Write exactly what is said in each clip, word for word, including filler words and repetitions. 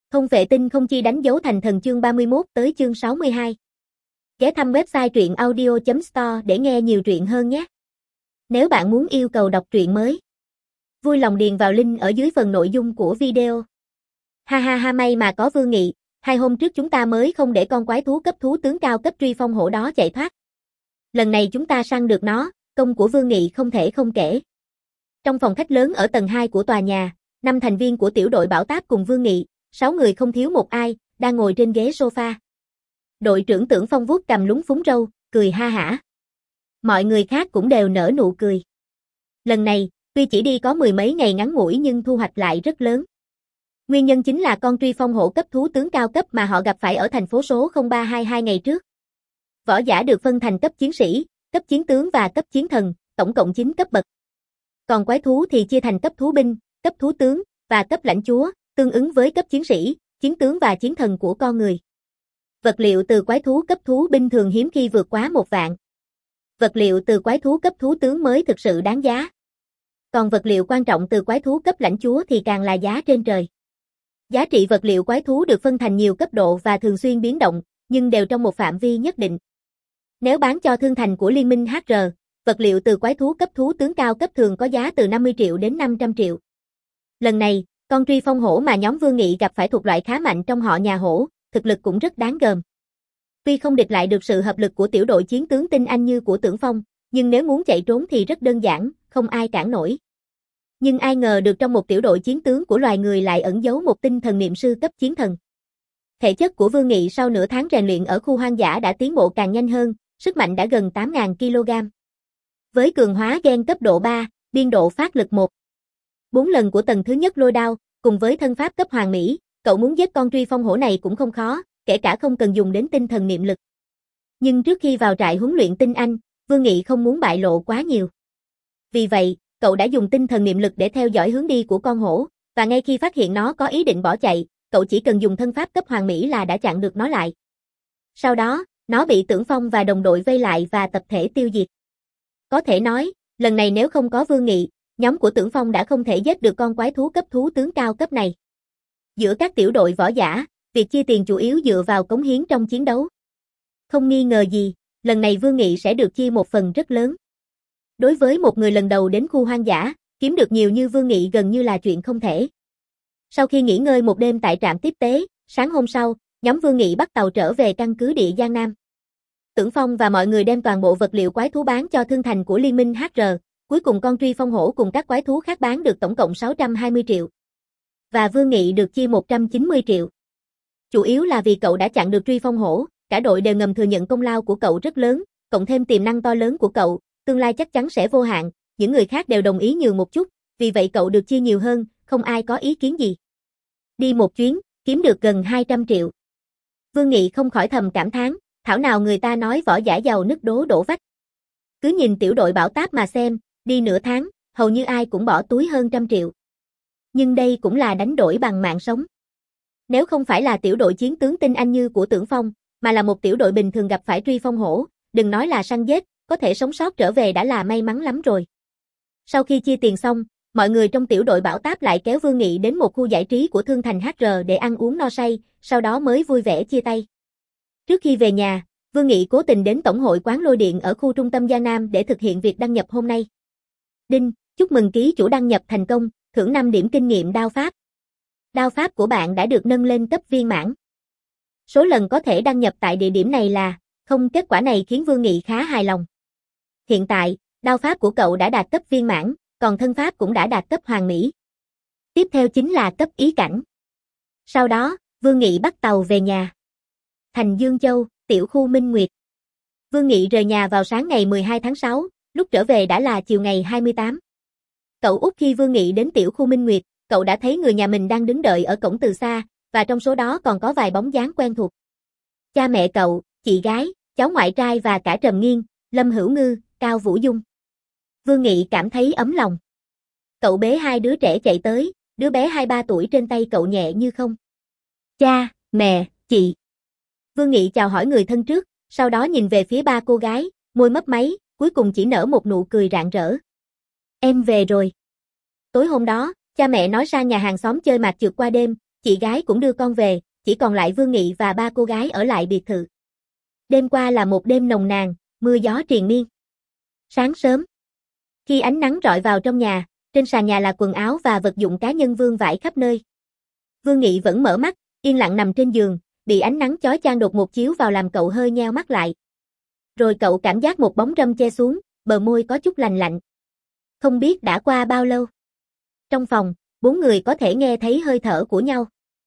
Không vệ tinh không chi đánh dấu thành thần chương ba mươi mốt tới chương sáu mươi hai. Ghé thăm website truyện audio chấm store để nghe nhiều truyện hơn nhé. Nếu bạn muốn yêu cầu đọc truyện mới, vui lòng điền vào link ở dưới phần nội dung của video. Ha ha ha, may mà có Vương Nghị, hai hôm trước chúng ta mới không để con quái thú cấp thú tướng cao cấp truy phong hổ đó chạy thoát. Lần này chúng ta săn được nó, công của Vương Nghị không thể không kể. Trong phòng khách lớn ở tầng hai của tòa nhà, năm thành viên của tiểu đội Bảo Táp cùng Vương Nghị, sáu người không thiếu một ai, đang ngồi trên ghế sofa. Đội trưởng Tưởng Phong vuốt cằm lúng phúng râu, cười ha hả. Mọi người khác cũng đều nở nụ cười. Lần này, tuy chỉ đi có mười mấy ngày ngắn ngủi nhưng thu hoạch lại rất lớn. Nguyên nhân chính là con truy phong hổ cấp thú tướng cao cấp mà họ gặp phải ở thành phố số không ba hai hai ngày trước. Võ giả được phân thành cấp chiến sĩ, cấp chiến tướng và cấp chiến thần, tổng cộng chín cấp bậc. Còn quái thú thì chia thành cấp thú binh, cấp thú tướng và cấp lãnh chúa, tương ứng với cấp chiến sĩ, chiến tướng và chiến thần của con người. Vật liệu từ quái thú cấp thú binh thường hiếm khi vượt quá một vạn. Vật liệu từ quái thú cấp thú tướng mới thực sự đáng giá. Còn vật liệu quan trọng từ quái thú cấp lãnh chúa thì càng là giá trên trời. Giá trị vật liệu quái thú được phân thành nhiều cấp độ và thường xuyên biến động, nhưng đều trong một phạm vi nhất định. Nếu bán cho thương thành của Liên minh hát rờ, vật liệu từ quái thú cấp thú tướng cao cấp thường có giá từ năm mươi triệu đến năm trăm triệu. Lần này, con truy phong hổ mà nhóm Vương Nghị gặp phải thuộc loại khá mạnh trong họ nhà hổ, thực lực cũng rất đáng gờm. Tuy không địch lại được sự hợp lực của tiểu đội chiến tướng tinh anh như của Tưởng Phong, nhưng nếu muốn chạy trốn thì rất đơn giản, không ai cản nổi. Nhưng ai ngờ được trong một tiểu đội chiến tướng của loài người lại ẩn giấu một tinh thần niệm sư cấp chiến thần. Thể chất của Vương Nghị sau nửa tháng rèn luyện ở khu hoang dã đã tiến bộ càng nhanh hơn, sức mạnh đã gần tám nghìn ki lô gam. Với cường hóa gen cấp độ ba, biên độ phát lực một. bốn lần của tầng thứ nhất lôi đao, cùng với thân pháp cấp hoàng mỹ, cậu muốn giết con truy phong hổ này cũng không khó, kể cả không cần dùng đến tinh thần niệm lực. Nhưng trước khi vào trại huấn luyện tinh anh, Vương Nghị không muốn bại lộ quá nhiều. Vì vậy, cậu đã dùng tinh thần niệm lực để theo dõi hướng đi của con hổ, và ngay khi phát hiện nó có ý định bỏ chạy, cậu chỉ cần dùng thân pháp cấp hoàng mỹ là đã chặn được nó lại. Sau đó, nó bị Tưởng Phong và đồng đội vây lại và tập thể tiêu diệt. Có thể nói, lần này nếu không có Vương Nghị, nhóm của Tưởng Phong đã không thể giết được con quái thú cấp thú tướng cao cấp này. Giữa các tiểu đội võ giả, việc chia tiền chủ yếu dựa vào cống hiến trong chiến đấu. Không nghi ngờ gì, lần này Vương Nghị sẽ được chia một phần rất lớn. Đối với một người lần đầu đến khu hoang dã, kiếm được nhiều như Vương Nghị gần như là chuyện không thể. Sau khi nghỉ ngơi một đêm tại trạm tiếp tế, sáng hôm sau, nhóm Vương Nghị bắt tàu trở về căn cứ địa Giang Nam. Tưởng Phong và mọi người đem toàn bộ vật liệu quái thú bán cho thương thành của Liên minh hát rờ, cuối cùng con truy phong hổ cùng các quái thú khác bán được tổng cộng sáu trăm hai mươi triệu. Và Vương Nghị được chia một trăm chín mươi triệu. Chủ yếu là vì cậu đã chặn được truy phong hổ, cả đội đều ngầm thừa nhận công lao của cậu rất lớn, cộng thêm tiềm năng to lớn của cậu, tương lai chắc chắn sẽ vô hạn, những người khác đều đồng ý nhường một chút, vì vậy cậu được chia nhiều hơn, không ai có ý kiến gì. Đi một chuyến, kiếm được gần hai trăm triệu. Vương Nghị không khỏi thầm cảm thán, thảo nào người ta nói võ giả giàu nứt đố đổ vách. Cứ nhìn tiểu đội Bảo Táp mà xem, đi nửa tháng, hầu như ai cũng bỏ túi hơn trăm triệu. Nhưng đây cũng là đánh đổi bằng mạng sống. Nếu không phải là tiểu đội chiến tướng tinh anh như của Tưởng Phong, mà là một tiểu đội bình thường gặp phải truy phong hổ, đừng nói là săn giết, có thể sống sót trở về đã là may mắn lắm rồi. Sau khi chia tiền xong, mọi người trong tiểu đội Bảo Táp lại kéo Vương Nghị đến một khu giải trí của thương thành hát rờ để ăn uống no say, sau đó mới vui vẻ chia tay. Trước khi về nhà, Vương Nghị cố tình đến tổng hội quán lôi điện ở khu trung tâm Giang Nam để thực hiện việc đăng nhập hôm nay. Đinh, chúc mừng ký chủ đăng nhập thành công, thưởng năm điểm kinh nghiệm đao pháp. Đao pháp của bạn đã được nâng lên cấp viên mãn. Số lần có thể đăng nhập tại địa điểm này là không, kết quả này khiến Vương Nghị khá hài lòng. Hiện tại, đao pháp của cậu đã đạt cấp viên mãn, còn thân pháp cũng đã đạt cấp hoàng mỹ. Tiếp theo chính là cấp ý cảnh. Sau đó, Vương Nghị bắt tàu về nhà. Thành Dương Châu, tiểu khu Minh Nguyệt. Vương Nghị rời nhà vào sáng ngày mười hai tháng sáu, lúc trở về đã là chiều ngày hai mươi tám. Cậu út khi Vương Nghị đến tiểu khu Minh Nguyệt, cậu đã thấy người nhà mình đang đứng đợi ở cổng từ xa, và trong số đó còn có vài bóng dáng quen thuộc. Cha mẹ cậu, chị gái, cháu ngoại trai và cả Trầm Nghiên, Lâm Hữu Ngư, Cao Vũ Dung. Vương Nghị cảm thấy ấm lòng. Cậu bế hai đứa trẻ chạy tới, đứa bé hai ba tuổi trên tay cậu nhẹ như không. Cha, mẹ, chị. Vương Nghị chào hỏi người thân trước, sau đó nhìn về phía ba cô gái, môi mấp máy, cuối cùng chỉ nở một nụ cười rạng rỡ. Em về rồi. Tối hôm đó, cha mẹ nói sang nhà hàng xóm chơi mạt trượt qua đêm, chị gái cũng đưa con về, chỉ còn lại Vương Nghị và ba cô gái ở lại biệt thự. Đêm qua là một đêm nồng nàn, mưa gió triền miên. Sáng sớm, khi ánh nắng rọi vào trong nhà, trên sàn nhà là quần áo và vật dụng cá nhân vương vãi khắp nơi. Vương Nghị vẫn mở mắt, yên lặng nằm trên giường, bị ánh nắng chói chang đột ngột chiếu vào làm cậu hơi nheo mắt lại. Rồi cậu cảm giác một bóng râm che xuống, bờ môi có chút lành lạnh. Không biết đã qua bao lâu. Trong phòng, bốn người có thể nghe thấy hơi thở của nhau.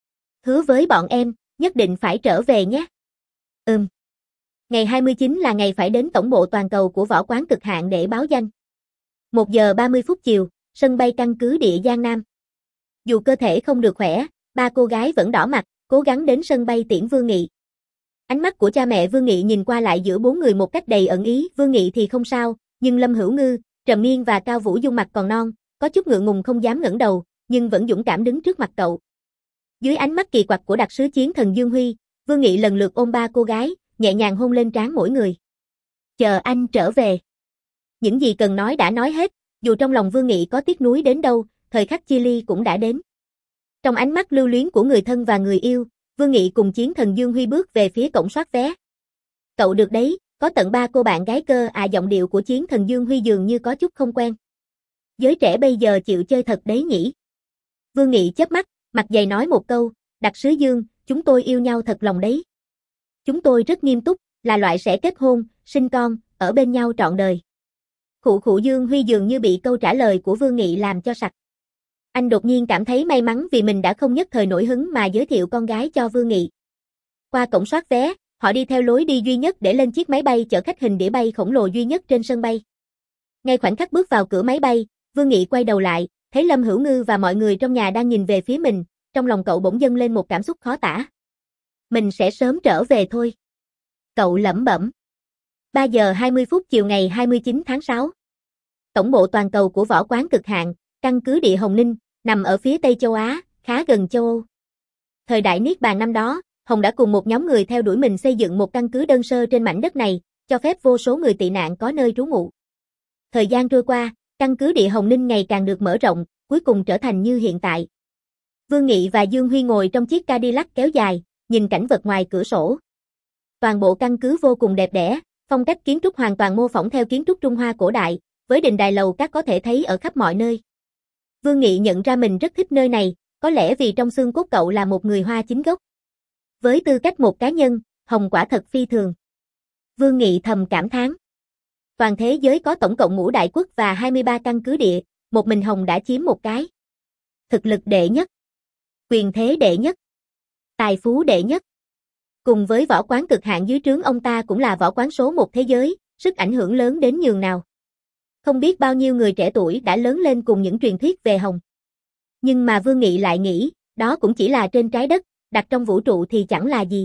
Hứa với bọn em, nhất định phải trở về nhé. Ừm. Ngày hai mươi chín là ngày phải đến tổng bộ toàn cầu của võ quán cực hạn để báo danh. một giờ ba mươi phút chiều, sân bay căn cứ địa Giang Nam. Dù cơ thể không được khỏe, ba cô gái vẫn đỏ mặt, cố gắng đến sân bay tiễn Vương Nghị. Ánh mắt của cha mẹ Vương Nghị nhìn qua lại giữa bốn người một cách đầy ẩn ý, Vương Nghị thì không sao, nhưng Lâm Hữu Ngư, Trầm Miên và Cao Vũ Dung mặt còn non, có chút ngượng ngùng không dám ngẩng đầu, nhưng vẫn dũng cảm đứng trước mặt cậu. Dưới ánh mắt kỳ quặc của đặc sứ chiến thần Dương Huy, Vương Nghị lần lượt ôm ba cô gái, nhẹ nhàng hôn lên trán mỗi người. Chờ anh trở về. Những gì cần nói đã nói hết, dù trong lòng Vương Nghị có tiếc nuối đến đâu, thời khắc chia ly cũng đã đến. Trong ánh mắt lưu luyến của người thân và người yêu, Vương Nghị cùng chiến thần Dương Huy bước về phía cổng soát vé. Cậu được đấy, có tận ba cô bạn gái cơ à, giọng điệu của chiến thần Dương Huy dường như có chút không quen. Giới trẻ bây giờ chịu chơi thật đấy nhỉ. Vương Nghị chớp mắt, mặt dày nói một câu, đặc sứ Dương, chúng tôi yêu nhau thật lòng đấy. Chúng tôi rất nghiêm túc, là loại sẽ kết hôn, sinh con, ở bên nhau trọn đời. Khụ khụ Dương Huy dường như bị câu trả lời của Vương Nghị làm cho sặc. Anh đột nhiên cảm thấy may mắn vì mình đã không nhất thời nổi hứng mà giới thiệu con gái cho Vương Nghị. Qua cổng soát vé, họ đi theo lối đi duy nhất để lên chiếc máy bay chở khách hình đĩa bay khổng lồ duy nhất trên sân bay. Ngay khoảnh khắc bước vào cửa máy bay, Vương Nghị quay đầu lại, thấy Lâm Hữu Ngư và mọi người trong nhà đang nhìn về phía mình, trong lòng cậu bỗng dâng lên một cảm xúc khó tả. Mình sẽ sớm trở về thôi. Cậu lẩm bẩm. ba giờ hai mươi phút chiều ngày hai mươi chín tháng sáu. Tổng bộ toàn cầu của võ quán cực hạn, căn cứ địa Hồng Ninh, nằm ở phía Tây châu Á, khá gần châu Âu. Thời đại Niết Bàn năm đó, Hồng đã cùng một nhóm người theo đuổi mình xây dựng một căn cứ đơn sơ trên mảnh đất này, cho phép vô số người tị nạn có nơi trú ngụ. Thời gian trôi qua, căn cứ địa Hồng Ninh ngày càng được mở rộng, cuối cùng trở thành như hiện tại. Vương Nghị và Dương Huy ngồi trong chiếc Cadillac kéo dài, nhìn cảnh vật ngoài cửa sổ. Toàn bộ căn cứ vô cùng đẹp đẽ, phong cách kiến trúc hoàn toàn mô phỏng theo kiến trúc Trung Hoa cổ đại, với đình đài lầu các có thể thấy ở khắp mọi nơi. Vương Nghị nhận ra mình rất thích nơi này, có lẽ vì trong xương cốt cậu là một người Hoa chính gốc. Với tư cách một cá nhân, Hồng quả thật phi thường. Vương Nghị thầm cảm thán. Toàn thế giới có tổng cộng ngũ đại quốc và hai mươi ba căn cứ địa, một mình Hồng đã chiếm một cái. Thực lực đệ nhất, quyền thế đệ nhất, tài phú đệ nhất. Cùng với võ quán cực hạn dưới trướng ông ta cũng là võ quán số một thế giới, sức ảnh hưởng lớn đến nhường nào. Không biết bao nhiêu người trẻ tuổi đã lớn lên cùng những truyền thuyết về Hồng. Nhưng mà Vương Nghị lại nghĩ, đó cũng chỉ là trên trái đất, đặt trong vũ trụ thì chẳng là gì.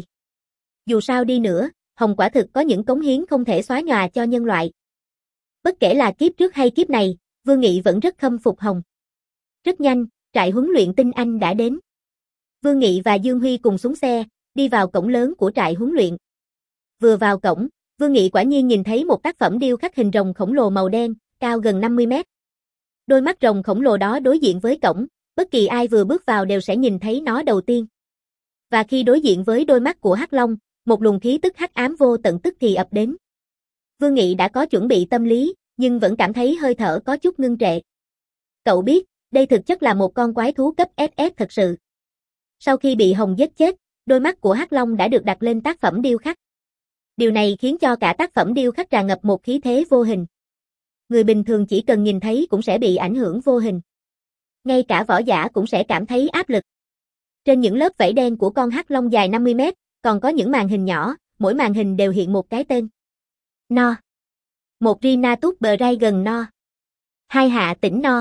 Dù sao đi nữa, Hồng quả thực có những cống hiến không thể xóa nhòa cho nhân loại. Bất kể là kiếp trước hay kiếp này, Vương Nghị vẫn rất khâm phục Hồng. Rất nhanh, trại huấn luyện tinh Anh đã đến. Vương Nghị và Dương Huy cùng xuống xe, đi vào cổng lớn của trại huấn luyện. Vừa vào cổng, Vương Nghị quả nhiên nhìn thấy một tác phẩm điêu khắc hình rồng khổng lồ màu đen, cao gần năm mươi mét. Đôi mắt rồng khổng lồ đó đối diện với cổng, bất kỳ ai vừa bước vào đều sẽ nhìn thấy nó đầu tiên. Và khi đối diện với đôi mắt của Hắc Long, một luồng khí tức hắc ám vô tận tức thì ập đến. Vương Nghị đã có chuẩn bị tâm lý, nhưng vẫn cảm thấy hơi thở có chút ngưng trệ. Cậu biết, đây thực chất là một con quái thú cấp ép ép thật sự. Sau khi bị Hồng giết chết, đôi mắt của Hắc Long đã được đặt lên tác phẩm điêu khắc. Điều này khiến cho cả tác phẩm điêu khắc tràn ngập một khí thế vô hình. Người bình thường chỉ cần nhìn thấy cũng sẽ bị ảnh hưởng vô hình. Ngay cả võ giả cũng sẽ cảm thấy áp lực. Trên những lớp vảy đen của con Hắc Long dài năm mươi mét, còn có những màn hình nhỏ, mỗi màn hình đều hiện một cái tên. No. Một Rina Túc Bờ Ray gần No. Hai Hạ Tỉnh No.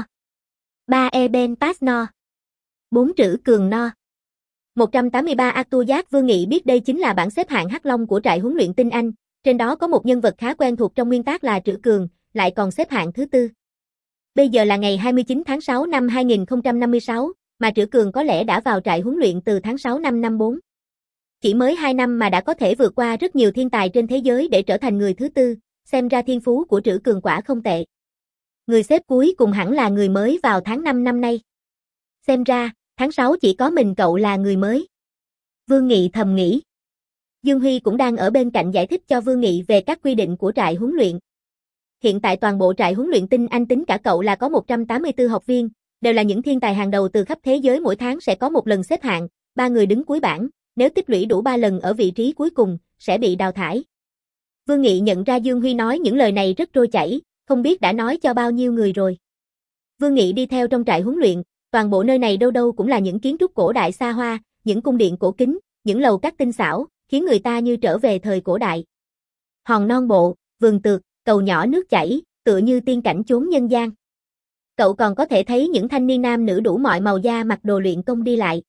Ba Eben Pass No. Bốn Trữ Cường No. một trăm tám mươi ba Arthur Giác. Vương Nghị biết đây chính là bảng xếp hạng Hắc Long của trại huấn luyện tinh Anh, trên đó có một nhân vật khá quen thuộc trong nguyên tác là Trữ Cường, lại còn xếp hạng thứ tư. Bây giờ là ngày hai mươi chín tháng sáu năm hai nghìn không trăm năm mươi sáu, mà Trữ Cường có lẽ đã vào trại huấn luyện từ tháng sáu năm năm bốn. Chỉ mới hai năm mà đã có thể vượt qua rất nhiều thiên tài trên thế giới để trở thành người thứ tư, xem ra thiên phú của Trữ Cường quả không tệ. Người xếp cuối cùng hẳn là người mới vào tháng năm năm nay. Xem ra, Tháng sáu chỉ có mình cậu là người mới. Vương Nghị thầm nghĩ. Dương Huy cũng đang ở bên cạnh giải thích cho Vương Nghị về các quy định của trại huấn luyện. Hiện tại toàn bộ trại huấn luyện Tinh Anh tính cả cậu là có một trăm tám mươi tư học viên, đều là những thiên tài hàng đầu từ khắp thế giới, mỗi tháng sẽ có một lần xếp hạng, ba người đứng cuối bảng, nếu tích lũy đủ ba lần ở vị trí cuối cùng, sẽ bị đào thải. Vương Nghị nhận ra Dương Huy nói những lời này rất trôi chảy, không biết đã nói cho bao nhiêu người rồi. Vương Nghị đi theo trong trại huấn luyện, toàn bộ nơi này đâu đâu cũng là những kiến trúc cổ đại xa hoa, những cung điện cổ kính, những lầu các tinh xảo, khiến người ta như trở về thời cổ đại. Hòn non bộ, vườn tược, cầu nhỏ nước chảy, tựa như tiên cảnh chốn nhân gian. Cậu còn có thể thấy những thanh niên nam nữ đủ mọi màu da mặc đồ luyện công đi lại.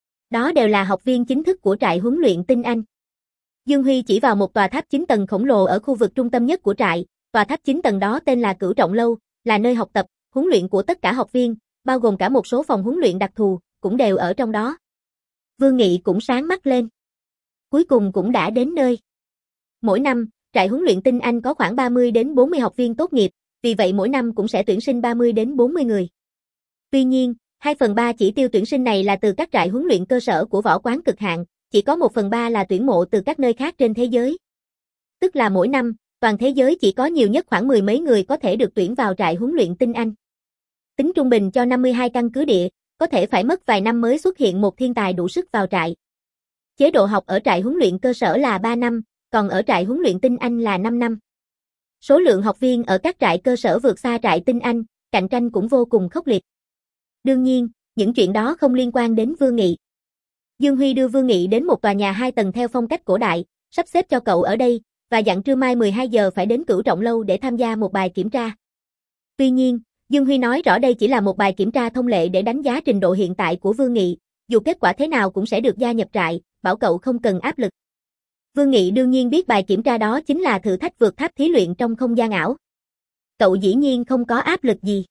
Đó đều là học viên chính thức của trại huấn luyện Tinh Anh. Dương Huy chỉ vào một tòa tháp chín tầng khổng lồ ở khu vực trung tâm nhất của trại, tòa tháp chín tầng đó tên là Cửu Trọng Lâu, là nơi học tập, huấn luyện của tất cả học viên, bao gồm cả một số phòng huấn luyện đặc thù, cũng đều ở trong đó. Vương Nghị cũng sáng mắt lên. Cuối cùng cũng đã đến nơi. Mỗi năm, trại huấn luyện Tinh Anh có khoảng ba mươi đến bốn mươi học viên tốt nghiệp, vì vậy mỗi năm cũng sẽ tuyển sinh ba mươi đến bốn mươi người. Tuy nhiên, hai phần ba chỉ tiêu tuyển sinh này là từ các trại huấn luyện cơ sở của võ quán cực hạn, chỉ có một phần ba là tuyển mộ từ các nơi khác trên thế giới. Tức là mỗi năm, toàn thế giới chỉ có nhiều nhất khoảng mười mấy người có thể được tuyển vào trại huấn luyện Tinh Anh. Tính trung bình cho năm mươi hai căn cứ địa, có thể phải mất vài năm mới xuất hiện một thiên tài đủ sức vào trại. Chế độ học ở trại huấn luyện cơ sở là ba năm, còn ở trại huấn luyện Tinh Anh là năm năm. Số lượng học viên ở các trại cơ sở vượt xa trại Tinh Anh, cạnh tranh cũng vô cùng khốc liệt. Đương nhiên, những chuyện đó không liên quan đến Vương Nghị. Dương Huy đưa Vương Nghị đến một tòa nhà hai tầng theo phong cách cổ đại, sắp xếp cho cậu ở đây, và dặn trưa mai mười hai giờ phải đến Cửu Trọng Lâu để tham gia một bài kiểm tra. Tuy nhiên, Dương Huy nói rõ đây chỉ là một bài kiểm tra thông lệ để đánh giá trình độ hiện tại của Vương Nghị, dù kết quả thế nào cũng sẽ được gia nhập trại, bảo cậu không cần áp lực. Vương Nghị đương nhiên biết bài kiểm tra đó chính là thử thách vượt tháp thí luyện trong không gian ảo. Cậu dĩ nhiên không có áp lực gì.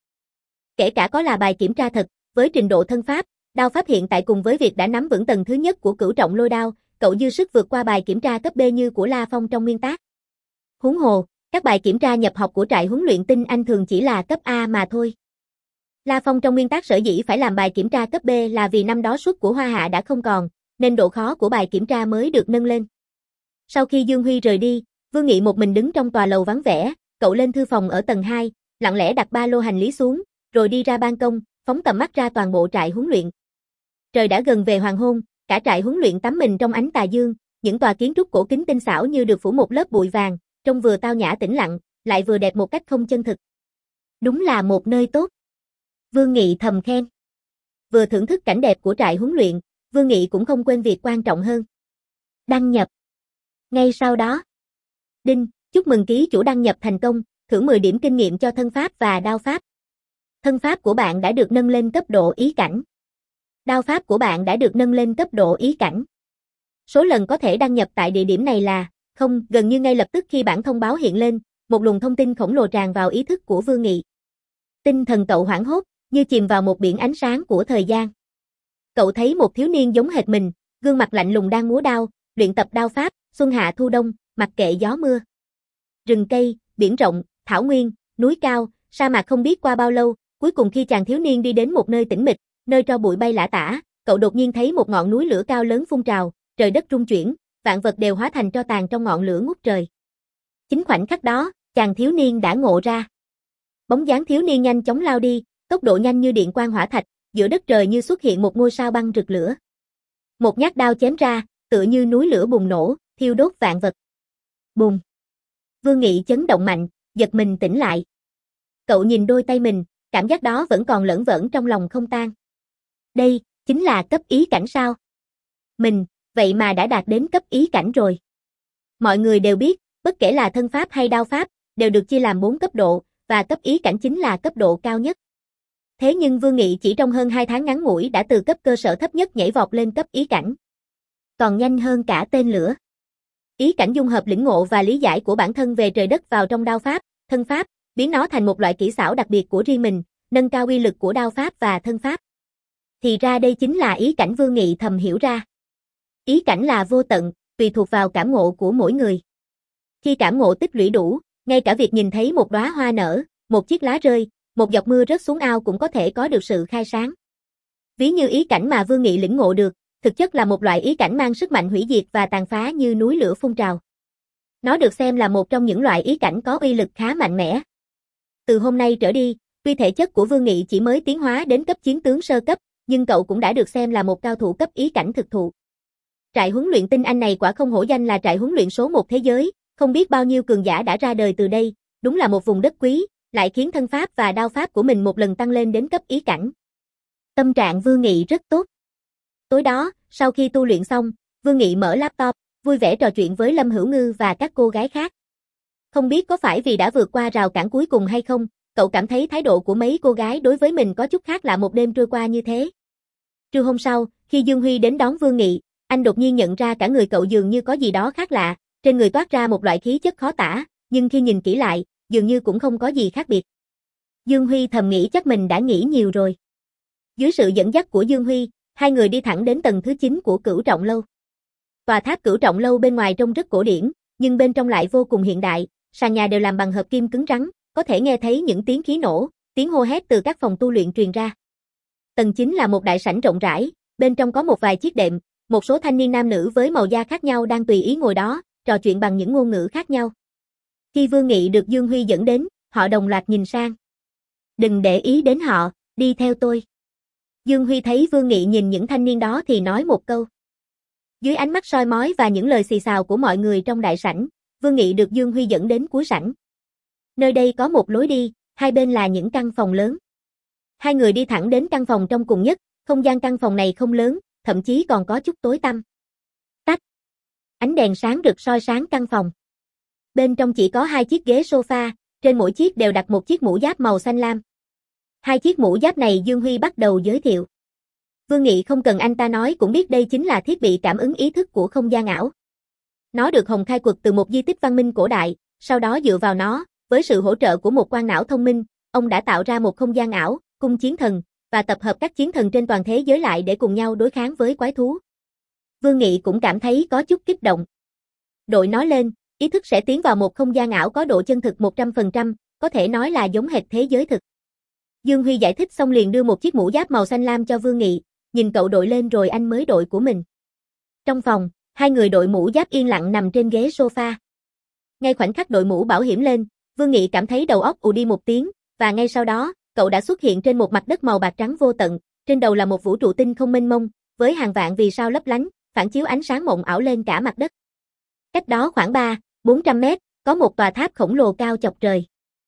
Kể cả có là bài kiểm tra thật, với trình độ thân pháp, đao pháp hiện tại cùng với việc đã nắm vững tầng thứ nhất của Cửu Trọng Lôi đao, cậu dư sức vượt qua bài kiểm tra cấp B như của La Phong trong nguyên tác. Huống hồ, các bài kiểm tra nhập học của trại huấn luyện Tinh Anh thường chỉ là cấp A mà thôi. La Phong trong nguyên tác sở dĩ phải làm bài kiểm tra cấp B là vì năm đó suất của Hoa Hạ đã không còn, nên độ khó của bài kiểm tra mới được nâng lên. Sau khi Dương Huy rời đi, Vương Nghị một mình đứng trong tòa lầu vắng vẻ, cậu lên thư phòng ở tầng hai, lặng lẽ đặt ba lô hành lý xuống, rồi đi ra ban công, phóng tầm mắt ra toàn bộ trại huấn luyện. Trời đã gần về hoàng hôn, cả trại huấn luyện tắm mình trong ánh tà dương, những tòa kiến trúc cổ kính tinh xảo như được phủ một lớp bụi vàng, trông vừa tao nhã tĩnh lặng, lại vừa đẹp một cách không chân thực. Đúng là một nơi tốt. Vương Nghị thầm khen. Vừa thưởng thức cảnh đẹp của trại huấn luyện, Vương Nghị cũng không quên việc quan trọng hơn. Đăng nhập. Ngay sau đó. Đinh, chúc mừng ký chủ đăng nhập thành công, thưởng mười điểm kinh nghiệm cho thân pháp và đao pháp. Thân pháp của bạn đã được nâng lên cấp độ ý cảnh. Đao pháp của bạn đã được nâng lên cấp độ ý cảnh. Số lần có thể đăng nhập tại địa điểm này là không, gần như ngay lập tức khi bảng thông báo hiện lên, một luồng thông tin khổng lồ tràn vào ý thức của Vương Nghị. Tinh thần cậu hoảng hốt, như chìm vào một biển ánh sáng của thời gian. Cậu thấy một thiếu niên giống hệt mình, gương mặt lạnh lùng đang múa đao, luyện tập đao pháp, xuân hạ thu đông, mặc kệ gió mưa. Rừng cây, biển rộng, thảo nguyên, núi cao, sa mạc không biết qua bao lâu, cuối cùng khi chàng thiếu niên đi đến một nơi tĩnh mịch, nơi tro bụi bay lả tả, cậu đột nhiên thấy một ngọn núi lửa cao lớn phun trào, trời đất rung chuyển, vạn vật đều hóa thành tro tàn trong ngọn lửa ngút trời. Chính khoảnh khắc đó, chàng thiếu niên đã ngộ ra. Bóng dáng thiếu niên nhanh chóng lao đi, tốc độ nhanh như điện quang hỏa thạch, giữa đất trời như xuất hiện một ngôi sao băng rực lửa. Một nhát đao chém ra, tựa như núi lửa bùng nổ, thiêu đốt vạn vật. Bùng. Vương Nghị chấn động mạnh, giật mình tỉnh lại. Cậu nhìn đôi tay mình, cảm giác đó vẫn còn lởn vởn trong lòng không tan. Đây, chính là cấp ý cảnh sao? Mình, vậy mà đã đạt đến cấp ý cảnh rồi. Mọi người đều biết, bất kể là thân pháp hay đao pháp, đều được chia làm bốn cấp độ, và cấp ý cảnh chính là cấp độ cao nhất. Thế nhưng Vương Nghị chỉ trong hơn hai tháng ngắn ngủi đã từ cấp cơ sở thấp nhất nhảy vọt lên cấp ý cảnh. Còn nhanh hơn cả tên lửa. Ý cảnh dung hợp lĩnh ngộ và lý giải của bản thân về trời đất vào trong đao pháp, thân pháp, biến nó thành một loại kỹ xảo đặc biệt của riêng mình, nâng cao uy lực của đao pháp và thân pháp. Thì ra đây chính là ý cảnh Vương Nghị thầm hiểu ra. Ý cảnh là vô tận, tùy thuộc vào cảm ngộ của mỗi người. Khi cảm ngộ tích lũy đủ, ngay cả việc nhìn thấy một đóa hoa nở, một chiếc lá rơi, một giọt mưa rớt xuống ao cũng có thể có được sự khai sáng. Ví như ý cảnh mà Vương Nghị lĩnh ngộ được, thực chất là một loại ý cảnh mang sức mạnh hủy diệt và tàn phá như núi lửa phun trào. Nó được xem là một trong những loại ý cảnh có uy lực khá mạnh mẽ. Từ hôm nay trở đi, tuy thể chất của Vương Nghị chỉ mới tiến hóa đến cấp chiến tướng sơ cấp, nhưng cậu cũng đã được xem là một cao thủ cấp ý cảnh thực thụ. Trại huấn luyện tinh anh này quả không hổ danh là trại huấn luyện số một thế giới, không biết bao nhiêu cường giả đã ra đời từ đây, đúng là một vùng đất quý, lại khiến thân pháp và đao pháp của mình một lần tăng lên đến cấp ý cảnh. Tâm trạng Vương Nghị rất tốt. Tối đó, sau khi tu luyện xong, Vương Nghị mở laptop, vui vẻ trò chuyện với Lâm Hữu Ngư và các cô gái khác. Không biết có phải vì đã vượt qua rào cản cuối cùng hay không, cậu cảm thấy thái độ của mấy cô gái đối với mình có chút khác lạ một đêm trôi qua như thế. Trưa hôm sau, khi Dương Huy đến đón Vương Nghị, anh đột nhiên nhận ra cả người cậu dường như có gì đó khác lạ, trên người toát ra một loại khí chất khó tả, nhưng khi nhìn kỹ lại, dường như cũng không có gì khác biệt. Dương Huy thầm nghĩ chắc mình đã nghĩ nhiều rồi. Dưới sự dẫn dắt của Dương Huy, hai người đi thẳng đến tầng thứ chín của Cửu Trọng Lâu. Tòa tháp Cửu Trọng Lâu bên ngoài trông rất cổ điển, nhưng bên trong lại vô cùng hiện đại, sàn nhà đều làm bằng hợp kim cứng rắn, có thể nghe thấy những tiếng khí nổ, tiếng hô hét từ các phòng tu luyện truyền ra. Tầng chín là một đại sảnh rộng rãi, bên trong có một vài chiếc đệm, một số thanh niên nam nữ với màu da khác nhau đang tùy ý ngồi đó, trò chuyện bằng những ngôn ngữ khác nhau. Khi Vương Nghị được Dương Huy dẫn đến, họ đồng loạt nhìn sang. Đừng để ý đến họ, đi theo tôi. Dương Huy thấy Vương Nghị nhìn những thanh niên đó thì nói một câu. Dưới ánh mắt soi mói và những lời xì xào của mọi người trong đại sảnh, Vương Nghị được Dương Huy dẫn đến cuối sảnh. Nơi đây có một lối đi, hai bên là những căn phòng lớn. Hai người đi thẳng đến căn phòng trong cùng nhất, không gian căn phòng này không lớn, thậm chí còn có chút tối tăm. Tách. Ánh đèn sáng rực soi sáng căn phòng. Bên trong chỉ có hai chiếc ghế sofa, trên mỗi chiếc đều đặt một chiếc mũ giáp màu xanh lam. Hai chiếc mũ giáp này Dương Huy bắt đầu giới thiệu. Vương Nghị không cần anh ta nói cũng biết đây chính là thiết bị cảm ứng ý thức của không gian ảo. Nó được Hồng khai quật từ một di tích văn minh cổ đại, sau đó dựa vào nó, với sự hỗ trợ của một quan não thông minh, ông đã tạo ra một không gian ảo, cung chiến thần, và tập hợp các chiến thần trên toàn thế giới lại để cùng nhau đối kháng với quái thú. Vương Nghị cũng cảm thấy có chút kích động. Đội nó lên, ý thức sẽ tiến vào một không gian ảo có độ chân thực một trăm phần trăm, có thể nói là giống hệt thế giới thực. Dương Huy giải thích xong liền đưa một chiếc mũ giáp màu xanh lam cho Vương Nghị, nhìn cậu đội lên rồi anh mới đội của mình. Trong phòng, hai người đội mũ giáp yên lặng nằm trên ghế sofa. Ngay khoảnh khắc đội mũ bảo hiểm lên, Vương Nghị cảm thấy đầu óc ù đi một tiếng, và ngay sau đó, cậu đã xuất hiện trên một mặt đất màu bạc trắng vô tận, trên đầu là một vũ trụ tinh không mênh mông, với hàng vạn vì sao lấp lánh, phản chiếu ánh sáng mộng ảo lên cả mặt đất. Cách đó khoảng ba, bốn trăm mét, có một tòa tháp khổng lồ cao chọc trời.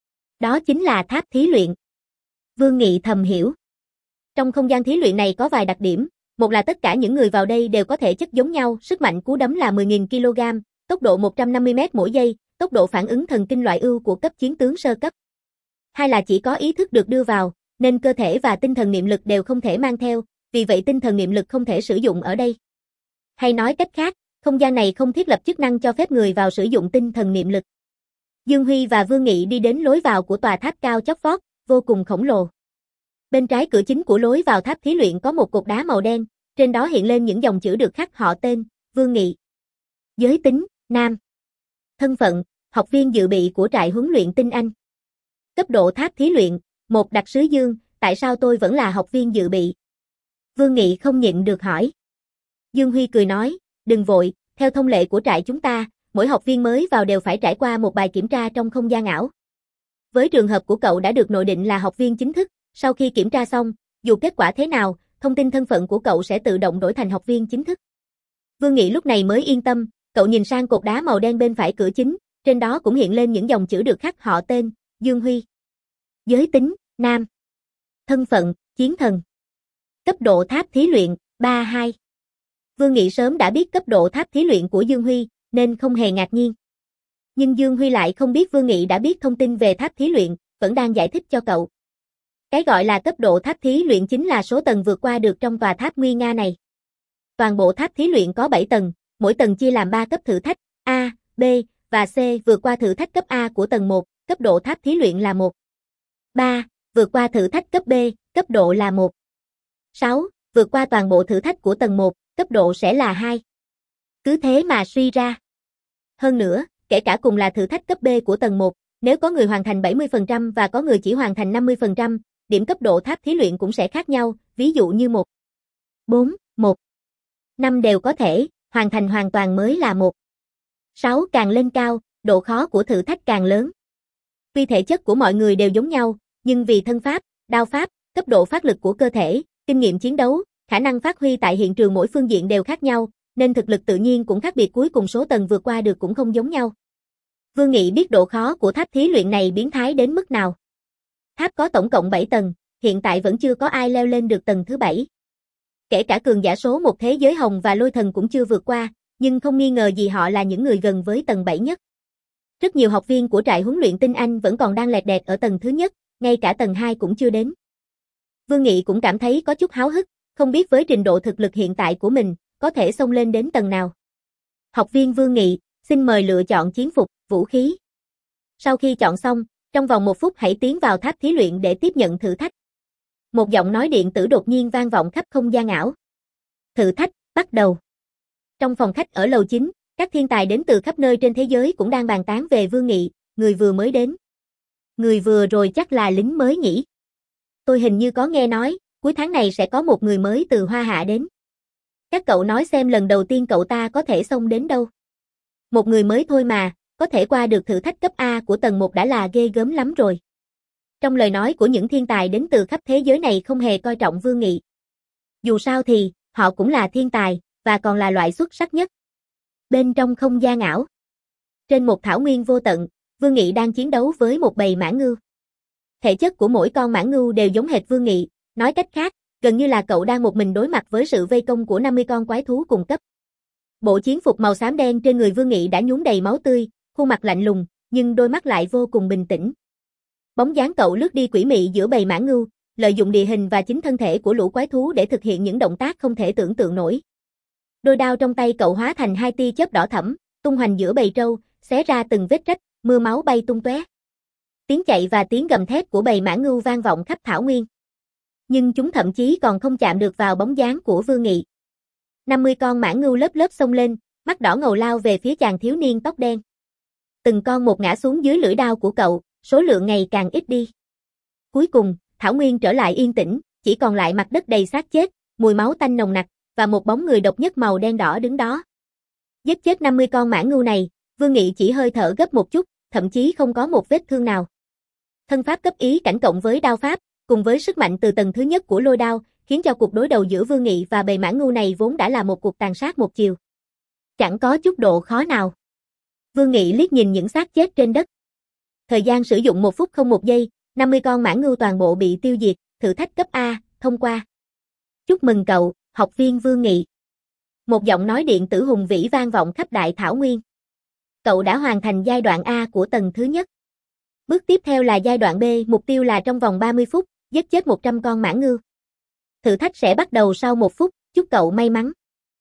Đó chính là tháp thí luyện. Vương Nghị thầm hiểu. Trong không gian thí luyện này có vài đặc điểm, một là tất cả những người vào đây đều có thể chất giống nhau, sức mạnh cú đấm là mười nghìn ki lô gam, tốc độ một trăm năm mươi mét mỗi giây, tốc độ phản ứng thần kinh loại ưu của cấp chiến tướng sơ cấp. Hai là chỉ có ý thức được đưa vào, nên cơ thể và tinh thần niệm lực đều không thể mang theo, vì vậy tinh thần niệm lực không thể sử dụng ở đây. Hay nói cách khác, không gian này không thiết lập chức năng cho phép người vào sử dụng tinh thần niệm lực. Dương Huy và Vương Nghị đi đến lối vào của tòa tháp cao chót vót, vô cùng khổng lồ. Bên trái cửa chính của lối vào tháp thí luyện có một cột đá màu đen, trên đó hiện lên những dòng chữ được khắc họ tên, Vương Nghị. Giới tính, nam. Thân phận, học viên dự bị của trại huấn luyện tinh Anh. Cấp độ tháp thí luyện, một đặc sứ Dương, tại sao tôi vẫn là học viên dự bị? Vương Nghị không nhịn được hỏi. Dương Huy cười nói, đừng vội, theo thông lệ của trại chúng ta, mỗi học viên mới vào đều phải trải qua một bài kiểm tra trong không gian ảo. Với trường hợp của cậu đã được nội định là học viên chính thức, sau khi kiểm tra xong, dù kết quả thế nào, thông tin thân phận của cậu sẽ tự động đổi thành học viên chính thức. Vương Nghị lúc này mới yên tâm, cậu nhìn sang cột đá màu đen bên phải cửa chính, trên đó cũng hiện lên những dòng chữ được khắc họ tên, Dương Huy. Giới tính, nam. Thân phận, chiến thần. Cấp độ tháp thí luyện, ba hai. Vương Nghị sớm đã biết cấp độ tháp thí luyện của Dương Huy, nên không hề ngạc nhiên. Nhưng Dương Huy lại không biết Vương Nghị đã biết thông tin về tháp thí luyện, vẫn đang giải thích cho cậu. Cái gọi là cấp độ tháp thí luyện chính là số tầng vượt qua được trong tòa tháp nguy nga này. Toàn bộ tháp thí luyện có bảy tầng, mỗi tầng chia làm ba cấp thử thách, A, B và C. Vượt qua thử thách cấp A của tầng một, cấp độ tháp thí luyện là một. ba. Vượt qua thử thách cấp B, cấp độ là một. sáu. Vượt qua toàn bộ thử thách của tầng một, cấp độ sẽ là hai. Cứ thế mà suy ra. Hơn nữa, kể cả cùng là thử thách cấp B của tầng một, nếu có người hoàn thành bảy mươi phần trăm và có người chỉ hoàn thành năm mươi phần trăm, điểm cấp độ tháp thí luyện cũng sẽ khác nhau, ví dụ như một bốn, một, năm đều có thể, hoàn thành hoàn toàn mới là một. sáu. Càng lên cao, độ khó của thử thách càng lớn. Tuy thể chất của mọi người đều giống nhau, nhưng vì thân pháp, đao pháp, cấp độ phát lực của cơ thể, kinh nghiệm chiến đấu, khả năng phát huy tại hiện trường mỗi phương diện đều khác nhau, nên thực lực tự nhiên cũng khác biệt, cuối cùng số tầng vượt qua được cũng không giống nhau. Vương Nghị biết độ khó của tháp thí luyện này biến thái đến mức nào. Tháp có tổng cộng bảy tầng, hiện tại vẫn chưa có ai leo lên được tầng thứ bảy. Kể cả cường giả số một thế giới hồng và lôi thần cũng chưa vượt qua, nhưng không nghi ngờ gì họ là những người gần với tầng bảy nhất. Rất nhiều học viên của trại huấn luyện tinh anh vẫn còn đang lẹt đẹt ở tầng thứ nhất, ngay cả tầng hai cũng chưa đến. Vương Nghị cũng cảm thấy có chút háo hức, không biết với trình độ thực lực hiện tại của mình, có thể xông lên đến tầng nào. Học viên Vương Nghị, xin mời lựa chọn chiến phục, vũ khí. Sau khi chọn xong, trong vòng một phút hãy tiến vào tháp thí luyện để tiếp nhận thử thách. Một giọng nói điện tử đột nhiên vang vọng khắp không gian ảo. Thử thách, bắt đầu. Trong phòng khách ở lầu chín, các thiên tài đến từ khắp nơi trên thế giới cũng đang bàn tán về Vương Nghị, người vừa mới đến. Người vừa rồi chắc là lính mới nhỉ? Tôi hình như có nghe nói, cuối tháng này sẽ có một người mới từ Hoa Hạ đến. Các cậu nói xem lần đầu tiên cậu ta có thể xông đến đâu. Một người mới thôi mà, có thể qua được thử thách cấp A của tầng một đã là ghê gớm lắm rồi. Trong lời nói của những thiên tài đến từ khắp thế giới này không hề coi trọng Vương Nghị. Dù sao thì, họ cũng là thiên tài, và còn là loại xuất sắc nhất. Bên trong không gian ảo. Trên một thảo nguyên vô tận, Vương Nghị đang chiến đấu với một bầy mãng ngưu. Thể chất của mỗi con mãng ngưu đều giống hệt Vương Nghị, nói cách khác, gần như là cậu đang một mình đối mặt với sự vây công của năm mươi con quái thú cùng cấp. Bộ chiến phục màu xám đen trên người Vương Nghị đã nhuốm đầy máu tươi, khuôn mặt lạnh lùng, nhưng đôi mắt lại vô cùng bình tĩnh. Bóng dáng cậu lướt đi quỷ mị giữa bầy mãng ngưu, lợi dụng địa hình và chính thân thể của lũ quái thú để thực hiện những động tác không thể tưởng tượng nổi. Đôi đao trong tay cậu hóa thành hai tia chớp đỏ thẫm, tung hoành giữa bầy trâu, xé ra từng vết rách, mưa máu bay tung tóe. Tiếng chạy và tiếng gầm thét của bầy mãng ngưu vang vọng khắp thảo nguyên. Nhưng chúng thậm chí còn không chạm được vào bóng dáng của Vương Nghị. năm mươi con mãng ngưu lớp lớp xông lên, mắt đỏ ngầu lao về phía chàng thiếu niên tóc đen. Từng con một ngã xuống dưới lưỡi đao của cậu, số lượng ngày càng ít đi. Cuối cùng, thảo nguyên trở lại yên tĩnh, chỉ còn lại mặt đất đầy xác chết, mùi máu tanh nồng nặc, và một bóng người độc nhất màu đen đỏ đứng đó. Giết chết năm mươi con mãng ngưu này, Vương Nghị chỉ hơi thở gấp một chút, thậm chí không có một vết thương nào. Thân pháp cấp ý cảnh cộng với đao pháp, cùng với sức mạnh từ tầng thứ nhất của lôi đao, khiến cho cuộc đối đầu giữa Vương Nghị và bầy mãng ngưu này vốn đã là một cuộc tàn sát một chiều. Chẳng có chút độ khó nào. Vương Nghị liếc nhìn những xác chết trên đất. Thời gian sử dụng một phút không một giây, năm mươi con mãng ngưu toàn bộ bị tiêu diệt, thử thách cấp A, thông qua. Chúc mừng cậu, học viên Vương Nghị. Một giọng nói điện tử hùng vĩ vang vọng khắp đại thảo nguyên. Cậu đã hoàn thành giai đoạn A của tầng thứ nhất. Bước tiếp theo là giai đoạn B, mục tiêu là trong vòng ba mươi phút, giết chết một trăm con mãng ngưu. Thử thách sẽ bắt đầu sau một phút, chúc cậu may mắn.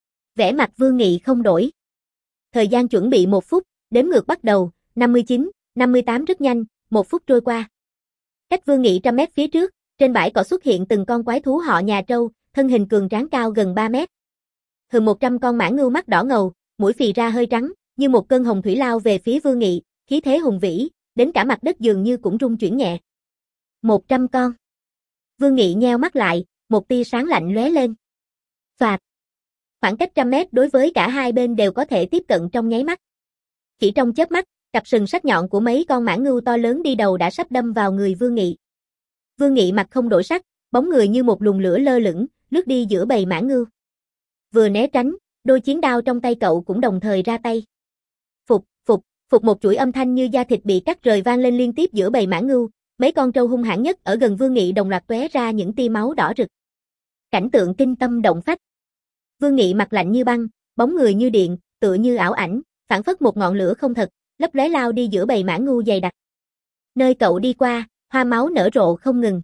Vẻ mặt Vương Nghị không đổi. Thời gian chuẩn bị một phút, đếm ngược bắt đầu, năm mươi chín, năm mươi tám rất nhanh, một phút trôi qua. Cách Vương Nghị trăm mét phía trước, trên bãi cỏ xuất hiện từng con quái thú họ nhà trâu, thân hình cường tráng cao gần ba mét. Hơn một trăm con mãng ngưu mắt đỏ ngầu, mũi phì ra hơi trắng, như một cơn hồng thủy lao về phía Vương Nghị, khí thế hùng vĩ, đến cả mặt đất dường như cũng rung chuyển nhẹ. một trăm con. Vương Nghị nheo mắt lại, một tia sáng lạnh lóe lên. Phạt. Khoảng cách trăm mét đối với cả hai bên đều có thể tiếp cận trong nháy mắt. Chỉ trong chớp mắt, cặp sừng sắc nhọn của mấy con mãng ngưu to lớn đi đầu đã sắp đâm vào người Vương Nghị. Vương Nghị mặt không đổi sắc, bóng người như một luồng lửa lơ lửng, lướt đi giữa bầy mãng ngưu. Vừa né tránh, đôi chiến đao trong tay cậu cũng đồng thời ra tay. Phục, phục, phục một chuỗi âm thanh như da thịt bị cắt rời vang lên liên tiếp giữa bầy mãng ngưu, mấy con trâu hung hãn nhất ở gần Vương Nghị đồng loạt tóe ra những tia máu đỏ rực. Cảnh tượng kinh tâm động phách. Vương Nghị mặt lạnh như băng, bóng người như điện, tựa như ảo ảnh, phảng phất một ngọn lửa không thật, lấp lóe lao đi giữa bầy mãng ngưu dày đặc. Nơi cậu đi qua, hoa máu nở rộ không ngừng.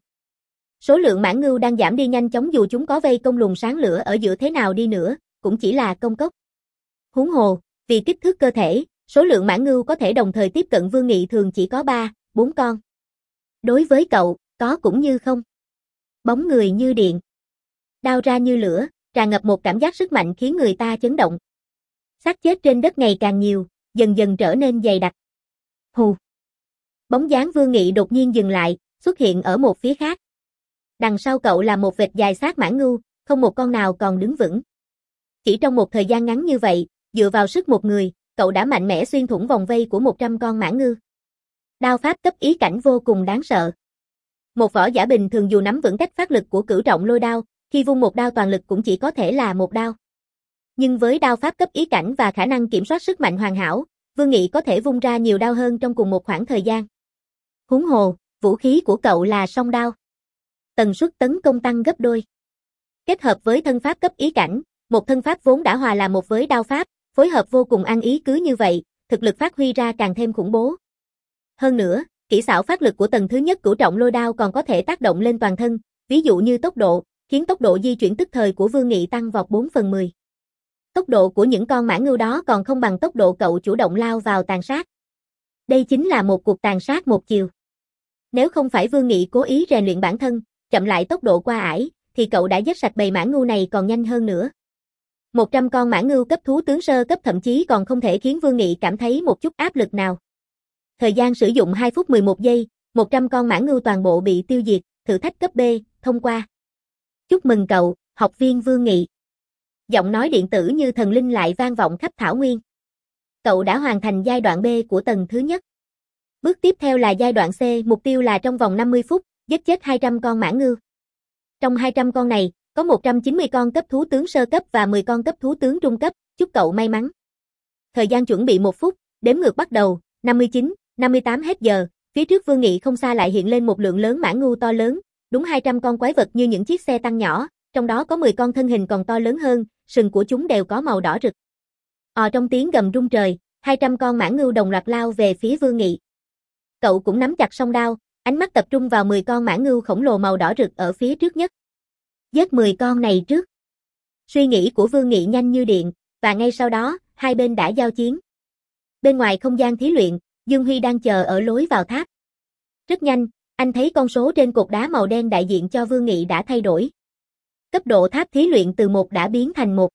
Số lượng mãng ngưu đang giảm đi nhanh chóng, dù chúng có vây công luồng sáng lửa ở giữa thế nào đi nữa, cũng chỉ là công cốc. Huống hồ, vì kích thước cơ thể, số lượng mãng ngưu có thể đồng thời tiếp cận Vương Nghị thường chỉ có ba, bốn con. Đối với cậu, có cũng như không. Bóng người như điện. Đao ra như lửa, tràn ngập một cảm giác sức mạnh khiến người ta chấn động. Xác chết trên đất ngày càng nhiều, dần dần trở nên dày đặc. Hù. Bóng dáng Vương Nghị đột nhiên dừng lại, xuất hiện ở một phía khác. Đằng sau cậu là một vệt dài xác mãng ngưu, không một con nào còn đứng vững. Chỉ trong một thời gian ngắn như vậy, dựa vào sức một người, cậu đã mạnh mẽ xuyên thủng vòng vây của một trăm con mãng ngư. Đao pháp cấp ý cảnh vô cùng đáng sợ. Một võ giả bình thường dù nắm vững cách phát lực của cửu trọng lôi đao, khi vung một đao toàn lực cũng chỉ có thể là một đao. Nhưng với đao pháp cấp ý cảnh và khả năng kiểm soát sức mạnh hoàn hảo, Vương Nghị có thể vung ra nhiều đao hơn trong cùng một khoảng thời gian. Huống hồ, vũ khí của cậu là song đao. Tần suất tấn công tăng gấp đôi. Kết hợp với thân pháp cấp ý cảnh, một thân pháp vốn đã hòa là một với đao pháp, phối hợp vô cùng ăn ý, cứ như vậy, thực lực phát huy ra càng thêm khủng bố. Hơn nữa, kỹ xảo phát lực của tầng thứ nhất cửu trọng lôi đao còn có thể tác động lên toàn thân, ví dụ như tốc độ, khiến tốc độ di chuyển tức thời của Vương Nghị tăng vọt bốn phần mười. Tốc độ của những con mãng ngưu đó còn không bằng tốc độ cậu chủ động lao vào tàn sát. Đây chính là một cuộc tàn sát một chiều. Nếu không phải Vương Nghị cố ý rèn luyện bản thân, chậm lại tốc độ qua ải, thì cậu đã giết sạch bầy mãng ngưu này còn nhanh hơn nữa. một trăm con mãng ngưu cấp thú tướng sơ cấp thậm chí còn không thể khiến Vương Nghị cảm thấy một chút áp lực nào. Thời gian sử dụng hai phút mười một giây, một trăm con mãng ngưu toàn bộ bị tiêu diệt, thử thách cấp B, thông qua. Chúc mừng cậu, học viên Vương Nghị. Giọng nói điện tử như thần linh lại vang vọng khắp thảo nguyên. Cậu đã hoàn thành giai đoạn B của tầng thứ nhất. Bước tiếp theo là giai đoạn C, mục tiêu là trong vòng năm mươi phút, giết chết hai trăm con mãng ngưu. Trong hai trăm con này, có một trăm chín mươi con cấp thú tướng sơ cấp và mười con cấp thú tướng trung cấp, chúc cậu may mắn. Thời gian chuẩn bị một phút, đếm ngược bắt đầu, năm mươi chín, năm mươi tám hết giờ, phía trước Vương Nghị không xa lại hiện lên một lượng lớn mãng ngưu to lớn, đúng hai trăm con quái vật như những chiếc xe tăng nhỏ, trong đó có mười con thân hình còn to lớn hơn, sừng của chúng đều có màu đỏ rực. Ò trong tiếng gầm rung trời, hai trăm con mãng ngưu đồng loạt lao về phía Vương Nghị. Cậu cũng nắm chặt song đao, ánh mắt tập trung vào mười con mãng ngưu khổng lồ màu đỏ rực ở phía trước nhất. Giết mười con này trước. Suy nghĩ của Vương Nghị nhanh như điện, và ngay sau đó, hai bên đã giao chiến. Bên ngoài không gian thí luyện, Dương Huy đang chờ ở lối vào tháp. Rất nhanh, anh thấy con số trên cột đá màu đen đại diện cho Vương Nghị đã thay đổi. Cấp độ tháp thí luyện từ một đã biến thành một.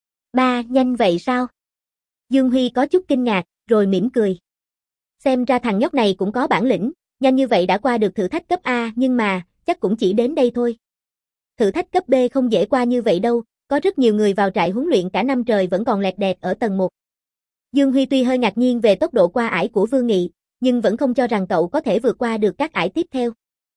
Ba, nhanh vậy sao? Dương Huy có chút kinh ngạc, rồi mỉm cười. Xem ra thằng nhóc này cũng có bản lĩnh, nhanh như vậy đã qua được thử thách cấp A, nhưng mà, chắc cũng chỉ đến đây thôi. Thử thách cấp B không dễ qua như vậy đâu, có rất nhiều người vào trại huấn luyện cả năm trời vẫn còn lẹt đẹt ở tầng một. Dương Huy tuy hơi ngạc nhiên về tốc độ qua ải của Vương Nghị, nhưng vẫn không cho rằng cậu có thể vượt qua được các ải tiếp theo.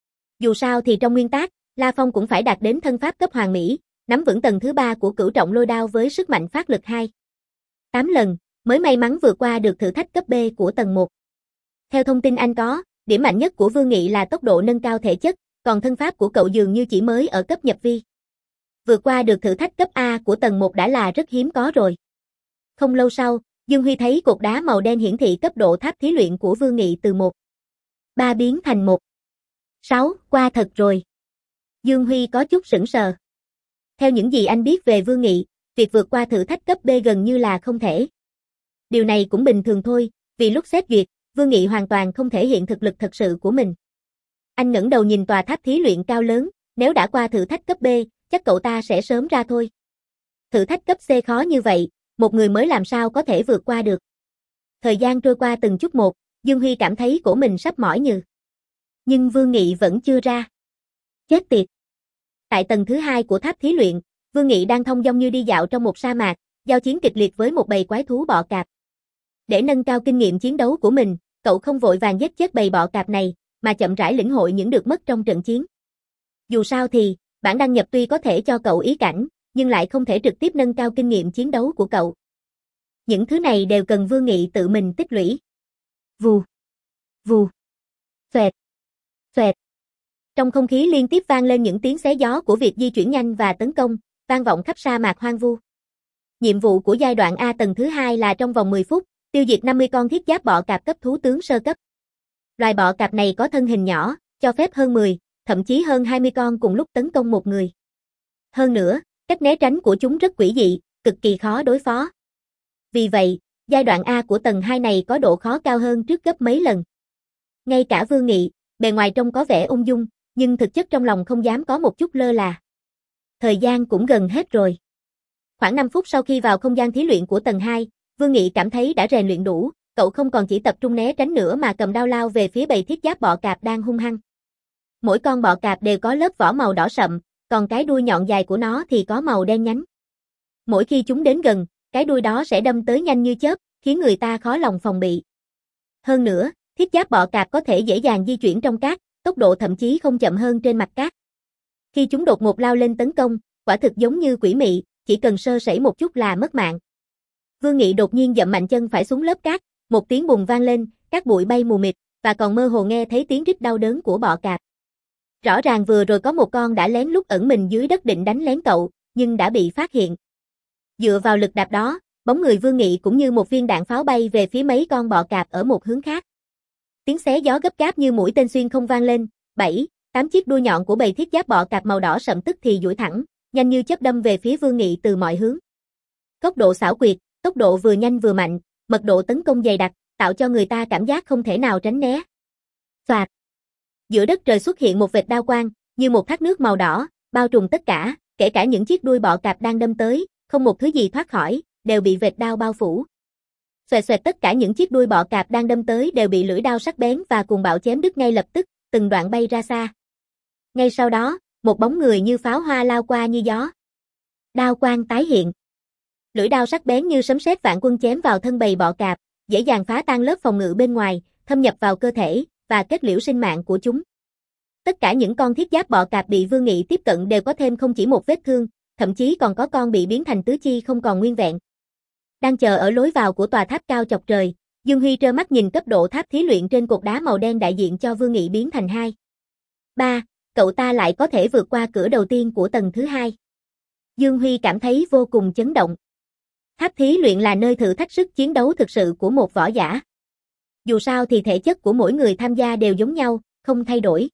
Dù sao thì trong nguyên tắc, La Phong cũng phải đạt đến thân pháp cấp hoàn mỹ, nắm vững tầng thứ ba của cửu trọng lôi đao với sức mạnh phát lực hai. tám lần, mới may mắn vượt qua được thử thách cấp B của tầng một. Theo thông tin anh có, điểm mạnh nhất của Vương Nghị là tốc độ nâng cao thể chất, còn thân pháp của cậu dường như chỉ mới ở cấp nhập vi. Vượt qua được thử thách cấp A của tầng một đã là rất hiếm có rồi. Không lâu sau, Dương Huy thấy cột đá màu đen hiển thị cấp độ tháp thí luyện của Vương Nghị từ một. ba biến thành một. sáu, qua thật rồi. Dương Huy có chút sững sờ. Theo những gì anh biết về Vương Nghị, việc vượt qua thử thách cấp B gần như là không thể. Điều này cũng bình thường thôi, vì lúc xét duyệt, Vương Nghị hoàn toàn không thể hiện thực lực thật sự của mình. Anh ngẩng đầu nhìn tòa tháp thí luyện cao lớn, nếu đã qua thử thách cấp B, chắc cậu ta sẽ sớm ra thôi. Thử thách cấp C khó như vậy, một người mới làm sao có thể vượt qua được. Thời gian trôi qua từng chút một, Dương Huy cảm thấy cổ mình sắp mỏi nhừ. Nhưng Vương Nghị vẫn chưa ra. Chết tiệt. Tại tầng thứ hai của tháp thí luyện, Vương Nghị đang thong dong như đi dạo trong một sa mạc, giao chiến kịch liệt với một bầy quái thú bọ cạp. Để nâng cao kinh nghiệm chiến đấu của mình, cậu không vội vàng giết chết bầy bọ cạp này, mà chậm rãi lĩnh hội những được mất trong trận chiến. Dù sao thì, bản đăng nhập tuy có thể cho cậu ý cảnh, nhưng lại không thể trực tiếp nâng cao kinh nghiệm chiến đấu của cậu. Những thứ này đều cần Vương Nghị tự mình tích lũy. Vù, vù, xoẹt, xoẹt. Trong không khí liên tiếp vang lên những tiếng xé gió của việc di chuyển nhanh và tấn công, vang vọng khắp sa mạc hoang vu. Nhiệm vụ của giai đoạn A tầng thứ hai là trong vòng mười phút, tiêu diệt năm mươi con thiết giáp bọ cạp cấp thú tướng sơ cấp. Loài bọ cạp này có thân hình nhỏ, cho phép hơn mười, thậm chí hơn hai mươi con cùng lúc tấn công một người. Hơn nữa, cách né tránh của chúng rất quỷ dị, cực kỳ khó đối phó. Vì vậy, giai đoạn A của tầng hai này có độ khó cao hơn trước gấp mấy lần. Ngay cả Vương Nghị, bề ngoài trông có vẻ ung dung, nhưng thực chất trong lòng không dám có một chút lơ là. Thời gian cũng gần hết rồi. Khoảng năm phút sau khi vào không gian thí luyện của tầng hai, Vương Nghị cảm thấy đã rèn luyện đủ, cậu không còn chỉ tập trung né tránh nữa mà cầm đao lao về phía bầy thiết giáp bọ cạp đang hung hăng. Mỗi con bọ cạp đều có lớp vỏ màu đỏ sậm, còn cái đuôi nhọn dài của nó thì có màu đen nhánh. Mỗi khi chúng đến gần, cái đuôi đó sẽ đâm tới nhanh như chớp, khiến người ta khó lòng phòng bị. Hơn nữa, thiết giáp bọ cạp có thể dễ dàng di chuyển trong cát, tốc độ thậm chí không chậm hơn trên mặt cát. Khi chúng đột ngột lao lên tấn công, quả thực giống như quỷ mị, chỉ cần sơ sẩy một chút là mất mạng. Vương Nghị đột nhiên dậm mạnh chân phải xuống lớp cát, một tiếng bùng vang lên, cát bụi bay mù mịt, và còn mơ hồ nghe thấy tiếng rít đau đớn của bọ cạp. Rõ ràng vừa rồi có một con đã lén lút ẩn mình dưới đất định đánh lén cậu, nhưng đã bị phát hiện. Dựa vào lực đạp đó, bóng người Vương Nghị cũng như một viên đạn pháo bay về phía mấy con bọ cạp ở một hướng khác. Tiếng xé gió gấp gáp như mũi tên xuyên không vang lên, bảy, tám chiếc đuôi nhọn của bầy thiết giáp bọ cạp màu đỏ sậm tức thì duỗi thẳng, nhanh như chớp đâm về phía Vương Nghị từ mọi hướng. Tốc độ xảo quyệt, tốc độ vừa nhanh vừa mạnh, mật độ tấn công dày đặc, tạo cho người ta cảm giác không thể nào tránh né. Phạt. Giữa đất trời xuất hiện một vệt đao quang, như một thác nước màu đỏ, bao trùm tất cả, kể cả những chiếc đuôi bọ cạp đang đâm tới, không một thứ gì thoát khỏi, đều bị vệt đao bao phủ. Xoẹt xoẹt tất cả những chiếc đuôi bọ cạp đang đâm tới đều bị lưỡi đao sắc bén và cuồng bạo chém đứt ngay lập tức, từng đoạn bay ra xa. Ngay sau đó, một bóng người như pháo hoa lao qua như gió. Đao quang tái hiện. Lưỡi đao sắc bén như sấm sét vạn quân chém vào thân bầy bọ cạp, dễ dàng phá tan lớp phòng ngự bên ngoài, thâm nhập vào cơ thể và kết liễu sinh mạng của chúng. Tất cả những con thiết giáp bọ cạp bị Vương Nghị tiếp cận đều có thêm không chỉ một vết thương, thậm chí còn có con bị biến thành tứ chi không còn nguyên vẹn. Đang chờ ở lối vào của tòa tháp cao chọc trời, Dương Huy trơ mắt nhìn cấp độ tháp thí luyện trên cột đá màu đen đại diện cho Vương Nghị biến thành hai. ba. Cậu ta lại có thể vượt qua cửa đầu tiên của tầng thứ hai. Dương Huy cảm thấy vô cùng chấn động. Tháp thí luyện là nơi thử thách sức chiến đấu thực sự của một võ giả. Dù sao thì thể chất của mỗi người tham gia đều giống nhau, không thay đổi.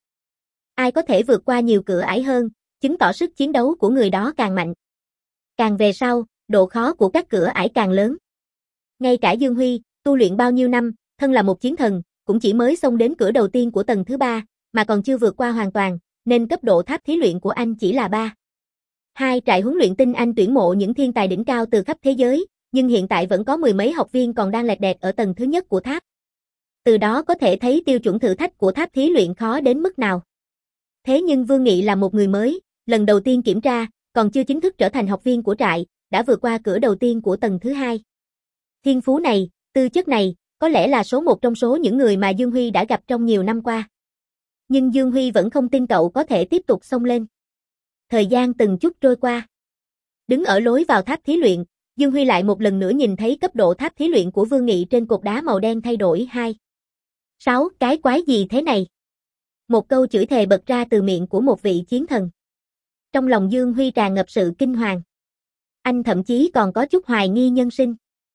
Ai có thể vượt qua nhiều cửa ải hơn, chứng tỏ sức chiến đấu của người đó càng mạnh. Càng về sau, độ khó của các cửa ải càng lớn. Ngay cả Dương Huy, tu luyện bao nhiêu năm, thân là một chiến thần, cũng chỉ mới xông đến cửa đầu tiên của tầng thứ ba, mà còn chưa vượt qua hoàn toàn, nên cấp độ tháp thí luyện của anh chỉ là ba. Hai trại huấn luyện tinh anh tuyển mộ những thiên tài đỉnh cao từ khắp thế giới, nhưng hiện tại vẫn có mười mấy học viên còn đang lẹt đẹt ở tầng thứ nhất của tháp. Từ đó có thể thấy tiêu chuẩn thử thách của tháp thí luyện khó đến mức nào. Thế nhưng Vương Nghị là một người mới, lần đầu tiên kiểm tra, còn chưa chính thức trở thành học viên của trại, đã vượt qua cửa đầu tiên của tầng thứ hai. Thiên phú này, tư chất này, có lẽ là số một trong số những người mà Dương Huy đã gặp trong nhiều năm qua. Nhưng Dương Huy vẫn không tin cậu có thể tiếp tục xông lên. Thời gian từng chút trôi qua. Đứng ở lối vào tháp thí luyện, Dương Huy lại một lần nữa nhìn thấy cấp độ tháp thí luyện của Vương Nghị trên cột đá màu đen thay đổi hai. sáu. Cái quái gì thế này? Một câu chửi thề bật ra từ miệng của một vị chiến thần. Trong lòng Dương Huy tràn ngập sự kinh hoàng. Anh thậm chí còn có chút hoài nghi nhân sinh.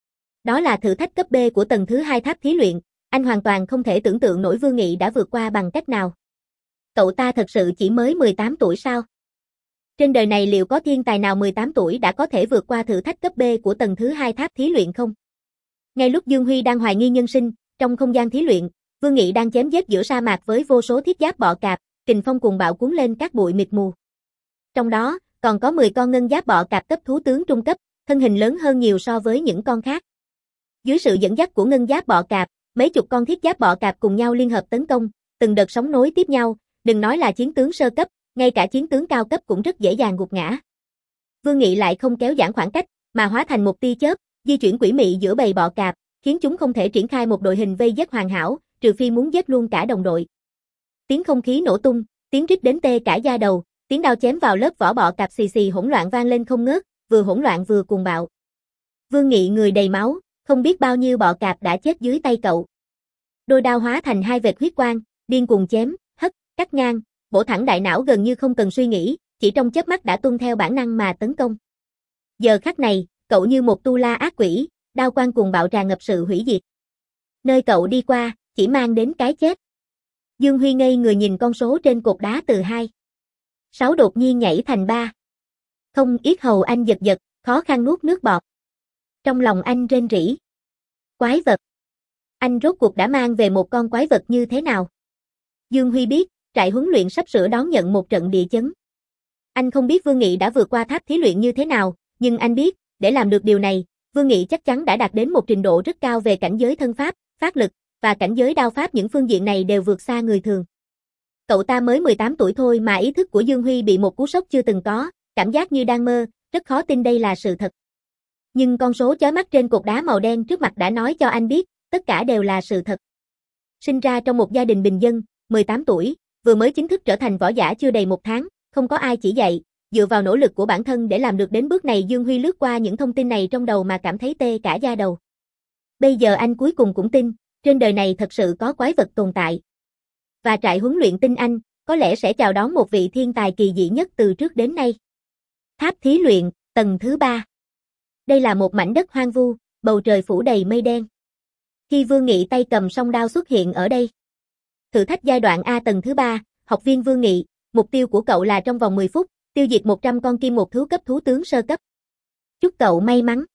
Đó là thử thách cấp B của tầng thứ hai tháp thí luyện, anh hoàn toàn không thể tưởng tượng nổi Vương Nghị đã vượt qua bằng cách nào. Cậu ta thật sự chỉ mới mười tám tuổi sao? Trên đời này liệu có thiên tài nào mười tám tuổi đã có thể vượt qua thử thách cấp B của tầng thứ hai tháp thí luyện không? Ngay lúc Dương Huy đang hoài nghi nhân sinh, trong không gian thí luyện, Vương Nghị đang chém giết giữa sa mạc với vô số thiết giáp bọ cạp, kình phong cuồng bạo cuốn lên các bụi mịt mù. Trong đó, còn có mười con ngân giáp bọ cạp cấp thú tướng trung cấp, thân hình lớn hơn nhiều so với những con khác. Dưới sự dẫn dắt của ngân giáp bọ cạp, mấy chục con thiết giáp bọ cạp cùng nhau liên hợp tấn công, từng đợt sóng nối tiếp nhau, đừng nói là chiến tướng sơ cấp, ngay cả chiến tướng cao cấp cũng rất dễ dàng gục ngã. Vương Nghị lại không kéo giãn khoảng cách, mà hóa thành một tia chớp, di chuyển quỷ mị giữa bầy bọ cạp, khiến chúng không thể triển khai một đội hình vây giết hoàn hảo, trừ phi muốn giết luôn cả đồng đội. Tiếng không khí nổ tung, tiếng rít đến tê cả da đầu, tiếng đao chém vào lớp vỏ bọ cạp xì xì hỗn loạn vang lên không ngớt, vừa hỗn loạn vừa cuồng bạo. Vương Nghị người đầy máu, không biết bao nhiêu bọ cạp đã chết dưới tay cậu. Đôi đao hóa thành hai vệt huyết quang, điên cuồng chém, hất, cắt ngang, bổ thẳng đại não gần như không cần suy nghĩ, chỉ trong chớp mắt đã tuân theo bản năng mà tấn công. Giờ khắc này, cậu như một tu la ác quỷ, đao quang cuồng bạo tràn ngập sự hủy diệt. Nơi cậu đi qua, chỉ mang đến cái chết. Dương Huy ngây người nhìn con số trên cột đá từ hai. sáu đột nhiên nhảy thành ba. Không, yết hầu anh giật giật, khó khăn nuốt nước bọt. Trong lòng anh rên rỉ. Quái vật. Anh rốt cuộc đã mang về một con quái vật như thế nào? Dương Huy biết, trại huấn luyện sắp sửa đón nhận một trận địa chấn. Anh không biết Vương Nghị đã vượt qua tháp thí luyện như thế nào, nhưng anh biết, để làm được điều này, Vương Nghị chắc chắn đã đạt đến một trình độ rất cao về cảnh giới thân pháp, phát lực, và cảnh giới đao pháp, những phương diện này đều vượt xa người thường. Cậu ta mới mười tám tuổi thôi mà ý thức của Dương Huy bị một cú sốc chưa từng có, cảm giác như đang mơ, rất khó tin đây là sự thật. Nhưng con số chói mắt trên cột đá màu đen trước mặt đã nói cho anh biết, tất cả đều là sự thật. Sinh ra trong một gia đình bình dân, mười tám tuổi, vừa mới chính thức trở thành võ giả chưa đầy một tháng, không có ai chỉ dạy, dựa vào nỗ lực của bản thân để làm được đến bước này. Dương Huy lướt qua những thông tin này trong đầu mà cảm thấy tê cả da đầu. Bây giờ anh cuối cùng cũng tin, trên đời này thật sự có quái vật tồn tại. Và trại huấn luyện Tinh Anh, có lẽ sẽ chào đón một vị thiên tài kỳ dị nhất từ trước đến nay. Tháp thí luyện, tầng thứ ba. Đây là một mảnh đất hoang vu, bầu trời phủ đầy mây đen. Khi Vương Nghị tay cầm song đao xuất hiện ở đây. Thử thách giai đoạn A tầng thứ ba, học viên Vương Nghị, mục tiêu của cậu là trong vòng mười phút, tiêu diệt một trăm con kim một thú cấp thú tướng sơ cấp. Chúc cậu may mắn.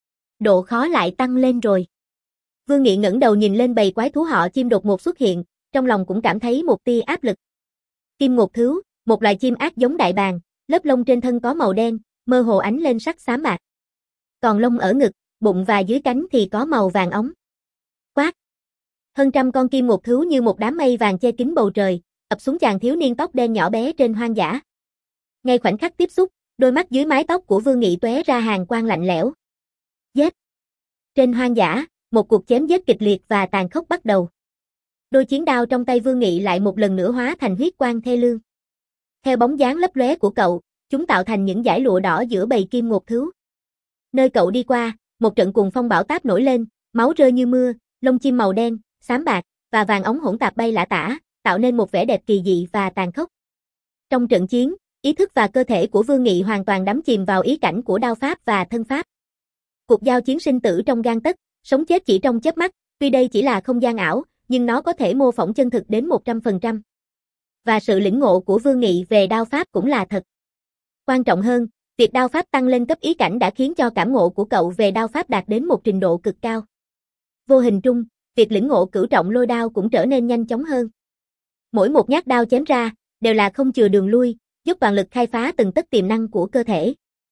Độ khó lại tăng lên rồi. Vương Nghị ngẩng đầu nhìn lên bầy quái thú họ chim đột ngột xuất hiện, trong lòng cũng cảm thấy một tia áp lực. Kim ngột thú, một loài chim ác giống đại bàng, lớp lông trên thân có màu đen, mơ hồ ánh lên sắc xám bạc. Còn lông ở ngực, bụng và dưới cánh thì có màu vàng óng. Quát! Hơn trăm con kim ngột thú như một đám mây vàng che kín bầu trời, ập xuống chàng thiếu niên tóc đen nhỏ bé trên hoang dã. Ngay khoảnh khắc tiếp xúc, đôi mắt dưới mái tóc của Vương Nghị tóe ra hàn quang lạnh lẽo. Giết! Trên hoang dã, một cuộc chém giết kịch liệt và tàn khốc bắt đầu. Đôi chiến đao trong tay Vương Nghị lại một lần nữa hóa thành huyết quang thê lương. Theo bóng dáng lấp lóe của cậu, chúng tạo thành những dải lụa đỏ giữa bầy kim ngột thú. Nơi cậu đi qua, một trận cuồng phong bão táp nổi lên, máu rơi như mưa, lông chim màu đen, xám bạc và vàng óng hỗn tạp bay lả tả, tạo nên một vẻ đẹp kỳ dị và tàn khốc. Trong trận chiến, ý thức và cơ thể của Vương Nghị hoàn toàn đắm chìm vào ý cảnh của đao pháp và thân pháp. Cuộc giao chiến sinh tử trong gang tấc, sống chết chỉ trong chớp mắt, tuy đây chỉ là không gian ảo, nhưng nó có thể mô phỏng chân thực đến một trăm phần trăm. Và sự lĩnh ngộ của Vương Nghị về đao pháp cũng là thật. Quan trọng hơn, việc đao pháp tăng lên cấp ý cảnh đã khiến cho cảm ngộ của cậu về đao pháp đạt đến một trình độ cực cao. Vô hình trung, việc lĩnh ngộ cửu trọng lôi đao cũng trở nên nhanh chóng hơn. Mỗi một nhát đao chém ra, đều là không chừa đường lui, giúp toàn lực khai phá từng tấc tiềm năng của cơ thể.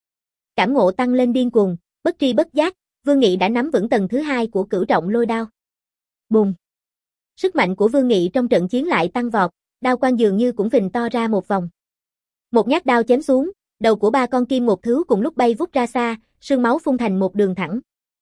Cảm ngộ tăng lên điên cuồng, bất tri bất giác, Vương Nghị đã nắm vững tầng thứ hai của cửu trọng lôi đao. Bùng! Sức mạnh của Vương Nghị trong trận chiến lại tăng vọt, đao quang dường như cũng phình to ra một vòng. Một nhát đao chém xuống, đầu của ba con kim một thứ cùng lúc bay vút ra xa, sương máu phun thành một đường thẳng.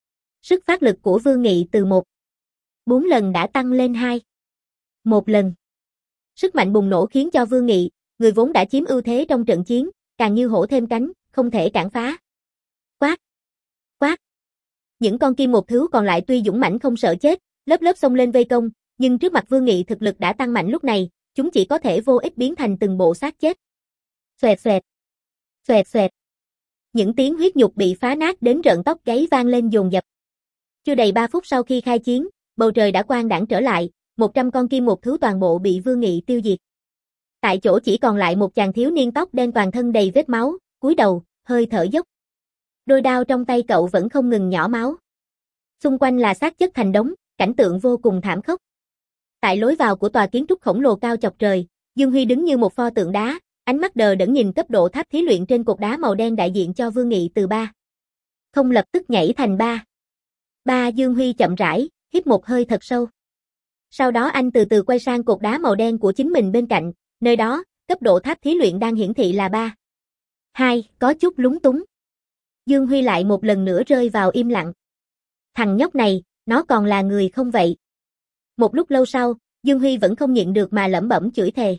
Sức phát lực của Vương Nghị từ một bốn lần đã tăng lên hai một lần. Sức mạnh bùng nổ khiến cho Vương Nghị, người vốn đã chiếm ưu thế trong trận chiến, càng như hổ thêm cánh, không thể cản phá. Quát! Quát! Những con kim một thứ còn lại tuy dũng mãnh không sợ chết, lớp lớp xông lên vây công, nhưng trước mặt Vương Nghị thực lực đã tăng mạnh lúc này, chúng chỉ có thể vô ích biến thành từng bộ xác chết. Xoẹt xoẹt! Xoẹt xoẹt! Những tiếng huyết nhục bị phá nát đến rợn tóc gáy vang lên dồn dập. Chưa đầy ba phút sau khi khai chiến, bầu trời đã quang đãng trở lại, một trăm con kim một thứ toàn bộ bị Vương Nghị tiêu diệt. Tại chỗ chỉ còn lại một chàng thiếu niên tóc đen toàn thân đầy vết máu, cúi đầu, hơi thở dốc. Đôi đao trong tay cậu vẫn không ngừng nhỏ máu. Xung quanh là xác chất thành đống, cảnh tượng vô cùng thảm khốc. Tại lối vào của tòa kiến trúc khổng lồ cao chọc trời, Dương Huy đứng như một pho tượng đá, ánh mắt đờ đẫn nhìn cấp độ tháp thí luyện trên cột đá màu đen đại diện cho Vương Nghị từ ba. Không lập tức nhảy thành ba. Ba Dương Huy chậm rãi, hít một hơi thật sâu. Sau đó anh từ từ quay sang cột đá màu đen của chính mình bên cạnh, nơi đó, cấp độ tháp thí luyện đang hiển thị là ba. Hai, có chút lúng túng. Dương Huy lại một lần nữa rơi vào im lặng. Thằng nhóc này, nó còn là người không vậy? Một lúc lâu sau, Dương Huy vẫn không nhịn được mà lẩm bẩm chửi thề.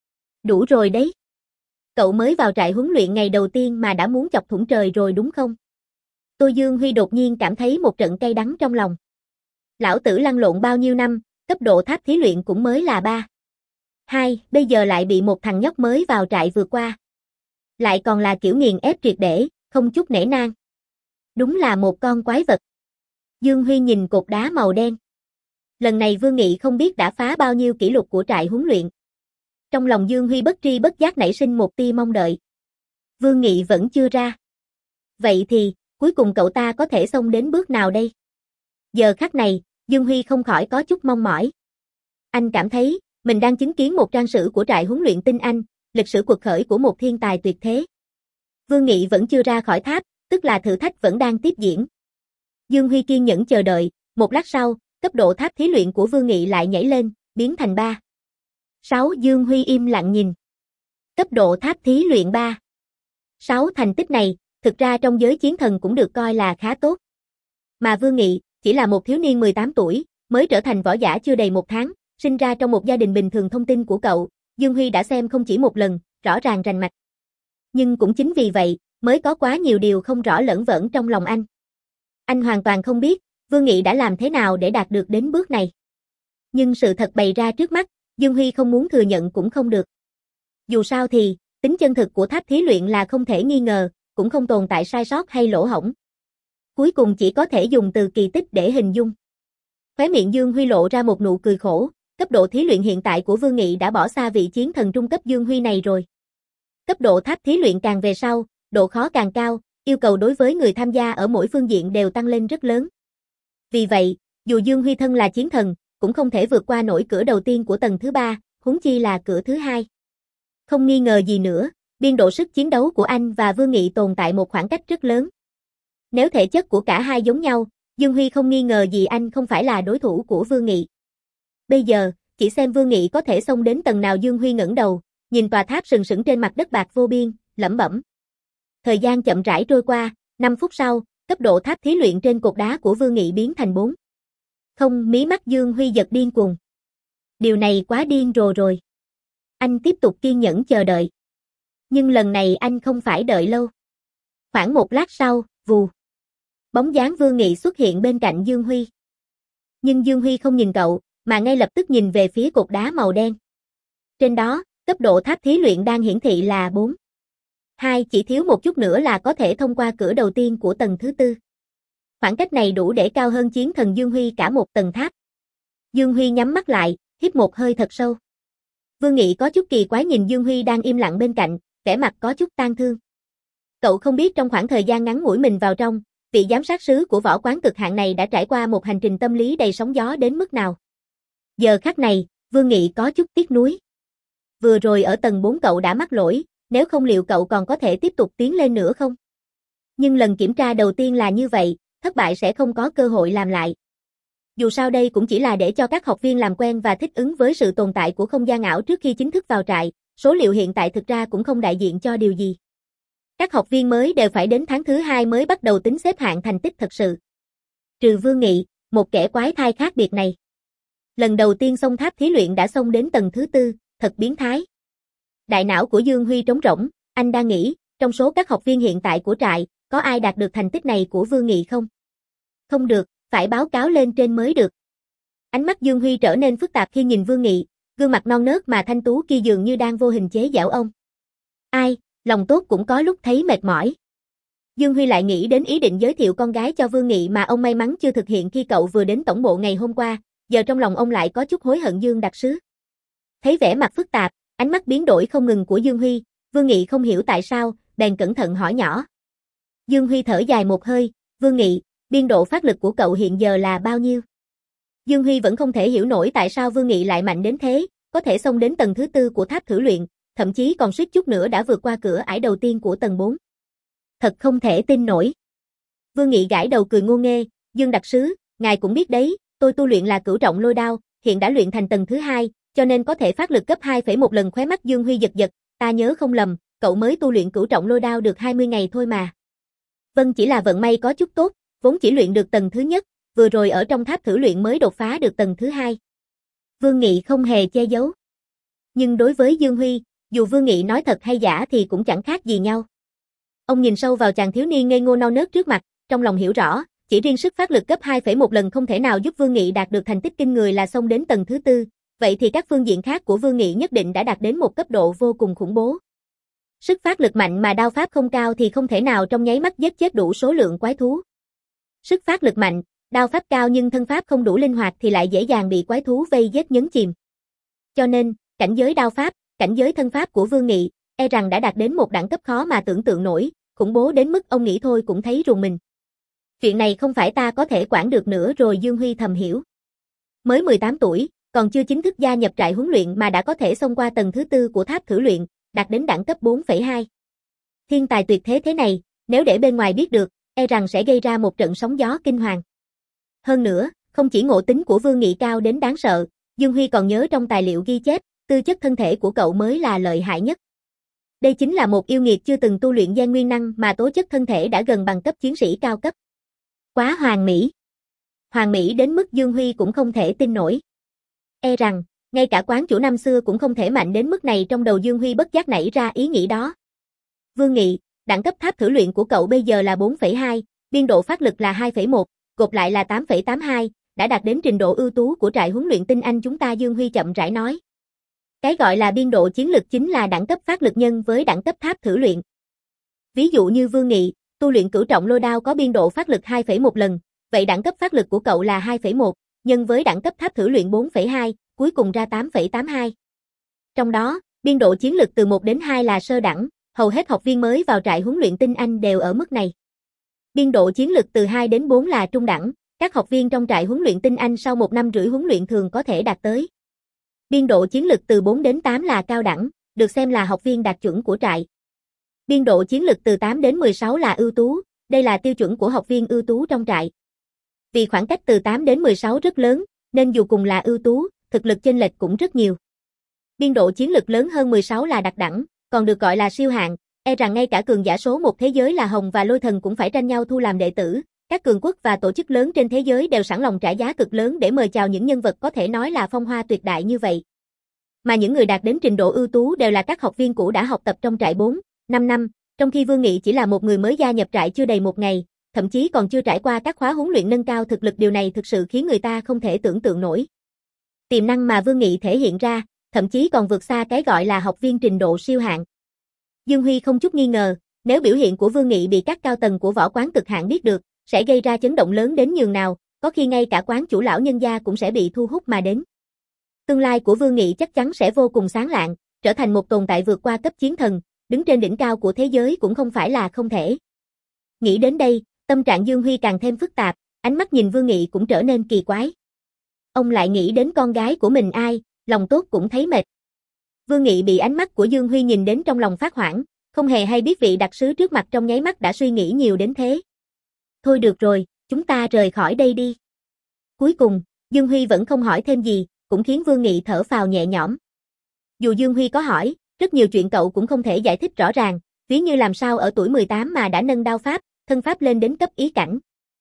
Đủ rồi đấy. Cậu mới vào trại huấn luyện ngày đầu tiên mà đã muốn chọc thủng trời rồi đúng không? Tôi Dương Huy đột nhiên cảm thấy một trận cay đắng trong lòng. Lão tử lăn lộn bao nhiêu năm, cấp độ tháp thí luyện cũng mới là ba. Hai, bây giờ lại bị một thằng nhóc mới vào trại vượt qua. Lại còn là kiểu nghiền ép triệt để, không chút nể nang. Đúng là một con quái vật. Dương Huy nhìn cột đá màu đen. Lần này Vương Nghị không biết đã phá bao nhiêu kỷ lục của trại huấn luyện. Trong lòng Dương Huy bất tri bất giác nảy sinh một tia mong đợi. Vương Nghị vẫn chưa ra. Vậy thì, cuối cùng cậu ta có thể xông đến bước nào đây? Giờ khắc này, Dương Huy không khỏi có chút mong mỏi. Anh cảm thấy, mình đang chứng kiến một trang sử của trại huấn luyện Tinh Anh, lịch sử cuộc khởi của một thiên tài tuyệt thế. Vương Nghị vẫn chưa ra khỏi tháp, tức là thử thách vẫn đang tiếp diễn. Dương Huy kiên nhẫn chờ đợi, một lát sau, cấp độ tháp thí luyện của Vương Nghị lại nhảy lên, biến thành ba. sáu. Dương Huy im lặng nhìn. Cấp độ tháp thí luyện ba. sáu. Thành tích này, thực ra trong giới chiến thần cũng được coi là khá tốt. Mà Vương Nghị, chỉ là một thiếu niên mười tám tuổi, mới trở thành võ giả chưa đầy một tháng, sinh ra trong một gia đình bình thường. Thông tin của cậu, Dương Huy đã xem không chỉ một lần, rõ ràng rành mạch. Nhưng cũng chính vì vậy, mới có quá nhiều điều không rõ lẫn vẩn trong lòng anh. Anh hoàn toàn không biết, Vương Nghị đã làm thế nào để đạt được đến bước này. Nhưng sự thật bày ra trước mắt, Dương Huy không muốn thừa nhận cũng không được. Dù sao thì, tính chân thực của tháp thí luyện là không thể nghi ngờ, cũng không tồn tại sai sót hay lỗ hổng. Cuối cùng chỉ có thể dùng từ kỳ tích để hình dung. Khóe miệng Dương Huy lộ ra một nụ cười khổ, cấp độ thí luyện hiện tại của Vương Nghị đã bỏ xa vị chiến thần trung cấp Dương Huy này rồi. Cấp độ tháp thí luyện càng về sau, độ khó càng cao, yêu cầu đối với người tham gia ở mỗi phương diện đều tăng lên rất lớn. Vì vậy, dù Dương Huy thân là chiến thần, cũng không thể vượt qua nổi cửa đầu tiên của tầng thứ ba, huống chi là cửa thứ hai. Không nghi ngờ gì nữa, biên độ sức chiến đấu của anh và Vương Nghị tồn tại một khoảng cách rất lớn. Nếu thể chất của cả hai giống nhau, Dương Huy không nghi ngờ gì anh không phải là đối thủ của Vương Nghị. Bây giờ, chỉ xem Vương Nghị có thể xông đến tầng nào. Dương Huy ngẩng đầu, nhìn tòa tháp sừng sững trên mặt đất bạc vô biên, lẩm bẩm. Thời gian chậm rãi trôi qua, năm phút sau, cấp độ tháp thí luyện trên cột đá của Vương Nghị biến thành bốn. Không, mí mắt Dương Huy giật điên cuồng. Điều này quá điên rồ rồi. Anh tiếp tục kiên nhẫn chờ đợi. Nhưng lần này anh không phải đợi lâu. Khoảng một lát sau, vù. Bóng dáng Vương Nghị xuất hiện bên cạnh Dương Huy. Nhưng Dương Huy không nhìn cậu, mà ngay lập tức nhìn về phía cột đá màu đen. Trên đó, cấp độ tháp thí luyện đang hiển thị là bốn. hai, chỉ thiếu một chút nữa là có thể thông qua cửa đầu tiên của tầng thứ tư. Khoảng cách này đủ để cao hơn chiến thần Dương Huy cả một tầng tháp. Dương Huy nhắm mắt lại, hít một hơi thật sâu. Vương Nghị có chút kỳ quái nhìn Dương Huy đang im lặng bên cạnh, vẻ mặt có chút tang thương. Cậu không biết trong khoảng thời gian ngắn ngủi mình vào trong, vị giám sát sứ của võ quán cực hạn này đã trải qua một hành trình tâm lý đầy sóng gió đến mức nào. Giờ khắc này, Vương Nghị có chút tiếc nuối. Vừa rồi ở tầng bốn cậu đã mắc lỗi, nếu không liệu cậu còn có thể tiếp tục tiến lên nữa không? Nhưng lần kiểm tra đầu tiên là như vậy, thất bại sẽ không có cơ hội làm lại. Dù sao đây cũng chỉ là để cho các học viên làm quen và thích ứng với sự tồn tại của không gian ảo trước khi chính thức vào trại, số liệu hiện tại thực ra cũng không đại diện cho điều gì. Các học viên mới đều phải đến tháng thứ hai mới bắt đầu tính xếp hạng thành tích thật sự. Trừ Vương Nghị, một kẻ quái thai khác biệt này. Lần đầu tiên xông tháp thí luyện đã xông đến tầng thứ tư, thật biến thái. Đại não của Dương Huy trống rỗng, anh đang nghĩ, trong số các học viên hiện tại của trại, có ai đạt được thành tích này của Vương Nghị không? Không được, phải báo cáo lên trên mới được. Ánh mắt Dương Huy trở nên phức tạp khi nhìn Vương Nghị, gương mặt non nớt mà thanh tú kia dường như đang vô hình chế giễu ông. Ai, lòng tốt cũng có lúc thấy mệt mỏi. Dương Huy lại nghĩ đến ý định giới thiệu con gái cho Vương Nghị mà ông may mắn chưa thực hiện khi cậu vừa đến tổng bộ ngày hôm qua, giờ trong lòng ông lại có chút hối hận Dương đặc sứ. Thấy vẻ mặt phức tạp, ánh mắt biến đổi không ngừng của Dương Huy, Vương Nghị không hiểu tại sao, bèn cẩn thận hỏi nhỏ. Dương Huy thở dài một hơi, Vương Nghị, biên độ phát lực của cậu hiện giờ là bao nhiêu? Dương Huy vẫn không thể hiểu nổi tại sao Vương Nghị lại mạnh đến thế, có thể xông đến tầng thứ tư của tháp thử luyện, thậm chí còn suýt chút nữa đã vượt qua cửa ải đầu tiên của tầng bốn. Thật không thể tin nổi. Vương Nghị gãi đầu cười ngô nghê, Dương đặc sứ, ngài cũng biết đấy, tôi tu luyện là cửu trọng lôi đao, hiện đã luyện thành tầng thứ hai, cho nên có thể phát lực gấp hai phẩy một lần. Khóe mắt Dương Huy giật giật, ta nhớ không lầm, cậu mới tu luyện cửu trọng lôi đao được hai mươi ngày thôi mà. Vâng, chỉ là vận may có chút tốt, vốn chỉ luyện được tầng thứ nhất, vừa rồi ở trong tháp thử luyện mới đột phá được tầng thứ hai. Vương Nghị không hề che giấu. Nhưng đối với Dương Huy, dù Vương Nghị nói thật hay giả thì cũng chẳng khác gì nhau. Ông nhìn sâu vào chàng thiếu niên ngây ngô non nớt trước mặt, trong lòng hiểu rõ, chỉ riêng sức phát lực gấp hai phẩy một lần không thể nào giúp Vương Nghị đạt được thành tích kinh người là xông đến tầng thứ tư, vậy thì các phương diện khác của Vương Nghị nhất định đã đạt đến một cấp độ vô cùng khủng bố. Sức phát lực mạnh mà đao pháp không cao thì không thể nào trong nháy mắt giết chết đủ số lượng quái thú. Sức phát lực mạnh, đao pháp cao nhưng thân pháp không đủ linh hoạt thì lại dễ dàng bị quái thú vây giết nhấn chìm. Cho nên, cảnh giới đao pháp, cảnh giới thân pháp của Vương Nghị, e rằng đã đạt đến một đẳng cấp khó mà tưởng tượng nổi, khủng bố đến mức ông nghĩ thôi cũng thấy rùng mình. Chuyện này không phải ta có thể quản được nữa rồi, Dương Huy thầm hiểu. Mới mười tám tuổi, còn chưa chính thức gia nhập trại huấn luyện mà đã có thể xông qua tầng thứ tư của tháp thử luyện, đạt đến đẳng cấp bốn phẩy hai. Thiên tài tuyệt thế thế này, nếu để bên ngoài biết được, e rằng sẽ gây ra một trận sóng gió kinh hoàng. Hơn nữa, không chỉ ngộ tính của Vương Nghị cao đến đáng sợ, Dương Huy còn nhớ trong tài liệu ghi chép, tư chất thân thể của cậu mới là lợi hại nhất. Đây chính là một yêu nghiệt chưa từng tu luyện gen nguyên năng mà tố chất thân thể đã gần bằng cấp chiến sĩ cao cấp. Quá hoàn mỹ. Hoàn mỹ đến mức Dương Huy cũng không thể tin nổi. E rằng, ngay cả quán chủ năm xưa cũng không thể mạnh đến mức này. Trong đầu Dương Huy bất giác nảy ra ý nghĩ đó. Vương Nghị, đẳng cấp tháp thử luyện của cậu bây giờ là bốn phẩy hai, biên độ phát lực là hai phẩy một, gộp lại là tám phẩy tám hai, đã đạt đến trình độ ưu tú của trại huấn luyện tinh anh chúng ta. Dương Huy chậm rãi nói. Cái gọi là biên độ chiến lực chính là đẳng cấp phát lực nhân với đẳng cấp tháp thử luyện. Ví dụ như Vương Nghị, tu luyện cửu trọng lôi đao có biên độ phát lực hai phẩy một lần, vậy đẳng cấp phát lực của cậu là hai phẩy một, nhân với đẳng cấp tháp thử luyện bốn phẩy hai, cuối cùng ra tám phẩy tám hai. Trong đó, biên độ chiến lực từ một đến hai là sơ đẳng, hầu hết học viên mới vào trại huấn luyện tinh anh đều ở mức này. Biên độ chiến lực từ hai đến bốn là trung đẳng, các học viên trong trại huấn luyện tinh anh sau một năm rưỡi huấn luyện thường có thể đạt tới. Biên độ chiến lực từ bốn đến tám là cao đẳng, được xem là học viên đạt chuẩn của trại. Biên độ chiến lực từ tám đến mười sáu là ưu tú, đây là tiêu chuẩn của học viên ưu tú trong trại. Vì khoảng cách từ tám đến mười sáu rất lớn, nên dù cùng là ưu tú, thực lực chênh lệch cũng rất nhiều. Biên độ chiến lực lớn hơn mười sáu là đặc đẳng, còn được gọi là siêu hạng, e rằng ngay cả cường giả số một thế giới là Hồng và Lôi Thần cũng phải tranh nhau thu làm đệ tử. Các cường quốc và tổ chức lớn trên thế giới đều sẵn lòng trả giá cực lớn để mời chào những nhân vật có thể nói là phong hoa tuyệt đại như vậy. Mà những người đạt đến trình độ ưu tú đều là các học viên cũ đã học tập trong trại bốn, năm năm, trong khi Vương Nghị chỉ là một người mới gia nhập trại chưa đầy một ngày, thậm chí còn chưa trải qua các khóa huấn luyện nâng cao thực lực. Điều này thực sự khiến người ta không thể tưởng tượng nổi. Tiềm năng mà Vương Nghị thể hiện ra, thậm chí còn vượt xa cái gọi là học viên trình độ siêu hạng. Dương Huy không chút nghi ngờ, nếu biểu hiện của Vương Nghị bị các cao tầng của võ quán cực hạng biết được, sẽ gây ra chấn động lớn đến nhường nào, có khi ngay cả quán chủ lão nhân gia cũng sẽ bị thu hút mà đến. Tương lai của Vương Nghị chắc chắn sẽ vô cùng sáng lạng, trở thành một tồn tại vượt qua cấp chiến thần, đứng trên đỉnh cao của thế giới cũng không phải là không thể. Nghĩ đến đây, tâm trạng Dương Huy càng thêm phức tạp, ánh mắt nhìn Vương Nghị cũng trở nên kỳ quái. Ông lại nghĩ đến con gái của mình ai, lòng tốt cũng thấy mệt. Vương Nghị bị ánh mắt của Dương Huy nhìn đến trong lòng phát hoảng, không hề hay biết vị đặc sứ trước mặt trong nháy mắt đã suy nghĩ nhiều đến thế. Thôi được rồi, chúng ta rời khỏi đây đi. Cuối cùng, Dương Huy vẫn không hỏi thêm gì, cũng khiến Vương Nghị thở phào nhẹ nhõm. Dù Dương Huy có hỏi, rất nhiều chuyện cậu cũng không thể giải thích rõ ràng, ví như làm sao ở tuổi mười tám mà đã nâng đao pháp, thân pháp lên đến cấp ý cảnh.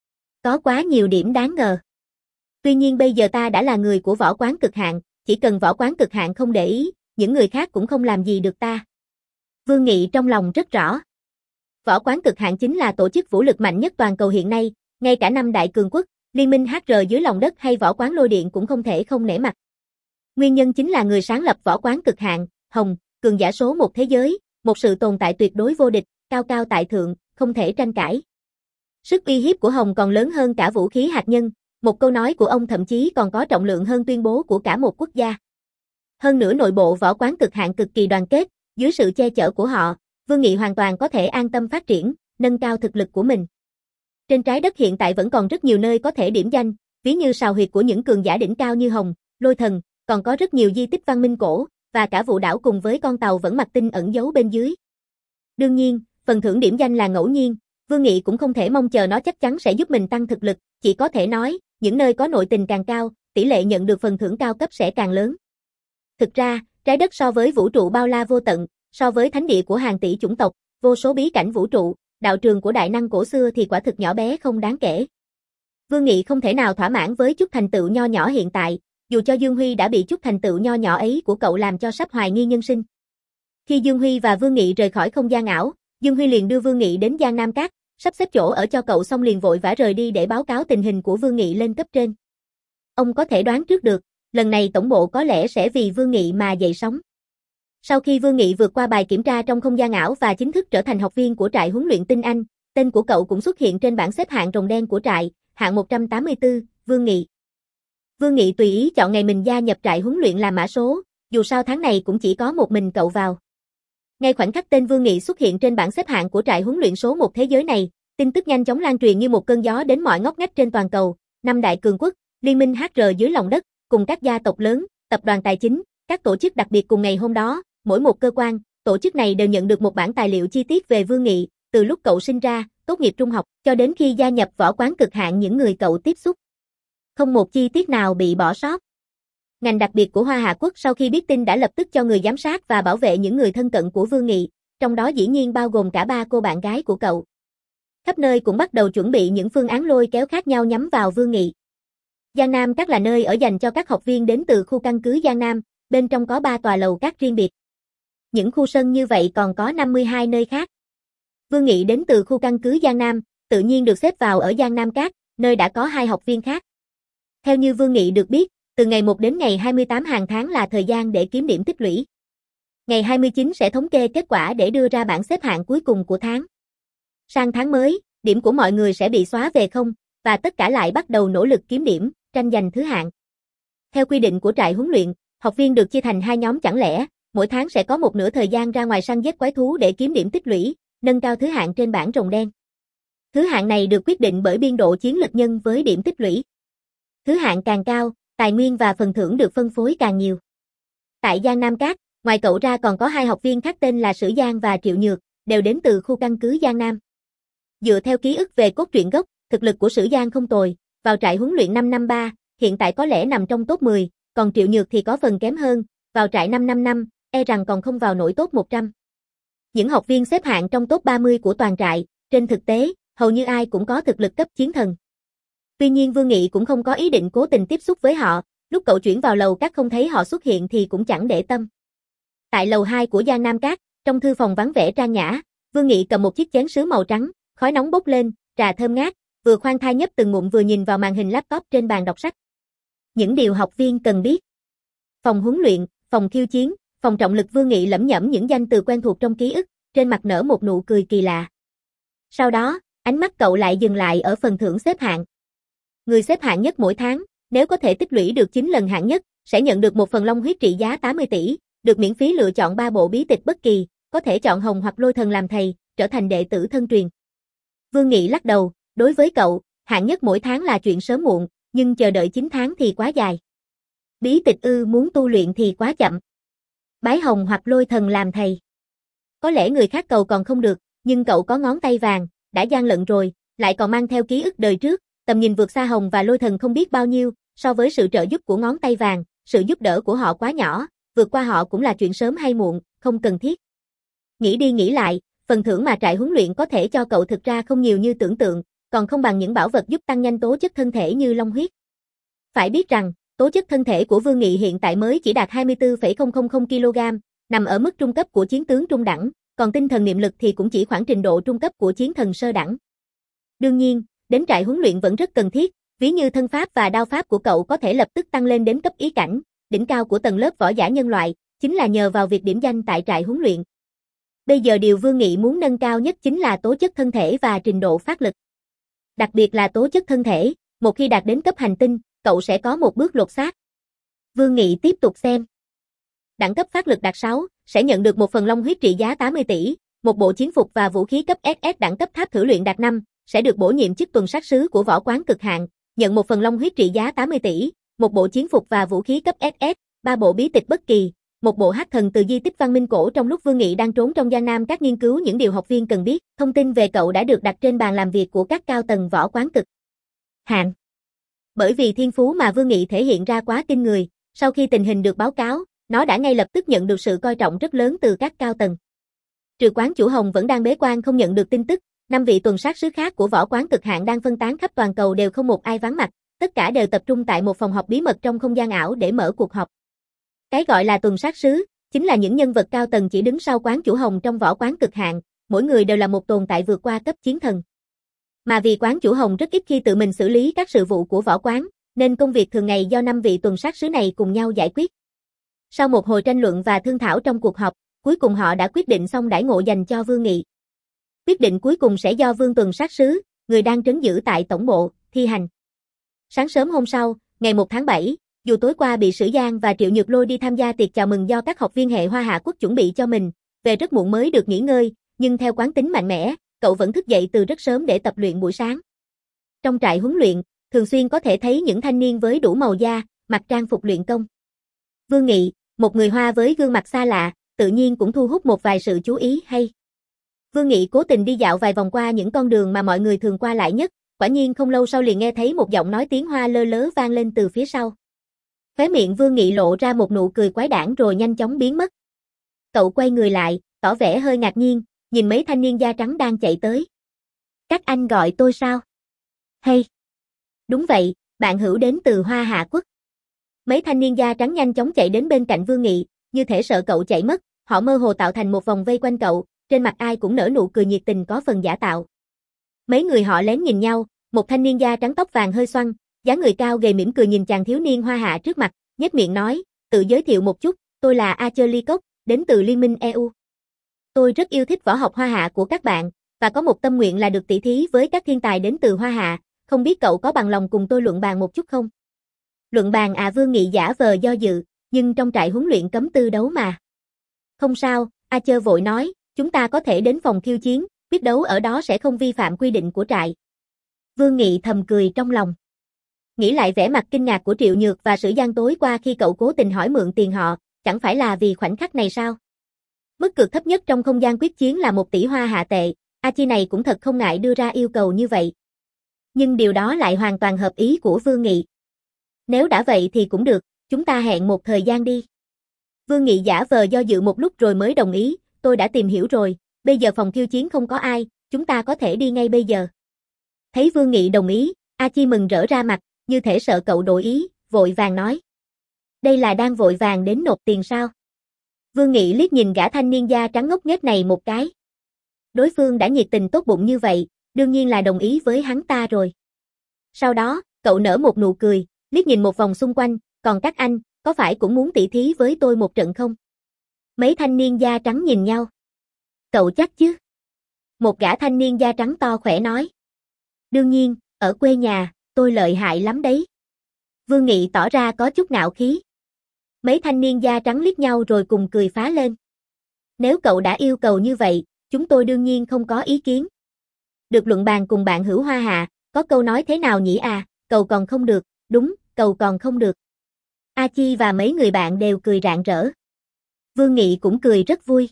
Có quá nhiều điểm đáng ngờ. Tuy nhiên bây giờ ta đã là người của võ quán cực hạn, chỉ cần võ quán cực hạn không để ý, những người khác cũng không làm gì được ta. Vương Nghị trong lòng rất rõ. Võ quán cực hạn chính là tổ chức vũ lực mạnh nhất toàn cầu hiện nay, ngay cả năm đại cường quốc, liên minh hát rờ dưới lòng đất hay võ quán lôi điện cũng không thể không nể mặt. Nguyên nhân chính là người sáng lập võ quán cực hạn, Hồng, cường giả số một thế giới, một sự tồn tại tuyệt đối vô địch, cao cao tại thượng, không thể tranh cãi. Sức uy hiếp của Hồng còn lớn hơn cả vũ khí hạt nhân, một câu nói của ông thậm chí còn có trọng lượng hơn tuyên bố của cả một quốc gia. Hơn nữa nội bộ võ quán cực hạn cực kỳ đoàn kết, dưới sự che chở của họ, Vương Nghị hoàn toàn có thể an tâm phát triển, nâng cao thực lực của mình. Trên trái đất hiện tại vẫn còn rất nhiều nơi có thể điểm danh, ví như sào huyệt của những cường giả đỉnh cao như Hồng, Lôi Thần, còn có rất nhiều di tích văn minh cổ, và cả vụ đảo cùng với con tàu vẫn mặt tinh ẩn giấu bên dưới. Đương nhiên, phần thưởng điểm danh là ngẫu nhiên, Vương Nghị cũng không thể mong chờ nó chắc chắn sẽ giúp mình tăng thực lực, chỉ có thể nói, những nơi có nội tình càng cao, tỷ lệ nhận được phần thưởng cao cấp sẽ càng lớn. Thực ra, trái đất so với vũ trụ bao la vô tận, so với thánh địa của hàng tỷ chủng tộc, vô số bí cảnh vũ trụ, đạo trường của đại năng cổ xưa thì quả thực nhỏ bé không đáng kể. Vương Nghị không thể nào thỏa mãn với chút thành tựu nho nhỏ hiện tại, dù cho Dương Huy đã bị chút thành tựu nho nhỏ ấy của cậu làm cho sắp hoài nghi nhân sinh. Khi Dương Huy và Vương Nghị rời khỏi không gian ảo, Dương Huy liền đưa Vương Nghị đến Giang Nam Các, sắp xếp chỗ ở cho cậu xong liền vội vã rời đi để báo cáo tình hình của Vương Nghị lên cấp trên. Ông có thể đoán trước được, lần này tổng bộ có lẽ sẽ vì Vương Nghị mà dậy sóng. Sau khi Vương Nghị vượt qua bài kiểm tra trong không gian ảo và chính thức trở thành học viên của trại huấn luyện tinh anh, tên của cậu cũng xuất hiện trên bảng xếp hạng rồng đen của trại, hạng một trăm tám mươi tư, Vương Nghị. Vương Nghị tùy ý chọn ngày mình gia nhập trại huấn luyện làm mã số, dù sao tháng này cũng chỉ có một mình cậu vào. Ngay khoảnh khắc tên Vương Nghị xuất hiện trên bảng xếp hạng của trại huấn luyện số một thế giới này, tin tức nhanh chóng lan truyền như một cơn gió đến mọi ngóc ngách trên toàn cầu, năm đại cường quốc, liên minh hát rờ dưới lòng đất, cùng các gia tộc lớn, tập đoàn tài chính, các tổ chức đặc biệt cùng ngày hôm đó, mỗi một cơ quan, tổ chức này đều nhận được một bản tài liệu chi tiết về Vương Nghị, từ lúc cậu sinh ra, tốt nghiệp trung học, cho đến khi gia nhập võ quán cực hạn những người cậu tiếp xúc. Không một chi tiết nào bị bỏ sót. Ngành đặc biệt của Hoa Hạ Quốc sau khi biết tin đã lập tức cho người giám sát và bảo vệ những người thân cận của Vương Nghị, trong đó dĩ nhiên bao gồm cả ba cô bạn gái của cậu. Khắp nơi cũng bắt đầu chuẩn bị những phương án lôi kéo khác nhau nhắm vào Vương Nghị. Giang Nam Các là nơi ở dành cho các học viên đến từ khu căn cứ Giang Nam, bên trong có ba tòa lầu các riêng biệt. Những khu sân như vậy còn có năm mươi hai nơi khác. Vương Nghị đến từ khu căn cứ Giang Nam, tự nhiên được xếp vào ở Giang Nam Các, nơi đã có hai học viên khác. Theo như Vương Nghị được biết, từ ngày một đến ngày hai mươi tám hàng tháng là thời gian để kiếm điểm tích lũy. Ngày hai mươi chín sẽ thống kê kết quả để đưa ra bảng xếp hạng cuối cùng của tháng. Sang tháng mới, điểm của mọi người sẽ bị xóa về không, và tất cả lại bắt đầu nỗ lực kiếm điểm, tranh giành thứ hạng. Theo quy định của trại huấn luyện, học viên được chia thành hai nhóm chẳng lẽ, mỗi tháng sẽ có một nửa thời gian ra ngoài săn giết quái thú để kiếm điểm tích lũy, nâng cao thứ hạng trên bảng rồng đen. Thứ hạng này được quyết định bởi biên độ chiến lực nhân với điểm tích lũy. Thứ hạng càng cao, tài nguyên và phần thưởng được phân phối càng nhiều. Tại Giang Nam Các, ngoài cậu ra còn có hai học viên khác tên là Sử Giang và Triệu Nhược, đều đến từ khu căn cứ Giang Nam. Dựa theo ký ức về cốt truyện gốc, thực lực của Sử Giang không tồi, vào trại huấn luyện năm năm ba, hiện tại có lẽ nằm trong top mười, còn Triệu Nhược thì có phần kém hơn, vào trại năm năm năm, e rằng còn không vào nổi top một trăm. Những học viên xếp hạng trong top ba mươi của toàn trại, trên thực tế, hầu như ai cũng có thực lực cấp chiến thần. Tuy nhiên Vương Nghị cũng không có ý định cố tình tiếp xúc với họ, lúc cậu chuyển vào lầu các không thấy họ xuất hiện thì cũng chẳng để tâm. Tại lầu hai của Giang Nam Các, trong thư phòng vắng vẻ trang nhã, Vương Nghị cầm một chiếc chén sứ màu trắng, khói nóng bốc lên, trà thơm ngát, vừa khoan thai nhấp từng ngụm vừa nhìn vào màn hình laptop trên bàn đọc sách. Những điều học viên cần biết. Phòng huấn luyện, phòng khiêu chiến, phòng trọng lực. Vương Nghị lẩm nhẩm những danh từ quen thuộc trong ký ức, trên mặt nở một nụ cười kỳ lạ. Sau đó, ánh mắt cậu lại dừng lại ở phần thưởng xếp hạng. Người xếp hạng nhất mỗi tháng, nếu có thể tích lũy được chín lần hạng nhất, sẽ nhận được một phần long huyết trị giá tám mươi tỷ, được miễn phí lựa chọn ba bộ bí tịch bất kỳ, có thể chọn Hồng hoặc Lôi Thần làm thầy, trở thành đệ tử thân truyền. Vương Nghị lắc đầu, đối với cậu, hạng nhất mỗi tháng là chuyện sớm muộn, nhưng chờ đợi chín tháng thì quá dài. Bí tịch ư, muốn tu luyện thì quá chậm. Bái Hồng hoặc Lôi Thần làm thầy. Có lẽ người khác cầu còn không được, nhưng cậu có ngón tay vàng, đã gian lận rồi, lại còn mang theo ký ức đời trước, tầm nhìn vượt xa Hồng và Lôi Thần không biết bao nhiêu, so với sự trợ giúp của ngón tay vàng, sự giúp đỡ của họ quá nhỏ, vượt qua họ cũng là chuyện sớm hay muộn, không cần thiết. Nghĩ đi nghĩ lại, phần thưởng mà trại huấn luyện có thể cho cậu thực ra không nhiều như tưởng tượng, còn không bằng những bảo vật giúp tăng nhanh tố chất thân thể như long huyết. Phải biết rằng, tố chất thân thể của Vương Nghị hiện tại mới chỉ đạt hai mươi tư phẩy không không không ki lô gam, nằm ở mức trung cấp của chiến tướng trung đẳng, còn tinh thần niệm lực thì cũng chỉ khoảng trình độ trung cấp của chiến thần sơ đẳng. Đương nhiên, đến trại huấn luyện vẫn rất cần thiết, ví như thân pháp và đao pháp của cậu có thể lập tức tăng lên đến cấp ý cảnh, đỉnh cao của tầng lớp võ giả nhân loại, chính là nhờ vào việc điểm danh tại trại huấn luyện. Bây giờ điều Vương Nghị muốn nâng cao nhất chính là tố chất thân thể và trình độ phát lực. Đặc biệt là tố chất thân thể, một khi đạt đến cấp hành tinh, cậu sẽ có một bước lột xác. Vương Nghị tiếp tục xem. Đẳng cấp phát lực đạt sáu, sẽ nhận được một phần long huyết trị giá tám mươi tỷ, một bộ chiến phục và vũ khí cấp ét ét. Đẳng cấp tháp thử luyện đạt năm, sẽ được bổ nhiệm chức tuần sát sứ của võ quán cực hạn, nhận một phần long huyết trị giá tám mươi tỷ, một bộ chiến phục và vũ khí cấp ét ét, ba bộ bí tịch bất kỳ, một bộ hắc thần từ di tích văn minh cổ. Trong lúc Vương Nghị đang trốn trong Giang Nam Các nghiên cứu những điều học viên cần biết, thông tin về cậu đã được đặt trên bàn làm việc của các cao tầng võ quán cực hạn. Bởi vì thiên phú mà Vương Nghị thể hiện ra quá kinh người, sau khi tình hình được báo cáo, nó đã ngay lập tức nhận được sự coi trọng rất lớn từ các cao tầng. Trừ quán chủ Hồng vẫn đang bế quan không nhận được tin tức, năm vị tuần sát sứ khác của võ quán cực hạn đang phân tán khắp toàn cầu đều không một ai vắng mặt, tất cả đều tập trung tại một phòng họp bí mật trong không gian ảo để mở cuộc họp. Cái gọi là tuần sát sứ, chính là những nhân vật cao tầng chỉ đứng sau quán chủ Hồng trong võ quán cực hạn, mỗi người đều là một tồn tại vượt qua cấp chiến thần. Mà vì quán chủ Hồng rất ít khi tự mình xử lý các sự vụ của võ quán, nên công việc thường ngày do năm vị tuần sát sứ này cùng nhau giải quyết. Sau một hồi tranh luận và thương thảo trong cuộc họp, cuối cùng họ đã quyết định xong đãi ngộ dành cho Vương Nghị. Quyết định cuối cùng sẽ do Vương tuần sát sứ, người đang trấn giữ tại tổng bộ, thi hành. Sáng sớm hôm sau, ngày một tháng bảy, dù tối qua bị Sử Giang và Triệu Nhược lôi đi tham gia tiệc chào mừng do các học viên hệ Hoa Hạ Quốc chuẩn bị cho mình, về rất muộn mới được nghỉ ngơi, nhưng theo quán tính mạnh mẽ, cậu vẫn thức dậy từ rất sớm để tập luyện buổi sáng. Trong trại huấn luyện, thường xuyên có thể thấy những thanh niên với đủ màu da, mặc trang phục luyện công. Vương Nghị, một người Hoa với gương mặt xa lạ, tự nhiên cũng thu hút một vài sự chú ý hay. Vương Nghị cố tình đi dạo vài vòng qua những con đường mà mọi người thường qua lại nhất, quả nhiên không lâu sau liền nghe thấy một giọng nói tiếng Hoa lơ lớ vang lên từ phía sau. Khóe miệng Vương Nghị lộ ra một nụ cười quái đản rồi nhanh chóng biến mất. Cậu quay người lại, tỏ vẻ hơi ngạc nhiên, nhìn mấy thanh niên da trắng đang chạy tới. Các anh gọi tôi sao? Hay. Đúng vậy, bạn hữu đến từ Hoa Hạ Quốc. Mấy thanh niên da trắng nhanh chóng chạy đến bên cạnh Vương Nghị, như thể sợ cậu chạy mất, họ mơ hồ tạo thành một vòng vây quanh cậu, trên mặt ai cũng nở nụ cười nhiệt tình có phần giả tạo. Mấy người họ lén nhìn nhau, một thanh niên da trắng tóc vàng hơi xoăn, dáng người cao gầy mỉm cười nhìn chàng thiếu niên Hoa Hạ trước mặt, nhếch miệng nói, tự giới thiệu một chút, tôi là Archer Leacock, đến từ Liên minh e u. Tôi rất yêu thích võ học Hoa Hạ của các bạn, và có một tâm nguyện là được tỷ thí với các thiên tài đến từ Hoa Hạ, không biết cậu có bằng lòng cùng tôi luận bàn một chút không? Luận bàn à? Vương Nghị giả vờ do dự, nhưng trong trại huấn luyện cấm tư đấu mà. Không sao, Archer vội nói, chúng ta có thể đến phòng khiêu chiến, quyết đấu ở đó sẽ không vi phạm quy định của trại. Vương Nghị thầm cười trong lòng. Nghĩ lại vẻ mặt kinh ngạc của Triệu Nhược và Sử Giang tối qua khi cậu cố tình hỏi mượn tiền họ, chẳng phải là vì khoảnh khắc này sao? Mức cược thấp nhất trong không gian quyết chiến là một tỷ Hoa Hạ tệ, A Chi này cũng thật không ngại đưa ra yêu cầu như vậy. Nhưng điều đó lại hoàn toàn hợp ý của Vương Nghị. Nếu đã vậy thì cũng được, chúng ta hẹn một thời gian đi. Vương Nghị giả vờ do dự một lúc rồi mới đồng ý, tôi đã tìm hiểu rồi, bây giờ phòng khiêu chiến không có ai, chúng ta có thể đi ngay bây giờ. Thấy Vương Nghị đồng ý, A Chi mừng rỡ ra mặt, như thể sợ cậu đổi ý, vội vàng nói. Đây là đang vội vàng đến nộp tiền sao? Vương Nghị liếc nhìn gã thanh niên da trắng ngốc nghếch này một cái. Đối phương đã nhiệt tình tốt bụng như vậy, đương nhiên là đồng ý với hắn ta rồi. Sau đó, cậu nở một nụ cười, liếc nhìn một vòng xung quanh, còn các anh, có phải cũng muốn tỉ thí với tôi một trận không? Mấy thanh niên da trắng nhìn nhau. Cậu chắc chứ? Một gã thanh niên da trắng to khỏe nói. Đương nhiên, ở quê nhà, tôi lợi hại lắm đấy. Vương Nghị tỏ ra có chút ngạo khí. Mấy thanh niên da trắng liếc nhau rồi cùng cười phá lên. Nếu cậu đã yêu cầu như vậy, chúng tôi đương nhiên không có ý kiến. Được luận bàn cùng bạn hữu Hoa Hạ, có câu nói thế nào nhỉ à, cầu còn không được, đúng, cầu còn không được. A Chi và mấy người bạn đều cười rạng rỡ. Vương Nghị cũng cười rất vui.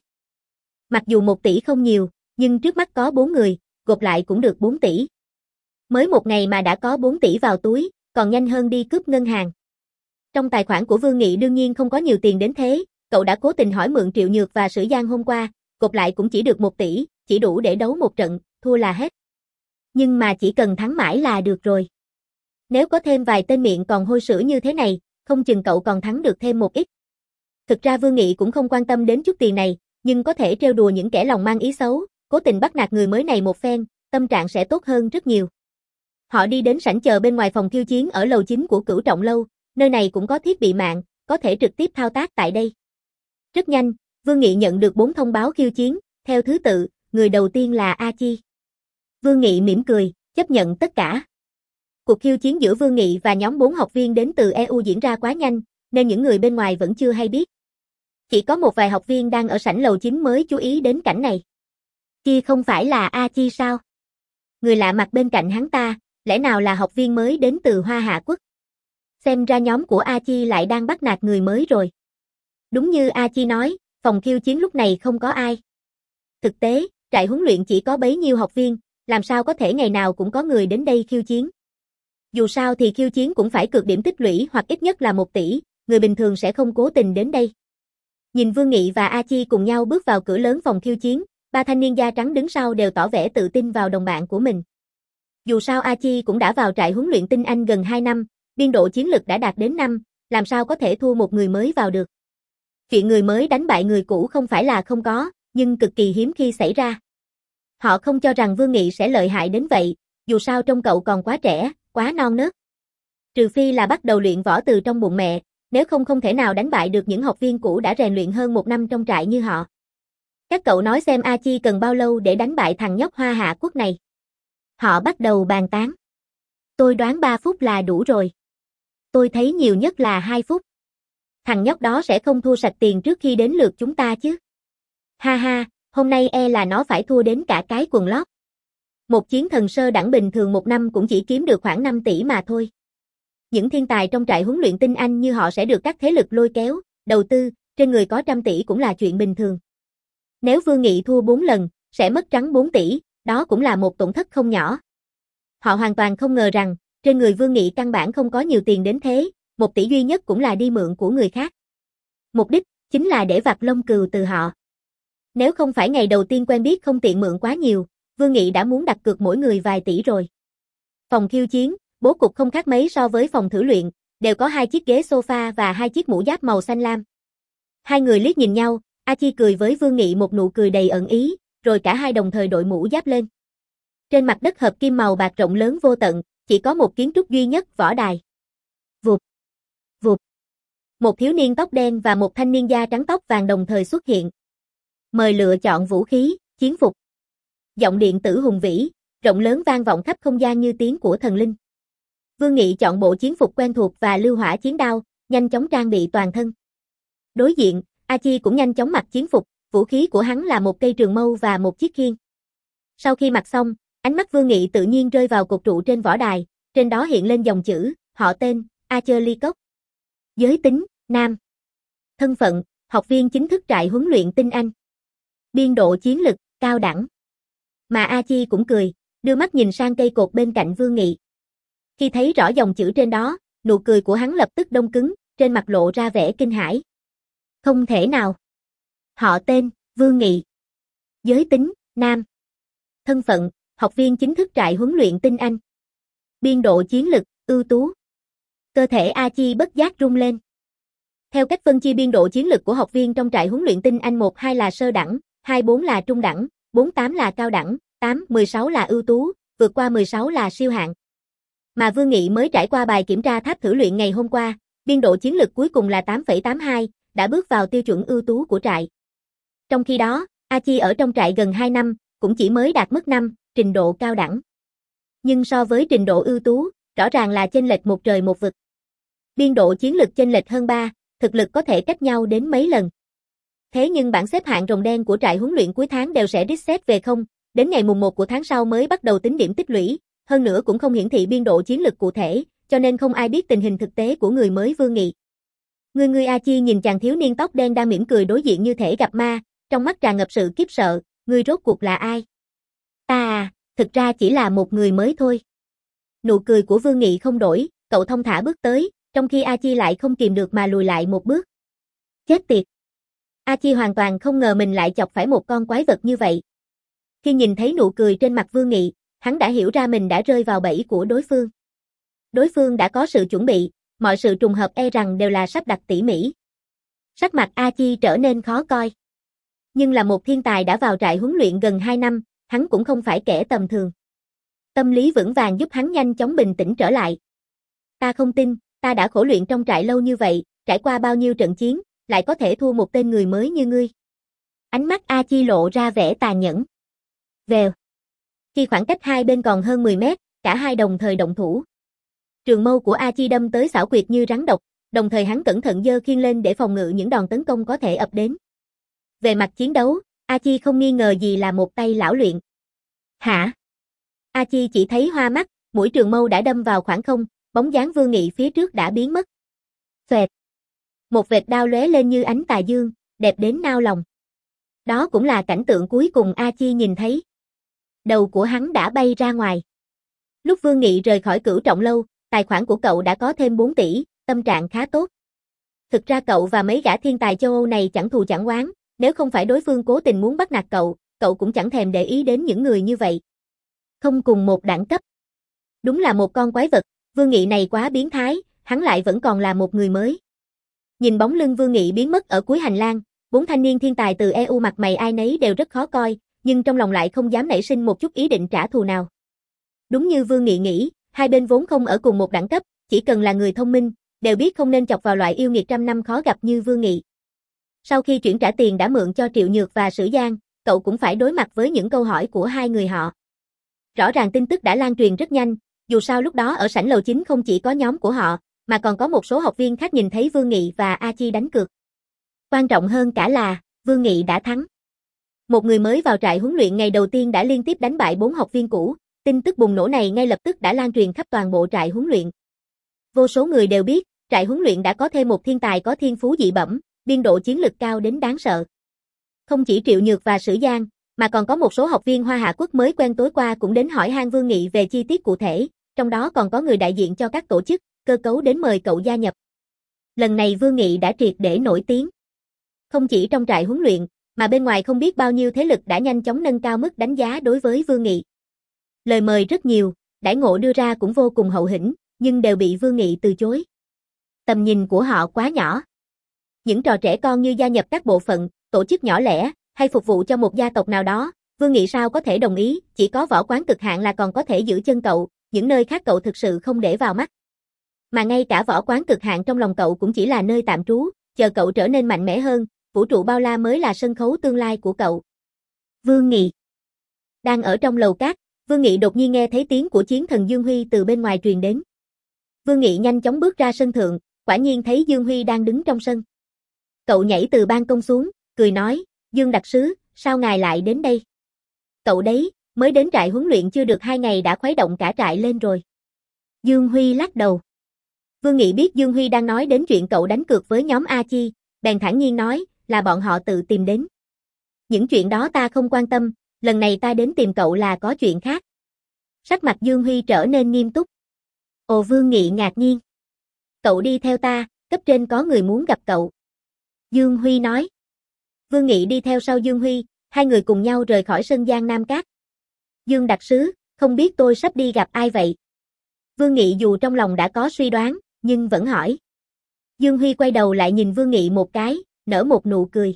Mặc dù một tỷ không nhiều, nhưng trước mắt có bốn người, gộp lại cũng được bốn tỷ. Mới một ngày mà đã có bốn tỷ vào túi, còn nhanh hơn đi cướp ngân hàng. Trong tài khoản của Vương Nghị đương nhiên không có nhiều tiền đến thế, cậu đã cố tình hỏi mượn Triệu Nhược và Sử Giang hôm qua, gộp lại cũng chỉ được một tỷ, chỉ đủ để đấu một trận, thua là hết. Nhưng mà chỉ cần thắng mãi là được rồi. Nếu có thêm vài tên miệng còn hôi sữa như thế này, không chừng cậu còn thắng được thêm một ít. Thực ra Vương Nghị cũng không quan tâm đến chút tiền này, nhưng có thể trêu đùa những kẻ lòng mang ý xấu, cố tình bắt nạt người mới này một phen, tâm trạng sẽ tốt hơn rất nhiều. Họ đi đến sảnh chờ bên ngoài phòng khiêu chiến ở lầu chín của Cửu Trọng Lâu, nơi này cũng có thiết bị mạng, có thể trực tiếp thao tác tại đây. Rất nhanh, Vương Nghị nhận được bốn thông báo khiêu chiến, theo thứ tự, người đầu tiên là A Chi. Vương Nghị mỉm cười, chấp nhận tất cả. Cuộc khiêu chiến giữa Vương Nghị và nhóm bốn học viên đến từ e u diễn ra quá nhanh, nên những người bên ngoài vẫn chưa hay biết. Chỉ có một vài học viên đang ở sảnh lầu chín mới chú ý đến cảnh này. Kia không phải là A Chi sao? Người lạ mặt bên cạnh hắn ta, lẽ nào là học viên mới đến từ Hoa Hạ Quốc? Xem ra nhóm của A Chi lại đang bắt nạt người mới rồi. Đúng như A Chi nói, phòng khiêu chiến lúc này không có ai. Thực tế, trại huấn luyện chỉ có bấy nhiêu học viên, làm sao có thể ngày nào cũng có người đến đây khiêu chiến. Dù sao thì khiêu chiến cũng phải cược điểm tích lũy hoặc ít nhất là một tỷ, người bình thường sẽ không cố tình đến đây. Nhìn Vương Nghị và A Chi cùng nhau bước vào cửa lớn phòng khiêu chiến, ba thanh niên da trắng đứng sau đều tỏ vẻ tự tin vào đồng bạn của mình. Dù sao A Chi cũng đã vào trại huấn luyện tinh anh gần hai năm, biên độ chiến lực đã đạt đến năm, làm sao có thể thua một người mới vào được. Chuyện người mới đánh bại người cũ không phải là không có, nhưng cực kỳ hiếm khi xảy ra. Họ không cho rằng Vương Nghị sẽ lợi hại đến vậy, dù sao trông cậu còn quá trẻ, quá non nớt. Trừ phi là bắt đầu luyện võ từ trong bụng mẹ, nếu không không thể nào đánh bại được những học viên cũ đã rèn luyện hơn một năm trong trại như họ. Các cậu nói xem A Chi cần bao lâu để đánh bại thằng nhóc Hoa Hạ Quốc này. Họ bắt đầu bàn tán. Tôi đoán ba phút là đủ rồi. Tôi thấy nhiều nhất là hai phút. Thằng nhóc đó sẽ không thua sạch tiền trước khi đến lượt chúng ta chứ. Ha ha, hôm nay e là nó phải thua đến cả cái quần lót. Một chiến thần sơ đẳng bình thường một năm cũng chỉ kiếm được khoảng năm tỷ mà thôi. Những thiên tài trong trại huấn luyện tinh anh như họ sẽ được các thế lực lôi kéo, đầu tư, trên người có trăm tỷ cũng là chuyện bình thường. Nếu Vương Nghị thua bốn lần, sẽ mất trắng bốn tỷ, đó cũng là một tổn thất không nhỏ. Họ hoàn toàn không ngờ rằng, trên người Vương Nghị căn bản không có nhiều tiền đến thế, một tỷ duy nhất cũng là đi mượn của người khác. Mục đích chính là để vặt lông cừu từ họ. Nếu không phải ngày đầu tiên quen biết không tiện mượn quá nhiều, Vương Nghị đã muốn đặt cược mỗi người vài tỷ rồi. Phòng khiêu chiến, bố cục không khác mấy so với phòng thử luyện, đều có hai chiếc ghế sofa và hai chiếc mũ giáp màu xanh lam. Hai người liếc nhìn nhau, A Chi cười với Vương Nghị một nụ cười đầy ẩn ý, rồi cả hai đồng thời đội mũ giáp lên. Trên mặt đất hợp kim màu bạc rộng lớn vô tận, chỉ có một kiến trúc duy nhất, võ đài. Vụt, vụt. Một thiếu niên tóc đen và một thanh niên da trắng tóc vàng đồng thời xuất hiện. Mời lựa chọn vũ khí, chiến phục. Giọng điện tử hùng vĩ, rộng lớn vang vọng khắp không gian như tiếng của thần linh. Vương Nghị chọn bộ chiến phục quen thuộc và lưu hỏa chiến đao, nhanh chóng trang bị toàn thân. Đối diện, A Chi cũng nhanh chóng mặc chiến phục, vũ khí của hắn là một cây trường mâu và một chiếc khiên. Sau khi mặc xong, ánh mắt Vương Nghị tự nhiên rơi vào cột trụ trên võ đài, trên đó hiện lên dòng chữ, họ tên, Archer Lee Cốc. Giới tính, nam. Thân phận, học viên chính thức trại huấn luyện tinh Anh. Biên độ chiến lực, cao đẳng. Mà A Chi cũng cười, đưa mắt nhìn sang cây cột bên cạnh Vương Nghị. Khi thấy rõ dòng chữ trên đó, nụ cười của hắn lập tức đông cứng, trên mặt lộ ra vẻ kinh hãi. Không thể nào. Họ tên, Vương Nghị. Giới tính, nam. Thân phận, học viên chính thức trại huấn luyện tinh Anh. Biên độ chiến lực, ưu tú. Cơ thể A Chi bất giác rung lên. Theo cách phân chia biên độ chiến lực của học viên trong trại huấn luyện tinh Anh một hai là sơ đẳng, hai bốn là trung đẳng, bốn tám là cao đẳng, tám mười sáu là ưu tú, vượt qua mười sáu là siêu hạng. Mà Vương Nghị mới trải qua bài kiểm tra tháp thử luyện ngày hôm qua, biên độ chiến lực cuối cùng là tám phẩy tám hai, đã bước vào tiêu chuẩn ưu tú của trại. Trong khi đó, A Chi ở trong trại gần hai năm, cũng chỉ mới đạt mức năm, trình độ cao đẳng. Nhưng so với trình độ ưu tú, rõ ràng là chênh lệch một trời một vực. Biên độ chiến lực chênh lệch hơn ba, thực lực có thể cách nhau đến mấy lần. Thế nhưng bảng xếp hạng rồng đen của trại huấn luyện cuối tháng đều sẽ reset về không, đến ngày mùng một của tháng sau mới bắt đầu tính điểm tích lũy, hơn nữa cũng không hiển thị biên độ chiến lực cụ thể, cho nên không ai biết tình hình thực tế của người mới Vương Nghị. Người người A Chi nhìn chàng thiếu niên tóc đen đang mỉm cười đối diện như thể gặp ma, trong mắt tràn ngập sự khiếp sợ, ngươi rốt cuộc là ai? Ta à, thực ra chỉ là một người mới thôi. Nụ cười của Vương Nghị không đổi, cậu thông thả bước tới, trong khi A Chi lại không kìm được mà lùi lại một bước. Chết tiệt! A Chi hoàn toàn không ngờ mình lại chọc phải một con quái vật như vậy. Khi nhìn thấy nụ cười trên mặt Vương Nghị, hắn đã hiểu ra mình đã rơi vào bẫy của đối phương. Đối phương đã có sự chuẩn bị, mọi sự trùng hợp e rằng đều là sắp đặt tỉ mỉ. Sắc mặt A Chi trở nên khó coi. Nhưng là một thiên tài đã vào trại huấn luyện gần hai năm, hắn cũng không phải kẻ tầm thường. Tâm lý vững vàng giúp hắn nhanh chóng bình tĩnh trở lại. Ta không tin, ta đã khổ luyện trong trại lâu như vậy, trải qua bao nhiêu trận chiến, lại có thể thua một tên người mới như ngươi. Ánh mắt A Chi lộ ra vẻ tàn nhẫn. Vèo. Khi khoảng cách hai bên còn hơn mười mét, cả hai đồng thời động thủ. Trường mâu của A Chi đâm tới xảo quyệt như rắn độc, đồng thời hắn cẩn thận giơ khiên lên để phòng ngự những đòn tấn công có thể ập đến. Về mặt chiến đấu, A Chi không nghi ngờ gì là một tay lão luyện. Hả? A Chi chỉ thấy hoa mắt, mũi trường mâu đã đâm vào khoảng không, bóng dáng Vương Nghị phía trước đã biến mất. Xoẹt. Một vệt đao lóe lên như ánh tà dương, đẹp đến nao lòng. Đó cũng là cảnh tượng cuối cùng A Chi nhìn thấy. Đầu của hắn đã bay ra ngoài. Lúc Vương Nghị rời khỏi Cửu Trọng Lâu, tài khoản của cậu đã có thêm bốn tỷ, tâm trạng khá tốt. Thực ra cậu và mấy gã thiên tài châu Âu này chẳng thù chẳng oán, nếu không phải đối phương cố tình muốn bắt nạt cậu, cậu cũng chẳng thèm để ý đến những người như vậy. Không cùng một đẳng cấp. Đúng là một con quái vật, Vương Nghị này quá biến thái, hắn lại vẫn còn là một người mới. Nhìn bóng lưng Vương Nghị biến mất ở cuối hành lang, bốn thanh niên thiên tài từ e u mặt mày ai nấy đều rất khó coi, nhưng trong lòng lại không dám nảy sinh một chút ý định trả thù nào. Đúng như Vương Nghị nghĩ, hai bên vốn không ở cùng một đẳng cấp, chỉ cần là người thông minh, đều biết không nên chọc vào loại yêu nghiệt trăm năm khó gặp như Vương Nghị. Sau khi chuyển trả tiền đã mượn cho Triệu Nhược và Sử Giang, cậu cũng phải đối mặt với những câu hỏi của hai người họ. Rõ ràng tin tức đã lan truyền rất nhanh, dù sao lúc đó ở sảnh lầu chính không chỉ có nhóm của họ, mà còn có một số học viên khác nhìn thấy Vương Nghị và A Chi đánh cược. Quan trọng hơn cả là, Vương Nghị đã thắng. Một người mới vào trại huấn luyện ngày đầu tiên đã liên tiếp đánh bại bốn học viên cũ, tin tức bùng nổ này ngay lập tức đã lan truyền khắp toàn bộ trại huấn luyện. Vô số người đều biết, trại huấn luyện đã có thêm một thiên tài có thiên phú dị bẩm, biên độ chiến lực cao đến đáng sợ. Không chỉ Triệu Nhược và Sử Giang, mà còn có một số học viên Hoa Hạ Quốc mới quen tối qua cũng đến hỏi han Vương Nghị về chi tiết cụ thể, trong đó còn có người đại diện cho các tổ chức, cơ cấu đến mời cậu gia nhập. Lần này Vương Nghị đã triệt để nổi tiếng. Không chỉ trong trại huấn luyện, mà bên ngoài không biết bao nhiêu thế lực đã nhanh chóng nâng cao mức đánh giá đối với Vương Nghị. Lời mời rất nhiều, đãi ngộ đưa ra cũng vô cùng hậu hĩnh, nhưng đều bị Vương Nghị từ chối. Tầm nhìn của họ quá nhỏ. Những trò trẻ con như gia nhập các bộ phận, tổ chức nhỏ lẻ, hay phục vụ cho một gia tộc nào đó, Vương Nghị sao có thể đồng ý, chỉ có võ quán cực hạn là còn có thể giữ chân cậu, những nơi khác cậu thực sự không để vào mắt. Mà ngay cả võ quán cực hạn trong lòng cậu cũng chỉ là nơi tạm trú, chờ cậu trở nên mạnh mẽ hơn, vũ trụ bao la mới là sân khấu tương lai của cậu. Vương Nghị đang ở trong lầu cát, Vương Nghị đột nhiên nghe thấy tiếng của chiến thần Dương Huy từ bên ngoài truyền đến. Vương Nghị nhanh chóng bước ra sân thượng, quả nhiên thấy Dương Huy đang đứng trong sân. Cậu nhảy từ ban công xuống, cười nói, Dương đặc sứ, sao ngài lại đến đây? Cậu đấy, mới đến trại huấn luyện chưa được hai ngày đã khuấy động cả trại lên rồi. Dương Huy lắc đầu. Vương Nghị biết Dương Huy đang nói đến chuyện cậu đánh cược với nhóm A Chi, bèn thản nhiên nói, là bọn họ tự tìm đến. Những chuyện đó ta không quan tâm, lần này ta đến tìm cậu là có chuyện khác. Sắc mặt Dương Huy trở nên nghiêm túc. Ồ, Vương Nghị ngạc nhiên. Cậu đi theo ta, cấp trên có người muốn gặp cậu. Dương Huy nói. Vương Nghị đi theo sau Dương Huy, hai người cùng nhau rời khỏi sân Giang Nam Cát. Dương đặc sứ, không biết tôi sắp đi gặp ai vậy? Vương Nghị dù trong lòng đã có suy đoán, nhưng vẫn hỏi. Dương Huy quay đầu lại nhìn Vương Nghị một cái, nở một nụ cười.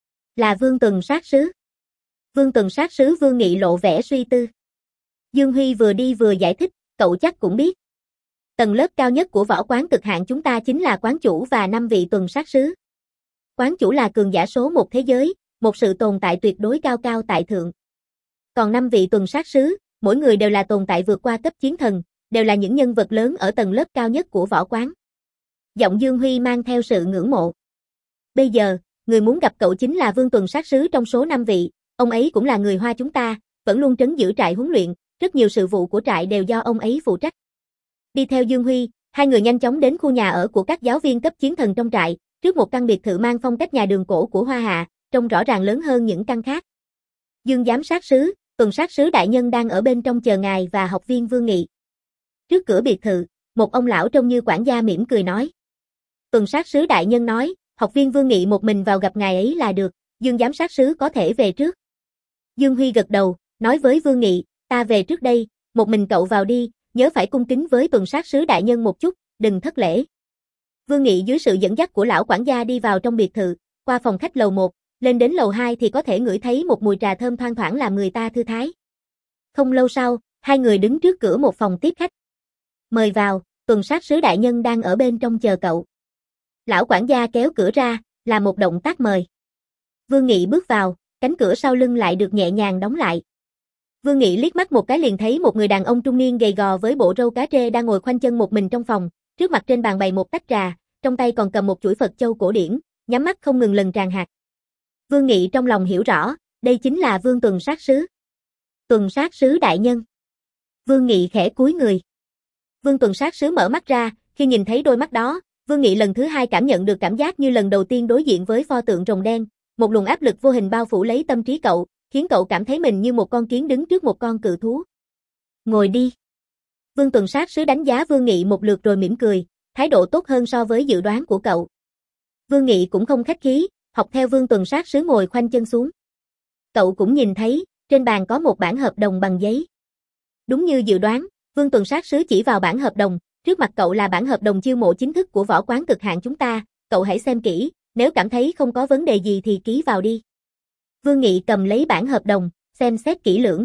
Là Vương Tuần sát sứ. Vương Tuần sát sứ. Vương Nghị lộ vẻ suy tư. Dương Huy vừa đi vừa giải thích, cậu chắc cũng biết. Tầng lớp cao nhất của võ quán cực hạn chúng ta chính là quán chủ và năm vị tuần sát sứ. Quán chủ là cường giả số một thế giới, một sự tồn tại tuyệt đối cao cao tại thượng. Còn năm vị tuần sát sứ, mỗi người đều là tồn tại vượt qua cấp chiến thần, đều là những nhân vật lớn ở tầng lớp cao nhất của võ quán. Giọng Dương Huy mang theo sự ngưỡng mộ. Bây giờ, người muốn gặp cậu chính là Vương Tuần sát sứ trong số năm vị, ông ấy cũng là người Hoa chúng ta, vẫn luôn trấn giữ trại huấn luyện, rất nhiều sự vụ của trại đều do ông ấy phụ trách. Đi theo Dương Huy, hai người nhanh chóng đến khu nhà ở của các giáo viên cấp chiến thần trong trại, trước một căn biệt thự mang phong cách nhà đường cổ của Hoa Hạ, trông rõ ràng lớn hơn những căn khác. Dương giám sát sứ, Tuần sát sứ đại nhân đang ở bên trong chờ ngài và học viên Vương Nghị. Trước cửa biệt thự, một ông lão trông như quản gia mỉm cười nói. Tuần sát sứ đại nhân nói, học viên Vương Nghị một mình vào gặp ngài ấy là được, Dương giám sát sứ có thể về trước. Dương Huy gật đầu, nói với Vương Nghị, ta về trước đây, một mình cậu vào đi, nhớ phải cung kính với tuần sát sứ đại nhân một chút, đừng thất lễ. Vương Nghị dưới sự dẫn dắt của lão quản gia đi vào trong biệt thự, qua phòng khách lầu một, lên đến lầu hai thì có thể ngửi thấy một mùi trà thơm thoang thoảng làm người ta thư thái. Không lâu sau, hai người đứng trước cửa một phòng tiếp khách. Mời vào, tuần sát sứ đại nhân đang ở bên trong chờ cậu. Lão quản gia kéo cửa ra, là một động tác mời. Vương Nghị bước vào, cánh cửa sau lưng lại được nhẹ nhàng đóng lại. Vương Nghị liếc mắt một cái liền thấy một người đàn ông trung niên gầy gò với bộ râu cá trê đang ngồi khoanh chân một mình trong phòng, trước mặt trên bàn bày một tách trà, trong tay còn cầm một chuỗi Phật châu cổ điển, nhắm mắt không ngừng lần tràn hạt. Vương Nghị trong lòng hiểu rõ, đây chính là Vương Tuần sát sứ. Tuần sát sứ đại nhân. Vương Nghị khẽ cúi người. Vương Tuần sát sứ mở mắt ra, khi nhìn thấy đôi mắt đó, Vương Nghị lần thứ hai cảm nhận được cảm giác như lần đầu tiên đối diện với pho tượng rồng đen, một luồng áp lực vô hình bao phủ lấy tâm trí cậu, khiến cậu cảm thấy mình như một con kiến đứng trước một con cự thú. Ngồi đi. Vương Tuần sát sứ đánh giá Vương Nghị một lượt rồi mỉm cười, thái độ tốt hơn so với dự đoán của cậu. Vương Nghị cũng không khách khí, học theo Vương Tuần sát sứ ngồi khoanh chân xuống. Cậu cũng nhìn thấy, trên bàn có một bản hợp đồng bằng giấy. Đúng như dự đoán, Vương Tuần sát sứ chỉ vào bản hợp đồng, trước mặt cậu là bản hợp đồng chiêu mộ chính thức của võ quán cực hạn chúng ta, cậu hãy xem kỹ, nếu cảm thấy không có vấn đề gì thì ký vào đi. Vương Nghị cầm lấy bản hợp đồng, xem xét kỹ lưỡng.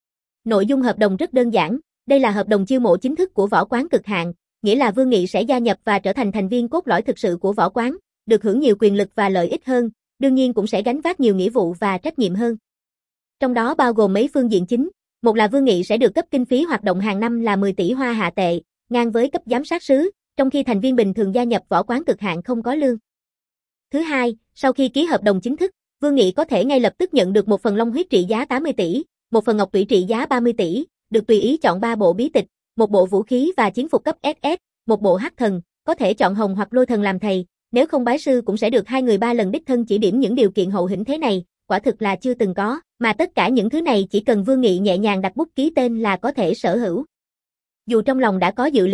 Nội dung hợp đồng rất đơn giản, đây là hợp đồng chiêu mộ chính thức của võ quán cực hạn, nghĩa là Vương Nghị sẽ gia nhập và trở thành thành viên cốt lõi thực sự của võ quán, được hưởng nhiều quyền lực và lợi ích hơn, đương nhiên cũng sẽ gánh vác nhiều nghĩa vụ và trách nhiệm hơn. Trong đó bao gồm mấy phương diện chính, một là Vương Nghị sẽ được cấp kinh phí hoạt động hàng năm là mười tỷ hoa hạ tệ, ngang với cấp giám sát sứ, trong khi thành viên bình thường gia nhập võ quán cực hạn không có lương. Thứ hai, sau khi ký hợp đồng chính thức, Vương Nghị có thể ngay lập tức nhận được một phần long huyết trị giá tám mươi tỷ, một phần ngọc tủy trị giá ba mươi tỷ, được tùy ý chọn ba bộ bí tịch, một bộ vũ khí và chiến phục cấp ét ét, một bộ hắc thần, có thể chọn hồng hoặc lôi thần làm thầy, nếu không bái sư cũng sẽ được hai người ba lần đích thân chỉ điểm. Những điều kiện hậu hĩnh thế này, quả thực là chưa từng có, mà tất cả những thứ này chỉ cần Vương Nghị nhẹ nhàng đặt bút ký tên là có thể sở hữu. Dù trong lòng đã có dự liệu,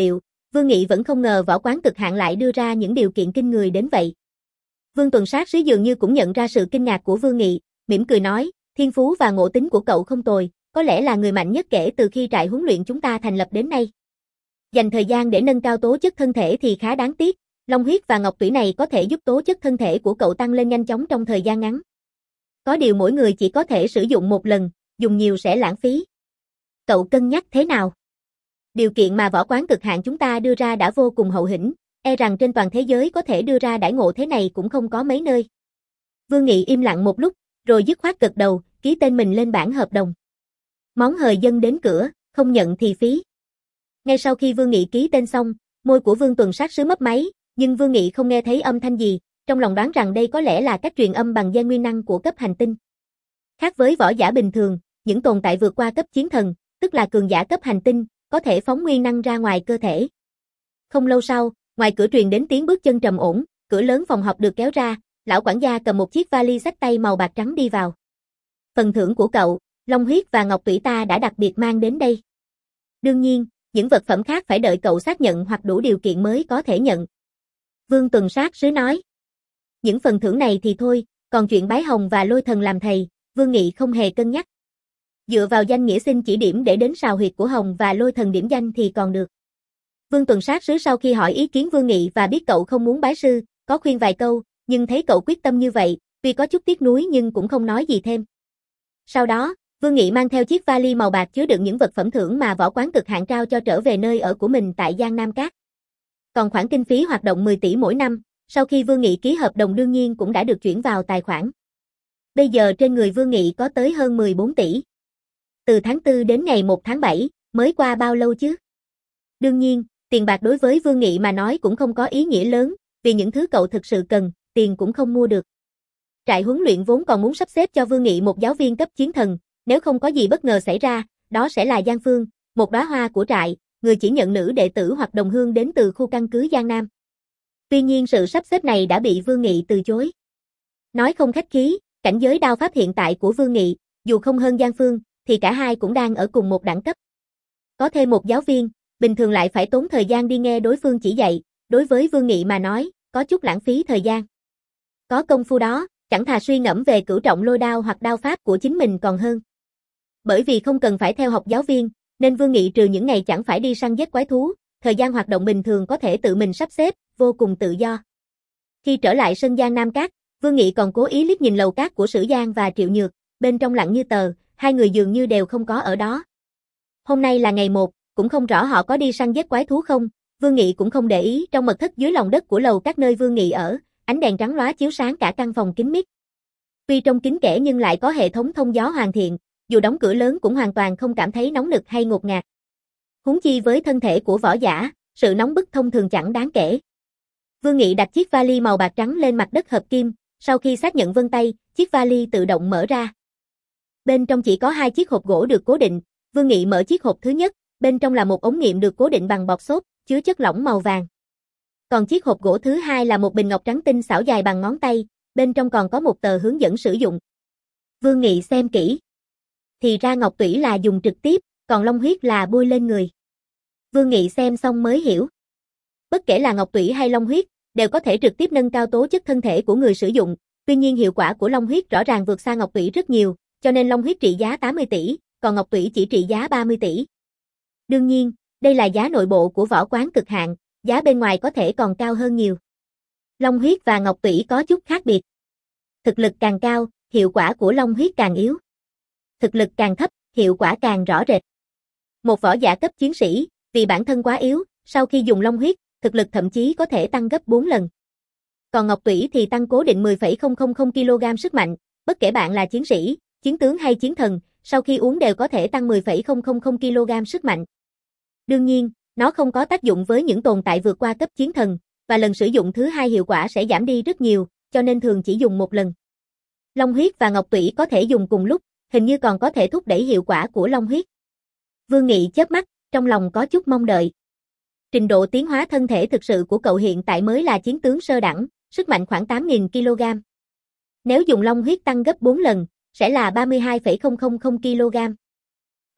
Vương Nghị vẫn không ngờ Võ Quán Cực Hạn lại đưa ra những điều kiện kinh người đến vậy. Vương Tuần Sát Sứ dường như cũng nhận ra sự kinh ngạc của Vương Nghị, mỉm cười nói, thiên phú và ngộ tính của cậu không tồi, có lẽ là người mạnh nhất kể từ khi trại huấn luyện chúng ta thành lập đến nay. Dành thời gian để nâng cao tố chất thân thể thì khá đáng tiếc, Long huyết và ngọc tủy này có thể giúp tố chất thân thể của cậu tăng lên nhanh chóng trong thời gian ngắn. Có điều mỗi người chỉ có thể sử dụng một lần, dùng nhiều sẽ lãng phí. Cậu cân nhắc thế nào? Điều kiện mà Võ Quán Cực Hạn chúng ta đưa ra đã vô cùng hậu hĩnh, e rằng trên toàn thế giới có thể đưa ra đãi ngộ thế này cũng không có mấy nơi. Vương Nghị im lặng một lúc, rồi dứt khoát gật đầu, ký tên mình lên bản hợp đồng. Món hời dân đến cửa, không nhận thì phí. Ngay sau khi Vương Nghị ký tên xong, môi của Vương Tuần Sát Sứ mấp máy, nhưng Vương Nghị không nghe thấy âm thanh gì, trong lòng đoán rằng đây có lẽ là cách truyền âm bằng gen nguyên năng của cấp hành tinh. Khác với võ giả bình thường, những tồn tại vượt qua cấp chiến thần, tức là cường giả cấp hành tinh, có thể phóng nguyên năng ra ngoài cơ thể. Không lâu sau, ngoài cửa truyền đến tiếng bước chân trầm ổn, cửa lớn phòng họp được kéo ra, lão quản gia cầm một chiếc vali xách tay màu bạc trắng đi vào. Phần thưởng của cậu, Long huyết và ngọc tủy ta đã đặc biệt mang đến đây. Đương nhiên, những vật phẩm khác phải đợi cậu xác nhận hoặc đủ điều kiện mới có thể nhận. Vương Tuần Sát Sứ nói. Những phần thưởng này thì thôi, còn chuyện bái hồng và lôi thần làm thầy, Vương Nghị không hề cân nhắc. Dựa vào danh nghĩa xin chỉ điểm để đến sào huyệt của hồng và lôi thần điểm danh thì còn được. Vương Tuần Sát Sứ sau khi hỏi ý kiến Vương Nghị và biết cậu không muốn bái sư, có khuyên vài câu, nhưng thấy cậu quyết tâm như vậy, tuy có chút tiếc nuối nhưng cũng không nói gì thêm. Sau đó, Vương Nghị mang theo chiếc vali màu bạc chứa đựng những vật phẩm thưởng mà Võ Quán Cực Hạn trao cho trở về nơi ở của mình tại Giang Nam Cát. Còn khoản kinh phí hoạt động mười tỷ mỗi năm, sau khi Vương Nghị ký hợp đồng đương nhiên cũng đã được chuyển vào tài khoản. Bây giờ trên người Vương Nghị có tới hơn mười bốn tỷ. Từ tháng tư đến ngày một tháng bảy, mới qua bao lâu chứ? Đương nhiên, tiền bạc đối với Vương Nghị mà nói cũng không có ý nghĩa lớn, vì những thứ cậu thực sự cần, tiền cũng không mua được. Trại huấn luyện vốn còn muốn sắp xếp cho Vương Nghị một giáo viên cấp chiến thần, nếu không có gì bất ngờ xảy ra, đó sẽ là Giang Phương, một đóa hoa của trại, người chỉ nhận nữ đệ tử hoặc đồng hương đến từ khu căn cứ Giang Nam. Tuy nhiên sự sắp xếp này đã bị Vương Nghị từ chối. Nói không khách khí, cảnh giới đao pháp hiện tại của Vương Nghị, dù không hơn Giang Phương, thì cả hai cũng đang ở cùng một đẳng cấp. Có thêm một giáo viên, bình thường lại phải tốn thời gian đi nghe đối phương chỉ dạy, đối với Vương Nghị mà nói, có chút lãng phí thời gian. Có công phu đó, chẳng thà suy ngẫm về cửu trọng lôi đao hoặc đao pháp của chính mình còn hơn. Bởi vì không cần phải theo học giáo viên, nên Vương Nghị trừ những ngày chẳng phải đi săn giết quái thú, thời gian hoạt động bình thường có thể tự mình sắp xếp, vô cùng tự do. Khi trở lại sân Giang Nam Cát, Vương Nghị còn cố ý liếc nhìn lầu cát của Sử Giang và Triệu Nhược, bên trong lặng như tờ, hai người dường như đều không có ở đó. Hôm nay là ngày một, cũng không rõ họ có đi săn giết quái thú không, Vương Nghị cũng không để ý. Trong mật thất dưới lòng đất của lầu các nơi Vương Nghị ở, ánh đèn trắng lóa chiếu sáng cả căn phòng kín mít. Tuy trong kín kẽ nhưng lại có hệ thống thông gió hoàn thiện, dù đóng cửa lớn cũng hoàn toàn không cảm thấy nóng nực hay ngột ngạt. Huống chi với thân thể của võ giả, sự nóng bức thông thường chẳng đáng kể. Vương Nghị đặt chiếc vali màu bạc trắng lên mặt đất hợp kim, sau khi xác nhận vân tay, chiếc vali tự động mở ra. Bên trong chỉ có hai chiếc hộp gỗ được cố định, Vương Nghị mở chiếc hộp thứ nhất, bên trong là một ống nghiệm được cố định bằng bọt xốp, chứa chất lỏng màu vàng. Còn chiếc hộp gỗ thứ hai là một bình ngọc trắng tinh xảo dài bằng ngón tay, bên trong còn có một tờ hướng dẫn sử dụng. Vương Nghị xem kỹ. Thì ra ngọc tủy là dùng trực tiếp, còn long huyết là bôi lên người. Vương Nghị xem xong mới hiểu. Bất kể là ngọc tủy hay long huyết, đều có thể trực tiếp nâng cao tố chất thân thể của người sử dụng, tuy nhiên hiệu quả của long huyết rõ ràng vượt xa ngọc tủy rất nhiều, cho nên long huyết trị giá tám mươi tỷ, còn ngọc tủy chỉ trị giá ba mươi tỷ. Đương nhiên, đây là giá nội bộ của Võ Quán Cực Hạn, giá bên ngoài có thể còn cao hơn nhiều. Long huyết và ngọc tủy có chút khác biệt. Thực lực càng cao, hiệu quả của long huyết càng yếu. Thực lực càng thấp, hiệu quả càng rõ rệt. Một võ giả cấp chiến sĩ, vì bản thân quá yếu, sau khi dùng long huyết, thực lực thậm chí có thể tăng gấp bốn lần. Còn ngọc tủy thì tăng cố định mười phẩy không không không ki lô gam sức mạnh, bất kể bạn là chiến sĩ, chiến tướng hay chiến thần, sau khi uống đều có thể tăng mười phẩy không không không ki lô gam sức mạnh. Đương nhiên, nó không có tác dụng với những tồn tại vượt qua cấp chiến thần, và lần sử dụng thứ hai hiệu quả sẽ giảm đi rất nhiều, cho nên thường chỉ dùng một lần. Long huyết và ngọc tủy có thể dùng cùng lúc, hình như còn có thể thúc đẩy hiệu quả của long huyết. Vương Nghị chớp mắt, trong lòng có chút mong đợi. Trình độ tiến hóa thân thể thực sự của cậu hiện tại mới là chiến tướng sơ đẳng, sức mạnh khoảng tám nghìn ki lô gam. Nếu dùng long huyết tăng gấp bốn lần, sẽ là ba mươi hai phẩy không không không ki lô gam.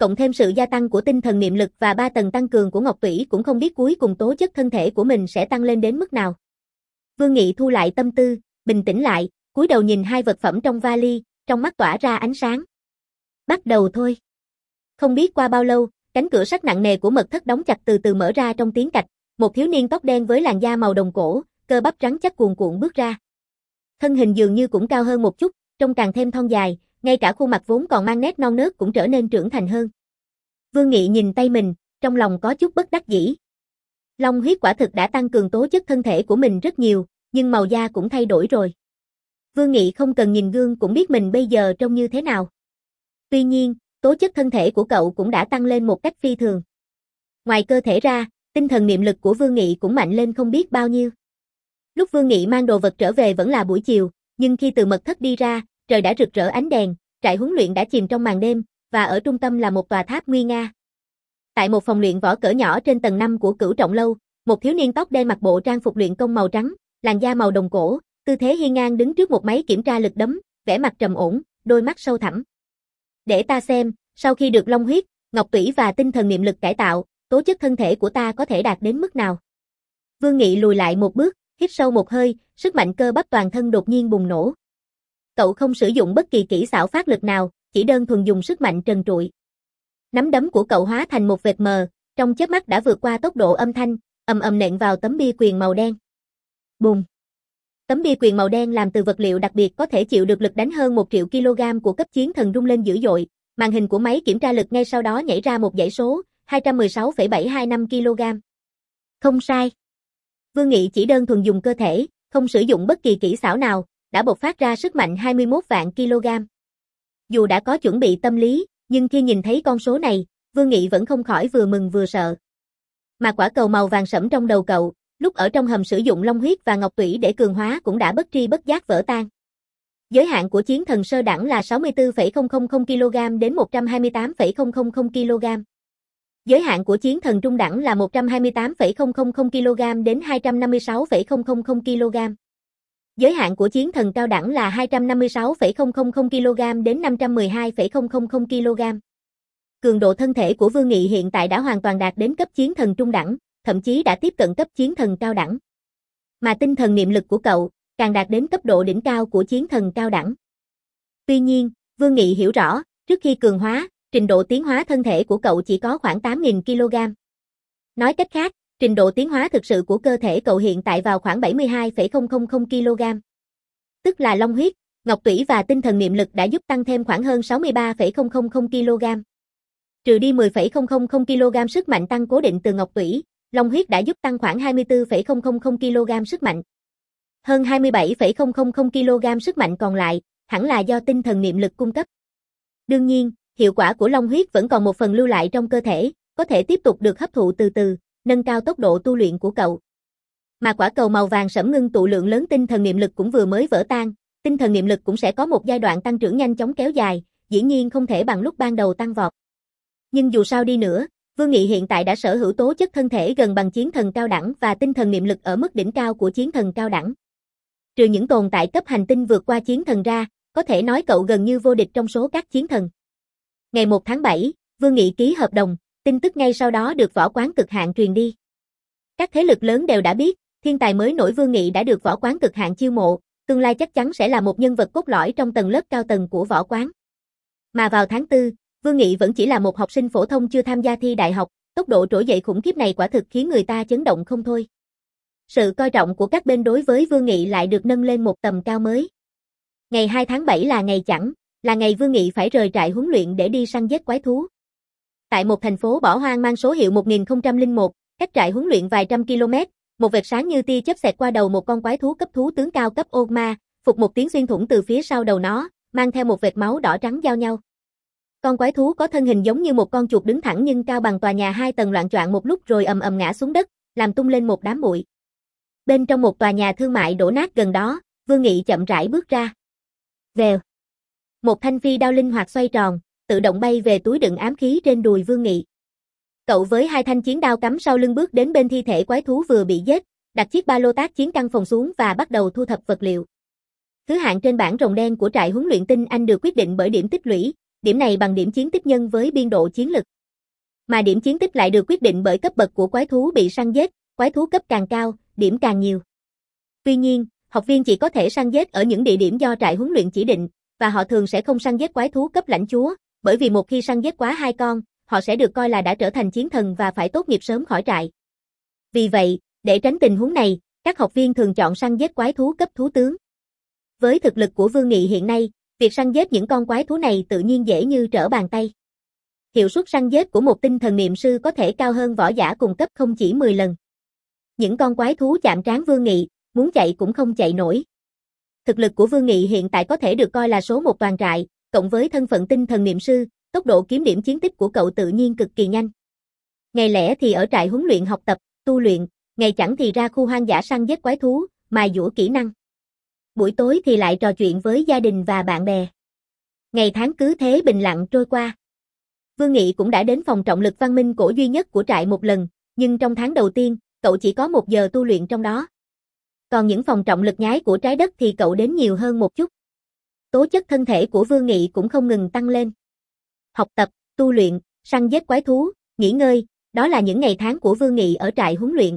cộng thêm sự gia tăng của tinh thần niệm lực và ba tầng tăng cường của Ngọc Tủy cũng không biết cuối cùng tố chất thân thể của mình sẽ tăng lên đến mức nào. Vương Nghị thu lại tâm tư, bình tĩnh lại, cúi đầu nhìn hai vật phẩm trong vali, trong mắt tỏa ra ánh sáng. Bắt đầu thôi. Không biết qua bao lâu, cánh cửa sắt nặng nề của mật thất đóng chặt từ từ mở ra trong tiếng cạch, một thiếu niên tóc đen với làn da màu đồng cổ, cơ bắp trắng chắc cuồn cuộn bước ra. Thân hình dường như cũng cao hơn một chút, trông càng thêm thon dài, ngay cả khuôn mặt vốn còn mang nét non nớt cũng trở nên trưởng thành hơn. Vương Nghị nhìn tay mình, trong lòng có chút bất đắc dĩ. Long huyết quả thực đã tăng cường tố chất thân thể của mình rất nhiều, nhưng màu da cũng thay đổi rồi. Vương Nghị không cần nhìn gương cũng biết mình bây giờ trông như thế nào. Tuy nhiên, tố chất thân thể của cậu cũng đã tăng lên một cách phi thường. Ngoài cơ thể ra, tinh thần niệm lực của Vương Nghị cũng mạnh lên không biết bao nhiêu. Lúc Vương Nghị mang đồ vật trở về vẫn là buổi chiều, nhưng khi từ mật thất đi ra, trời đã rực rỡ ánh đèn, trại huấn luyện đã chìm trong màn đêm, và ở trung tâm là một tòa tháp nguy nga. Tại một phòng luyện võ cỡ nhỏ trên tầng năm của Cửu Trọng lâu, một thiếu niên tóc đen mặc bộ trang phục luyện công màu trắng, làn da màu đồng cổ, tư thế hiên ngang đứng trước một máy kiểm tra lực đấm, vẻ mặt trầm ổn, đôi mắt sâu thẳm. Để ta xem, sau khi được long huyết, ngọc tủy và tinh thần niệm lực cải tạo, tố chất thân thể của ta có thể đạt đến mức nào? Vương Nghị lùi lại một bước, hít sâu một hơi, sức mạnh cơ bắp toàn thân đột nhiên bùng nổ. Cậu không sử dụng bất kỳ kỹ xảo phát lực nào, chỉ đơn thuần dùng sức mạnh trần trụi. Nắm đấm của cậu hóa thành một vệt mờ, trong chớp mắt đã vượt qua tốc độ âm thanh, ầm ầm nện vào tấm bia quyền màu đen. Bùng! Tấm bia quyền màu đen làm từ vật liệu đặc biệt có thể chịu được lực đánh hơn một triệu kg của cấp chiến thần rung lên dữ dội, màn hình của máy kiểm tra lực ngay sau đó nhảy ra một dãy số, hai trăm mười sáu phẩy bảy hai năm kg. Không sai. Vương Nghị chỉ đơn thuần dùng cơ thể, không sử dụng bất kỳ kỹ xảo nào, đã bộc phát ra sức mạnh hai mươi mốt vạn kg. Dù đã có chuẩn bị tâm lý, nhưng khi nhìn thấy con số này, Vương Nghị vẫn không khỏi vừa mừng vừa sợ. Mà quả cầu màu vàng sẫm trong đầu cậu, lúc ở trong hầm sử dụng long huyết và ngọc tủy để cường hóa cũng đã bất tri bất giác vỡ tan. Giới hạn của chiến thần sơ đẳng là sáu mươi tư phẩy không không không kg đến một trăm hai mươi tám phẩy không không không kg. Giới hạn của chiến thần trung đẳng là một trăm hai mươi tám phẩy không không không kg đến hai trăm năm mươi sáu phẩy không không không kg. Giới hạn của chiến thần cao đẳng là hai trăm năm mươi sáu phẩy không không không kg đến năm trăm mười hai phẩy không không không kg. Cường độ thân thể của Vương Nghị hiện tại đã hoàn toàn đạt đến cấp chiến thần trung đẳng, thậm chí đã tiếp cận cấp chiến thần cao đẳng. Mà tinh thần niệm lực của cậu càng đạt đến cấp độ đỉnh cao của chiến thần cao đẳng. Tuy nhiên, Vương Nghị hiểu rõ, trước khi cường hóa, trình độ tiến hóa thân thể của cậu chỉ có khoảng tám nghìn kg. Nói cách khác, trình độ tiến hóa thực sự của cơ thể cậu hiện tại vào khoảng bảy mươi hai phẩy không không không kg. Tức là long huyết, ngọc tủy và tinh thần niệm lực đã giúp tăng thêm khoảng hơn sáu mươi ba phẩy không không không kg. Trừ đi mười phẩy không không không kg sức mạnh tăng cố định từ ngọc tủy, long huyết đã giúp tăng khoảng hai mươi tư phẩy không không không kg sức mạnh. Hơn hai mươi bảy phẩy không không không kg sức mạnh còn lại, hẳn là do tinh thần niệm lực cung cấp. Đương nhiên, hiệu quả của long huyết vẫn còn một phần lưu lại trong cơ thể, có thể tiếp tục được hấp thụ từ từ, nâng cao tốc độ tu luyện của cậu. Mà quả cầu màu vàng sẫm ngưng tụ lượng lớn tinh thần niệm lực cũng vừa mới vỡ tan, tinh thần niệm lực cũng sẽ có một giai đoạn tăng trưởng nhanh chóng kéo dài, dĩ nhiên không thể bằng lúc ban đầu tăng vọt. Nhưng dù sao đi nữa, Vương Nghị hiện tại đã sở hữu tố chất thân thể gần bằng chiến thần cao đẳng và tinh thần niệm lực ở mức đỉnh cao của chiến thần cao đẳng. Trừ những tồn tại cấp hành tinh vượt qua chiến thần ra, có thể nói cậu gần như vô địch trong số các chiến thần. Ngày một tháng bảy, Vương Nghị ký hợp đồng, tin tức ngay sau đó được võ quán cực hạn truyền đi. Các thế lực lớn đều đã biết, thiên tài mới nổi Vương Nghị đã được võ quán cực hạn chiêu mộ, tương lai chắc chắn sẽ là một nhân vật cốt lõi trong tầng lớp cao tầng của võ quán. Mà vào tháng tư, Vương Nghị vẫn chỉ là một học sinh phổ thông chưa tham gia thi đại học, tốc độ trỗi dậy khủng khiếp này quả thực khiến người ta chấn động không thôi. Sự coi trọng của các bên đối với Vương Nghị lại được nâng lên một tầm cao mới. Ngày hai tháng bảy là ngày chẵn, là ngày Vương Nghị phải rời trại huấn luyện để đi săn giết quái thú. Tại một thành phố bỏ hoang mang số hiệu một nghìn không trăm lẻ một, cách trại huấn luyện vài trăm km, một vệt sáng như tia chớp xẹt qua đầu một con quái thú cấp thú tướng cao cấp Ogma, phục một tiếng xuyên thủng từ phía sau đầu nó, mang theo một vệt máu đỏ trắng giao nhau. Con quái thú có thân hình giống như một con chuột đứng thẳng nhưng cao bằng tòa nhà hai tầng loạng choạng một lúc rồi ầm ầm ngã xuống đất, làm tung lên một đám bụi. Bên trong một tòa nhà thương mại đổ nát gần đó, Vương Nghị chậm rãi bước ra. Vèo. Một thanh phi đao linh hoạt xoay tròn, tự động bay về túi đựng ám khí trên đùi Vương Nghị. Cậu với hai thanh chiến đao cắm sau lưng bước đến bên thi thể quái thú vừa bị giết, đặt chiếc ba lô tác chiến căng phòng xuống và bắt đầu thu thập vật liệu. Thứ hạng trên bảng rồng đen của trại huấn luyện tinh Anh được quyết định bởi điểm tích lũy, điểm này bằng điểm chiến tích nhân với biên độ chiến lực. Mà điểm chiến tích lại được quyết định bởi cấp bậc của quái thú bị săn giết, quái thú cấp càng cao, điểm càng nhiều. Tuy nhiên, học viên chỉ có thể săn giết ở những địa điểm do trại huấn luyện chỉ định, và họ thường sẽ không săn giết quái thú cấp lãnh chúa, bởi vì một khi săn giết quá hai con, họ sẽ được coi là đã trở thành chiến thần và phải tốt nghiệp sớm khỏi trại. Vì vậy, để tránh tình huống này, các học viên thường chọn săn giết quái thú cấp thú tướng. Với thực lực của Vương Nghị hiện nay, việc săn giết những con quái thú này tự nhiên dễ như trở bàn tay. Hiệu suất săn giết của một tinh thần niệm sư có thể cao hơn võ giả cùng cấp không chỉ mười lần. Những con quái thú chạm trán Vương Nghị, muốn chạy cũng không chạy nổi. Thực lực của Vương Nghị hiện tại có thể được coi là số một toàn trại, cộng với thân phận tinh thần niệm sư, tốc độ kiếm điểm chiến tích của cậu tự nhiên cực kỳ nhanh. Ngày lẻ thì ở trại huấn luyện học tập, tu luyện, ngày chẳng thì ra khu hoang dã săn giết quái thú, mài dũa kỹ năng. Buổi tối thì lại trò chuyện với gia đình và bạn bè. Ngày tháng cứ thế bình lặng trôi qua. Vương Nghị cũng đã đến phòng trọng lực văn minh cổ duy nhất của trại một lần, nhưng trong tháng đầu tiên, cậu chỉ có một giờ tu luyện trong đó. Còn những phòng trọng lực nhái của trái đất thì cậu đến nhiều hơn một chút. Tố chất thân thể của Vương Nghị cũng không ngừng tăng lên. Học tập, tu luyện, săn giết quái thú, nghỉ ngơi, đó là những ngày tháng của Vương Nghị ở trại huấn luyện.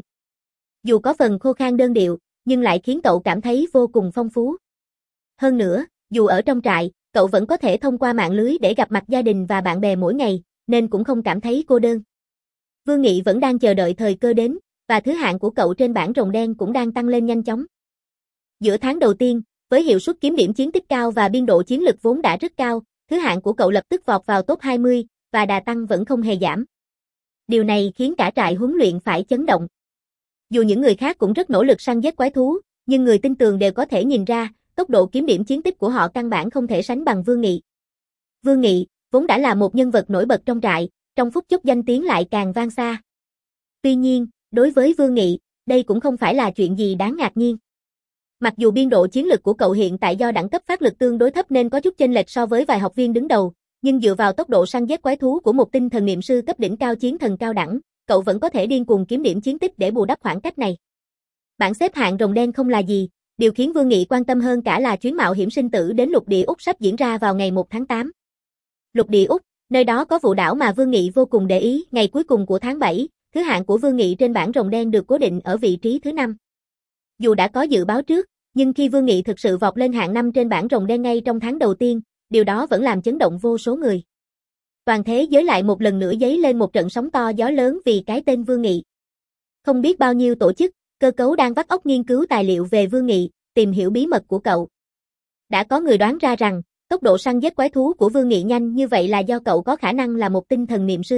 Dù có phần khô khan đơn điệu, nhưng lại khiến cậu cảm thấy vô cùng phong phú. Hơn nữa, dù ở trong trại, cậu vẫn có thể thông qua mạng lưới để gặp mặt gia đình và bạn bè mỗi ngày, nên cũng không cảm thấy cô đơn. Vương Nghị vẫn đang chờ đợi thời cơ đến, và thứ hạng của cậu trên bảng rồng đen cũng đang tăng lên nhanh chóng. Giữa tháng đầu tiên, với hiệu suất kiếm điểm chiến tích cao và biên độ chiến lực vốn đã rất cao, thứ hạng của cậu lập tức vọt vào top hai mươi, và đà tăng vẫn không hề giảm. Điều này khiến cả trại huấn luyện phải chấn động. Dù những người khác cũng rất nỗ lực săn giết quái thú, nhưng người tin tường đều có thể nhìn ra, tốc độ kiếm điểm chiến tích của họ căn bản không thể sánh bằng Vương Nghị. Vương Nghị, vốn đã là một nhân vật nổi bật trong trại, trong phút chốc danh tiếng lại càng vang xa. Tuy nhiên, đối với Vương Nghị, đây cũng không phải là chuyện gì đáng ngạc nhiên. Mặc dù biên độ chiến lực của cậu hiện tại do đẳng cấp phát lực tương đối thấp nên có chút chênh lệch so với vài học viên đứng đầu, nhưng dựa vào tốc độ săn giết quái thú của một tinh thần niệm sư cấp đỉnh cao chiến thần cao đẳng, cậu vẫn có thể điên cuồng kiếm điểm chiến tích để bù đắp khoảng cách này. Bảng xếp hạng rồng đen không là gì, điều khiến Vương Nghị quan tâm hơn cả là chuyến mạo hiểm sinh tử đến lục địa Úc sắp diễn ra vào ngày một tháng tám. Lục địa Úc, nơi đó có vụ đảo mà Vương Nghị vô cùng để ý, ngày cuối cùng của tháng bảy, thứ hạng của Vương Nghị trên bảng rồng đen được cố định ở vị trí thứ năm. Dù đã có dự báo trước, nhưng khi Vương Nghị thực sự vọt lên hạng năm trên bảng rồng đen ngay trong tháng đầu tiên, điều đó vẫn làm chấn động vô số người. Toàn thế giới lại một lần nữa dấy lên một trận sóng to gió lớn vì cái tên Vương Nghị. Không biết bao nhiêu tổ chức, cơ cấu đang vắt óc nghiên cứu tài liệu về Vương Nghị, tìm hiểu bí mật của cậu. Đã có người đoán ra rằng, tốc độ săn giết quái thú của Vương Nghị nhanh như vậy là do cậu có khả năng là một tinh thần niệm sư.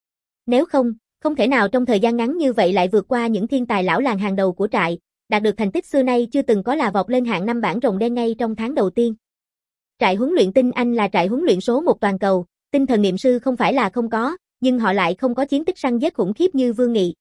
Nếu không, không thể nào trong thời gian ngắn như vậy lại vượt qua những thiên tài lão làng hàng đầu của trại, đạt được thành tích xưa nay chưa từng có là vọt lên hạng năm bảng rồng đen ngay trong tháng đầu tiên. Trại huấn luyện Tinh Anh là trại huấn luyện số một toàn cầu, tinh thần niệm sư không phải là không có, nhưng họ lại không có chiến tích săn giết khủng khiếp như Vương Nghị.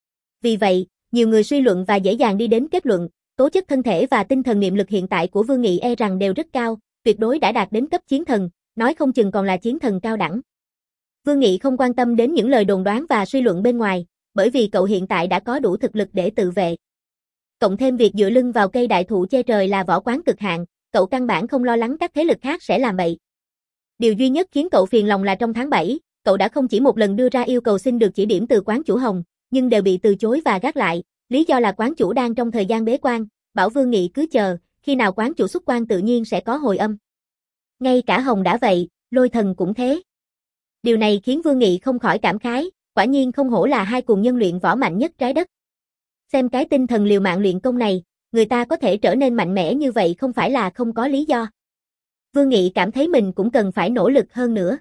Vì vậy, nhiều người suy luận và dễ dàng đi đến kết luận, tố chất thân thể và tinh thần niệm lực hiện tại của Vương Nghị e rằng đều rất cao, tuyệt đối đã đạt đến cấp chiến thần, nói không chừng còn là chiến thần cao đẳng. Vương Nghị không quan tâm đến những lời đồn đoán và suy luận bên ngoài, bởi vì cậu hiện tại đã có đủ thực lực để tự vệ. Cộng thêm việc dựa lưng vào cây đại thụ che trời là võ quán cực hạn, cậu căn bản không lo lắng các thế lực khác sẽ làm bậy. Điều duy nhất khiến cậu phiền lòng là trong tháng bảy, cậu đã không chỉ một lần đưa ra yêu cầu xin được chỉ điểm từ quán chủ Hồng, nhưng đều bị từ chối và gác lại, lý do là quán chủ đang trong thời gian bế quan, bảo Vương Nghị cứ chờ, khi nào quán chủ xuất quan tự nhiên sẽ có hồi âm. Ngay cả Hồng đã vậy, Lôi Thần cũng thế. Điều này khiến Vương Nghị không khỏi cảm khái, quả nhiên không hổ là hai cuồng nhân luyện võ mạnh nhất trái đất. Xem cái tinh thần liều mạng luyện công này, người ta có thể trở nên mạnh mẽ như vậy không phải là không có lý do. Vương Nghị cảm thấy mình cũng cần phải nỗ lực hơn nữa.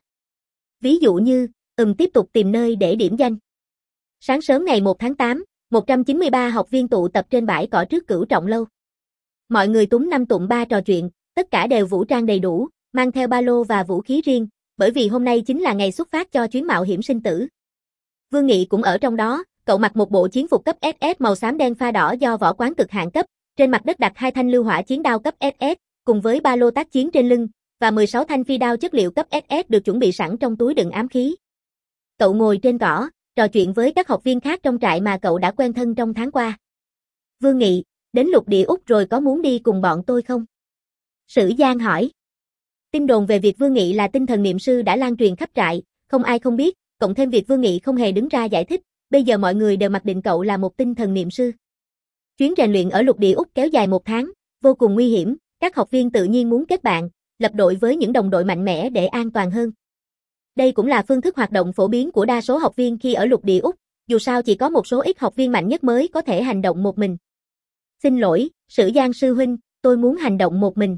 Ví dụ như, ừm tiếp tục tìm nơi để điểm danh. Sáng sớm ngày một tháng tám, một trăm chín mươi ba học viên tụ tập trên bãi cỏ trước Cửu Trọng Lâu. Mọi người túm năm tụm ba trò chuyện, tất cả đều vũ trang đầy đủ, mang theo ba lô và vũ khí riêng, bởi vì hôm nay chính là ngày xuất phát cho chuyến mạo hiểm sinh tử. Vương Nghị cũng ở trong đó, cậu mặc một bộ chiến phục cấp ét ét màu xám đen pha đỏ do võ quán cực hạn cấp, trên mặt đất đặt hai thanh lưu hỏa chiến đao cấp ét ét, cùng với ba lô tác chiến trên lưng, và mười sáu thanh phi đao chất liệu cấp ét ét được chuẩn bị sẵn trong túi đựng ám khí. Cậu ngồi trên cỏ, trò chuyện với các học viên khác trong trại mà cậu đã quen thân trong tháng qua. Vương Nghị, đến lục địa Úc rồi có muốn đi cùng bọn tôi không? Sử Giang hỏi. Tin đồn về việc Vương Nghị là tinh thần niệm sư đã lan truyền khắp trại, không ai không biết, cộng thêm việc Vương Nghị không hề đứng ra giải thích, bây giờ mọi người đều mặc định cậu là một tinh thần niệm sư. Chuyến rèn luyện ở lục địa Úc kéo dài một tháng, vô cùng nguy hiểm, các học viên tự nhiên muốn kết bạn, lập đội với những đồng đội mạnh mẽ để an toàn hơn. Đây cũng là phương thức hoạt động phổ biến của đa số học viên khi ở lục địa Úc, dù sao chỉ có một số ít học viên mạnh nhất mới có thể hành động một mình. Xin lỗi, Sử Giang sư huynh, tôi muốn hành động một mình.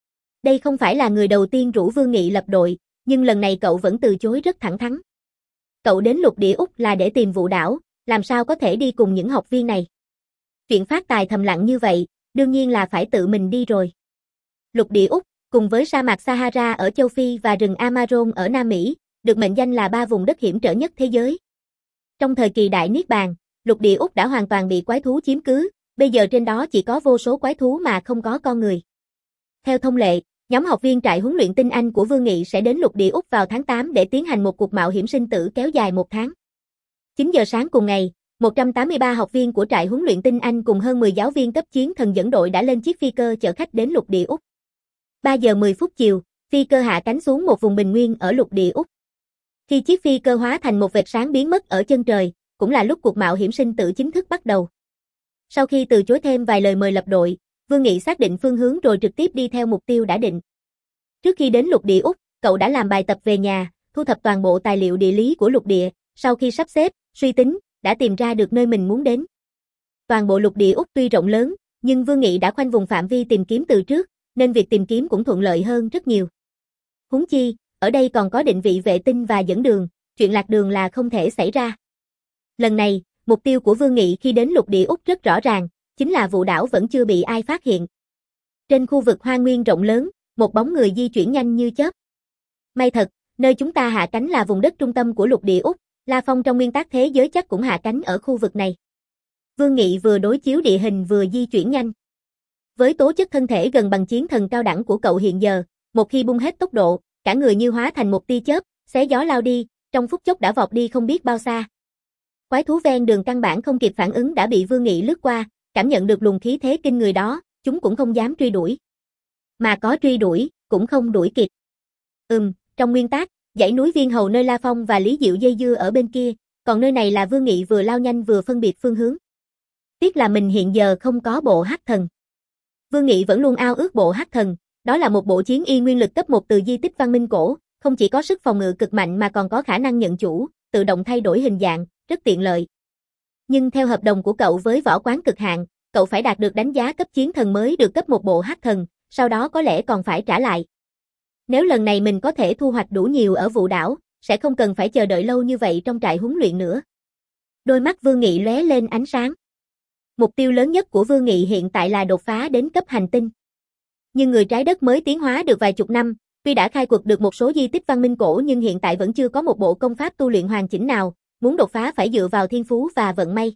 Đây không phải là người đầu tiên rủ Vương Nghị lập đội, nhưng lần này cậu vẫn từ chối rất thẳng thắn. Cậu đến lục địa Úc là để tìm Vụ Đảo, làm sao có thể đi cùng những học viên này. Chuyện phát tài thầm lặng như vậy, đương nhiên là phải tự mình đi rồi. Lục địa Úc, cùng với sa mạc Sahara ở châu Phi và rừng Amazon ở Nam Mỹ, được mệnh danh là ba vùng đất hiểm trở nhất thế giới. Trong thời kỳ Đại Niết Bàn, lục địa Úc đã hoàn toàn bị quái thú chiếm cứ, bây giờ trên đó chỉ có vô số quái thú mà không có con người. Theo thông lệ, nhóm học viên trại huấn luyện tinh Anh của Vương Nghị sẽ đến lục địa Úc vào tháng tám để tiến hành một cuộc mạo hiểm sinh tử kéo dài một tháng. chín giờ sáng cùng ngày, một trăm tám mươi ba học viên của trại huấn luyện tinh Anh cùng hơn mười giáo viên cấp chiến thần dẫn đội đã lên chiếc phi cơ chở khách đến lục địa Úc. ba giờ mười phút chiều, phi cơ hạ cánh xuống một vùng bình nguyên ở lục địa Úc. Khi chiếc phi cơ hóa thành một vệt sáng biến mất ở chân trời, cũng là lúc cuộc mạo hiểm sinh tử chính thức bắt đầu. Sau khi từ chối thêm vài lời mời lập đội, Vương Nghị xác định phương hướng rồi trực tiếp đi theo mục tiêu đã định. Trước khi đến lục địa Úc, cậu đã làm bài tập về nhà, thu thập toàn bộ tài liệu địa lý của lục địa, sau khi sắp xếp, suy tính, đã tìm ra được nơi mình muốn đến. Toàn bộ lục địa Úc tuy rộng lớn, nhưng Vương Nghị đã khoanh vùng phạm vi tìm kiếm từ trước, nên việc tìm kiếm cũng thuận lợi hơn rất nhiều. Huống chi, ở đây còn có định vị vệ tinh và dẫn đường, chuyện lạc đường là không thể xảy ra. Lần này, mục tiêu của Vương Nghị khi đến lục địa Úc rất rõ ràng, chính là Vụ Đảo vẫn chưa bị ai phát hiện. Trên khu vực hoang nguyên rộng lớn, một bóng người di chuyển nhanh như chớp. May thật, nơi chúng ta hạ cánh là vùng đất trung tâm của lục địa Úc, La Phong trong nguyên tắc thế giới chắc cũng hạ cánh ở khu vực này. Vương Nghị vừa đối chiếu địa hình vừa di chuyển nhanh. Với tố chất thân thể gần bằng chiến thần cao đẳng của cậu hiện giờ, một khi bung hết tốc độ, cả người như hóa thành một tia chớp, xé gió lao đi, trong phút chốc đã vọt đi không biết bao xa. Quái thú ven đường căn bản không kịp phản ứng đã bị Vương Nghị lướt qua, cảm nhận được luồng khí thế kinh người đó, chúng cũng không dám truy đuổi. Mà có truy đuổi, cũng không đuổi kịp. Ừm, trong nguyên tắc, dãy núi Viên Hầu nơi La Phong và Lý Diệu dây dưa ở bên kia, còn nơi này là Vương Nghị vừa lao nhanh vừa phân biệt phương hướng. Tiếc là mình hiện giờ không có bộ hắc thần. Vương Nghị vẫn luôn ao ước bộ hắc thần, đó là một bộ chiến y nguyên lực cấp một từ di tích văn minh cổ, không chỉ có sức phòng ngự cực mạnh mà còn có khả năng nhận chủ, tự động thay đổi hình dạng, rất tiện lợi. Nhưng theo hợp đồng của cậu với võ quán cực hạn, cậu phải đạt được đánh giá cấp chiến thần mới được cấp một bộ hắc thần, sau đó có lẽ còn phải trả lại. Nếu lần này mình có thể thu hoạch đủ nhiều ở Vụ Đảo, sẽ không cần phải chờ đợi lâu như vậy trong trại huấn luyện nữa. Đôi mắt Vương Nghị lóe lên ánh sáng. Mục tiêu lớn nhất của Vương Nghị hiện tại là đột phá đến cấp hành tinh. Nhưng người trái đất mới tiến hóa được vài chục năm, tuy đã khai quật được một số di tích văn minh cổ nhưng hiện tại vẫn chưa có một bộ công pháp tu luyện hoàn chỉnh nào, muốn đột phá phải dựa vào thiên phú và vận may.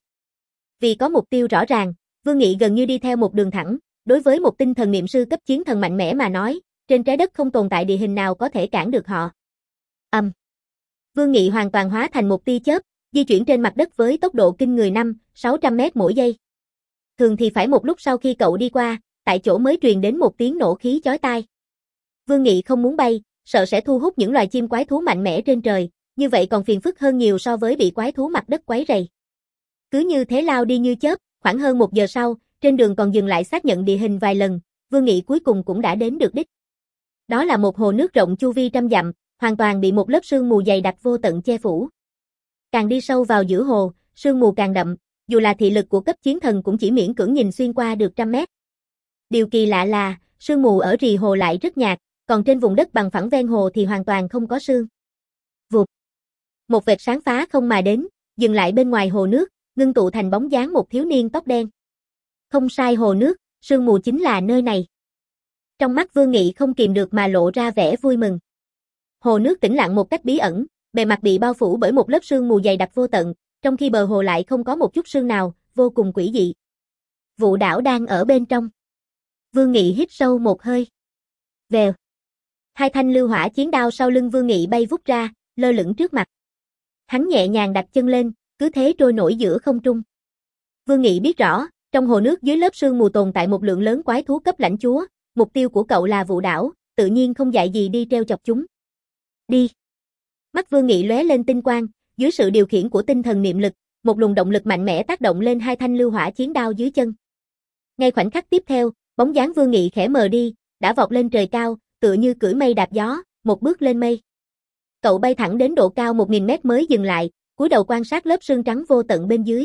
Vì có mục tiêu rõ ràng, Vương Nghị gần như đi theo một đường thẳng, đối với một tinh thần niệm sư cấp chiến thần mạnh mẽ mà nói, trên trái đất không tồn tại địa hình nào có thể cản được họ. Âm. Um. Vương Nghị hoàn toàn hóa thành một tia chớp, di chuyển trên mặt đất với tốc độ kinh người năm, sáu trăm mét mỗi giây. Thường thì phải một lúc sau khi cậu đi qua, tại chỗ mới truyền đến một tiếng nổ khí chói tai. Vương Nghị không muốn bay, sợ sẽ thu hút những loài chim quái thú mạnh mẽ trên trời, như vậy còn phiền phức hơn nhiều so với bị quái thú mặt đất quấy rầy. Cứ như thế lao đi như chớp, khoảng hơn một giờ sau, trên đường còn dừng lại xác nhận địa hình vài lần, Vương Nghị cuối cùng cũng đã đến được đích. Đó là một hồ nước rộng chu vi trăm dặm, hoàn toàn bị một lớp sương mù dày đặc vô tận che phủ. Càng đi sâu vào giữa hồ, sương mù càng đậm, dù là thị lực của cấp chiến thần cũng chỉ miễn cưỡng nhìn xuyên qua được trăm mét. Điều kỳ lạ là, sương mù ở rì hồ lại rất nhạt, còn trên vùng đất bằng phẳng ven hồ thì hoàn toàn không có sương. Vụt. Một vệt sáng phá không mà đến, dừng lại bên ngoài hồ nước, ngưng tụ thành bóng dáng một thiếu niên tóc đen. Không sai, hồ nước, sương mù chính là nơi này. Trong mắt Vương Nghị không kìm được mà lộ ra vẻ vui mừng. Hồ nước tĩnh lặng một cách bí ẩn, bề mặt bị bao phủ bởi một lớp sương mù dày đặc vô tận, trong khi bờ hồ lại không có một chút sương nào, vô cùng quỷ dị. Vụ Đảo đang ở bên trong. Vương Nghị hít sâu một hơi. Vèo. Hai thanh lưu hỏa chiến đao sau lưng Vương Nghị bay vút ra, lơ lửng trước mặt. Hắn nhẹ nhàng đặt chân lên, cứ thế trôi nổi giữa không trung. Vương Nghị biết rõ, trong hồ nước dưới lớp sương mù tồn tại một lượng lớn quái thú cấp lãnh chúa, mục tiêu của cậu là Vụ Đảo, tự nhiên không dại gì đi treo chọc chúng. Đi. Mắt Vương Nghị lóe lên tinh quang, dưới sự điều khiển của tinh thần niệm lực, một luồng động lực mạnh mẽ tác động lên hai thanh lưu hỏa chiến đao dưới chân. Ngay khoảnh khắc tiếp theo, bóng dáng Vương Nghị khẽ mờ đi, đã vọt lên trời cao, tựa như cưỡi mây đạp gió, một bước lên mây. Cậu bay thẳng đến độ cao một nghìn mét mới dừng lại, cúi đầu quan sát lớp sương trắng vô tận bên dưới.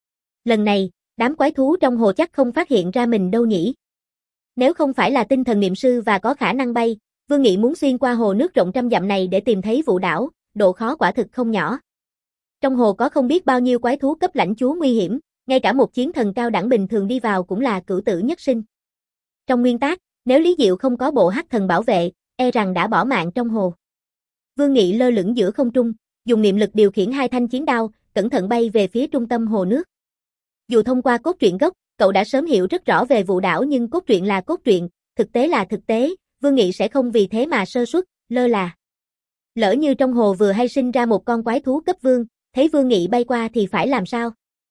Lần này, đám quái thú trong hồ chắc không phát hiện ra mình đâu nhỉ. Nếu không phải là tinh thần niệm sư và có khả năng bay, Vương Nghị muốn xuyên qua hồ nước rộng trăm dặm này để tìm thấy Vũ đảo, độ khó quả thực không nhỏ. Trong hồ có không biết bao nhiêu quái thú cấp lãnh chúa nguy hiểm, ngay cả một chiến thần cao đẳng bình thường đi vào cũng là cửu tử nhất sinh. Trong nguyên tắc, nếu Lý Diệu không có bộ hắc thần bảo vệ, e rằng đã bỏ mạng trong hồ. Vương Nghị lơ lửng giữa không trung, dùng niệm lực điều khiển hai thanh chiến đao, cẩn thận bay về phía trung tâm hồ nước. Dù thông qua cốt truyện gốc, cậu đã sớm hiểu rất rõ về Vũ đảo nhưng cốt truyện là cốt truyện, thực tế là thực tế, Vương Nghị sẽ không vì thế mà sơ suất, lơ là. Lỡ như trong hồ vừa hay sinh ra một con quái thú cấp vương, thấy Vương Nghị bay qua thì phải làm sao?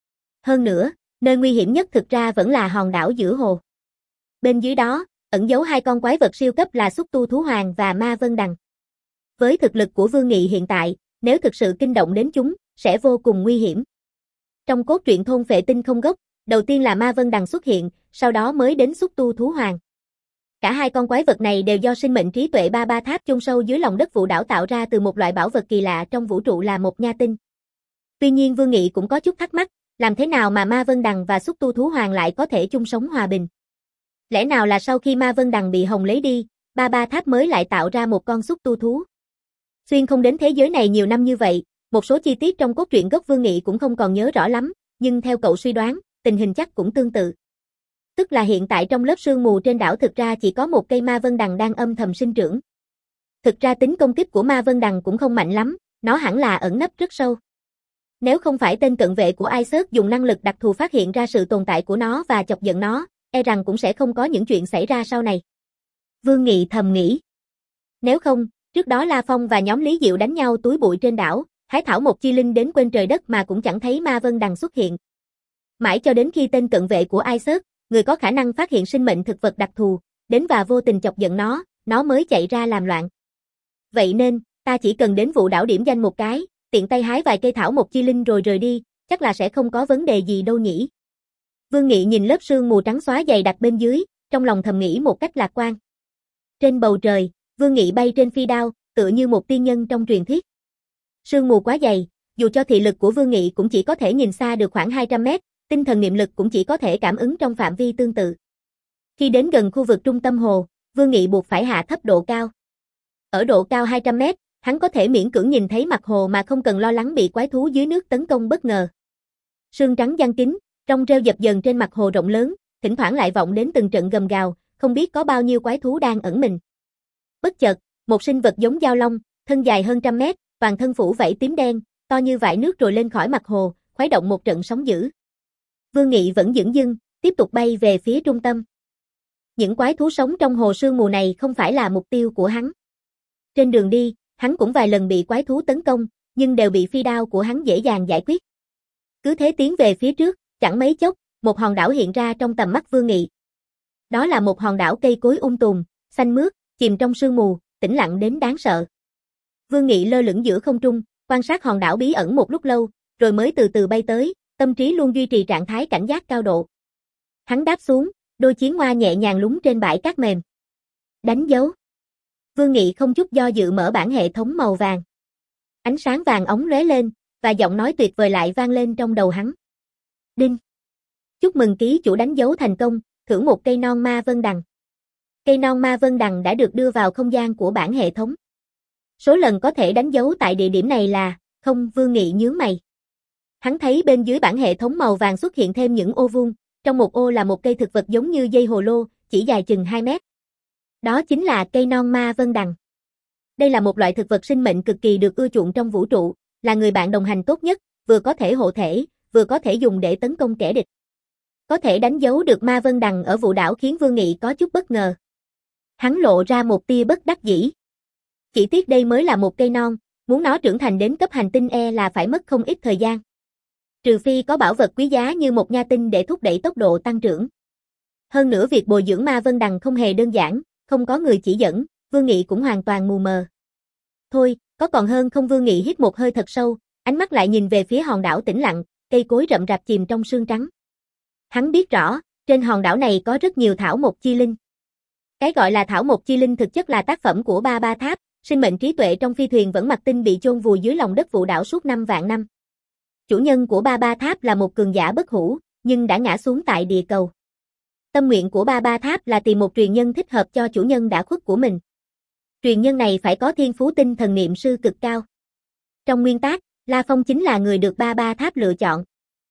Hơn nữa, nơi nguy hiểm nhất thực ra vẫn là hòn đảo giữa hồ. Bên dưới đó, ẩn giấu hai con quái vật siêu cấp là Xúc Tu Thú Hoàng và Ma Vân Đằng. Với thực lực của Vương Nghị hiện tại, nếu thực sự kinh động đến chúng, sẽ vô cùng nguy hiểm. Trong cốt truyện thôn Phệ Tinh không gốc, đầu tiên là Ma Vân Đằng xuất hiện, sau đó mới đến Xúc Tu Thú Hoàng. Cả hai con quái vật này đều do sinh mệnh trí tuệ ba ba tháp chôn sâu dưới lòng đất Vũ đảo tạo ra từ một loại bảo vật kỳ lạ trong vũ trụ là một nha tinh. Tuy nhiên Vương Nghị cũng có chút thắc mắc, làm thế nào mà Ma Vân Đằng và Xúc Tu Thú Hoàng lại có thể chung sống hòa bình? Lẽ nào là sau khi Ma Vân Đằng bị Hồng lấy đi, ba ba tháp mới lại tạo ra một con xúc tu thú? Xuyên không đến thế giới này nhiều năm như vậy, một số chi tiết trong cốt truyện gốc Vương Nghị cũng không còn nhớ rõ lắm, nhưng theo cậu suy đoán, tình hình chắc cũng tương tự. Tức là hiện tại trong lớp sương mù trên đảo thực ra chỉ có một cây Ma Vân Đằng đang âm thầm sinh trưởng. Thực ra tính công kích của Ma Vân Đằng cũng không mạnh lắm, nó hẳn là ẩn nấp rất sâu. Nếu không phải tên cận vệ của Isaac dùng năng lực đặc thù phát hiện ra sự tồn tại của nó và chọc giận nó, e rằng cũng sẽ không có những chuyện xảy ra sau này. Vương Nghị thầm nghĩ. Nếu không, trước đó La Phong và nhóm Lý Diệu đánh nhau túi bụi trên đảo, hái thảo một chi linh đến quên trời đất mà cũng chẳng thấy Ma Vân Đằng xuất hiện. Mãi cho đến khi tên cận vệ của Isaac, người có khả năng phát hiện sinh mệnh thực vật đặc thù, đến và vô tình chọc giận nó, nó mới chạy ra làm loạn. Vậy nên, ta chỉ cần đến Vũ đảo điểm danh một cái, tiện tay hái vài cây thảo một chi linh rồi rời đi, chắc là sẽ không có vấn đề gì đâu nhỉ. Vương Nghị nhìn lớp sương mù trắng xóa dày đặc bên dưới, trong lòng thầm nghĩ một cách lạc quan. Trên bầu trời, Vương Nghị bay trên phi đao, tựa như một tiên nhân trong truyền thuyết. Sương mù quá dày, dù cho thị lực của Vương Nghị cũng chỉ có thể nhìn xa được khoảng hai trăm mét, tinh thần niệm lực cũng chỉ có thể cảm ứng trong phạm vi tương tự. Khi đến gần khu vực trung tâm hồ, Vương Nghị buộc phải hạ thấp độ cao. Ở độ cao hai trăm mét, hắn có thể miễn cưỡng nhìn thấy mặt hồ mà không cần lo lắng bị quái thú dưới nước tấn công bất ngờ. Sương trắng giăng kín, rong rêu dập dờn trên mặt hồ rộng lớn, thỉnh thoảng lại vọng đến từng trận gầm gào, không biết có bao nhiêu quái thú đang ẩn mình. Bất chợt, một sinh vật giống dao long, thân dài hơn trăm mét, toàn thân phủ vảy tím đen, to như vại nước rồi lên khỏi mặt hồ, khuấy động một trận sóng dữ. Vương Nghị vẫn dửng dưng, tiếp tục bay về phía trung tâm. Những quái thú sống trong hồ sương mù này không phải là mục tiêu của hắn. Trên đường đi, hắn cũng vài lần bị quái thú tấn công, nhưng đều bị phi đao của hắn dễ dàng giải quyết. Cứ thế tiến về phía trước, chẳng mấy chốc, một hòn đảo hiện ra trong tầm mắt Vương Nghị. Đó là một hòn đảo cây cối um tùm, xanh mướt, chìm trong sương mù, tĩnh lặng đến đáng sợ. Vương Nghị lơ lửng giữa không trung, quan sát hòn đảo bí ẩn một lúc lâu, rồi mới từ từ bay tới, tâm trí luôn duy trì trạng thái cảnh giác cao độ. Hắn đáp xuống, đôi chiến hoa nhẹ nhàng lún trên bãi cát mềm. Đánh dấu. Vương Nghị không chút do dự mở bảng hệ thống màu vàng. Ánh sáng vàng óng lóe lên, và giọng nói tuyệt vời lại vang lên trong đầu hắn. Đinh. Chúc mừng ký chủ đánh dấu thành công, thưởng một cây non Ma Vân Đằng. Cây non Ma Vân Đằng đã được đưa vào không gian của bảng hệ thống. Số lần có thể đánh dấu tại địa điểm này là, không. Vương Nghị nhướng mày. Hắn thấy bên dưới bảng hệ thống màu vàng xuất hiện thêm những ô vuông, trong một ô là một cây thực vật giống như dây hồ lô, chỉ dài chừng hai mét. Đó chính là cây non Ma Vân Đằng. Đây là một loại thực vật sinh mệnh cực kỳ được ưa chuộng trong vũ trụ, là người bạn đồng hành tốt nhất, vừa có thể hộ thể, vừa có thể dùng để tấn công kẻ địch. Có thể đánh dấu được Ma Vân Đằng ở Vũ đảo khiến Vương Nghị có chút bất ngờ. Hắn lộ ra một tia bất đắc dĩ. Chỉ tiếc đây mới là một cây non, muốn nó trưởng thành đến cấp hành tinh E là phải mất không ít thời gian. Trừ phi có bảo vật quý giá như một nha tinh để thúc đẩy tốc độ tăng trưởng. Hơn nữa việc bồi dưỡng Ma Vân Đằng không hề đơn giản, không có người chỉ dẫn, Vương Nghị cũng hoàn toàn mù mờ. Thôi, có còn hơn không. Vương Nghị hít một hơi thật sâu, ánh mắt lại nhìn về phía hòn đảo tĩnh lặng, cây cối rậm rạp chìm trong sương trắng. Hắn biết rõ, trên hòn đảo này có rất nhiều thảo mộc chi linh. Cái gọi là thảo mộc chi linh thực chất là tác phẩm của Ba Ba Tháp, sinh mệnh trí tuệ trong phi thuyền vẫn mặc tinh bị chôn vùi dưới lòng đất vụ đảo suốt năm vạn năm. Chủ nhân của Ba Ba Tháp là một cường giả bất hủ, nhưng đã ngã xuống tại địa cầu. Tâm nguyện của Ba Ba Tháp là tìm một truyền nhân thích hợp cho chủ nhân đã khuất của mình. Truyền nhân này phải có thiên phú tinh thần niệm sư cực cao. Trong nguyên tắc, La Phong chính là người được Ba Ba Tháp lựa chọn.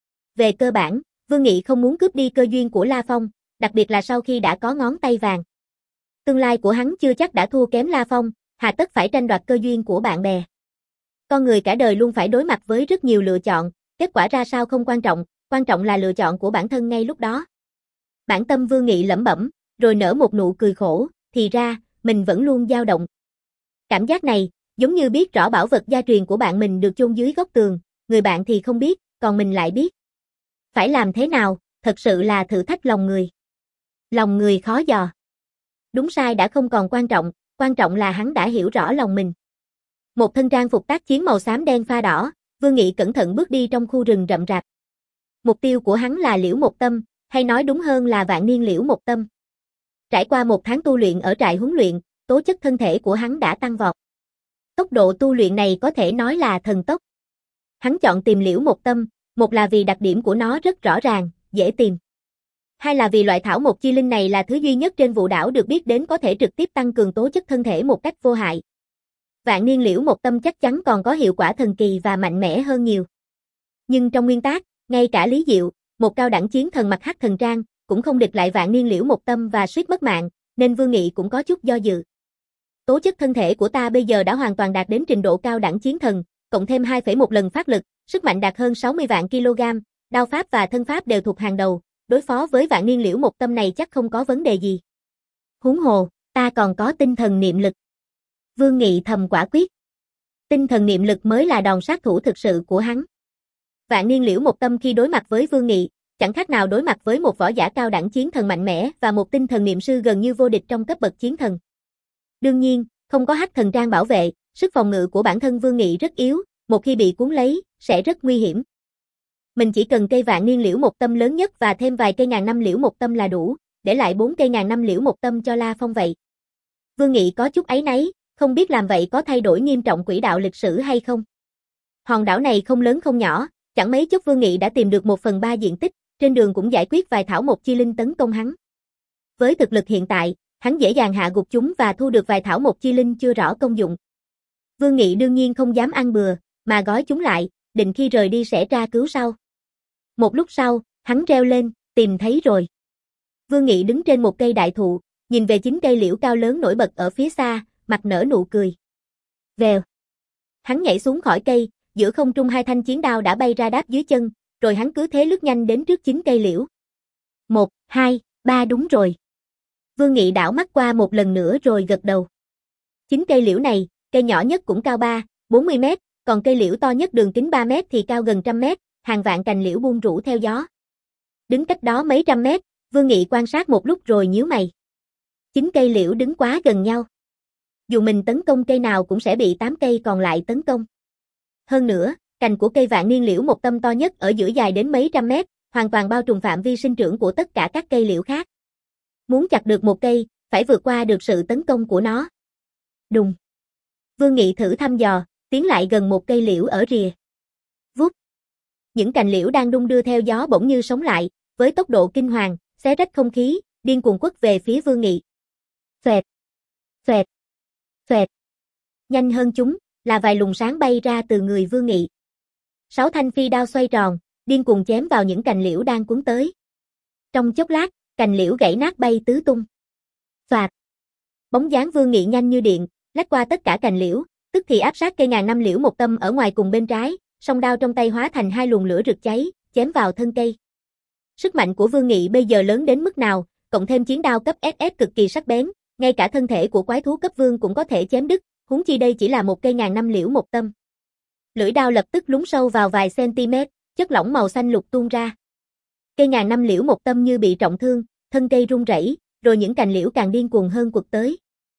Về cơ bản, Vương Nghị không muốn cướp đi cơ duyên của La Phong, đặc biệt là sau khi đã có ngón tay vàng. Tương lai của hắn chưa chắc đã thua kém La Phong, hà tất phải tranh đoạt cơ duyên của bạn bè. Con người cả đời luôn phải đối mặt với rất nhiều lựa chọn, kết quả ra sao không quan trọng, quan trọng là lựa chọn của bản thân ngay lúc đó. Bản tâm Vương Nghị lẩm bẩm, rồi nở một nụ cười khổ, thì ra, mình vẫn luôn dao động. Cảm giác này, giống như biết rõ bảo vật gia truyền của bạn mình được chôn dưới góc tường, người bạn thì không biết, còn mình lại biết. Phải làm thế nào, thật sự là thử thách lòng người. Lòng người khó dò. Đúng sai đã không còn quan trọng, quan trọng là hắn đã hiểu rõ lòng mình. Một thân trang phục tác chiến màu xám đen pha đỏ, Vương Nghị cẩn thận bước đi trong khu rừng rậm rạp. Mục tiêu của hắn là Liễu Một Tâm, hay nói đúng hơn là vạn niên Liễu Một Tâm. Trải qua một tháng tu luyện ở trại huấn luyện, tố chất thân thể của hắn đã tăng vọt. Tốc độ tu luyện này có thể nói là thần tốc. Hắn chọn tìm Liễu Một Tâm, một là vì đặc điểm của nó rất rõ ràng, dễ tìm. Hai là vì loại thảo mộc chi linh này là thứ duy nhất trên vụ đảo được biết đến có thể trực tiếp tăng cường tố chất thân thể một cách vô hại. Vạn niên Liễu Một Tâm chắc chắn còn có hiệu quả thần kỳ và mạnh mẽ hơn nhiều. Nhưng trong nguyên tắc, ngay cả Lý Diệu, một cao đẳng chiến thần mặc hắc thần trang, cũng không địch lại vạn niên Liễu Một Tâm và suýt mất mạng, nên Vương Nghị cũng có chút do dự. Tố chất thân thể của ta bây giờ đã hoàn toàn đạt đến trình độ cao đẳng chiến thần, cộng thêm hai phẩy một lần phát lực, sức mạnh đạt hơn sáu mươi vạn kg, đao pháp và thân pháp đều thuộc hàng đầu, đối phó với vạn niên Liễu Một Tâm này chắc không có vấn đề gì. Huống hồ, ta còn có tinh thần niệm lực. Vương Nghị thầm quả quyết. Tinh thần niệm lực mới là đòn sát thủ thực sự của hắn. Vạn niên Liễu Một Tâm khi đối mặt với Vương Nghị, chẳng khác nào đối mặt với một võ giả cao đẳng chiến thần mạnh mẽ và một tinh thần niệm sư gần như vô địch trong cấp bậc chiến thần. Đương nhiên, không có hắc thần trang bảo vệ, sức phòng ngự của bản thân Vương Nghị rất yếu, một khi bị cuốn lấy, sẽ rất nguy hiểm. Mình chỉ cần cây vạn niên Liễu Một Tâm lớn nhất và thêm vài cây ngàn năm Liễu Một Tâm là đủ, để lại bốn cây ngàn năm Liễu Một Tâm cho La Phong vậy. Vương Nghị có chút áy náy, không biết làm vậy có thay đổi nghiêm trọng quỹ đạo lịch sử hay không. Hòn đảo này không lớn không nhỏ, chẳng mấy chốc Vương Nghị đã tìm được một phần ba diện tích, trên đường cũng giải quyết vài thảo mộc chi linh tấn công hắn. Với thực lực hiện tại, hắn dễ dàng hạ gục chúng và thu được vài thảo mộc chi linh chưa rõ công dụng. Vương Nghị đương nhiên không dám ăn bừa, mà gói chúng lại, định khi rời đi sẽ tra cứu sau. Một lúc sau, hắn reo lên, tìm thấy rồi. Vương Nghị đứng trên một cây đại thụ, nhìn về chính cây liễu cao lớn nổi bật ở phía xa, mặt nở nụ cười. Vèo. Hắn nhảy xuống khỏi cây, giữa không trung hai thanh chiến đao đã bay ra đáp dưới chân, rồi hắn cứ thế lướt nhanh đến trước chính cây liễu. Một, hai, ba đúng rồi. Vương Nghị đảo mắt qua một lần nữa rồi gật đầu. Chính cây liễu này, cây nhỏ nhất cũng cao ba, bốn mươi mét, còn cây liễu to nhất đường kính ba mét thì cao gần trăm mét, hàng vạn cành liễu buông rủ theo gió. Đứng cách đó mấy trăm mét, Vương Nghị quan sát một lúc rồi nhíu mày. Chính cây liễu đứng quá gần nhau. Dù mình tấn công cây nào cũng sẽ bị tám cây còn lại tấn công. Hơn nữa, cành của cây vạn niên Liễu Một Tâm to nhất ở giữa dài đến mấy trăm mét, hoàn toàn bao trùm phạm vi sinh trưởng của tất cả các cây liễu khác. Muốn chặt được một cây, phải vượt qua được sự tấn công của nó. Đùng. Vương Nghị thử thăm dò, tiến lại gần một cây liễu ở rìa. Vút. Những cành liễu đang đung đưa theo gió bỗng như sống lại, với tốc độ kinh hoàng, xé rách không khí, điên cuồng quất về phía Vương Nghị. Xoẹt. Xoẹt. Xoẹt. Nhanh hơn chúng, là vài luồng sáng bay ra từ người Vương Nghị. Sáu thanh phi đao xoay tròn, điên cuồng chém vào những cành liễu đang cuốn tới. Trong chốc lát, cành liễu gãy nát bay tứ tung. Xoạt. Bóng dáng Vương Nghị nhanh như điện, lách qua tất cả cành liễu, tức thì áp sát cây ngàn năm Liễu Một Tâm ở ngoài cùng bên trái, song đao trong tay hóa thành hai luồng lửa rực cháy, chém vào thân cây. Sức mạnh của Vương Nghị bây giờ lớn đến mức nào, cộng thêm chiến đao cấp ét ét cực kỳ sắc bén, ngay cả thân thể của quái thú cấp vương cũng có thể chém đứt, huống chi đây chỉ là một cây ngàn năm Liễu Một Tâm. Lưỡi đao lập tức lún sâu vào vài cm, chất lỏng màu xanh lục tuôn ra. Cây ngàn năm Liễu Một Tâm như bị trọng thương, thân cây rung rẩy, rồi những cành liễu càng điên cuồng hơn quật tới.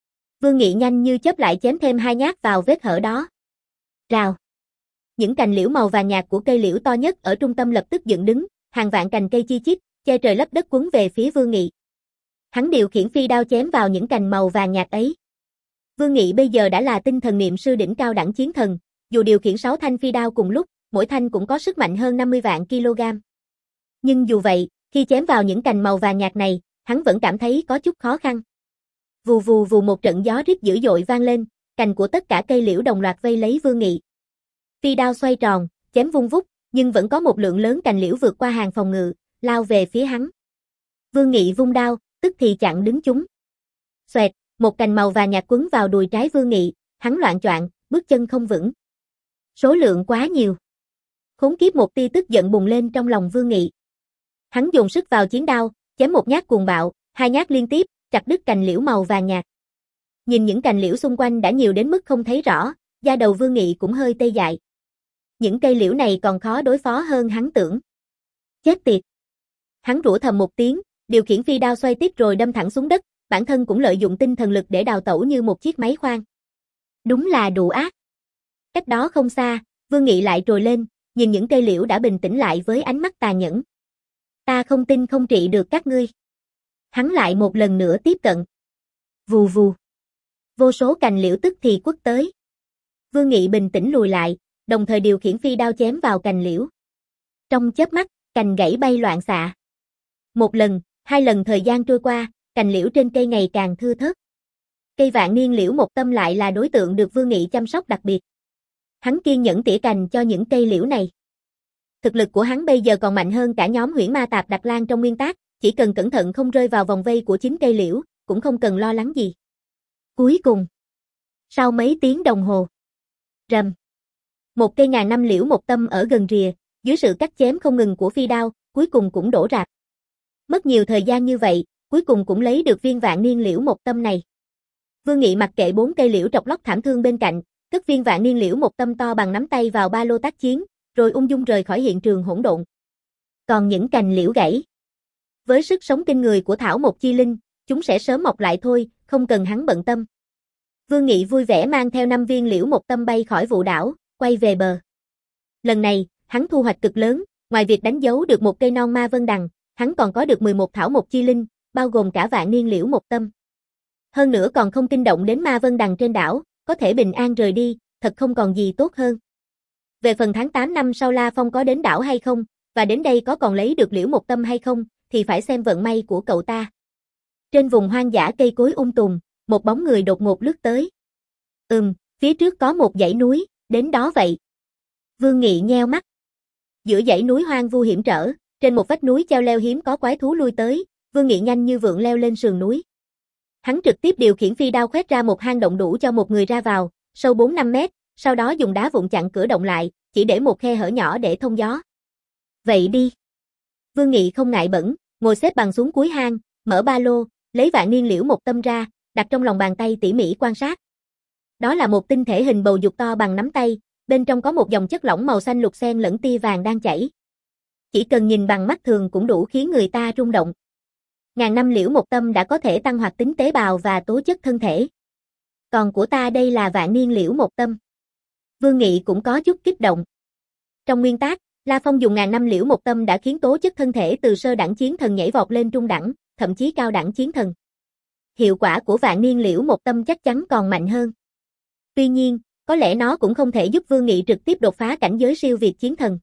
Vương Nghị nhanh như chớp lại chém thêm hai nhát vào vết hở đó. Rào. Những cành liễu màu vàng nhạt của cây liễu to nhất ở trung tâm lập tức dựng đứng, hàng vạn cành cây chi chít, che trời lấp đất cuốn về phía Vương Nghị. Hắn điều khiển phi đao chém vào những cành màu vàng nhạt ấy. Vương Nghị bây giờ đã là tinh thần niệm sư đỉnh cao đẳng chiến thần, dù điều khiển sáu thanh phi đao cùng lúc, mỗi thanh cũng có sức mạnh hơn năm mươi vạn kg. Nhưng dù vậy, khi chém vào những cành màu vàng nhạt này, hắn vẫn cảm thấy có chút khó khăn. Vù vù vù một trận gió rít dữ dội vang lên, cành của tất cả cây liễu đồng loạt vây lấy Vương Nghị. Phi đao xoay tròn, chém vung vút, nhưng vẫn có một lượng lớn cành liễu vượt qua hàng phòng ngự, lao về phía hắn. Vương Nghị vung đao, tức thì chặn đứng chúng. Xoẹt, một cành màu vàng nhạt quấn vào đùi trái Vương Nghị, hắn loạng choạng, bước chân không vững. Số lượng quá nhiều. Khốn kiếp, một tia tức giận bùng lên trong lòng Vương Nghị. Hắn dồn sức vào chiến đao, chém một nhát cuồng bạo, hai nhát liên tiếp, chặt đứt cành liễu màu vàng nhạt. Nhìn những cành liễu xung quanh đã nhiều đến mức không thấy rõ, da đầu Vương Nghị cũng hơi tê dại. Những cây liễu này còn khó đối phó hơn hắn tưởng. Chết tiệt. Hắn rủa thầm một tiếng, điều khiển phi đao xoay tiếp rồi đâm thẳng xuống đất, bản thân cũng lợi dụng tinh thần lực để đào tẩu như một chiếc máy khoan. Đúng là đủ ác. Cách đó không xa, Vương Nghị lại trồi lên, nhìn những cây liễu đã bình tĩnh lại với ánh mắt tà nhẫn. Ta không tin không trị được các ngươi. Hắn lại một lần nữa tiếp cận. Vù vù. Vô số cành liễu tức thì quất tới. Vương Nghị bình tĩnh lùi lại, đồng thời điều khiển phi đao chém vào cành liễu. Trong chớp mắt, cành gãy bay loạn xạ. Một lần, hai lần thời gian trôi qua, cành liễu trên cây ngày càng thưa thớt. Cây vạn niên liễu một tâm lại là đối tượng được Vương Nghị chăm sóc đặc biệt. Hắn kiên nhẫn tỉa cành cho những cây liễu này. Thực lực của hắn bây giờ còn mạnh hơn cả nhóm Huyễn Ma Tạp Đặc Lang trong nguyên tác, chỉ cần cẩn thận không rơi vào vòng vây của chính cây liễu, cũng không cần lo lắng gì. Cuối cùng, sau mấy tiếng đồng hồ, rầm, một cây ngàn năm liễu một tâm ở gần rìa, dưới sự cắt chém không ngừng của phi đao, cuối cùng cũng đổ rạp. Mất nhiều thời gian như vậy, cuối cùng cũng lấy được viên vạn niên liễu một tâm này. Vương Nghị mặc kệ bốn cây liễu trọc lóc thảm thương bên cạnh, cất viên vạn niên liễu một tâm to bằng nắm tay vào ba lô tác chiến, rồi ung dung rời khỏi hiện trường hỗn độn. Còn những cành liễu gãy, với sức sống kinh người của thảo mộc chi linh, chúng sẽ sớm mọc lại thôi, không cần hắn bận tâm. Vương Nghị vui vẻ mang theo năm viên liễu một tâm bay khỏi vụ đảo, quay về bờ. Lần này, hắn thu hoạch cực lớn, ngoài việc đánh dấu được một cây non ma vân đằng, hắn còn có được mười một thảo mộc chi linh, bao gồm cả vạn niên liễu một tâm. Hơn nữa còn không kinh động đến ma vân đằng trên đảo, có thể bình an rời đi, thật không còn gì tốt hơn. Về phần tháng tám năm sau La Phong có đến đảo hay không, và đến đây có còn lấy được liễu một tâm hay không, thì phải xem vận may của cậu ta. Trên vùng hoang dã cây cối um tùm, một bóng người đột ngột lướt tới. Ừm, phía trước có một dãy núi, đến đó vậy. Vương Nghị nheo mắt. Giữa dãy núi hoang vu hiểm trở, trên một vách núi treo leo hiếm có quái thú lui tới, Vương Nghị nhanh như vượn leo lên sườn núi. Hắn trực tiếp điều khiển phi đao khoét ra một hang động đủ cho một người ra vào, sâu bốn năm mét, sau đó dùng đá vụn chặn cửa động lại, chỉ để một khe hở nhỏ để thông gió. Vậy đi. Vương Nghị không ngại bẩn, ngồi xếp bằng xuống cuối hang, mở ba lô, lấy vạn niên liễu một tâm ra, đặt trong lòng bàn tay tỉ mỉ quan sát. Đó là một tinh thể hình bầu dục to bằng nắm tay, bên trong có một dòng chất lỏng màu xanh lục xen lẫn tia vàng đang chảy. Chỉ cần nhìn bằng mắt thường cũng đủ khiến người ta rung động. Ngàn năm liễu một tâm đã có thể tăng hoạt tính tế bào và tố chất thân thể. Còn của ta đây là vạn niên liễu một tâm. Vương Nghị cũng có chút kích động. Trong nguyên tác, La Phong dùng ngàn năm liễu một tâm đã khiến tố chất thân thể từ sơ đẳng chiến thần nhảy vọt lên trung đẳng, thậm chí cao đẳng chiến thần. Hiệu quả của vạn niên liễu một tâm chắc chắn còn mạnh hơn. Tuy nhiên, có lẽ nó cũng không thể giúp Vương Nghị trực tiếp đột phá cảnh giới siêu việt chiến thần.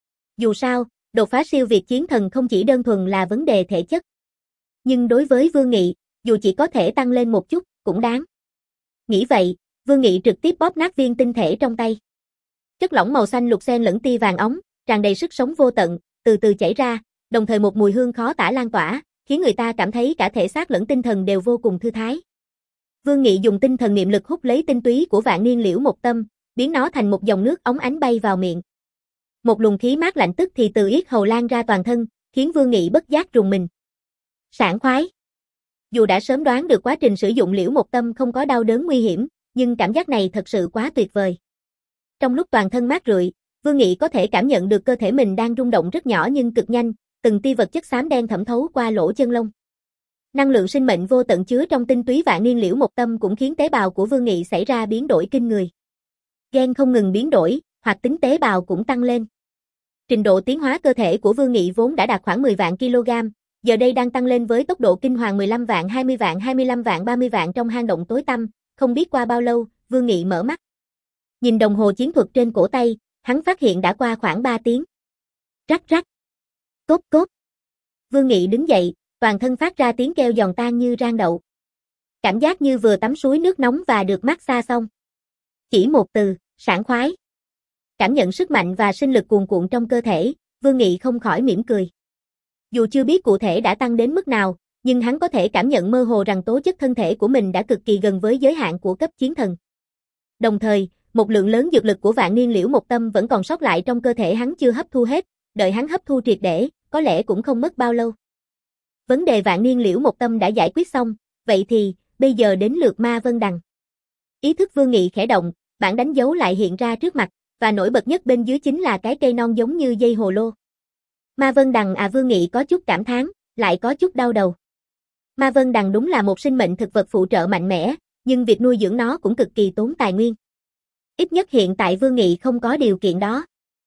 Dù sao, đột phá siêu việt chiến thần không chỉ đơn thuần là vấn đề thể chất. Nhưng đối với Vương Nghị, dù chỉ có thể tăng lên một chút, cũng đáng. Nghĩ vậy, Vương Nghị trực tiếp bóp nát viên tinh thể trong tay. Chất lỏng màu xanh lục xen lẫn tia vàng óng, tràn đầy sức sống vô tận, từ từ chảy ra, đồng thời một mùi hương khó tả lan tỏa, khiến người ta cảm thấy cả thể xác lẫn tinh thần đều vô cùng thư thái. Vương Nghị dùng tinh thần niệm lực hút lấy tinh túy của vạn niên liễu một tâm, biến nó thành một dòng nước óng ánh bay vào miệng. Một luồng khí mát lạnh tức thì từ yết hầu lan ra toàn thân, khiến Vương Nghị bất giác rùng mình. Sảng khoái. Dù đã sớm đoán được quá trình sử dụng liễu một tâm không có đau đớn nguy hiểm, nhưng cảm giác này thật sự quá tuyệt vời. Trong lúc toàn thân mát rượi, Vương Nghị có thể cảm nhận được cơ thể mình đang rung động rất nhỏ nhưng cực nhanh, từng tia vật chất xám đen thẩm thấu qua lỗ chân lông. Năng lượng sinh mệnh vô tận chứa trong tinh túy vạn niên liễu một tâm cũng khiến tế bào của Vương Nghị xảy ra biến đổi kinh người. Gen không ngừng biến đổi, hoạt tính tế bào cũng tăng lên. Trình độ tiến hóa cơ thể của Vương Nghị vốn đã đạt khoảng mười vạn kg, giờ đây đang tăng lên với tốc độ kinh hoàng mười lăm vạn, hai mươi vạn, hai mươi lăm vạn, ba mươi vạn trong hang động tối tăm, không biết qua bao lâu, Vương Nghị mở mắt. Nhìn đồng hồ chiến thuật trên cổ tay, hắn phát hiện đã qua khoảng ba tiếng. Rắc rắc. Cốt cốt. Vương Nghị đứng dậy, toàn thân phát ra tiếng kêu giòn tan như rang đậu. Cảm giác như vừa tắm suối nước nóng và được massage xong. Chỉ một từ, sảng khoái. Cảm nhận sức mạnh và sinh lực cuồn cuộn trong cơ thể, Vương Nghị không khỏi mỉm cười. Dù chưa biết cụ thể đã tăng đến mức nào, nhưng hắn có thể cảm nhận mơ hồ rằng tố chất thân thể của mình đã cực kỳ gần với giới hạn của cấp chiến thần. Đồng thời, một lượng lớn dược lực của vạn niên liễu một tâm vẫn còn sót lại trong cơ thể hắn chưa hấp thu hết, đợi hắn hấp thu triệt để, có lẽ cũng không mất bao lâu. Vấn đề vạn niên liễu một tâm đã giải quyết xong, vậy thì, bây giờ đến lượt Ma Vân Đằng. Ý thức Vương Nghị khẽ động, bảng đánh dấu lại hiện ra trước mặt, và nổi bật nhất bên dưới chính là cái cây non giống như dây hồ lô. Ma Vân Đằng à, Vương Nghị có chút cảm thán, lại có chút đau đầu. Ma Vân Đằng đúng là một sinh mệnh thực vật phụ trợ mạnh mẽ, nhưng việc nuôi dưỡng nó cũng cực kỳ tốn tài nguyên. Ít nhất hiện tại Vương Nghị không có điều kiện đó.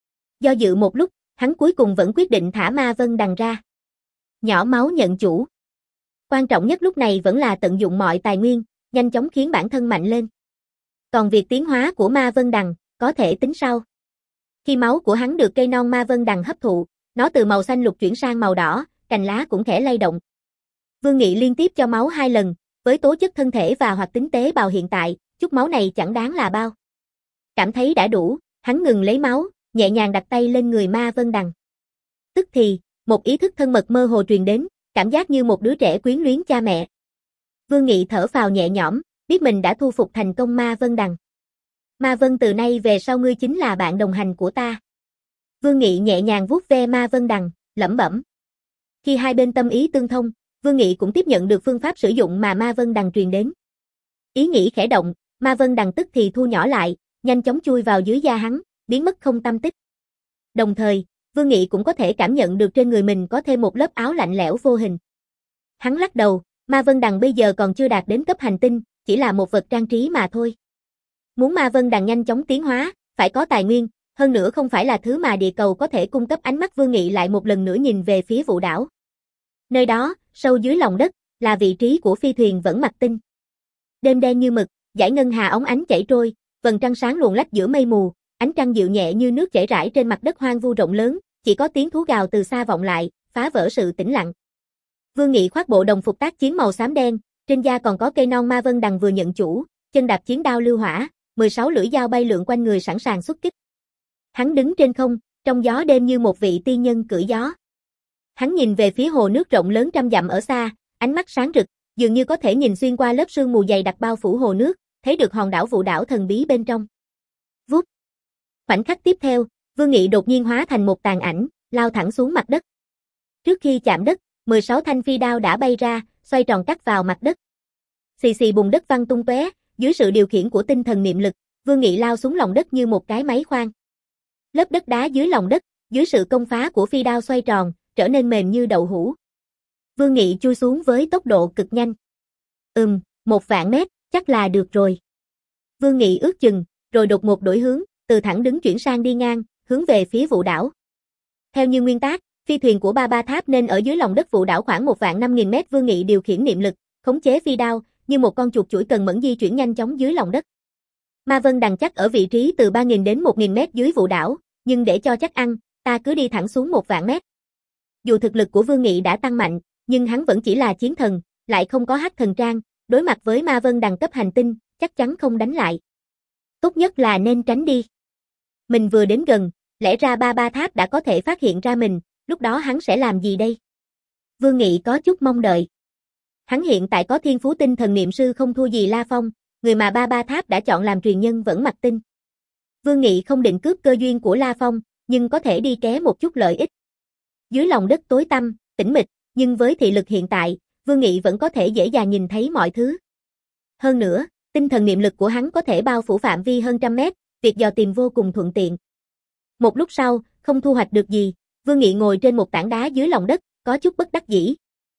Do dự một lúc, hắn cuối cùng vẫn quyết định thả Ma Vân Đằng ra. Nhỏ máu nhận chủ. Quan trọng nhất lúc này vẫn là tận dụng mọi tài nguyên, nhanh chóng khiến bản thân mạnh lên. Còn việc tiến hóa của Ma Vân Đằng, có thể tính sau. Khi máu của hắn được cây non Ma Vân Đằng hấp thụ, nó từ màu xanh lục chuyển sang màu đỏ, cành lá cũng khẽ lay động. Vương Nghị liên tiếp cho máu hai lần, với tố chất thân thể và hoạt tính tế bào hiện tại, chút máu này chẳng đáng là bao. Cảm thấy đã đủ, hắn ngừng lấy máu, nhẹ nhàng đặt tay lên người Ma Vân Đằng. Tức thì, một ý thức thân mật mơ hồ truyền đến, cảm giác như một đứa trẻ quyến luyến cha mẹ. Vương Nghị thở phào nhẹ nhõm, biết mình đã thu phục thành công Ma Vân Đằng. Ma Vân, từ nay về sau ngươi chính là bạn đồng hành của ta. Vương Nghị nhẹ nhàng vuốt ve Ma Vân Đằng, lẩm bẩm. Khi hai bên tâm ý tương thông, Vương Nghị cũng tiếp nhận được phương pháp sử dụng mà Ma Vân Đằng truyền đến. Ý nghĩ khẽ động, Ma Vân Đằng tức thì thu nhỏ lại, nhanh chóng chui vào dưới da hắn, biến mất không tăm tích. Đồng thời, Vương Nghị cũng có thể cảm nhận được trên người mình có thêm một lớp áo lạnh lẽo vô hình. Hắn lắc đầu, Ma Vân Đằng bây giờ còn chưa đạt đến cấp hành tinh, chỉ là một vật trang trí mà thôi. Muốn Ma Vân Đằng nhanh chóng tiến hóa, phải có tài nguyên, hơn nữa không phải là thứ mà địa cầu có thể cung cấp. Ánh mắt Vương Nghị lại một lần nữa nhìn về phía Vũ đảo. Nơi đó, sâu dưới lòng đất, là vị trí của phi thuyền Vẫn Mặc Tinh. Đêm đen như mực, dải ngân hà óng ánh chảy trôi, vầng trăng sáng luồn lách giữa mây mù, ánh trăng dịu nhẹ như nước chảy rải trên mặt đất hoang vu rộng lớn, chỉ có tiếng thú gào từ xa vọng lại, phá vỡ sự tĩnh lặng. Vương Nghị khoác bộ đồng phục tác chiến màu xám đen, trên da còn có cây non Ma Vân Đằng vừa nhận chủ, chân đạp chiến đao lưu hỏa, mười sáu lưỡi dao bay lượn quanh người sẵn sàng xuất kích. Hắn đứng trên không, trong gió đêm như một vị tiên nhân cưỡi gió. Hắn nhìn về phía hồ nước rộng lớn trăm dặm ở xa, ánh mắt sáng rực, dường như có thể nhìn xuyên qua lớp sương mù dày đặc bao phủ hồ nước, thấy được hòn đảo Vũ đảo thần bí bên trong. Vút. Khoảnh khắc tiếp theo, Vương Nghị đột nhiên hóa thành một tàn ảnh, lao thẳng xuống mặt đất. Trước khi chạm đất, mười sáu thanh phi đao đã bay ra, xoay tròn cắt vào mặt đất. Xì xì bùn đất văng tung tóe, dưới sự điều khiển của tinh thần niệm lực, Vương Nghị lao xuống lòng đất như một cái máy khoan. Lớp đất đá dưới lòng đất, dưới sự công phá của phi đao xoay tròn, trở nên mềm như đậu hũ. Vương Nghị chui xuống với tốc độ cực nhanh. Ừm, một vạn mét, chắc là được rồi. Vương Nghị ước chừng, rồi đột ngột đổi hướng, từ thẳng đứng chuyển sang đi ngang, hướng về phía Vũ đảo. Theo như nguyên tắc, phi thuyền của Ba Ba Tháp nên ở dưới lòng đất Vũ đảo khoảng một vạn năm nghìn mét. Vương Nghị điều khiển niệm lực, khống chế phi đao, như một con chuột chuỗi cần mẫn di chuyển nhanh chóng dưới lòng đất. Ma Vân Đằng chắc ở vị trí từ ba nghìn đến một nghìn mét dưới Vũ đảo, nhưng để cho chắc ăn, ta cứ đi thẳng xuống một vạn mét. Dù thực lực của Vương Nghị đã tăng mạnh, nhưng hắn vẫn chỉ là chiến thần, lại không có hắc thần trang, đối mặt với Ma Vân Đằng cấp hành tinh, chắc chắn không đánh lại. Tốt nhất là nên tránh đi. Mình vừa đến gần, lẽ ra Ba Ba Tháp đã có thể phát hiện ra mình, lúc đó hắn sẽ làm gì đây? Vương Nghị có chút mong đợi. Hắn hiện tại có thiên phú tinh thần niệm sư không thua gì La Phong, người mà Ba Ba Tháp đã chọn làm truyền nhân Vẫn Mặc Tinh. Vương Nghị không định cướp cơ duyên của La Phong, nhưng có thể đi ké một chút lợi ích. Dưới lòng đất tối tăm, tĩnh mịch, nhưng với thị lực hiện tại, Vương Nghị vẫn có thể dễ dàng nhìn thấy mọi thứ. Hơn nữa, tinh thần niệm lực của hắn có thể bao phủ phạm vi hơn trăm mét, việc dò tìm vô cùng thuận tiện. Một lúc sau, không thu hoạch được gì, Vương Nghị ngồi trên một tảng đá dưới lòng đất, có chút bất đắc dĩ.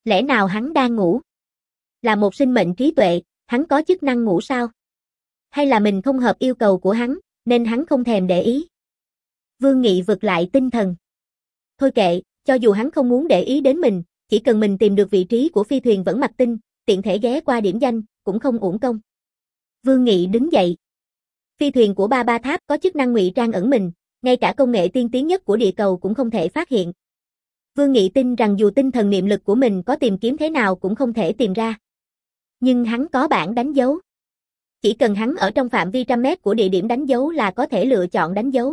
Lẽ nào hắn đang ngủ? Là một sinh mệnh trí tuệ, hắn có chức năng ngủ sao? Hay là mình không hợp yêu cầu của hắn, nên hắn không thèm để ý? Vương Nghị vực lại tinh thần. Thôi kệ, cho dù hắn không muốn để ý đến mình, chỉ cần mình tìm được vị trí của phi thuyền Vẫn Mặc Tinh, tiện thể ghé qua điểm danh, cũng không uổng công. Vương Nghị đứng dậy. Phi thuyền của Ba Ba Tháp có chức năng ngụy trang ẩn mình, ngay cả công nghệ tiên tiến nhất của địa cầu cũng không thể phát hiện. Vương Nghị tin rằng dù tinh thần niệm lực của mình có tìm kiếm thế nào cũng không thể tìm ra. Nhưng hắn có bảng đánh dấu. Chỉ cần hắn ở trong phạm vi trăm mét của địa điểm đánh dấu là có thể lựa chọn đánh dấu.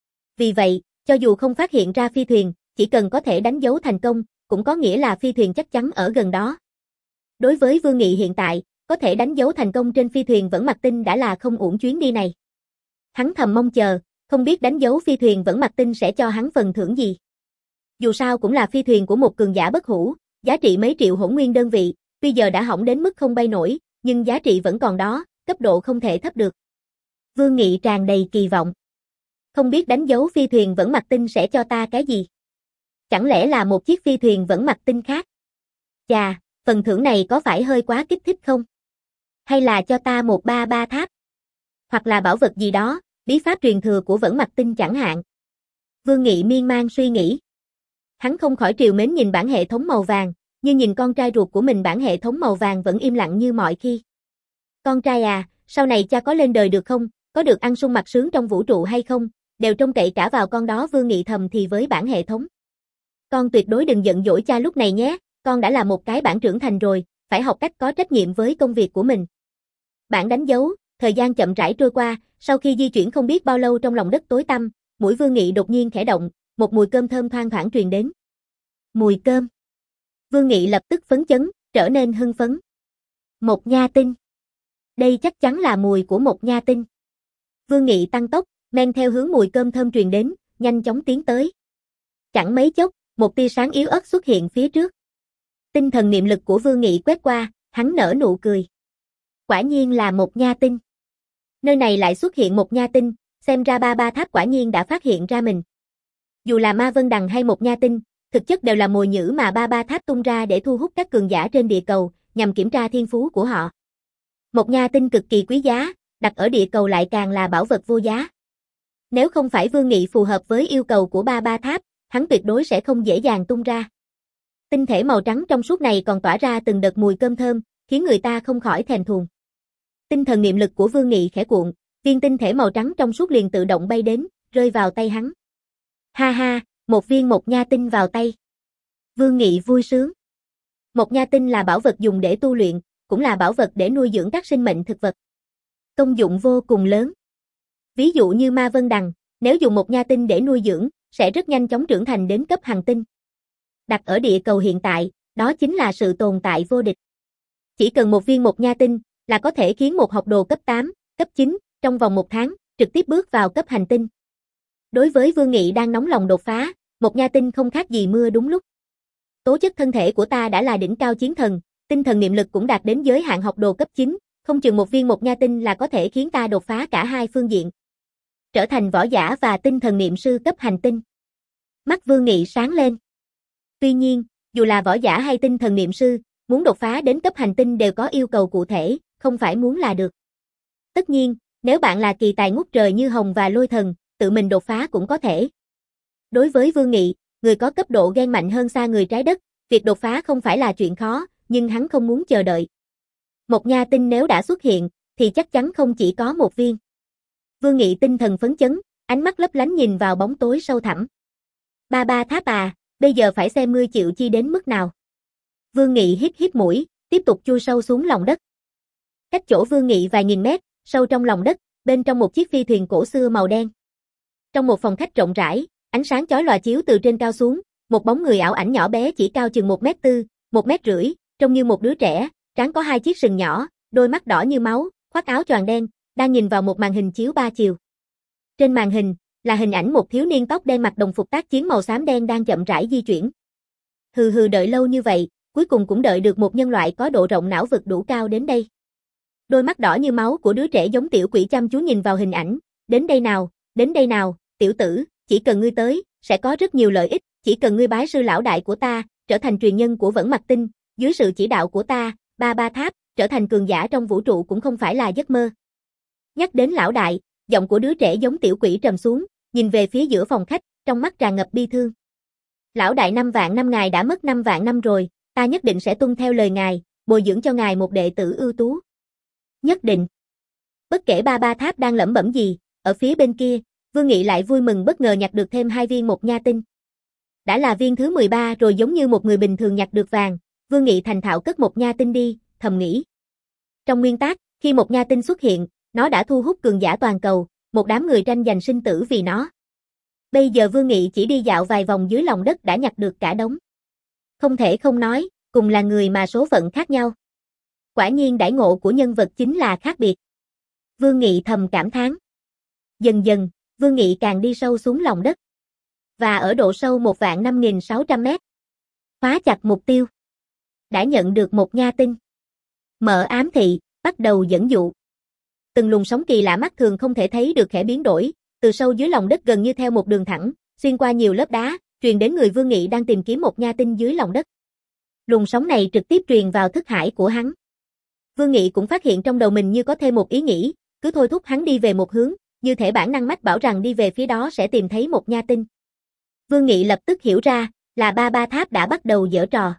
Vì vậy, cho dù không phát hiện ra phi thuyền, chỉ cần có thể đánh dấu thành công, cũng có nghĩa là phi thuyền chắc chắn ở gần đó. Đối với Vương Nghị hiện tại, có thể đánh dấu thành công trên phi thuyền Vẫn Mặc Tinh đã là không uổng chuyến đi này. Hắn thầm mong chờ, không biết đánh dấu phi thuyền Vẫn Mặc Tinh sẽ cho hắn phần thưởng gì. Dù sao cũng là phi thuyền của một cường giả bất hủ, giá trị mấy triệu hỗn nguyên đơn vị, tuy giờ đã hỏng đến mức không bay nổi, nhưng giá trị vẫn còn đó, cấp độ không thể thấp được. Vương Nghị tràn đầy kỳ vọng. Không biết đánh dấu phi thuyền Vẫn Mặc Tinh sẽ cho ta cái gì? Chẳng lẽ là một chiếc phi thuyền Vẫn Mặc Tinh khác? Chà, phần thưởng này có phải hơi quá kích thích không? Hay là cho ta một Ba Ba Tháp? Hoặc là bảo vật gì đó, bí pháp truyền thừa của Vẫn Mặc Tinh chẳng hạn. Vương Nghị miên man suy nghĩ. Hắn không khỏi trìu mến nhìn bản hệ thống màu vàng, như nhìn con trai ruột của mình. Bản hệ thống màu vàng vẫn im lặng như mọi khi. Con trai à, sau này cha có lên đời được không, có được ăn sung mặc sướng trong vũ trụ hay không, đều trông cậy cả vào con đó. Vương Nghị thầm thì với bản hệ thống. Con tuyệt đối đừng giận dỗi cha lúc này nhé, con đã là một cái bản trưởng thành rồi, phải học cách có trách nhiệm với công việc của mình. Bản đánh dấu, thời gian chậm rãi trôi qua, sau khi di chuyển không biết bao lâu trong lòng đất tối tăm, mũi Vương Nghị đột nhiên khẽ động, một mùi cơm thơm thoang thoảng truyền đến. Mùi cơm. Vương Nghị lập tức phấn chấn, trở nên hưng phấn. Một nha tinh. Đây chắc chắn là mùi của một nha tinh. Vương Nghị tăng tốc, men theo hướng mùi cơm thơm truyền đến, nhanh chóng tiến tới. Chẳng mấy chốc, một tia sáng yếu ớt xuất hiện phía trước. Tinh thần niệm lực của Vương Nghị quét qua, hắn nở nụ cười. Quả nhiên là một nha tinh. Nơi này lại xuất hiện một nha tinh, xem ra Ba Ba Tháp quả nhiên đã phát hiện ra mình. Dù là Ma Vân Đằng hay một nha tinh, thực chất đều là mồi nhử mà Ba Ba Tháp tung ra để thu hút các cường giả trên địa cầu, nhằm kiểm tra thiên phú của họ. Một nha tinh cực kỳ quý giá, đặt ở địa cầu lại càng là bảo vật vô giá. Nếu không phải Vương Nghị phù hợp với yêu cầu của Ba Ba Tháp, hắn tuyệt đối sẽ không dễ dàng tung ra. Tinh thể màu trắng trong suốt này còn tỏa ra từng đợt mùi cơm thơm, khiến người ta không khỏi thèm thuồng. Tinh thần niệm lực của Vương Nghị khẽ cuộn, viên tinh thể màu trắng trong suốt liền tự động bay đến, rơi vào tay hắn. Ha ha, một viên một nha tinh vào tay. Vương Nghị vui sướng. Một nha tinh là bảo vật dùng để tu luyện, cũng là bảo vật để nuôi dưỡng các sinh mệnh thực vật. Công dụng vô cùng lớn. Ví dụ như Ma Vân Đằng, nếu dùng một nha tinh để nuôi dưỡng, sẽ rất nhanh chóng trưởng thành đến cấp hành tinh. Đặt ở địa cầu hiện tại, đó chính là sự tồn tại vô địch. Chỉ cần một viên một nha tinh, là có thể khiến một học đồ cấp tám, cấp chín, trong vòng một tháng, trực tiếp bước vào cấp hành tinh. Đối với Vương Nghị đang nóng lòng đột phá, một nha tinh không khác gì mưa đúng lúc. Tố chất thân thể của ta đã là đỉnh cao chiến thần, tinh thần niệm lực cũng đạt đến giới hạn học đồ cấp chín, không chừng một viên một nha tinh là có thể khiến ta đột phá cả hai phương diện. Trở thành võ giả và tinh thần niệm sư cấp hành tinh. Mắt Vương Nghị sáng lên. Tuy nhiên, dù là võ giả hay tinh thần niệm sư, muốn đột phá đến cấp hành tinh đều có yêu cầu cụ thể, không phải muốn là được. Tất nhiên, nếu bạn là kỳ tài ngút trời như Hồng và Lôi Thần, tự mình đột phá cũng có thể. Đối với Vương Nghị, người có cấp độ gen mạnh hơn xa người trái đất, việc đột phá không phải là chuyện khó, nhưng hắn không muốn chờ đợi. Một nha tinh nếu đã xuất hiện, thì chắc chắn không chỉ có một viên. Vương Nghị tinh thần phấn chấn, ánh mắt lấp lánh nhìn vào bóng tối sâu thẳm. Ba Ba Tháp à, bây giờ phải xem ngươi chịu chi đến mức nào. Vương Nghị hít hít mũi, tiếp tục chui sâu xuống lòng đất. Cách chỗ Vương Nghị vài nghìn mét, sâu trong lòng đất, bên trong một chiếc phi thuyền cổ xưa màu đen. Trong một phòng khách rộng rãi, ánh sáng chói lòa chiếu từ trên cao xuống, một bóng người ảo ảnh nhỏ bé chỉ cao chừng một mét tư, một mét rưỡi, trông như một đứa trẻ, trán có hai chiếc sừng nhỏ, đôi mắt đỏ như máu, khoác áo choàng đen, đang nhìn vào một màn hình chiếu ba chiều. Trên màn hình là hình ảnh một thiếu niên tóc đen mặc đồng phục tác chiến màu xám đen đang chậm rãi di chuyển. Hừ hừ, đợi lâu như vậy, cuối cùng cũng đợi được một nhân loại có độ rộng não vực đủ cao đến đây. Đôi mắt đỏ như máu của đứa trẻ giống tiểu quỷ chăm chú nhìn vào hình ảnh, đến đây nào, đến đây nào, tiểu tử, chỉ cần ngươi tới, sẽ có rất nhiều lợi ích, chỉ cần ngươi bái sư lão đại của ta, trở thành truyền nhân của Vẫn Mặc Tinh, dưới sự chỉ đạo của ta, Ba Ba Tháp, trở thành cường giả trong vũ trụ cũng không phải là giấc mơ. Nhắc đến lão đại, giọng của đứa trẻ giống tiểu quỷ trầm xuống, nhìn về phía giữa phòng khách, trong mắt tràn ngập bi thương. Lão đại năm vạn năm ngài đã mất năm vạn năm rồi, ta nhất định sẽ tuân theo lời ngài, bồi dưỡng cho ngài một đệ tử ưu tú. Nhất định. Bất kể Ba Ba Tháp đang lẩm bẩm gì, ở phía bên kia, Vương Nghị lại vui mừng bất ngờ nhặt được thêm hai viên một nha tinh. Đã là viên thứ mười ba rồi, giống như một người bình thường nhặt được vàng, Vương Nghị thành thạo cất một nha tinh đi, thầm nghĩ. Trong nguyên tắc, khi một nha tinh xuất hiện, nó đã thu hút cường giả toàn cầu, một đám người tranh giành sinh tử vì nó. Bây giờ Vương Nghị chỉ đi dạo vài vòng dưới lòng đất đã nhặt được cả đống. Không thể không nói, cùng là người mà số phận khác nhau. Quả nhiên đãi ngộ của nhân vật chính là khác biệt. Vương Nghị thầm cảm thán. Dần dần, Vương Nghị càng đi sâu xuống lòng đất. Và ở độ sâu một vạn năm nghìn sáu trăm mét. Khóa chặt mục tiêu. Đã nhận được một nha tinh. Mở ám thị, bắt đầu dẫn dụ. Từng luồng sóng kỳ lạ mắt thường không thể thấy được khẽ biến đổi, từ sâu dưới lòng đất gần như theo một đường thẳng, xuyên qua nhiều lớp đá, truyền đến người Vương Nghị đang tìm kiếm một nha tinh dưới lòng đất. Luồng sóng này trực tiếp truyền vào thức hải của hắn. Vương Nghị cũng phát hiện trong đầu mình như có thêm một ý nghĩ, cứ thôi thúc hắn đi về một hướng, như thể bản năng mách bảo rằng đi về phía đó sẽ tìm thấy một nha tinh. Vương Nghị lập tức hiểu ra, là Ba Ba Tháp đã bắt đầu giở trò.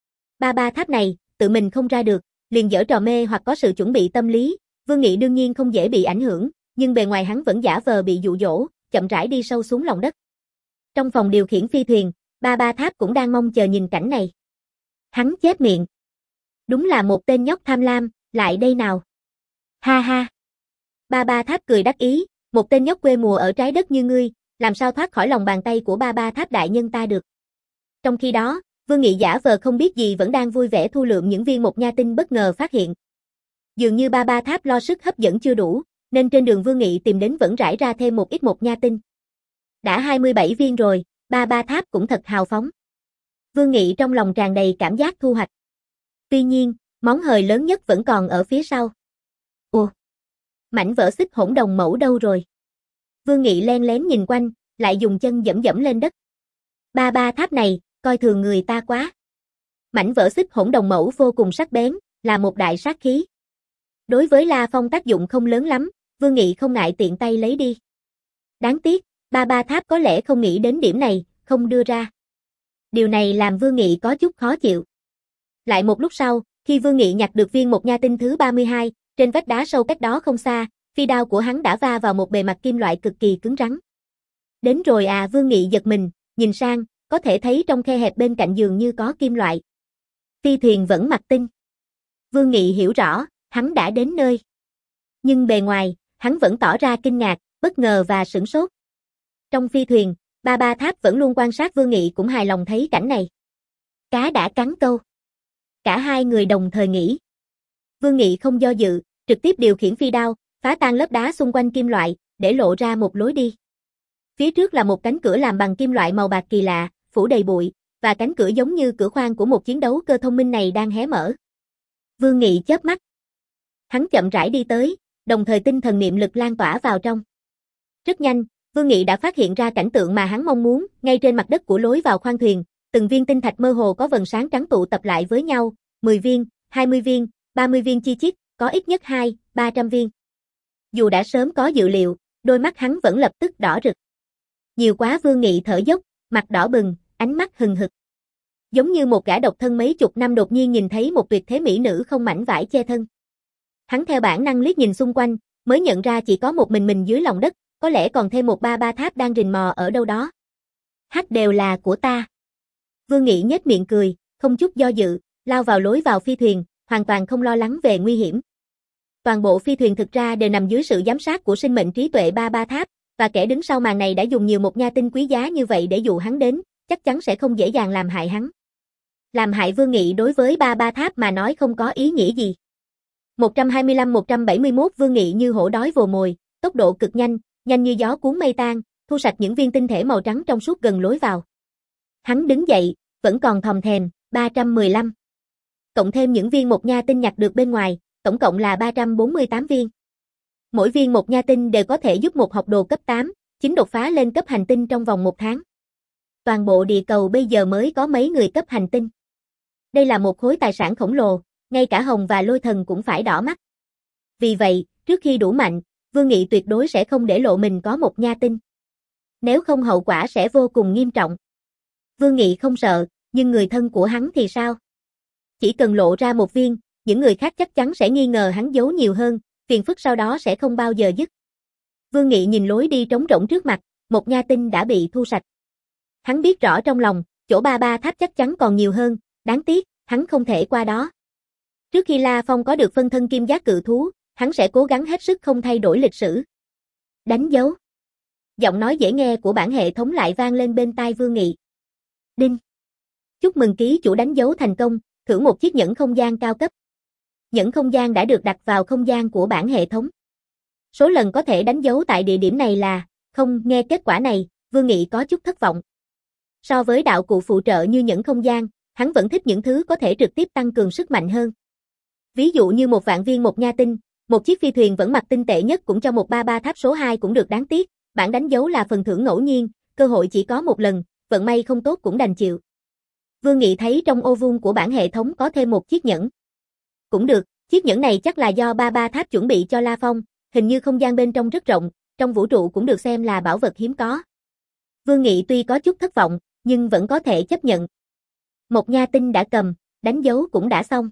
Ba Ba Tháp này, tự mình không ra được, liền giở trò mê hoặc có sự chuẩn bị tâm lý, Vương Nghị đương nhiên không dễ bị ảnh hưởng, nhưng bề ngoài hắn vẫn giả vờ bị dụ dỗ, chậm rãi đi sâu xuống lòng đất. Trong phòng điều khiển phi thuyền, Ba Ba Tháp cũng đang mong chờ nhìn cảnh này. Hắn chép miệng. Đúng là một tên nhóc tham lam, lại đây nào. Ha ha. Ba Ba Tháp cười đắc ý, một tên nhóc quê mùa ở trái đất như ngươi, làm sao thoát khỏi lòng bàn tay của Ba Ba Tháp đại nhân ta được. Trong khi đó, Vương Nghị giả vờ không biết gì vẫn đang vui vẻ thu lượm những viên một nha tinh bất ngờ phát hiện. Dường như Ba Ba Tháp lo sức hấp dẫn chưa đủ, nên trên đường Vương Nghị tìm đến vẫn rải ra thêm một ít một nha tinh. Đã hai mươi bảy viên rồi, Ba Ba Tháp cũng thật hào phóng. Vương Nghị trong lòng tràn đầy cảm giác thu hoạch. Tuy nhiên, món hời lớn nhất vẫn còn ở phía sau. Ủa? Mảnh vỡ xích hỗn đồng mẫu đâu rồi? Vương Nghị len lén nhìn quanh, lại dùng chân dẫm dẫm lên đất. Ba Ba Tháp này, coi thường người ta quá. Mảnh vỡ xích hỗn đồng mẫu vô cùng sắc bén, là một đại sát khí. Đối với La Phong tác dụng không lớn lắm, Vương Nghị không ngại tiện tay lấy đi. Đáng tiếc, Ba Ba Tháp có lẽ không nghĩ đến điểm này, không đưa ra. Điều này làm Vương Nghị có chút khó chịu. Lại một lúc sau, khi Vương Nghị nhặt được viên một nha tinh thứ ba mươi hai, trên vách đá sâu cách đó không xa, phi đao của hắn đã va vào một bề mặt kim loại cực kỳ cứng rắn. Đến rồi à, Vương Nghị giật mình, nhìn sang, có thể thấy trong khe hẹp bên cạnh giường như có kim loại. Phi thuyền vẫn mặc tinh. Vương Nghị hiểu rõ, hắn đã đến nơi. Nhưng bề ngoài, hắn vẫn tỏ ra kinh ngạc, bất ngờ và sửng sốt. Trong phi thuyền, Ba Ba Tháp vẫn luôn quan sát Vương Nghị cũng hài lòng thấy cảnh này. Cá đã cắn câu. Cả hai người đồng thời nghĩ. Vương Nghị không do dự, trực tiếp điều khiển phi đao, phá tan lớp đá xung quanh kim loại, để lộ ra một lối đi. Phía trước là một cánh cửa làm bằng kim loại màu bạc kỳ lạ, phủ đầy bụi, và cánh cửa giống như cửa khoang của một chiến đấu cơ thông minh này đang hé mở. Vương Nghị chớp mắt. Hắn chậm rãi đi tới, đồng thời tinh thần niệm lực lan tỏa vào trong. Rất nhanh, Vương Nghị đã phát hiện ra cảnh tượng mà hắn mong muốn, ngay trên mặt đất của lối vào khoang thuyền, từng viên tinh thạch mơ hồ có vầng sáng trắng tụ tập lại với nhau, mười viên, hai mươi viên, ba mươi viên chi chít, có ít nhất hai, ba trăm viên. Dù đã sớm có dự liệu, đôi mắt hắn vẫn lập tức đỏ rực. Nhiều quá, Vương Nghị thở dốc, mặt đỏ bừng, ánh mắt hừng hực. Giống như một gã độc thân mấy chục năm đột nhiên nhìn thấy một tuyệt thế mỹ nữ không mảnh vải che thân. Hắn theo bản năng liếc nhìn xung quanh, mới nhận ra chỉ có một mình mình dưới lòng đất, có lẽ còn thêm một Ba Ba Tháp đang rình mò ở đâu đó. Hắc đều là của ta. Vương Nghị nhếch miệng cười, không chút do dự, lao vào lối vào phi thuyền, hoàn toàn không lo lắng về nguy hiểm. Toàn bộ phi thuyền thực ra đều nằm dưới sự giám sát của sinh mệnh trí tuệ Ba Ba Tháp, và kẻ đứng sau màn này đã dùng nhiều một nha tinh quý giá như vậy để dụ hắn đến, chắc chắn sẽ không dễ dàng làm hại hắn. Làm hại Vương Nghị đối với Ba Ba Tháp mà nói không có ý nghĩa gì. một trăm hai mươi lăm một trăm bảy mươi mốt Vương Nghị như hổ đói vồ mồi, tốc độ cực nhanh, nhanh như gió cuốn mây tan, thu sạch những viên tinh thể màu trắng trong suốt gần lối vào. Hắn đứng dậy, vẫn còn thòm thèm, ba trăm mười lăm. Cộng thêm những viên một nha tinh nhặt được bên ngoài, tổng cộng là ba trăm bốn mươi tám viên. Mỗi viên một nha tinh đều có thể giúp một học đồ cấp tám, chín đột phá lên cấp hành tinh trong vòng một tháng. Toàn bộ địa cầu bây giờ mới có mấy người cấp hành tinh. Đây là một khối tài sản khổng lồ, ngay cả Hồng và Lôi Thần cũng phải đỏ mắt. Vì vậy, trước khi đủ mạnh, Vương Nghị tuyệt đối sẽ không để lộ mình có một nha tinh. Nếu không hậu quả sẽ vô cùng nghiêm trọng. Vương Nghị không sợ, nhưng người thân của hắn thì sao? Chỉ cần lộ ra một viên, những người khác chắc chắn sẽ nghi ngờ hắn giấu nhiều hơn, phiền phức sau đó sẽ không bao giờ dứt. Vương Nghị nhìn lối đi trống rỗng trước mặt, một nha tinh đã bị thu sạch. Hắn biết rõ trong lòng, chỗ ba ba tháp chắc chắn còn nhiều hơn, đáng tiếc, hắn không thể qua đó. Trước khi La Phong có được phân thân kim giác cự thú, hắn sẽ cố gắng hết sức không thay đổi lịch sử. Đánh dấu. Giọng nói dễ nghe của bản hệ thống lại vang lên bên tai Vương Nghị. Đinh. Chúc mừng ký chủ đánh dấu thành công, thưởng một chiếc nhẫn không gian cao cấp. Nhẫn không gian đã được đặt vào không gian của bản hệ thống. Số lần có thể đánh dấu tại địa điểm này là không. Nghe kết quả này, Vương Nghị có chút thất vọng. So với đạo cụ phụ trợ như nhẫn không gian, hắn vẫn thích những thứ có thể trực tiếp tăng cường sức mạnh hơn. Ví dụ như một vạn viên một nha tinh, một chiếc phi thuyền vẫn mặc tinh tệ nhất cũng cho một ba ba tháp số hai cũng được, đáng tiếc, bản đánh dấu là phần thưởng ngẫu nhiên, cơ hội chỉ có một lần, vận may không tốt cũng đành chịu. Vương Nghị thấy trong ô vuông của bản hệ thống có thêm một chiếc nhẫn. Cũng được, chiếc nhẫn này chắc là do ba ba tháp chuẩn bị cho La Phong, hình như không gian bên trong rất rộng, trong vũ trụ cũng được xem là bảo vật hiếm có. Vương Nghị tuy có chút thất vọng, nhưng vẫn có thể chấp nhận. Một nha tinh đã cầm, đánh dấu cũng đã xong.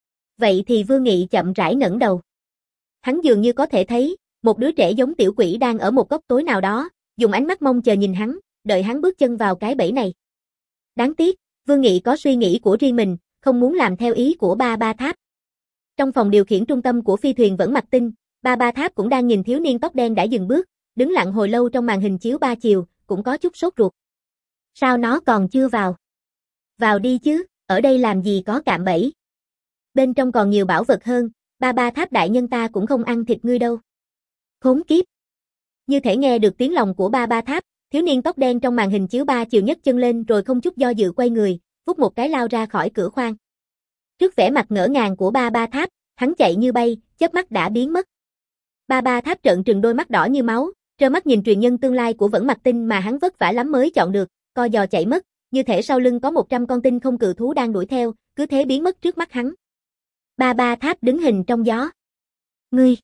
Vậy thì Vương Nghị chậm rãi ngẩng đầu. Hắn dường như có thể thấy, một đứa trẻ giống tiểu quỷ đang ở một góc tối nào đó, dùng ánh mắt mong chờ nhìn hắn, đợi hắn bước chân vào cái bẫy này. Đáng tiếc, Vương Nghị có suy nghĩ của riêng mình, không muốn làm theo ý của ba ba tháp. Trong phòng điều khiển trung tâm của phi thuyền vẫn mặc tinh, ba ba tháp cũng đang nhìn thiếu niên tóc đen đã dừng bước, đứng lặng hồi lâu trong màn hình chiếu ba chiều, cũng có chút sốt ruột. Sao nó còn chưa vào? Vào đi chứ, ở đây làm gì có cạm bẫy. Bên trong còn nhiều bảo vật hơn, ba ba tháp đại nhân ta cũng không ăn thịt ngươi đâu. Khốn kiếp. Như thể nghe được tiếng lòng của ba ba tháp, thiếu niên tóc đen trong màn hình chiếu ba chiều nhấc chân lên rồi không chút do dự quay người, vút một cái lao ra khỏi cửa khoang. Trước vẻ mặt ngỡ ngàng của ba ba tháp, hắn chạy như bay, chớp mắt đã biến mất. Ba ba tháp trợn trừng đôi mắt đỏ như máu, trơ mắt nhìn truyền nhân tương lai của vẫn mặc tinh mà hắn vất vả lắm mới chọn được, co giò chạy mất, như thể sau lưng có một trăm con tinh không cự thú đang đuổi theo, cứ thế biến mất trước mắt hắn. Ba ba tháp đứng hình trong gió. Ngươi!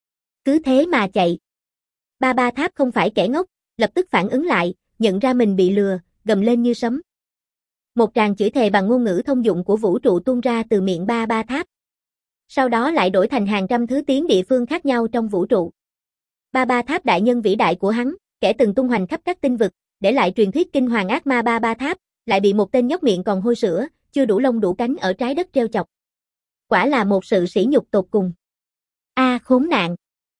Cứ thế mà chạy. Ba ba tháp không phải kẻ ngốc, lập tức phản ứng lại, nhận ra mình bị lừa, gầm lên như sấm. Một tràng chửi thề bằng ngôn ngữ thông dụng của vũ trụ tuôn ra từ miệng ba ba tháp. Sau đó lại đổi thành hàng trăm thứ tiếng địa phương khác nhau trong vũ trụ. Ba ba tháp đại nhân vĩ đại của hắn, kẻ từng tung hoành khắp các tinh vực, để lại truyền thuyết kinh hoàng ác ma ba ba tháp, lại bị một tên nhóc miệng còn hôi sữa, chưa đủ lông đủ cánh ở trái đất trêu chọc. Quả là một sự sỉ nhục tột cùng. A à, khốn nạn.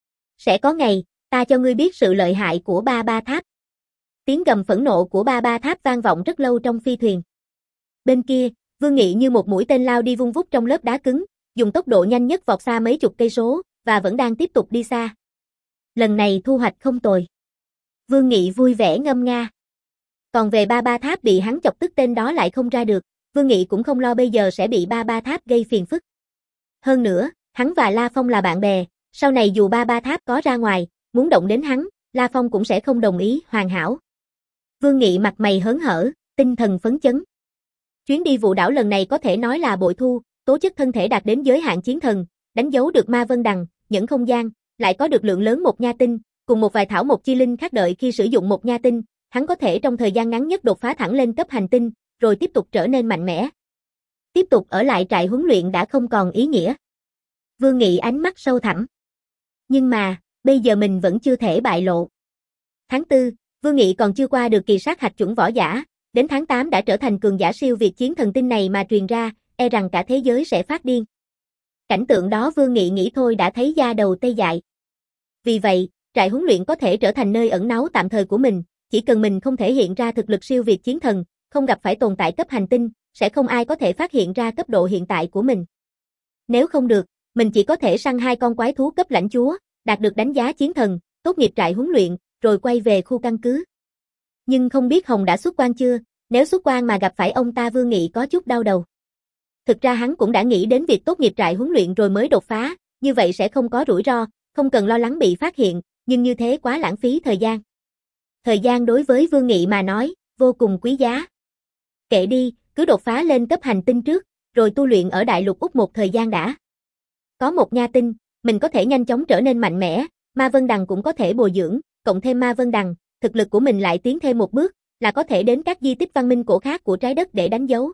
Sẽ có ngày, ta cho ngươi biết sự lợi hại của ba ba tháp. Tiếng gầm phẫn nộ của ba ba tháp vang vọng rất lâu trong phi thuyền. Bên kia, Vương Nghị như một mũi tên lao đi vung vút trong lớp đá cứng, dùng tốc độ nhanh nhất vọt xa mấy chục cây số, và vẫn đang tiếp tục đi xa. Lần này thu hoạch không tồi. Vương Nghị vui vẻ ngâm nga. Còn về ba ba tháp bị hắn chọc tức tên đó lại không ra được, Vương Nghị cũng không lo bây giờ sẽ bị ba ba tháp gây phiền phức. Hơn nữa, hắn và La Phong là bạn bè, sau này dù ba ba tháp có ra ngoài, muốn động đến hắn, La Phong cũng sẽ không đồng ý, hoàn hảo. Vương Nghị mặt mày hớn hở, tinh thần phấn chấn. Chuyến đi vụ đảo lần này có thể nói là bội thu, tố chất thân thể đạt đến giới hạn chiến thần, đánh dấu được ma vân đằng, nhẫn không gian, lại có được lượng lớn một nha tinh, cùng một vài thảo một chi linh khác đợi khi sử dụng một nha tinh, hắn có thể trong thời gian ngắn nhất đột phá thẳng lên cấp hành tinh, rồi tiếp tục trở nên mạnh mẽ. Tiếp tục ở lại trại huấn luyện đã không còn ý nghĩa. Vương Nghị ánh mắt sâu thẳm. Nhưng mà, bây giờ mình vẫn chưa thể bại lộ. Tháng tư, Vương Nghị còn chưa qua được kỳ sát hạch chuẩn võ giả, đến tháng tám đã trở thành cường giả siêu việt chiến thần tinh này mà truyền ra, e rằng cả thế giới sẽ phát điên. Cảnh tượng đó Vương Nghị nghĩ thôi đã thấy da đầu tê dại. Vì vậy, trại huấn luyện có thể trở thành nơi ẩn náu tạm thời của mình, chỉ cần mình không thể hiện ra thực lực siêu việt chiến thần, không gặp phải tồn tại cấp hành tinh, sẽ không ai có thể phát hiện ra cấp độ hiện tại của mình. Nếu không được, mình chỉ có thể săn hai con quái thú cấp lãnh chúa, đạt được đánh giá chiến thần, tốt nghiệp trại huấn luyện, rồi quay về khu căn cứ. Nhưng không biết Hồng đã xuất quan chưa, nếu xuất quan mà gặp phải ông ta Vương Nghị có chút đau đầu. Thực ra hắn cũng đã nghĩ đến việc tốt nghiệp trại huấn luyện rồi mới đột phá, như vậy sẽ không có rủi ro, không cần lo lắng bị phát hiện, nhưng như thế quá lãng phí thời gian. Thời gian đối với Vương Nghị mà nói, vô cùng quý giá. Kệ đi, cứ đột phá lên cấp hành tinh trước, rồi tu luyện ở Đại Lục Úc một thời gian đã. Có một nha tinh, mình có thể nhanh chóng trở nên mạnh mẽ, Ma Vân Đằng cũng có thể bồi dưỡng, cộng thêm Ma Vân Đằng, thực lực của mình lại tiến thêm một bước, là có thể đến các di tích văn minh cổ khác của trái đất để đánh dấu.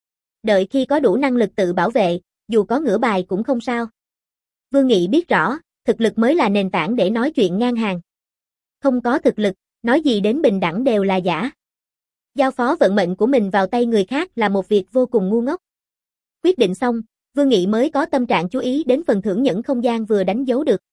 Đợi khi có đủ năng lực tự bảo vệ, dù có ngửa bài cũng không sao. Vương Nghị biết rõ, thực lực mới là nền tảng để nói chuyện ngang hàng. Không có thực lực, nói gì đến bình đẳng đều là giả. Giao phó vận mệnh của mình vào tay người khác là một việc vô cùng ngu ngốc. Quyết định xong, Vương Nghị mới có tâm trạng chú ý đến phần thưởng nhẫn không gian vừa đánh dấu được.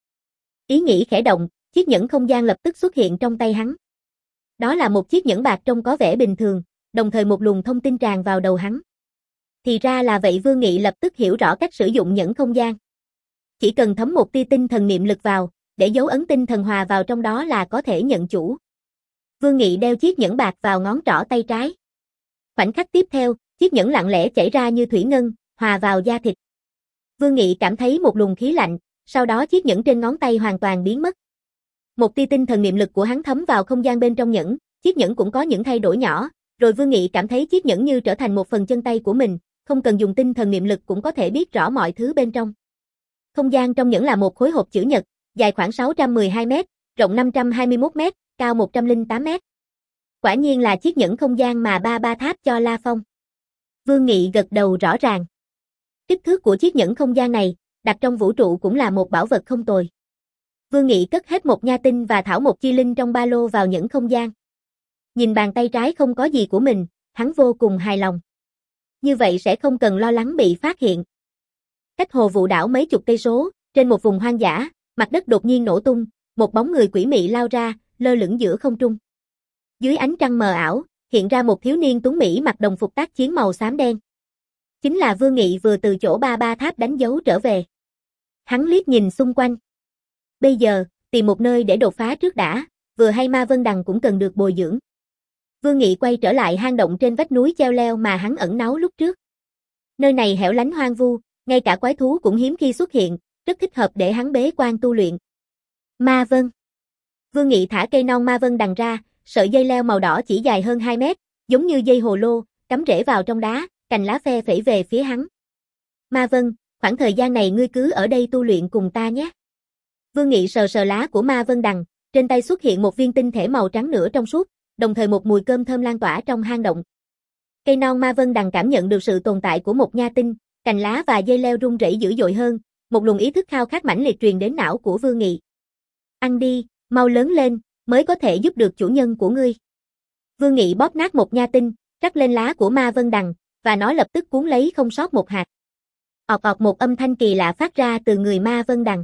Ý nghĩ khẽ động, chiếc nhẫn không gian lập tức xuất hiện trong tay hắn. Đó là một chiếc nhẫn bạc trông có vẻ bình thường, đồng thời một luồng thông tin tràn vào đầu hắn. Thì ra là vậy, Vương Nghị lập tức hiểu rõ cách sử dụng nhẫn không gian. Chỉ cần thấm một tia tinh thần niệm lực vào, để dấu ấn tinh thần hòa vào trong đó là có thể nhận chủ. Vương Nghị đeo chiếc nhẫn bạc vào ngón trỏ tay trái. Khoảnh khắc tiếp theo, chiếc nhẫn lặng lẽ chảy ra như thủy ngân, hòa vào da thịt. Vương Nghị cảm thấy một luồng khí lạnh, sau đó chiếc nhẫn trên ngón tay hoàn toàn biến mất. Một tia tinh thần niệm lực của hắn thấm vào không gian bên trong nhẫn, chiếc nhẫn cũng có những thay đổi nhỏ, rồi Vương Nghị cảm thấy chiếc nhẫn như trở thành một phần chân tay của mình, không cần dùng tinh thần niệm lực cũng có thể biết rõ mọi thứ bên trong. Không gian trong nhẫn là một khối hộp chữ nhật, dài khoảng sáu trăm mười hai mét, rộng năm trăm hai mươi mốt mét, cao một trăm lẻ tám mét. Quả nhiên là chiếc nhẫn không gian mà Ba Ba Tháp cho La Phong. Vương Nghị gật đầu rõ ràng. Kích thước của chiếc nhẫn không gian này, đặt trong vũ trụ cũng là một bảo vật không tồi. Vương Nghị cất hết một nha tinh và thảo một chi linh trong ba lô vào nhẫn không gian. Nhìn bàn tay trái không có gì của mình, hắn vô cùng hài lòng. Như vậy sẽ không cần lo lắng bị phát hiện. Cách Hồ Vụ đảo mấy chục cây số, trên một vùng hoang dã, mặt đất đột nhiên nổ tung, một bóng người quỷ mị lao ra, lơ lửng giữa không trung. Dưới ánh trăng mờ ảo, hiện ra một thiếu niên tuấn mỹ mặc đồng phục tác chiến màu xám đen. Chính là Vương Nghị vừa từ chỗ Ba Ba Tháp đánh dấu trở về. Hắn liếc nhìn xung quanh. Bây giờ, tìm một nơi để đột phá trước đã, vừa hay Ma Vân Đằng cũng cần được bồi dưỡng. Vương Nghị quay trở lại hang động trên vách núi treo leo mà hắn ẩn náu lúc trước. Nơi này hẻo lánh hoang vu, ngay cả quái thú cũng hiếm khi xuất hiện, rất thích hợp để hắn bế quan tu luyện. Ma Vân. Vương Nghị thả cây non Ma Vân Đằng ra, sợi dây leo màu đỏ chỉ dài hơn hai mét, giống như dây hồ lô, cắm rễ vào trong đá, cành lá phe phẩy về phía hắn. Ma Vân, khoảng thời gian này ngươi cứ ở đây tu luyện cùng ta nhé. Vương Nghị sờ sờ lá của Ma Vân Đằng, trên tay xuất hiện một viên tinh thể màu trắng nửa trong suốt, đồng thời một mùi cơm thơm lan tỏa trong hang động. Cây non Ma Vân Đằng cảm nhận được sự tồn tại của một nha tinh, cành lá và dây leo rung rẩy dữ dội hơn, một luồng ý thức khao khát mãnh liệt truyền đến não của Vương Nghị. Ăn đi, mau lớn lên, mới có thể giúp được chủ nhân của ngươi. Vương Nghị bóp nát một nha tinh, rắc lên lá của Ma Vân Đằng, và nó lập tức cuốn lấy không sót một hạt. Ọt ọt một âm thanh kỳ lạ phát ra từ người Ma Vân Đằng.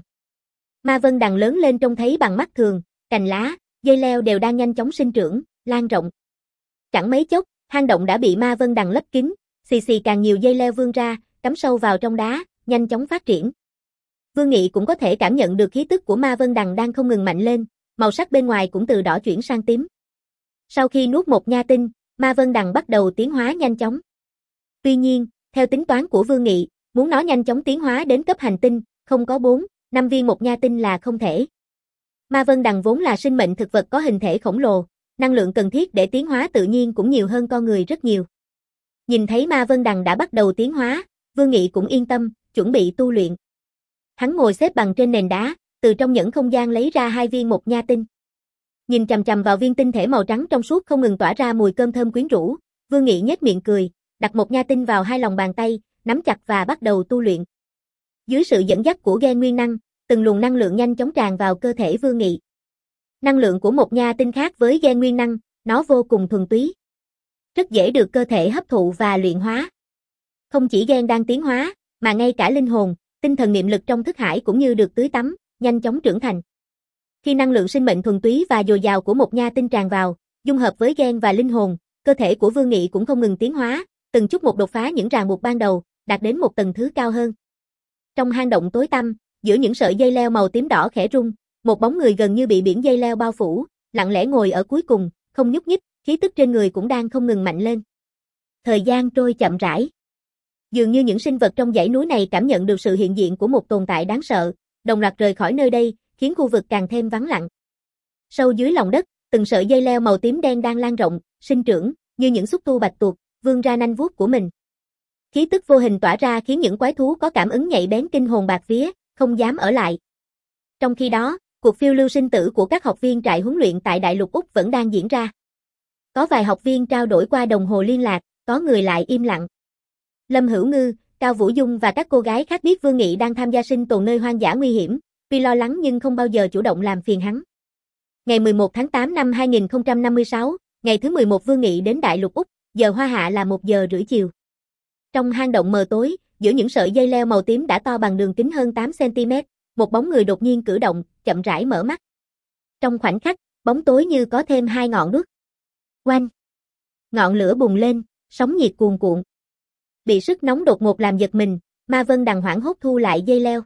Ma Vân Đằng lớn lên trông thấy bằng mắt thường, cành lá, dây leo đều đang nhanh chóng sinh trưởng, lan rộng. Chẳng mấy chốc, hang động đã bị Ma Vân Đằng lấp kín, xì xì càng nhiều dây leo vươn ra, cắm sâu vào trong đá, nhanh chóng phát triển. Vương Nghị cũng có thể cảm nhận được khí tức của Ma Vân Đằng đang không ngừng mạnh lên, màu sắc bên ngoài cũng từ đỏ chuyển sang tím. Sau khi nuốt một nha tinh, Ma Vân Đằng bắt đầu tiến hóa nhanh chóng. Tuy nhiên, theo tính toán của Vương Nghị, muốn nó nhanh chóng tiến hóa đến cấp hành tinh, không có bốn, năm viên một nha tinh là không thể. Ma Vân Đằng vốn là sinh mệnh thực vật có hình thể khổng lồ, năng lượng cần thiết để tiến hóa tự nhiên cũng nhiều hơn con người rất nhiều. Nhìn thấy Ma Vân Đằng đã bắt đầu tiến hóa, Vương Nghị cũng yên tâm, chuẩn bị tu luyện. Hắn ngồi xếp bằng trên nền đá, từ trong nhẫn không gian lấy ra hai viên một nha tinh. Nhìn chằm chằm vào viên tinh thể màu trắng trong suốt không ngừng tỏa ra mùi cơm thơm quyến rũ, Vương Nghị nhếch miệng cười, đặt một nha tinh vào hai lòng bàn tay, nắm chặt và bắt đầu tu luyện. Dưới sự dẫn dắt của gen nguyên năng, từng luồng năng lượng nhanh chóng tràn vào cơ thể Vương Nghị. Năng lượng của một nha tinh khác với gen nguyên năng, nó vô cùng thuần túy. Rất dễ được cơ thể hấp thụ và luyện hóa. Không chỉ gen đang tiến hóa, mà ngay cả linh hồn, tinh thần niệm lực trong thức hải cũng như được tưới tắm, nhanh chóng trưởng thành. Khi năng lượng sinh mệnh thuần túy và dồi dào của một nha tinh tràn vào, dung hợp với gen và linh hồn, cơ thể của Vương Nghị cũng không ngừng tiến hóa, từng chút một đột phá những ràng buộc ban đầu, đạt đến một tầng thứ cao hơn. Trong hang động tối tăm, giữa những sợi dây leo màu tím đỏ khẽ rung, một bóng người gần như bị biển dây leo bao phủ, lặng lẽ ngồi ở cuối cùng, không nhúc nhích, khí tức trên người cũng đang không ngừng mạnh lên. Thời gian trôi chậm rãi. Dường như những sinh vật trong dãy núi này cảm nhận được sự hiện diện của một tồn tại đáng sợ, đồng loạt rời khỏi nơi đây, khiến khu vực càng thêm vắng lặng. Sâu dưới lòng đất, từng sợi dây leo màu tím đen đang lan rộng, sinh trưởng, như những xúc tu bạch tuộc, vươn ra nanh vuốt của mình. Khí tức vô hình tỏa ra khiến những quái thú có cảm ứng nhạy bén kinh hồn bạt vía, không dám ở lại. Trong khi đó, cuộc phiêu lưu sinh tử của các học viên trại huấn luyện tại Đại lục Úc vẫn đang diễn ra. Có vài học viên trao đổi qua đồng hồ liên lạc, có người lại im lặng. Lâm Hữu Ngư, Cao Vũ Dung và các cô gái khác biết Vương Nghị đang tham gia sinh tồn nơi hoang dã nguy hiểm, tuy lo lắng nhưng không bao giờ chủ động làm phiền hắn. Ngày mười một tháng tám năm hai nghìn không trăm năm mươi sáu, ngày thứ mười một Vương Nghị đến Đại lục Úc, giờ Hoa Hạ là một giờ rưỡi chiều. Trong hang động mờ tối, giữa những sợi dây leo màu tím đã to bằng đường kính hơn tám xăng ti mét, một bóng người đột nhiên cử động, chậm rãi mở mắt. Trong khoảnh khắc, bóng tối như có thêm hai ngọn đuốc. Oanh! Ngọn lửa bùng lên, sóng nhiệt cuồn cuộn. Bị sức nóng đột ngột làm giật mình, Ma Vân Đằng hoảng hốt thu lại dây leo.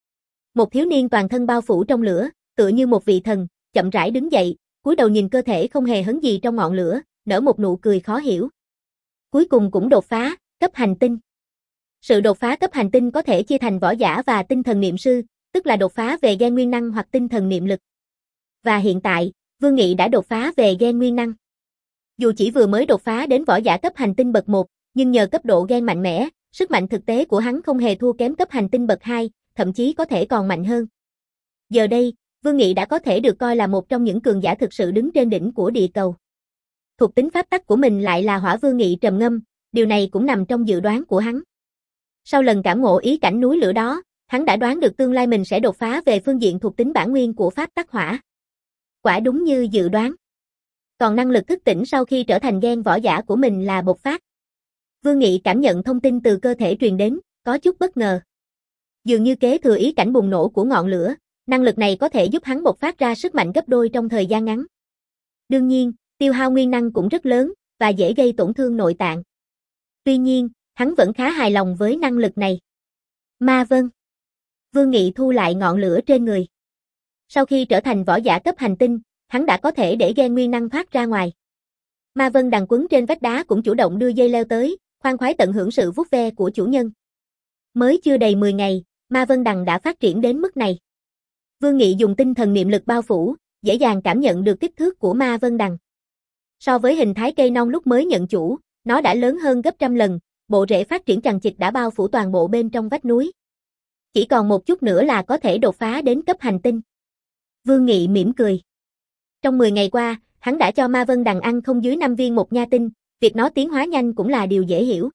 Một thiếu niên toàn thân bao phủ trong lửa, tựa như một vị thần, chậm rãi đứng dậy, cúi đầu nhìn cơ thể không hề hấn gì trong ngọn lửa, nở một nụ cười khó hiểu. Cuối cùng cũng đột phá, cấp hành tinh. Sự đột phá cấp hành tinh có thể chia thành võ giả và tinh thần niệm sư, tức là đột phá về gen nguyên năng hoặc tinh thần niệm lực. Và hiện tại, Vương Nghị đã đột phá về gen nguyên năng. Dù chỉ vừa mới đột phá đến võ giả cấp hành tinh bậc một, nhưng nhờ cấp độ gen mạnh mẽ, sức mạnh thực tế của hắn không hề thua kém cấp hành tinh bậc hai, thậm chí có thể còn mạnh hơn. Giờ đây, Vương Nghị đã có thể được coi là một trong những cường giả thực sự đứng trên đỉnh của địa cầu. Thuộc tính pháp tắc của mình lại là hỏa. Vương Nghị trầm ngâm, điều này cũng nằm trong dự đoán của hắn. Sau lần cảm ngộ ý cảnh núi lửa đó, hắn đã đoán được tương lai mình sẽ đột phá về phương diện thuộc tính bản nguyên của pháp tắc hỏa. Quả đúng như dự đoán. Còn năng lực thức tỉnh sau khi trở thành gen võ giả của mình là bộc phát. Vương Nghị cảm nhận thông tin từ cơ thể truyền đến, có chút bất ngờ. Dường như kế thừa ý cảnh bùng nổ của ngọn lửa, năng lực này có thể giúp hắn bộc phát ra sức mạnh gấp đôi trong thời gian ngắn. Đương nhiên, tiêu hao nguyên năng cũng rất lớn, và dễ gây tổn thương nội tạng. Tuy nhiên, hắn vẫn khá hài lòng với năng lực này. Ma Vân. Vương Nghị thu lại ngọn lửa trên người. Sau khi trở thành võ giả cấp hành tinh, hắn đã có thể để gen nguyên năng thoát ra ngoài. Ma Vân Đằng quấn trên vách đá cũng chủ động đưa dây leo tới, khoan khoái tận hưởng sự vuốt ve của chủ nhân. Mới chưa đầy mười ngày, Ma Vân Đằng đã phát triển đến mức này. Vương Nghị dùng tinh thần niệm lực bao phủ, dễ dàng cảm nhận được kích thước của Ma Vân Đằng. So với hình thái cây non lúc mới nhận chủ, nó đã lớn hơn gấp trăm lần, bộ rễ phát triển chằng chịt đã bao phủ toàn bộ bên trong vách núi. Chỉ còn một chút nữa là có thể đột phá đến cấp hành tinh. Vương Nghị mỉm cười. Trong mười ngày qua, hắn đã cho Ma Vân Đằng ăn không dưới năm viên một nha tinh, việc nó tiến hóa nhanh cũng là điều dễ hiểu.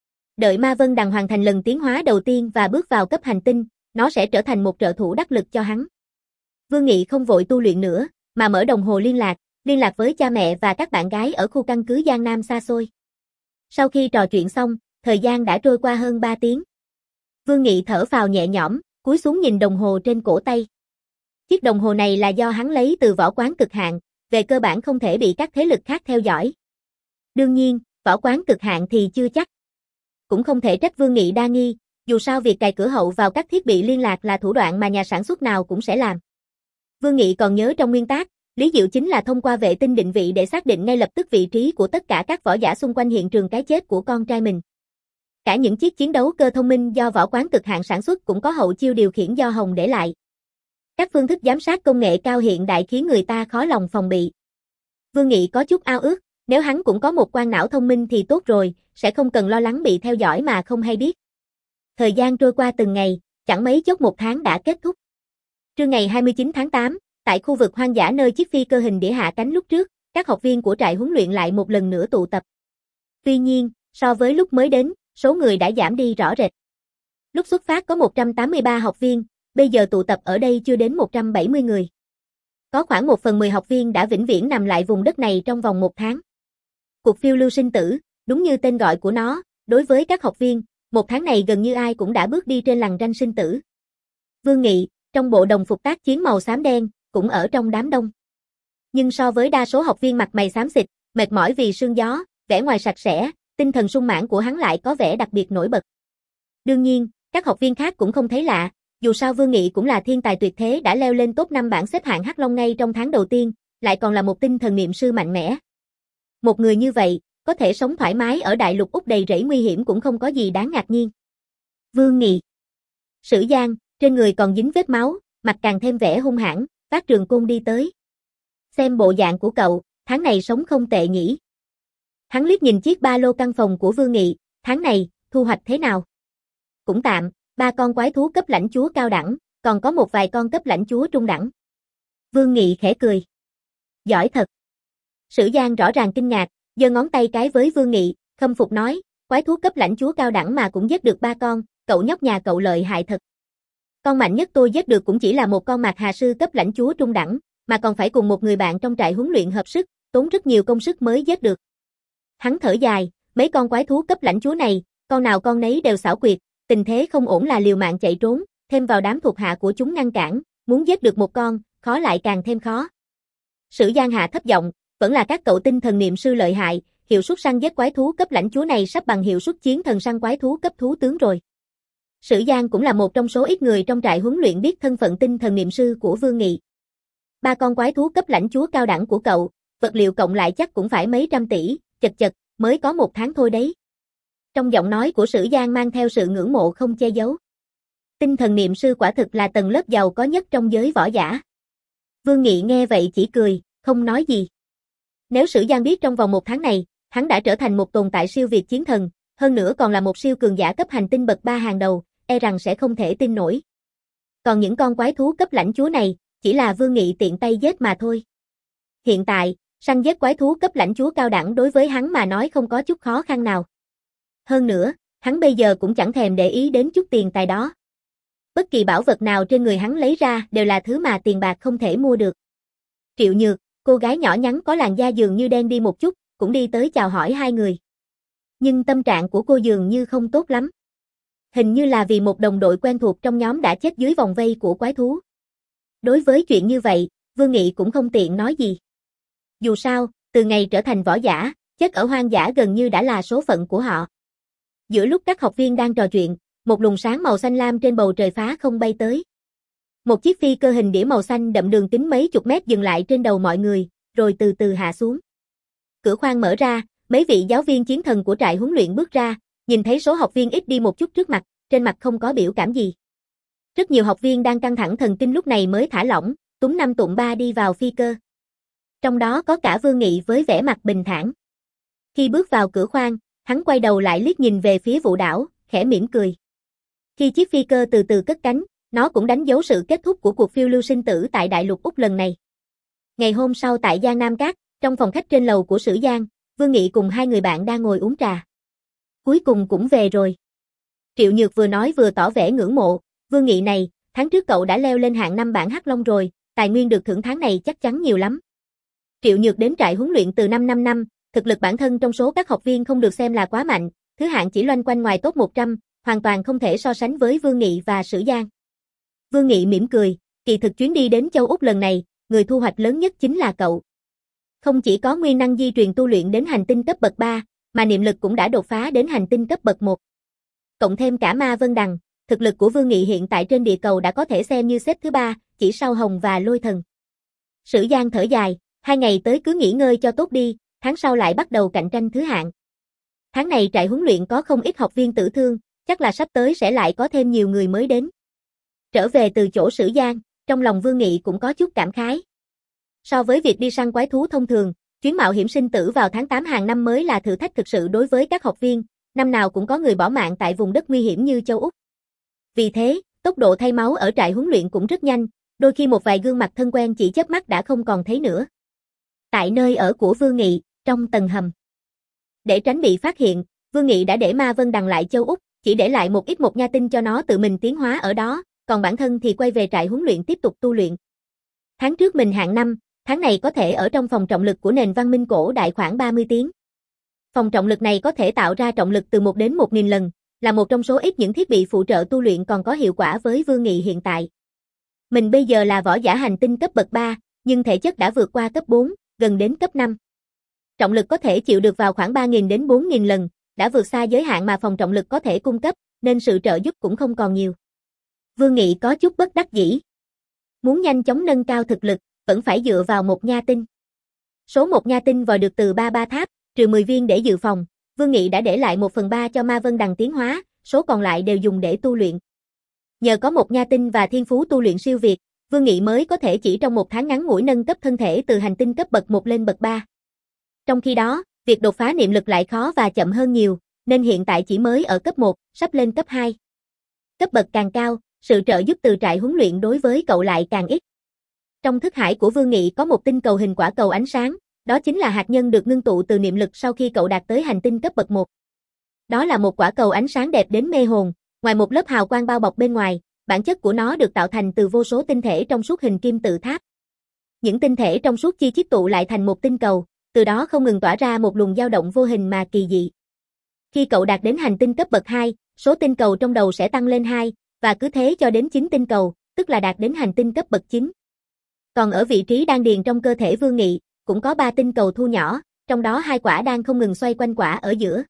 Đợi Ma Vân Đằng hoàn thành lần tiến hóa đầu tiên và bước vào cấp hành tinh, nó sẽ trở thành một trợ thủ đắc lực cho hắn. Vương Nghị không vội tu luyện nữa, mà mở đồng hồ liên lạc, liên lạc với cha mẹ và các bạn gái ở khu căn cứ Giang Nam xa xôi. Sau khi trò chuyện xong, thời gian đã trôi qua hơn ba tiếng. Vương Nghị thở phào nhẹ nhõm, cúi xuống nhìn đồng hồ trên cổ tay. Chiếc đồng hồ này là do hắn lấy từ võ quán cực hạn, về cơ bản không thể bị các thế lực khác theo dõi. Đương nhiên, võ quán cực hạn thì chưa chắc. Cũng không thể trách Vương Nghị đa nghi, dù sao việc cài cửa hậu vào các thiết bị liên lạc là thủ đoạn mà nhà sản xuất nào cũng sẽ làm. Vương Nghị còn nhớ trong nguyên tác, Lý Diệu chính là thông qua vệ tinh định vị để xác định ngay lập tức vị trí của tất cả các võ giả xung quanh hiện trường cái chết của con trai mình. Cả những chiếc chiến đấu cơ thông minh do võ quán cực hạn sản xuất cũng có hậu chiêu điều khiển do Hồng để lại. Các phương thức giám sát công nghệ cao hiện đại khiến người ta khó lòng phòng bị. Vương Nghị có chút ao ước, nếu hắn cũng có một quan não thông minh thì tốt rồi, sẽ không cần lo lắng bị theo dõi mà không hay biết. Thời gian trôi qua từng ngày, chẳng mấy chốc một tháng đã kết thúc. Trưa ngày hai mươi chín tháng tám, tại khu vực hoang dã nơi chiếc phi cơ hình đĩa hạ cánh lúc trước, các học viên của trại huấn luyện lại một lần nữa tụ tập. Tuy nhiên, so với lúc mới đến, số người đã giảm đi rõ rệt. Lúc xuất phát có một trăm tám mươi ba học viên, bây giờ tụ tập ở đây chưa đến một trăm bảy mươi người. Có khoảng một phần mười học viên đã vĩnh viễn nằm lại vùng đất này trong vòng một tháng. Cuộc phiêu lưu sinh tử, đúng như tên gọi của nó, đối với các học viên, một tháng này gần như ai cũng đã bước đi trên lằn ranh sinh tử. Vương Nghị, trong bộ đồng phục tác chiến màu xám đen, cũng ở trong đám đông. Nhưng so với đa số học viên mặt mày xám xịt, mệt mỏi vì sương gió, vẻ ngoài sạch sẽ, tinh thần sung mãn của hắn lại có vẻ đặc biệt nổi bật. Đương nhiên, các học viên khác cũng không thấy lạ, dù sao Vương Nghị cũng là thiên tài tuyệt thế đã leo lên top năm bảng xếp hạng Hắc Long ngay trong tháng đầu tiên, lại còn là một tinh thần niệm sư mạnh mẽ. Một người như vậy, có thể sống thoải mái ở đại lục Úc đầy rẫy nguy hiểm cũng không có gì đáng ngạc nhiên. Vương Nghị. Sử Giang, trên người còn dính vết máu, mặt càng thêm vẻ hung hãn, vác trường côn đi tới. Xem bộ dạng của cậu, tháng này sống không tệ nhỉ. Hắn liếc nhìn chiếc ba lô căn phòng của Vương Nghị, tháng này, thu hoạch thế nào? Cũng tạm, ba con quái thú cấp lãnh chúa cao đẳng, còn có một vài con cấp lãnh chúa trung đẳng. Vương Nghị khẽ cười. Giỏi thật. Sử Giang rõ ràng kinh ngạc, giơ ngón tay cái với Vương Nghị, khâm phục nói, quái thú cấp lãnh chúa cao đẳng mà cũng giết được ba con, cậu nhóc nhà cậu lợi hại thật. Con mạnh nhất tôi giết được cũng chỉ là một con mạc hà sư cấp lãnh chúa trung đẳng, mà còn phải cùng một người bạn trong trại huấn luyện hợp sức, tốn rất nhiều công sức mới giết được. Hắn thở dài, mấy con quái thú cấp lãnh chúa này, con nào con nấy đều xảo quyệt, tình thế không ổn là liều mạng chạy trốn, thêm vào đám thuộc hạ của chúng ngăn cản, muốn giết được một con, khó lại càng thêm khó. Sử Giang hạ thấp giọng, vẫn là các cậu tinh thần niệm sư lợi hại, hiệu suất săn giết quái thú cấp lãnh chúa này sắp bằng hiệu suất chiến thần săn quái thú cấp thú tướng rồi. Sử Giang cũng là một trong số ít người trong trại huấn luyện biết thân phận tinh thần niệm sư của Vương Nghị. Ba con quái thú cấp lãnh chúa cao đẳng của cậu, vật liệu cộng lại chắc cũng phải mấy trăm tỷ, chật chật, mới có một tháng thôi đấy. Trong giọng nói của Sử Giang mang theo sự ngưỡng mộ không che giấu. Tinh thần niệm sư quả thực là tầng lớp giàu có nhất trong giới võ giả. Vương Nghị nghe vậy chỉ cười, không nói gì. Nếu Sử Giang biết trong vòng một tháng này, hắn đã trở thành một tồn tại siêu việt chiến thần, hơn nữa còn là một siêu cường giả cấp hành tinh bậc ba hàng đầu, e rằng sẽ không thể tin nổi. Còn những con quái thú cấp lãnh chúa này, chỉ là Vương Nghị tiện tay giết mà thôi. Hiện tại, săn giết quái thú cấp lãnh chúa cao đẳng đối với hắn mà nói không có chút khó khăn nào. Hơn nữa, hắn bây giờ cũng chẳng thèm để ý đến chút tiền tài đó. Bất kỳ bảo vật nào trên người hắn lấy ra đều là thứ mà tiền bạc không thể mua được. Triệu Nhược, cô gái nhỏ nhắn có làn da dường như đen đi một chút, cũng đi tới chào hỏi hai người. Nhưng tâm trạng của cô dường như không tốt lắm. Hình như là vì một đồng đội quen thuộc trong nhóm đã chết dưới vòng vây của quái thú. Đối với chuyện như vậy, Vương Nghị cũng không tiện nói gì. Dù sao, từ ngày trở thành võ giả, chết ở hoang dã gần như đã là số phận của họ. Giữa lúc các học viên đang trò chuyện, một luồng sáng màu xanh lam trên bầu trời phá không bay tới. Một chiếc phi cơ hình đĩa màu xanh đậm đường kính mấy chục mét dừng lại trên đầu mọi người, rồi từ từ hạ xuống. Cửa khoang mở ra, mấy vị giáo viên chiến thần của trại huấn luyện bước ra, nhìn thấy số học viên ít đi một chút trước mặt, trên mặt không có biểu cảm gì. Rất nhiều học viên đang căng thẳng thần kinh lúc này mới thả lỏng, túm năm tụm ba đi vào phi cơ. Trong đó có cả Vương Nghị với vẻ mặt bình thản. Khi bước vào cửa khoang, hắn quay đầu lại liếc nhìn về phía Vũ Đảo, khẽ mỉm cười. Khi chiếc phi cơ từ từ cất cánh, nó cũng đánh dấu sự kết thúc của cuộc phiêu lưu sinh tử tại đại lục Úc lần này. Ngày hôm sau tại Giang Nam Cát, trong phòng khách trên lầu của Sử Giang, Vương Nghị cùng hai người bạn đang ngồi uống trà. Cuối cùng cũng về rồi. Triệu Nhược vừa nói vừa tỏ vẻ ngưỡng mộ, Vương Nghị này, tháng trước cậu đã leo lên hạng năm bảng Hắc Long rồi, tài nguyên được thưởng tháng này chắc chắn nhiều lắm. Triệu Nhược đến trại huấn luyện từ năm năm năm, thực lực bản thân trong số các học viên không được xem là quá mạnh, thứ hạng chỉ loanh quanh ngoài top một trăm, hoàn toàn không thể so sánh với Vương Nghị và Sử Giang. Vương Nghị mỉm cười, kỳ thực chuyến đi đến châu Úc lần này, người thu hoạch lớn nhất chính là cậu. Không chỉ có nguyên năng di truyền tu luyện đến hành tinh cấp bậc ba, mà niệm lực cũng đã đột phá đến hành tinh cấp bậc một. Cộng thêm cả Ma Vân Đằng, thực lực của Vương Nghị hiện tại trên địa cầu đã có thể xem như xếp thứ ba, chỉ sau Hồng và Lôi Thần. Sử Giang thở dài, hai ngày tới cứ nghỉ ngơi cho tốt đi, tháng sau lại bắt đầu cạnh tranh thứ hạng. Tháng này trại huấn luyện có không ít học viên tử thương, chắc là sắp tới sẽ lại có thêm nhiều người mới đến. Trở về từ chỗ Sử Giang, trong lòng Vương Nghị cũng có chút cảm khái. So với việc đi săn quái thú thông thường, chuyến mạo hiểm sinh tử vào tháng tám hàng năm mới là thử thách thực sự đối với các học viên, năm nào cũng có người bỏ mạng tại vùng đất nguy hiểm như châu Úc. Vì thế, tốc độ thay máu ở trại huấn luyện cũng rất nhanh, đôi khi một vài gương mặt thân quen chỉ chớp mắt đã không còn thấy nữa. Tại nơi ở của Vương Nghị, trong tầng hầm. Để tránh bị phát hiện, Vương Nghị đã để Ma Vân Đằng lại châu Úc, chỉ để lại một ít một nha tinh cho nó tự mình tiến hóa ở đó, còn bản thân thì quay về trại huấn luyện tiếp tục tu luyện. Tháng trước mình hạng năm, tháng này có thể ở trong phòng trọng lực của nền văn minh cổ đại khoảng ba mươi tiếng. Phòng trọng lực này có thể tạo ra trọng lực từ một đến một nghìn lần, là một trong số ít những thiết bị phụ trợ tu luyện còn có hiệu quả với Vương Nghị hiện tại. Mình bây giờ là võ giả hành tinh cấp bậc ba, nhưng thể chất đã vượt qua cấp bốn, gần đến cấp năm. Trọng lực có thể chịu được vào khoảng ba nghìn đến bốn nghìn lần, đã vượt xa giới hạn mà phòng trọng lực có thể cung cấp, nên sự trợ giúp cũng không còn nhiều. Vương Nghị có chút bất đắc dĩ. Muốn nhanh chóng nâng cao thực lực, vẫn phải dựa vào một nha tinh. Số một nha tinh vòi được từ ba ba tháp, trừ mười viên để dự phòng, Vương Nghị đã để lại một phần ba cho Ma Vân Đằng tiến hóa, số còn lại đều dùng để tu luyện. Nhờ có một nha tinh và thiên phú tu luyện siêu việt, Vương Nghị mới có thể chỉ trong một tháng ngắn ngủi nâng cấp thân thể từ hành tinh cấp bậc một lên bậc ba. Trong khi đó, việc đột phá niệm lực lại khó và chậm hơn nhiều, nên hiện tại chỉ mới ở cấp một, sắp lên cấp hai. Cấp bậc càng cao, sự trợ giúp từ trại huấn luyện đối với cậu lại càng ít. Trong thức hải của Vương Nghị có một tinh cầu hình quả cầu ánh sáng, đó chính là hạt nhân được ngưng tụ từ niệm lực sau khi cậu đạt tới hành tinh cấp bậc một. Đó là một quả cầu ánh sáng đẹp đến mê hồn, ngoài một lớp hào quang bao bọc bên ngoài, bản chất của nó được tạo thành từ vô số tinh thể trong suốt hình kim tự tháp. Những tinh thể trong suốt chi chiết tụ lại thành một tinh cầu, từ đó không ngừng tỏa ra một luồng dao động vô hình mà kỳ dị. Khi cậu đạt đến hành tinh cấp bậc hai, số tinh cầu trong đầu sẽ tăng lên hai, và cứ thế cho đến chín tinh cầu, tức là đạt đến hành tinh cấp bậc chín. Còn ở vị trí đan điền trong cơ thể Vương Nghị, cũng có ba tinh cầu thu nhỏ, trong đó hai quả đang không ngừng xoay quanh quả ở giữa.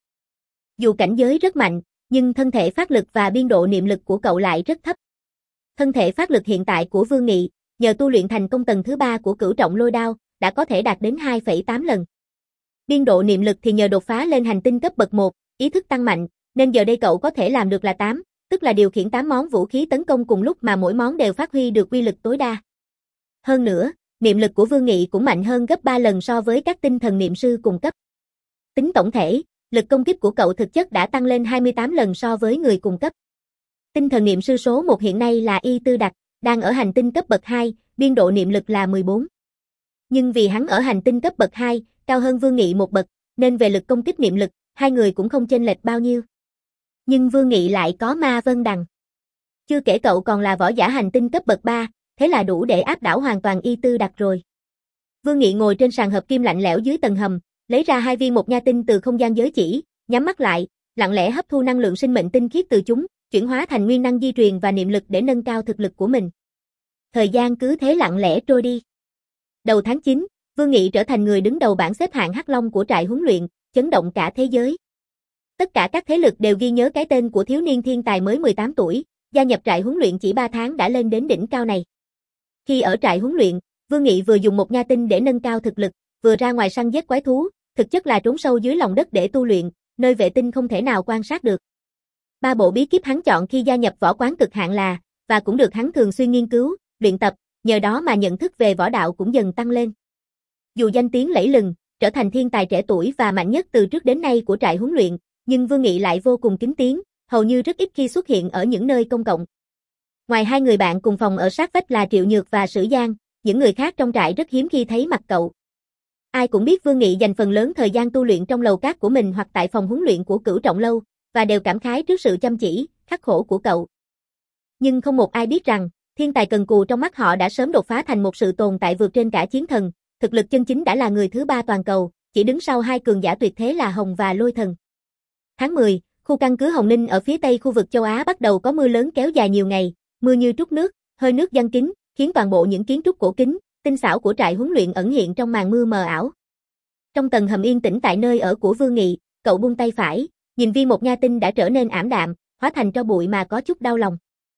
Dù cảnh giới rất mạnh, nhưng thân thể phát lực và biên độ niệm lực của cậu lại rất thấp. Thân thể phát lực hiện tại của Vương Nghị, nhờ tu luyện thành công tầng thứ ba của cửu trọng lôi đao, đã có thể đạt đến hai phẩy tám lần. Biên độ niệm lực thì nhờ đột phá lên hành tinh cấp bậc một, ý thức tăng mạnh, nên giờ đây cậu có thể làm được là tám, tức là điều khiển tám món vũ khí tấn công cùng lúc mà mỗi món đều phát huy được uy lực tối đa. Hơn nữa, niệm lực của Vương Nghị cũng mạnh hơn gấp ba lần so với các tinh thần niệm sư cùng cấp. Tính tổng thể, lực công kích của cậu thực chất đã tăng lên hai mươi tám lần so với người cùng cấp. Tinh thần niệm sư số một hiện nay là Y Tư Đặc, đang ở hành tinh cấp bậc hai, biên độ niệm lực là mười bốn. Nhưng vì hắn ở hành tinh cấp bậc hai, cao hơn Vương Nghị một bậc, nên về lực công kích niệm lực, hai người cũng không chênh lệch bao nhiêu. Nhưng Vương Nghị lại có Ma Vân Đằng. Chưa kể cậu còn là võ giả hành tinh cấp bậc ba, thế là đủ để áp đảo hoàn toàn Y Tư Đặc rồi. Vương Nghị ngồi trên sàn hợp kim lạnh lẽo dưới tầng hầm, lấy ra hai viên một nha tinh từ không gian giới chỉ, nhắm mắt lại, lặng lẽ hấp thu năng lượng sinh mệnh tinh khiết từ chúng, chuyển hóa thành nguyên năng di truyền và niệm lực để nâng cao thực lực của mình. Thời gian cứ thế lặng lẽ trôi đi. Đầu tháng chín, Vương Nghị trở thành người đứng đầu bảng xếp hạng Hắc Long của trại huấn luyện, chấn động cả thế giới. Tất cả các thế lực đều ghi nhớ cái tên của thiếu niên thiên tài mới mười tám tuổi, gia nhập trại huấn luyện chỉ ba tháng đã lên đến đỉnh cao này. Khi ở trại huấn luyện, Vương Nghị vừa dùng một nha tinh để nâng cao thực lực, vừa ra ngoài săn giết quái thú, thực chất là trốn sâu dưới lòng đất để tu luyện, nơi vệ tinh không thể nào quan sát được. Ba bộ bí kíp hắn chọn khi gia nhập võ quán cực hạn là, và cũng được hắn thường xuyên nghiên cứu, luyện tập, nhờ đó mà nhận thức về võ đạo cũng dần tăng lên. Dù danh tiếng lẫy lừng, trở thành thiên tài trẻ tuổi và mạnh nhất từ trước đến nay của trại huấn luyện, nhưng Vương Nghị lại vô cùng kín tiếng, hầu như rất ít khi xuất hiện ở những nơi công cộng. Ngoài hai người bạn cùng phòng ở sát vách là Triệu Nhược và Sử Giang, những người khác trong trại rất hiếm khi thấy mặt cậu. Ai cũng biết Vương Nghị dành phần lớn thời gian tu luyện trong lầu cát của mình hoặc tại phòng huấn luyện của Cửu Trọng Lâu, và đều cảm khái trước sự chăm chỉ, khắc khổ của cậu. Nhưng không một ai biết rằng, thiên tài cần cù trong mắt họ đã sớm đột phá thành một sự tồn tại vượt trên cả chiến thần, thực lực chân chính đã là người thứ ba toàn cầu, chỉ đứng sau hai cường giả tuyệt thế là Hồng và Lôi Thần. Tháng mười, khu căn cứ Hồng Ninh ở phía tây khu vực châu Á bắt đầu có mưa lớn kéo dài nhiều ngày, mưa như trút nước, hơi nước giăng kín, khiến toàn bộ những kiến trúc cổ kính, tinh xảo của trại huấn luyện ẩn hiện trong màn mưa mờ ảo. Trong tầng hầm yên tĩnh tại nơi ở của Vương Nghị, cậu buông tay phải, nhìn viên một nha tinh đã trở nên ảm đạm, hóa thành tro bụi mà có chút đau lòng.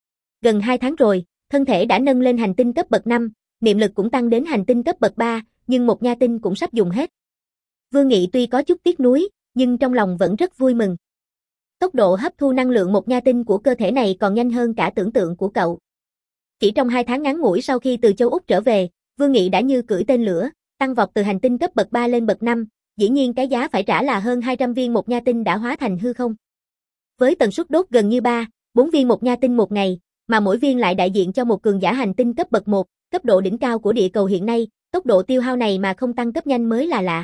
Gần hai tháng rồi, thân thể đã nâng lên hành tinh cấp bậc năm, niệm lực cũng tăng đến hành tinh cấp bậc ba, nhưng một nha tinh cũng sắp dùng hết. Vương Nghị tuy có chút tiếc nuối, nhưng trong lòng vẫn rất vui mừng. Tốc độ hấp thu năng lượng một nha tinh của cơ thể này còn nhanh hơn cả tưởng tượng của cậu. Chỉ trong hai tháng ngắn ngủi sau khi từ châu Úc trở về, Vương Nghị đã như cưỡi tên lửa, tăng vọt từ hành tinh cấp bậc ba lên bậc năm, dĩ nhiên cái giá phải trả là hơn hai trăm viên một nha tinh đã hóa thành hư không. Với tần suất đốt gần như ba, bốn viên một nha tinh một ngày, mà mỗi viên lại đại diện cho một cường giả hành tinh cấp bậc một, cấp độ đỉnh cao của địa cầu hiện nay, tốc độ tiêu hao này mà không tăng cấp nhanh mới là lạ.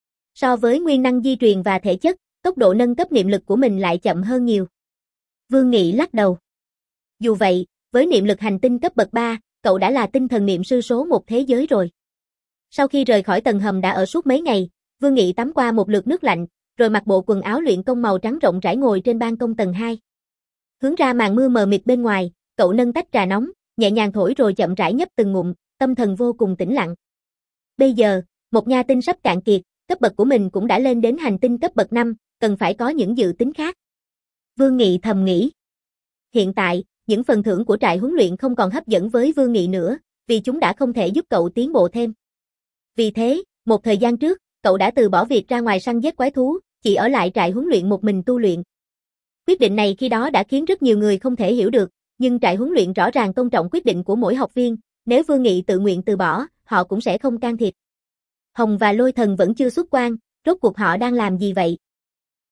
So với nguyên năng di truyền và thể chất, tốc độ nâng cấp niệm lực của mình lại chậm hơn nhiều. Vương Nghị lắc đầu. Dù vậy, với niệm lực hành tinh cấp bậc ba, cậu đã là tinh thần niệm sư số một thế giới rồi. Sau khi rời khỏi tầng hầm đã ở suốt mấy ngày, Vương Nghị tắm qua một lượt nước lạnh, rồi mặc bộ quần áo luyện công màu trắng rộng rãi ngồi trên ban công tầng hai. Hướng ra màn mưa mờ mịt bên ngoài, cậu nâng tách trà nóng, nhẹ nhàng thổi rồi chậm rãi nhấp từng ngụm, tâm thần vô cùng tĩnh lặng. Bây giờ, một nha tinh sắp cạn kiệt, cấp bậc của mình cũng đã lên đến hành tinh cấp bậc năm, cần phải có những dự tính khác. Vương Nghị thầm nghĩ. Hiện tại, những phần thưởng của trại huấn luyện không còn hấp dẫn với Vương Nghị nữa, vì chúng đã không thể giúp cậu tiến bộ thêm. Vì thế, một thời gian trước, cậu đã từ bỏ việc ra ngoài săn giết quái thú, chỉ ở lại trại huấn luyện một mình tu luyện. Quyết định này khi đó đã khiến rất nhiều người không thể hiểu được, nhưng trại huấn luyện rõ ràng tôn trọng quyết định của mỗi học viên, nếu Vương Nghị tự nguyện từ bỏ, họ cũng sẽ không can thiệp. Hồng và Lôi Thần vẫn chưa xuất quan, rốt cuộc họ đang làm gì vậy?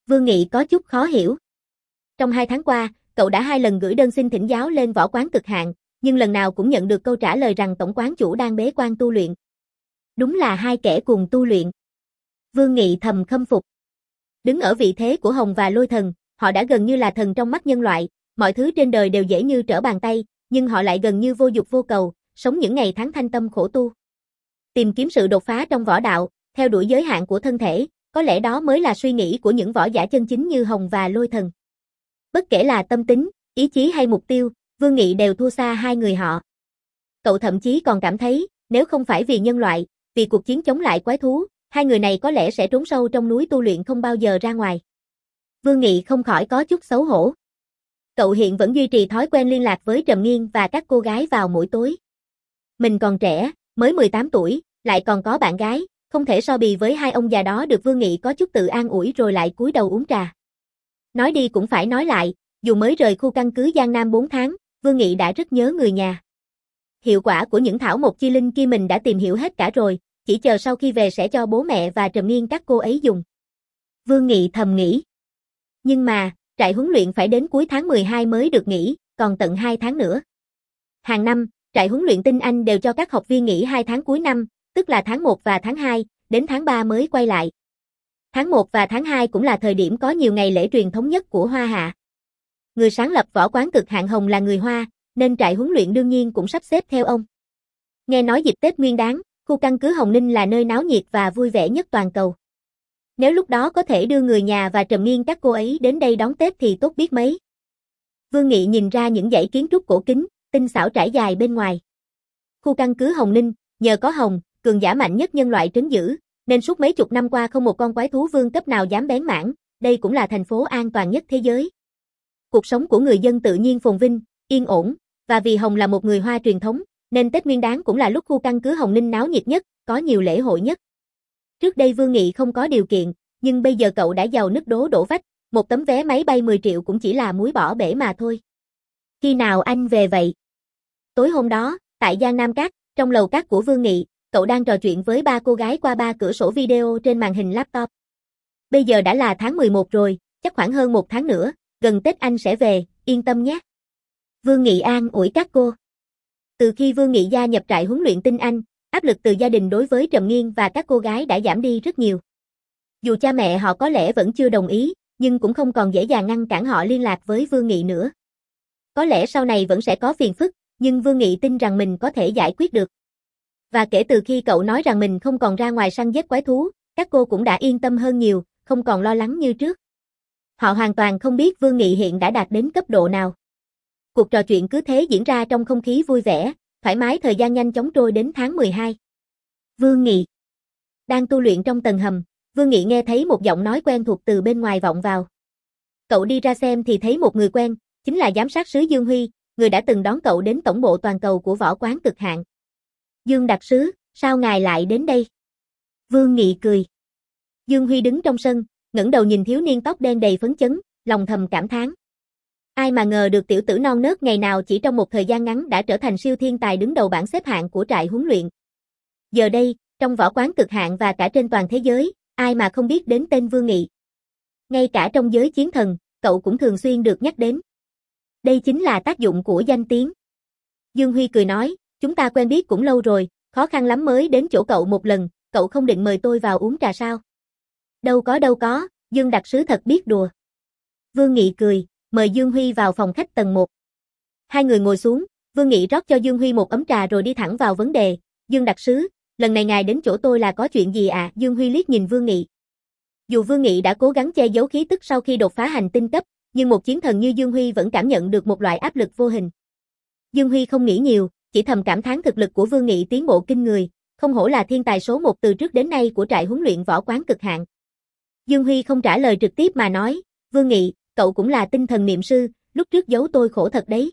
Vương Nghị có chút khó hiểu. Trong hai tháng qua, cậu đã hai lần gửi đơn xin thỉnh giáo lên võ quán cực hạn, nhưng lần nào cũng nhận được câu trả lời rằng tổng quán chủ đang bế quan tu luyện. Đúng là hai kẻ cùng tu luyện. Vương Nghị thầm khâm phục. Đứng ở vị thế của Hồng và Lôi Thần, họ đã gần như là thần trong mắt nhân loại, mọi thứ trên đời đều dễ như trở bàn tay, nhưng họ lại gần như vô dục vô cầu, sống những ngày tháng thanh tâm khổ tu. Tìm kiếm sự đột phá trong võ đạo, theo đuổi giới hạn của thân thể, có lẽ đó mới là suy nghĩ của những võ giả chân chính như Hồng và Lôi Thần. Bất kể là tâm tính, ý chí hay mục tiêu, Vương Nghị đều thua xa hai người họ. Cậu thậm chí còn cảm thấy, nếu không phải vì nhân loại, vì cuộc chiến chống lại quái thú, hai người này có lẽ sẽ trốn sâu trong núi tu luyện không bao giờ ra ngoài. Vương Nghị không khỏi có chút xấu hổ. Cậu hiện vẫn duy trì thói quen liên lạc với Trầm Nghiên và các cô gái vào mỗi tối. Mình còn trẻ, mới mười tám tuổi, lại còn có bạn gái, không thể so bì với hai ông già đó được. Vương Nghị có chút tự an ủi rồi lại cúi đầu uống trà. Nói đi cũng phải nói lại, dù mới rời khu căn cứ Giang Nam bốn tháng, Vương Nghị đã rất nhớ người nhà. Hiệu quả của những thảo mộc chi linh kia mình đã tìm hiểu hết cả rồi, chỉ chờ sau khi về sẽ cho bố mẹ và Trầm Nghiên các cô ấy dùng. Vương Nghị thầm nghĩ. Nhưng mà, trại huấn luyện phải đến cuối tháng mười hai mới được nghỉ, còn tận hai tháng nữa. Hàng năm, trại huấn luyện Tinh Anh đều cho các học viên nghỉ hai tháng cuối năm, tức là tháng một và tháng hai, đến tháng ba mới quay lại. Tháng một và tháng hai cũng là thời điểm có nhiều ngày lễ truyền thống nhất của Hoa Hạ. Người sáng lập võ quán cực hạn Hồng là người Hoa, nên trại huấn luyện đương nhiên cũng sắp xếp theo ông. Nghe nói dịp Tết Nguyên Đán, khu căn cứ Hồng Ninh là nơi náo nhiệt và vui vẻ nhất toàn cầu. Nếu lúc đó có thể đưa người nhà và Trầm Nghiên các cô ấy đến đây đón Tết thì tốt biết mấy. Vương Nghị nhìn ra những dãy kiến trúc cổ kính, tinh xảo trải dài bên ngoài. Khu căn cứ Hồng Ninh, nhờ có Hồng, cường giả mạnh nhất nhân loại trấn giữ, nên suốt mấy chục năm qua không một con quái thú vương cấp nào dám bén mảng, đây cũng là thành phố an toàn nhất thế giới. Cuộc sống của người dân tự nhiên phồn vinh, yên ổn, và vì Hồng là một người Hoa truyền thống, nên Tết Nguyên Đán cũng là lúc khu căn cứ Hồng Ninh náo nhiệt nhất, có nhiều lễ hội nhất. Trước đây Vương Nghị không có điều kiện, nhưng bây giờ cậu đã giàu nứt đố đổ vách, một tấm vé máy bay mười triệu cũng chỉ là muối bỏ bể mà thôi. Khi nào anh về vậy? Tối hôm đó, tại Giang Nam Các, trong lầu các của Vương Nghị, cậu đang trò chuyện với ba cô gái qua ba cửa sổ video trên màn hình laptop. Bây giờ đã là tháng mười một rồi, chắc khoảng hơn một tháng nữa, gần Tết anh sẽ về, yên tâm nhé. Vương Nghị an ủi các cô. Từ khi Vương Nghị gia nhập trại huấn luyện Tinh Anh, áp lực từ gia đình đối với Trầm Nghiên và các cô gái đã giảm đi rất nhiều. Dù cha mẹ họ có lẽ vẫn chưa đồng ý, nhưng cũng không còn dễ dàng ngăn cản họ liên lạc với Vương Nghị nữa. Có lẽ sau này vẫn sẽ có phiền phức, nhưng Vương Nghị tin rằng mình có thể giải quyết được. Và kể từ khi cậu nói rằng mình không còn ra ngoài săn giết quái thú, các cô cũng đã yên tâm hơn nhiều, không còn lo lắng như trước. Họ hoàn toàn không biết Vương Nghị hiện đã đạt đến cấp độ nào. Cuộc trò chuyện cứ thế diễn ra trong không khí vui vẻ, thoải mái. Thời gian nhanh chóng trôi đến tháng mười hai. Vương Nghị đang tu luyện trong tầng hầm, Vương Nghị nghe thấy một giọng nói quen thuộc từ bên ngoài vọng vào. Cậu đi ra xem thì thấy một người quen, chính là giám sát sứ Dương Huy, người đã từng đón cậu đến tổng bộ toàn cầu của võ quán cực hạn. Dương đặc sứ, sao ngài lại đến đây? Vương Nghị cười. Dương Huy đứng trong sân, ngẩng đầu nhìn thiếu niên tóc đen đầy phấn chấn, lòng thầm cảm thán. Ai mà ngờ được tiểu tử non nớt ngày nào chỉ trong một thời gian ngắn đã trở thành siêu thiên tài đứng đầu bảng xếp hạng của trại huấn luyện. Giờ đây, trong võ quán cực hạn và cả trên toàn thế giới, ai mà không biết đến tên Vương Nghị. Ngay cả trong giới chiến thần, cậu cũng thường xuyên được nhắc đến. Đây chính là tác dụng của danh tiếng. Dương Huy cười nói, chúng ta quen biết cũng lâu rồi, khó khăn lắm mới đến chỗ cậu một lần, cậu không định mời tôi vào uống trà sao? Đâu có đâu có, Dương đặc sứ thật biết đùa. Vương Nghị cười, mời Dương Huy vào phòng khách tầng một. Hai người ngồi xuống, Vương Nghị rót cho Dương Huy một ấm trà rồi đi thẳng vào vấn đề. Dương đặc sứ, lần này ngài đến chỗ tôi là có chuyện gì à? Dương Huy liếc nhìn Vương Nghị. Dù Vương Nghị đã cố gắng che giấu khí tức sau khi đột phá hành tinh cấp, nhưng một chiến thần như Dương Huy vẫn cảm nhận được một loại áp lực vô hình. Dương Huy không nghĩ nhiều, chỉ thầm cảm thán thực lực của Vương Nghị tiến bộ kinh người, không hổ là thiên tài số một từ trước đến nay của trại huấn luyện võ quán cực hạn. Dương Huy không trả lời trực tiếp mà nói, Vương Nghị, cậu cũng là tinh thần niệm sư, lúc trước giấu tôi khổ thật đấy.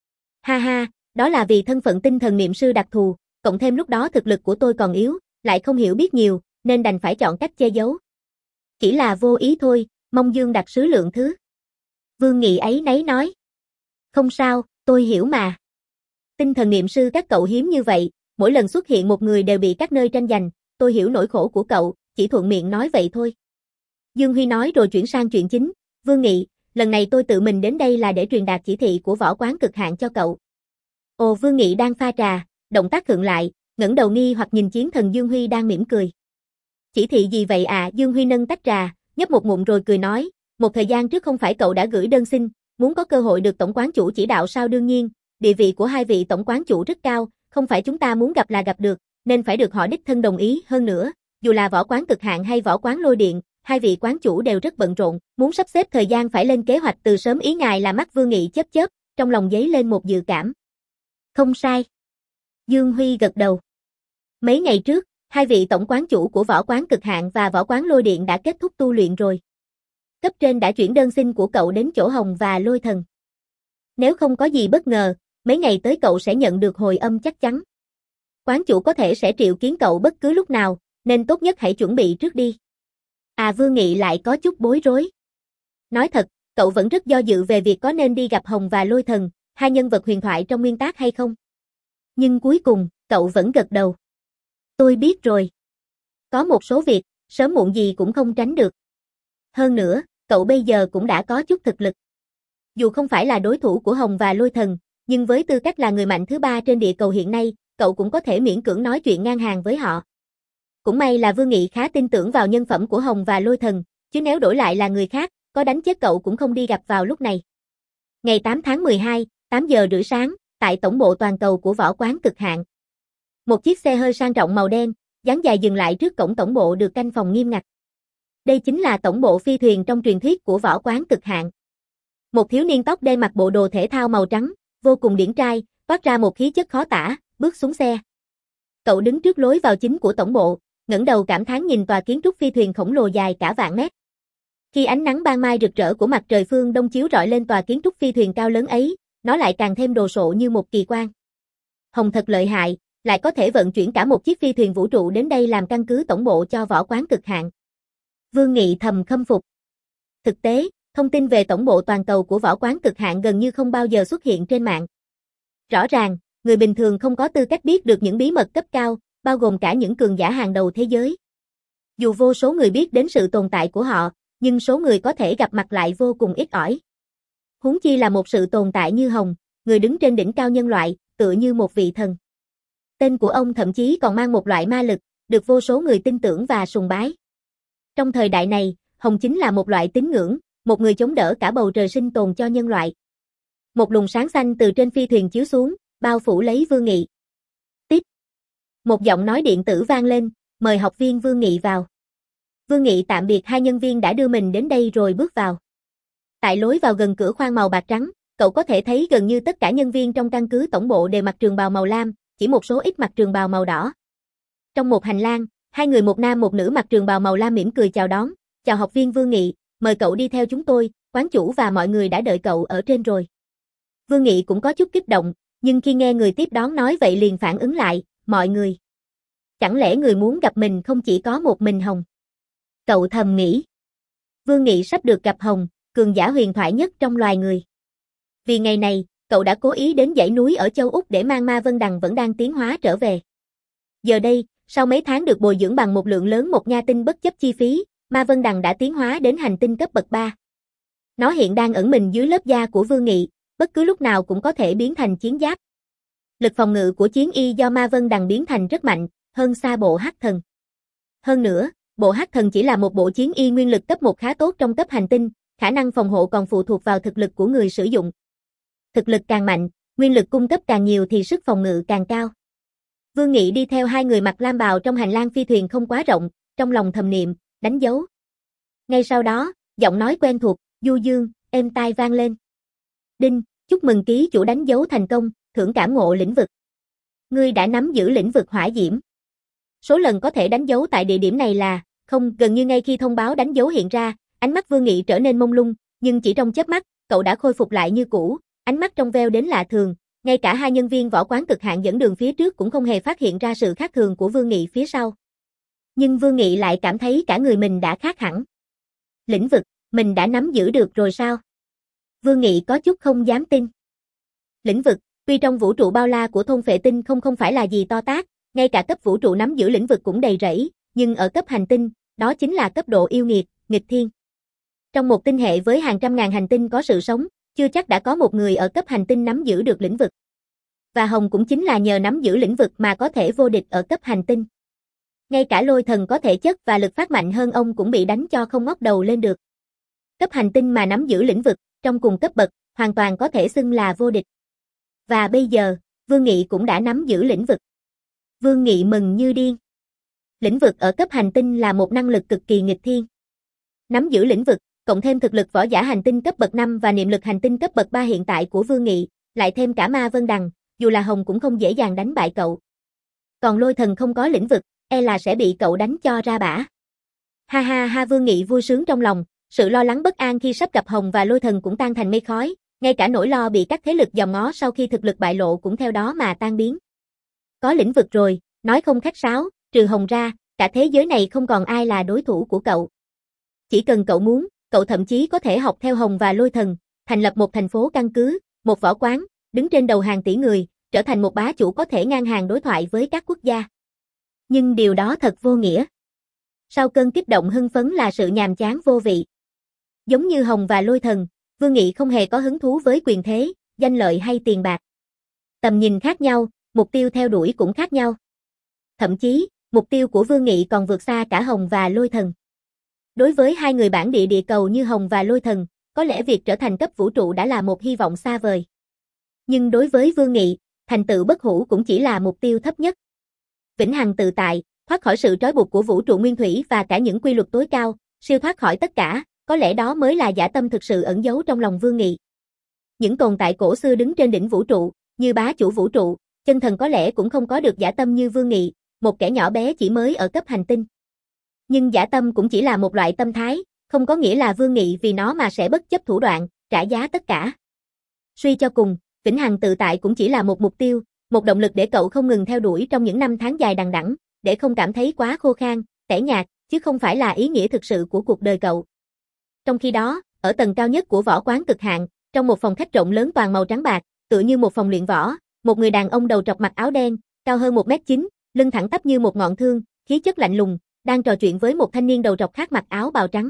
Ha ha, đó là vì thân phận tinh thần niệm sư đặc thù, cộng thêm lúc đó thực lực của tôi còn yếu, lại không hiểu biết nhiều, nên đành phải chọn cách che giấu. Chỉ là vô ý thôi, mong Dương đặc sứ lượng thứ. Vương Nghị ấy nấy nói. Không sao, tôi hiểu mà. Tinh thần niệm sư các cậu hiếm như vậy, mỗi lần xuất hiện một người đều bị các nơi tranh giành, tôi hiểu nỗi khổ của cậu, chỉ thuận miệng nói vậy thôi. Dương Huy nói rồi chuyển sang chuyện chính. Vương Nghị, lần này tôi tự mình đến đây là để truyền đạt chỉ thị của võ quán cực hạn cho cậu. Ồ, Vương Nghị đang pha trà, động tác khựng lại, ngẩng đầu nghi hoặc nhìn chiến thần Dương Huy đang mỉm cười. Chỉ thị gì vậy à? Dương Huy nâng tách trà, nhấp một ngụm rồi cười nói, một thời gian trước không phải cậu đã gửi đơn xin, muốn có cơ hội được tổng quán chủ chỉ đạo sao? Đương nhiên, địa vị của hai vị tổng quán chủ rất cao, không phải chúng ta muốn gặp là gặp được, nên phải được họ đích thân đồng ý. Hơn nữa, dù là võ quán cực hạn hay võ quán lôi điện, hai vị quán chủ đều rất bận rộn, muốn sắp xếp thời gian phải lên kế hoạch từ sớm. Ý ngài là? Mắt Vương Nghị chớp chớp, trong lòng dấy lên một dự cảm. Không sai. Dương Huy gật đầu. Mấy ngày trước, hai vị tổng quán chủ của võ quán cực hạn và võ quán lôi điện đã kết thúc tu luyện rồi. Cấp trên đã chuyển đơn xin của cậu đến chỗ Hồng và Lôi Thần. Nếu không có gì bất ngờ, mấy ngày tới cậu sẽ nhận được hồi âm chắc chắn. Quán chủ có thể sẽ triệu kiến cậu bất cứ lúc nào, nên tốt nhất hãy chuẩn bị trước đi. À, Vương Nghị lại có chút bối rối. Nói thật, cậu vẫn rất do dự về việc có nên đi gặp Hồng và Lôi Thần, hai nhân vật huyền thoại trong nguyên tác hay không. Nhưng cuối cùng, cậu vẫn gật đầu. Tôi biết rồi. Có một số việc, sớm muộn gì cũng không tránh được. Hơn nữa, cậu bây giờ cũng đã có chút thực lực. Dù không phải là đối thủ của Hồng và Lôi Thần, nhưng với tư cách là người mạnh thứ ba trên địa cầu hiện nay, cậu cũng có thể miễn cưỡng nói chuyện ngang hàng với họ. Cũng may là Vương Nghị khá tin tưởng vào nhân phẩm của Hồng và Lôi Thần, chứ nếu đổi lại là người khác, có đánh chết cậu cũng không đi gặp vào lúc này. Ngày tám tháng mười hai, tám giờ rưỡi sáng, tại tổng bộ toàn cầu của võ quán cực hạn. Một chiếc xe hơi sang trọng màu đen, dáng dài dừng lại trước cổng tổng bộ được canh phòng nghiêm ngặt. Đây chính là tổng bộ phi thuyền trong truyền thuyết của võ quán cực hạn. Một thiếu niên tóc đen mặc bộ đồ thể thao màu trắng, vô cùng điển trai, toát ra một khí chất khó tả, bước xuống xe. Cậu đứng trước lối vào chính của tổng bộ, ngẩng đầu cảm thán nhìn tòa kiến trúc phi thuyền khổng lồ dài cả vạn mét. Khi ánh nắng ban mai rực rỡ của mặt trời phương đông chiếu rọi lên tòa kiến trúc phi thuyền cao lớn ấy, nó lại càng thêm đồ sộ như một kỳ quan. Hồng thật lợi hại, lại có thể vận chuyển cả một chiếc phi thuyền vũ trụ đến đây làm căn cứ tổng bộ cho võ quán cực hạn. Vương Nghị thầm khâm phục. Thực tế, thông tin về tổng bộ toàn cầu của võ quán cực hạn gần như không bao giờ xuất hiện trên mạng. Rõ ràng, người bình thường không có tư cách biết được những bí mật cấp cao, bao gồm cả những cường giả hàng đầu thế giới. Dù vô số người biết đến sự tồn tại của họ, nhưng số người có thể gặp mặt lại vô cùng ít ỏi. Huống chi là một sự tồn tại như Hồng, người đứng trên đỉnh cao nhân loại, tựa như một vị thần. Tên của ông thậm chí còn mang một loại ma lực, được vô số người tin tưởng và sùng bái. Trong thời đại này, Hồng chính là một loại tín ngưỡng, một người chống đỡ cả bầu trời sinh tồn cho nhân loại. Một luồng sáng xanh từ trên phi thuyền chiếu xuống, bao phủ lấy Vương Nghị. Tiếp. Một giọng nói điện tử vang lên, mời học viên Vương Nghị vào. Vương Nghị tạm biệt hai nhân viên đã đưa mình đến đây rồi bước vào. Tại lối vào gần cửa khoang màu bạc trắng, cậu có thể thấy gần như tất cả nhân viên trong căn cứ tổng bộ đều mặc trường bào màu lam, chỉ một số ít mặc trường bào màu đỏ. Trong một hành lang, hai người một nam một nữ mặc trường bào màu lam mỉm cười chào đón. Chào học viên Vương Nghị, mời cậu đi theo chúng tôi, quán chủ và mọi người đã đợi cậu ở trên rồi. Vương Nghị cũng có chút kích động, nhưng khi nghe người tiếp đón nói vậy liền phản ứng lại, mọi người. Chẳng lẽ người muốn gặp mình không chỉ có một mình Hồng? Cậu thầm nghĩ. Vương Nghị sắp được gặp Hồng, cường giả huyền thoại nhất trong loài người. Vì ngày này, cậu đã cố ý đến dãy núi ở châu Úc để mang Ma Vân Đằng vẫn đang tiến hóa trở về. Giờ đây, sau mấy tháng được bồi dưỡng bằng một lượng lớn một nha tinh bất chấp chi phí, Ma Vân Đằng đã tiến hóa đến hành tinh cấp bậc ba. Nó hiện đang ẩn mình dưới lớp da của Vương Nghị, bất cứ lúc nào cũng có thể biến thành chiến giáp. Lực phòng ngự của chiến y do Ma Vân Đằng biến thành rất mạnh, hơn xa bộ Hắc Thần. Hơn nữa, bộ Hắc Thần chỉ là một bộ chiến y nguyên lực cấp một khá tốt trong cấp hành tinh, khả năng phòng hộ còn phụ thuộc vào thực lực của người sử dụng. Thực lực càng mạnh, nguyên lực cung cấp càng nhiều thì sức phòng ngự càng cao. Vương Nghị đi theo hai người mặc lam bào trong hành lang phi thuyền không quá rộng, trong lòng thầm niệm, đánh dấu. Ngay sau đó, giọng nói quen thuộc, du dương, êm tai vang lên. Đinh, chúc mừng ký chủ đánh dấu thành công, thưởng cảm ngộ lĩnh vực. Ngươi đã nắm giữ lĩnh vực hỏa diễm. Số lần có thể đánh dấu tại địa điểm này là không. Gần như ngay khi thông báo đánh dấu hiện ra, ánh mắt Vương Nghị trở nên mông lung, nhưng chỉ trong chớp mắt, cậu đã khôi phục lại như cũ, ánh mắt trong veo đến lạ thường. Ngay cả hai nhân viên võ quán cực hạn dẫn đường phía trước cũng không hề phát hiện ra sự khác thường của Vương Nghị phía sau. Nhưng Vương Nghị lại cảm thấy cả người mình đã khác hẳn. Lĩnh vực, mình đã nắm giữ được rồi sao? Vương Nghị có chút không dám tin. Lĩnh vực, tuy trong vũ trụ bao la của thôn Phệ Tinh không không phải là gì to tát, ngay cả cấp vũ trụ nắm giữ lĩnh vực cũng đầy rẫy, nhưng ở cấp hành tinh, đó chính là cấp độ yêu nghiệt, nghịch thiên. Trong một tinh hệ với hàng trăm ngàn hành tinh có sự sống, chưa chắc đã có một người ở cấp hành tinh nắm giữ được lĩnh vực. Và Hồng cũng chính là nhờ nắm giữ lĩnh vực mà có thể vô địch ở cấp hành tinh. Ngay cả Lôi Thần có thể chất và lực phát mạnh hơn ông cũng bị đánh cho không ngóc đầu lên được. Cấp hành tinh mà nắm giữ lĩnh vực, trong cùng cấp bậc, hoàn toàn có thể xưng là vô địch. Và bây giờ, Vương Nghị cũng đã nắm giữ lĩnh vực. Vương Nghị mừng như điên. Lĩnh vực ở cấp hành tinh là một năng lực cực kỳ nghịch thiên. Nắm giữ lĩnh vực, cộng thêm thực lực võ giả hành tinh cấp bậc năm và niệm lực hành tinh cấp bậc ba hiện tại của Vương Nghị, lại thêm cả Ma Vân Đằng, dù là Hồng cũng không dễ dàng đánh bại cậu. Còn Lôi Thần không có lĩnh vực, e là sẽ bị cậu đánh cho ra bả. Ha ha ha, Vương Nghị vui sướng trong lòng, sự lo lắng bất an khi sắp gặp Hồng và Lôi Thần cũng tan thành mây khói, ngay cả nỗi lo bị các thế lực dòm ngó sau khi thực lực bại lộ cũng theo đó mà tan biến. Có lĩnh vực rồi, nói không khách sáo, trừ Hồng ra, cả thế giới này không còn ai là đối thủ của cậu. Chỉ cần cậu muốn, cậu thậm chí có thể học theo Hồng và Lôi Thần, thành lập một thành phố căn cứ, một võ quán, đứng trên đầu hàng tỷ người, trở thành một bá chủ có thể ngang hàng đối thoại với các quốc gia. Nhưng điều đó thật vô nghĩa. Sau cơn kích động hưng phấn là sự nhàm chán vô vị. Giống như Hồng và Lôi Thần, Vương Nghị không hề có hứng thú với quyền thế, danh lợi hay tiền bạc. Tầm nhìn khác nhau, mục tiêu theo đuổi cũng khác nhau. Thậm chí, mục tiêu của Vương Nghị còn vượt xa cả Hồng và Lôi Thần. Đối với hai người bản địa địa cầu như Hồng và Lôi Thần, có lẽ việc trở thành cấp vũ trụ đã là một hy vọng xa vời. Nhưng đối với Vương Nghị, thành tựu bất hủ cũng chỉ là mục tiêu thấp nhất. Vĩnh hằng tự tại, thoát khỏi sự trói buộc của vũ trụ nguyên thủy và cả những quy luật tối cao, siêu thoát khỏi tất cả, có lẽ đó mới là dã tâm thực sự ẩn giấu trong lòng Vương Nghị. Những tồn tại cổ xưa đứng trên đỉnh vũ trụ, như bá chủ vũ trụ, chân thần có lẽ cũng không có được dã tâm như Vương Nghị, một kẻ nhỏ bé chỉ mới ở cấp hành tinh. Nhưng dã tâm cũng chỉ là một loại tâm thái, không có nghĩa là Vương Nghị vì nó mà sẽ bất chấp thủ đoạn, trả giá tất cả. Suy cho cùng, vĩnh hằng tự tại cũng chỉ là một mục tiêu, một động lực để cậu không ngừng theo đuổi trong những năm tháng dài đằng đẵng, để không cảm thấy quá khô khan, tẻ nhạt, chứ không phải là ý nghĩa thực sự của cuộc đời cậu. Trong khi đó, ở tầng cao nhất của võ quán cực hạn, trong một phòng khách rộng lớn toàn màu trắng bạc, tựa như một phòng luyện võ, một người đàn ông đầu trọc mặc áo đen, cao hơn một mét chín, lưng thẳng tắp như một ngọn thương, khí chất lạnh lùng, đang trò chuyện với một thanh niên đầu trọc khác mặc áo bào trắng.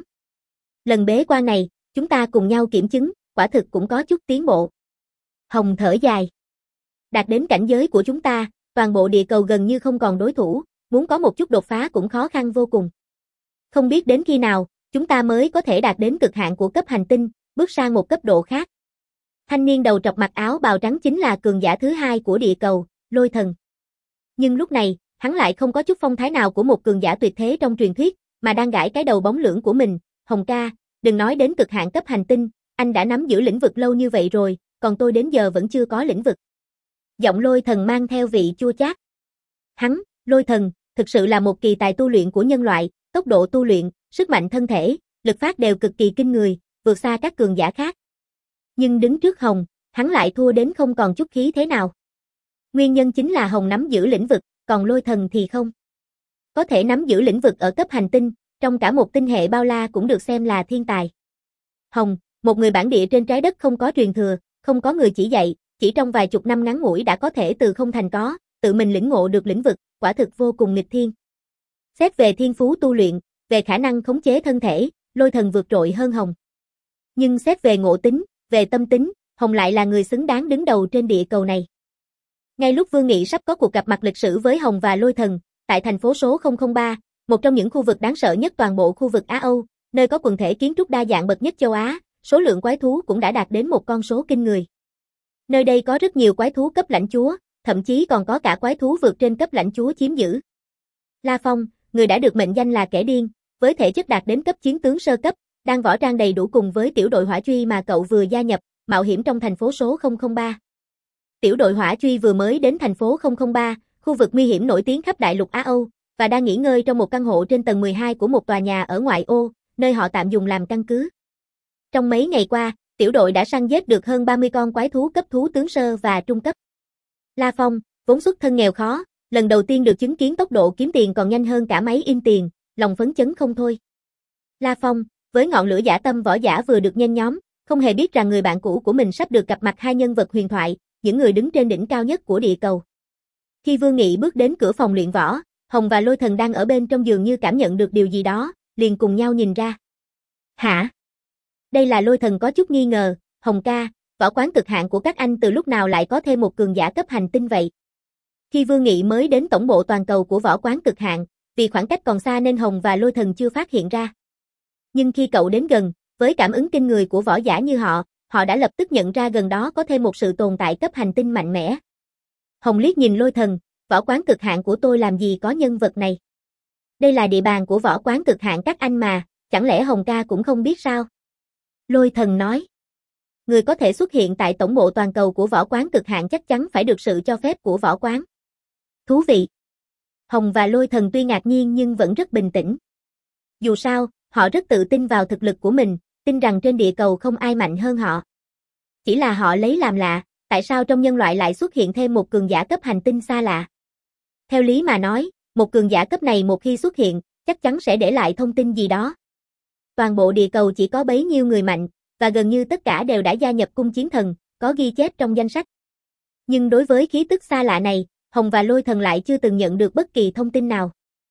Lần bế quan này, chúng ta cùng nhau kiểm chứng, quả thực cũng có chút tiến bộ. Hồng thở dài. Đạt đến cảnh giới của chúng ta, toàn bộ địa cầu gần như không còn đối thủ, muốn có một chút đột phá cũng khó khăn vô cùng. Không biết đến khi nào, chúng ta mới có thể đạt đến cực hạn của cấp hành tinh, bước sang một cấp độ khác. Thanh niên đầu trọc mặc áo bào trắng chính là cường giả thứ hai của địa cầu, Lôi Thần. Nhưng lúc này, hắn lại không có chút phong thái nào của một cường giả tuyệt thế trong truyền thuyết, mà đang gãi cái đầu bóng lưỡng của mình. Hồng ca, đừng nói đến cực hạn cấp hành tinh, anh đã nắm giữ lĩnh vực lâu như vậy rồi, còn tôi đến giờ vẫn chưa có lĩnh vực. Giọng Lôi Thần mang theo vị chua chát. Hắn, Lôi Thần, thực sự là một kỳ tài tu luyện của nhân loại, tốc độ tu luyện, sức mạnh thân thể, lực phát đều cực kỳ kinh người, vượt xa các cường giả khác. Nhưng đứng trước Hồng, hắn lại thua đến không còn chút khí thế nào. Nguyên nhân chính là Hồng nắm giữ lĩnh vực, còn Lôi Thần thì không. Có thể nắm giữ lĩnh vực ở cấp hành tinh, trong cả một tinh hệ bao la cũng được xem là thiên tài. Hồng, một người bản địa trên trái đất không có truyền thừa, không có người chỉ dạy, chỉ trong vài chục năm ngắn ngủi đã có thể từ không thành có, tự mình lĩnh ngộ được lĩnh vực, quả thực vô cùng nghịch thiên. Xét về thiên phú tu luyện, về khả năng khống chế thân thể, Lôi Thần vượt trội hơn Hồng. Nhưng xét về ngộ tính, về tâm tính, Hồng lại là người xứng đáng đứng đầu trên địa cầu này. Ngay lúc Vương Nghị sắp có cuộc gặp mặt lịch sử với Hồng và Lôi Thần, tại thành phố số không không ba, một trong những khu vực đáng sợ nhất toàn bộ khu vực Á Âu, nơi có quần thể kiến trúc đa dạng bậc nhất châu Á, số lượng quái thú cũng đã đạt đến một con số kinh người. Nơi đây có rất nhiều quái thú cấp lãnh chúa, thậm chí còn có cả quái thú vượt trên cấp lãnh chúa chiếm giữ. La Phong, người đã được mệnh danh là kẻ điên, với thể chất đạt đến cấp chiến tướng sơ cấp, đang võ trang đầy đủ cùng với tiểu đội hỏa truy mà cậu vừa gia nhập, mạo hiểm trong thành phố số không không ba. Tiểu đội hỏa truy vừa mới đến thành phố không không ba, khu vực nguy hiểm nổi tiếng khắp đại lục Á Âu, và đang nghỉ ngơi trong một căn hộ trên tầng mười hai của một tòa nhà ở ngoại ô, nơi họ tạm dùng làm căn cứ. Trong mấy ngày qua, tiểu đội đã săn giết được hơn ba mươi con quái thú cấp thú tướng sơ và trung cấp. La Phong, vốn xuất thân nghèo khó, lần đầu tiên được chứng kiến tốc độ kiếm tiền còn nhanh hơn cả máy in tiền, lòng phấn chấn không thôi. La Phong, với ngọn lửa dã tâm võ giả vừa được nhen nhóm, không hề biết rằng người bạn cũ của mình sắp được gặp mặt hai nhân vật huyền thoại, những người đứng trên đỉnh cao nhất của địa cầu. Khi Vương Nghị bước đến cửa phòng luyện võ, Hồng và Lôi Thần đang ở bên trong giường như cảm nhận được điều gì đó, liền cùng nhau nhìn ra. Hả? Đây là Lôi Thần có chút nghi ngờ, Hồng ca, võ quán cực hạn của các anh từ lúc nào lại có thêm một cường giả cấp hành tinh vậy? Khi Vương Nghị mới đến tổng bộ toàn cầu của võ quán cực hạn, vì khoảng cách còn xa nên Hồng và Lôi Thần chưa phát hiện ra. Nhưng khi cậu đến gần, với cảm ứng kinh người của võ giả như họ, họ đã lập tức nhận ra gần đó có thêm một sự tồn tại cấp hành tinh mạnh mẽ. Hồng liếc nhìn Lôi Thần, võ quán cực hạn của tôi làm gì có nhân vật này? Đây là địa bàn của võ quán cực hạn các anh mà, chẳng lẽ Hồng ca cũng không biết sao? Lôi Thần nói. Người có thể xuất hiện tại tổng bộ toàn cầu của võ quán cực hạn chắc chắn phải được sự cho phép của võ quán. Thú vị. Hồng và Lôi Thần tuy ngạc nhiên nhưng vẫn rất bình tĩnh. Dù sao, họ rất tự tin vào thực lực của mình, tin rằng trên địa cầu không ai mạnh hơn họ. Chỉ là họ lấy làm lạ, tại sao trong nhân loại lại xuất hiện thêm một cường giả cấp hành tinh xa lạ? Theo lý mà nói, một cường giả cấp này một khi xuất hiện, chắc chắn sẽ để lại thông tin gì đó. Toàn bộ địa cầu chỉ có bấy nhiêu người mạnh, và gần như tất cả đều đã gia nhập cung chiến thần, có ghi chép trong danh sách. Nhưng đối với khí tức xa lạ này, Hồng và Lôi Thần lại chưa từng nhận được bất kỳ thông tin nào.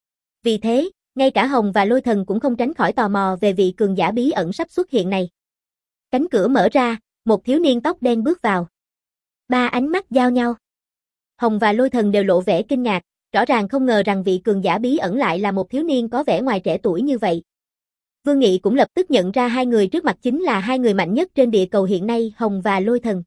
Vì thế, ngay cả Hồng và Lôi Thần cũng không tránh khỏi tò mò về vị cường giả bí ẩn sắp xuất hiện này. Cánh cửa mở ra, một thiếu niên tóc đen bước vào. Ba ánh mắt giao nhau. Hồng và Lôi Thần đều lộ vẻ kinh ngạc, rõ ràng không ngờ rằng vị cường giả bí ẩn lại là một thiếu niên có vẻ ngoài trẻ tuổi như vậy. Vương Nghị cũng lập tức nhận ra hai người trước mặt chính là hai người mạnh nhất trên địa cầu hiện nay, Hồng và Lôi Thần.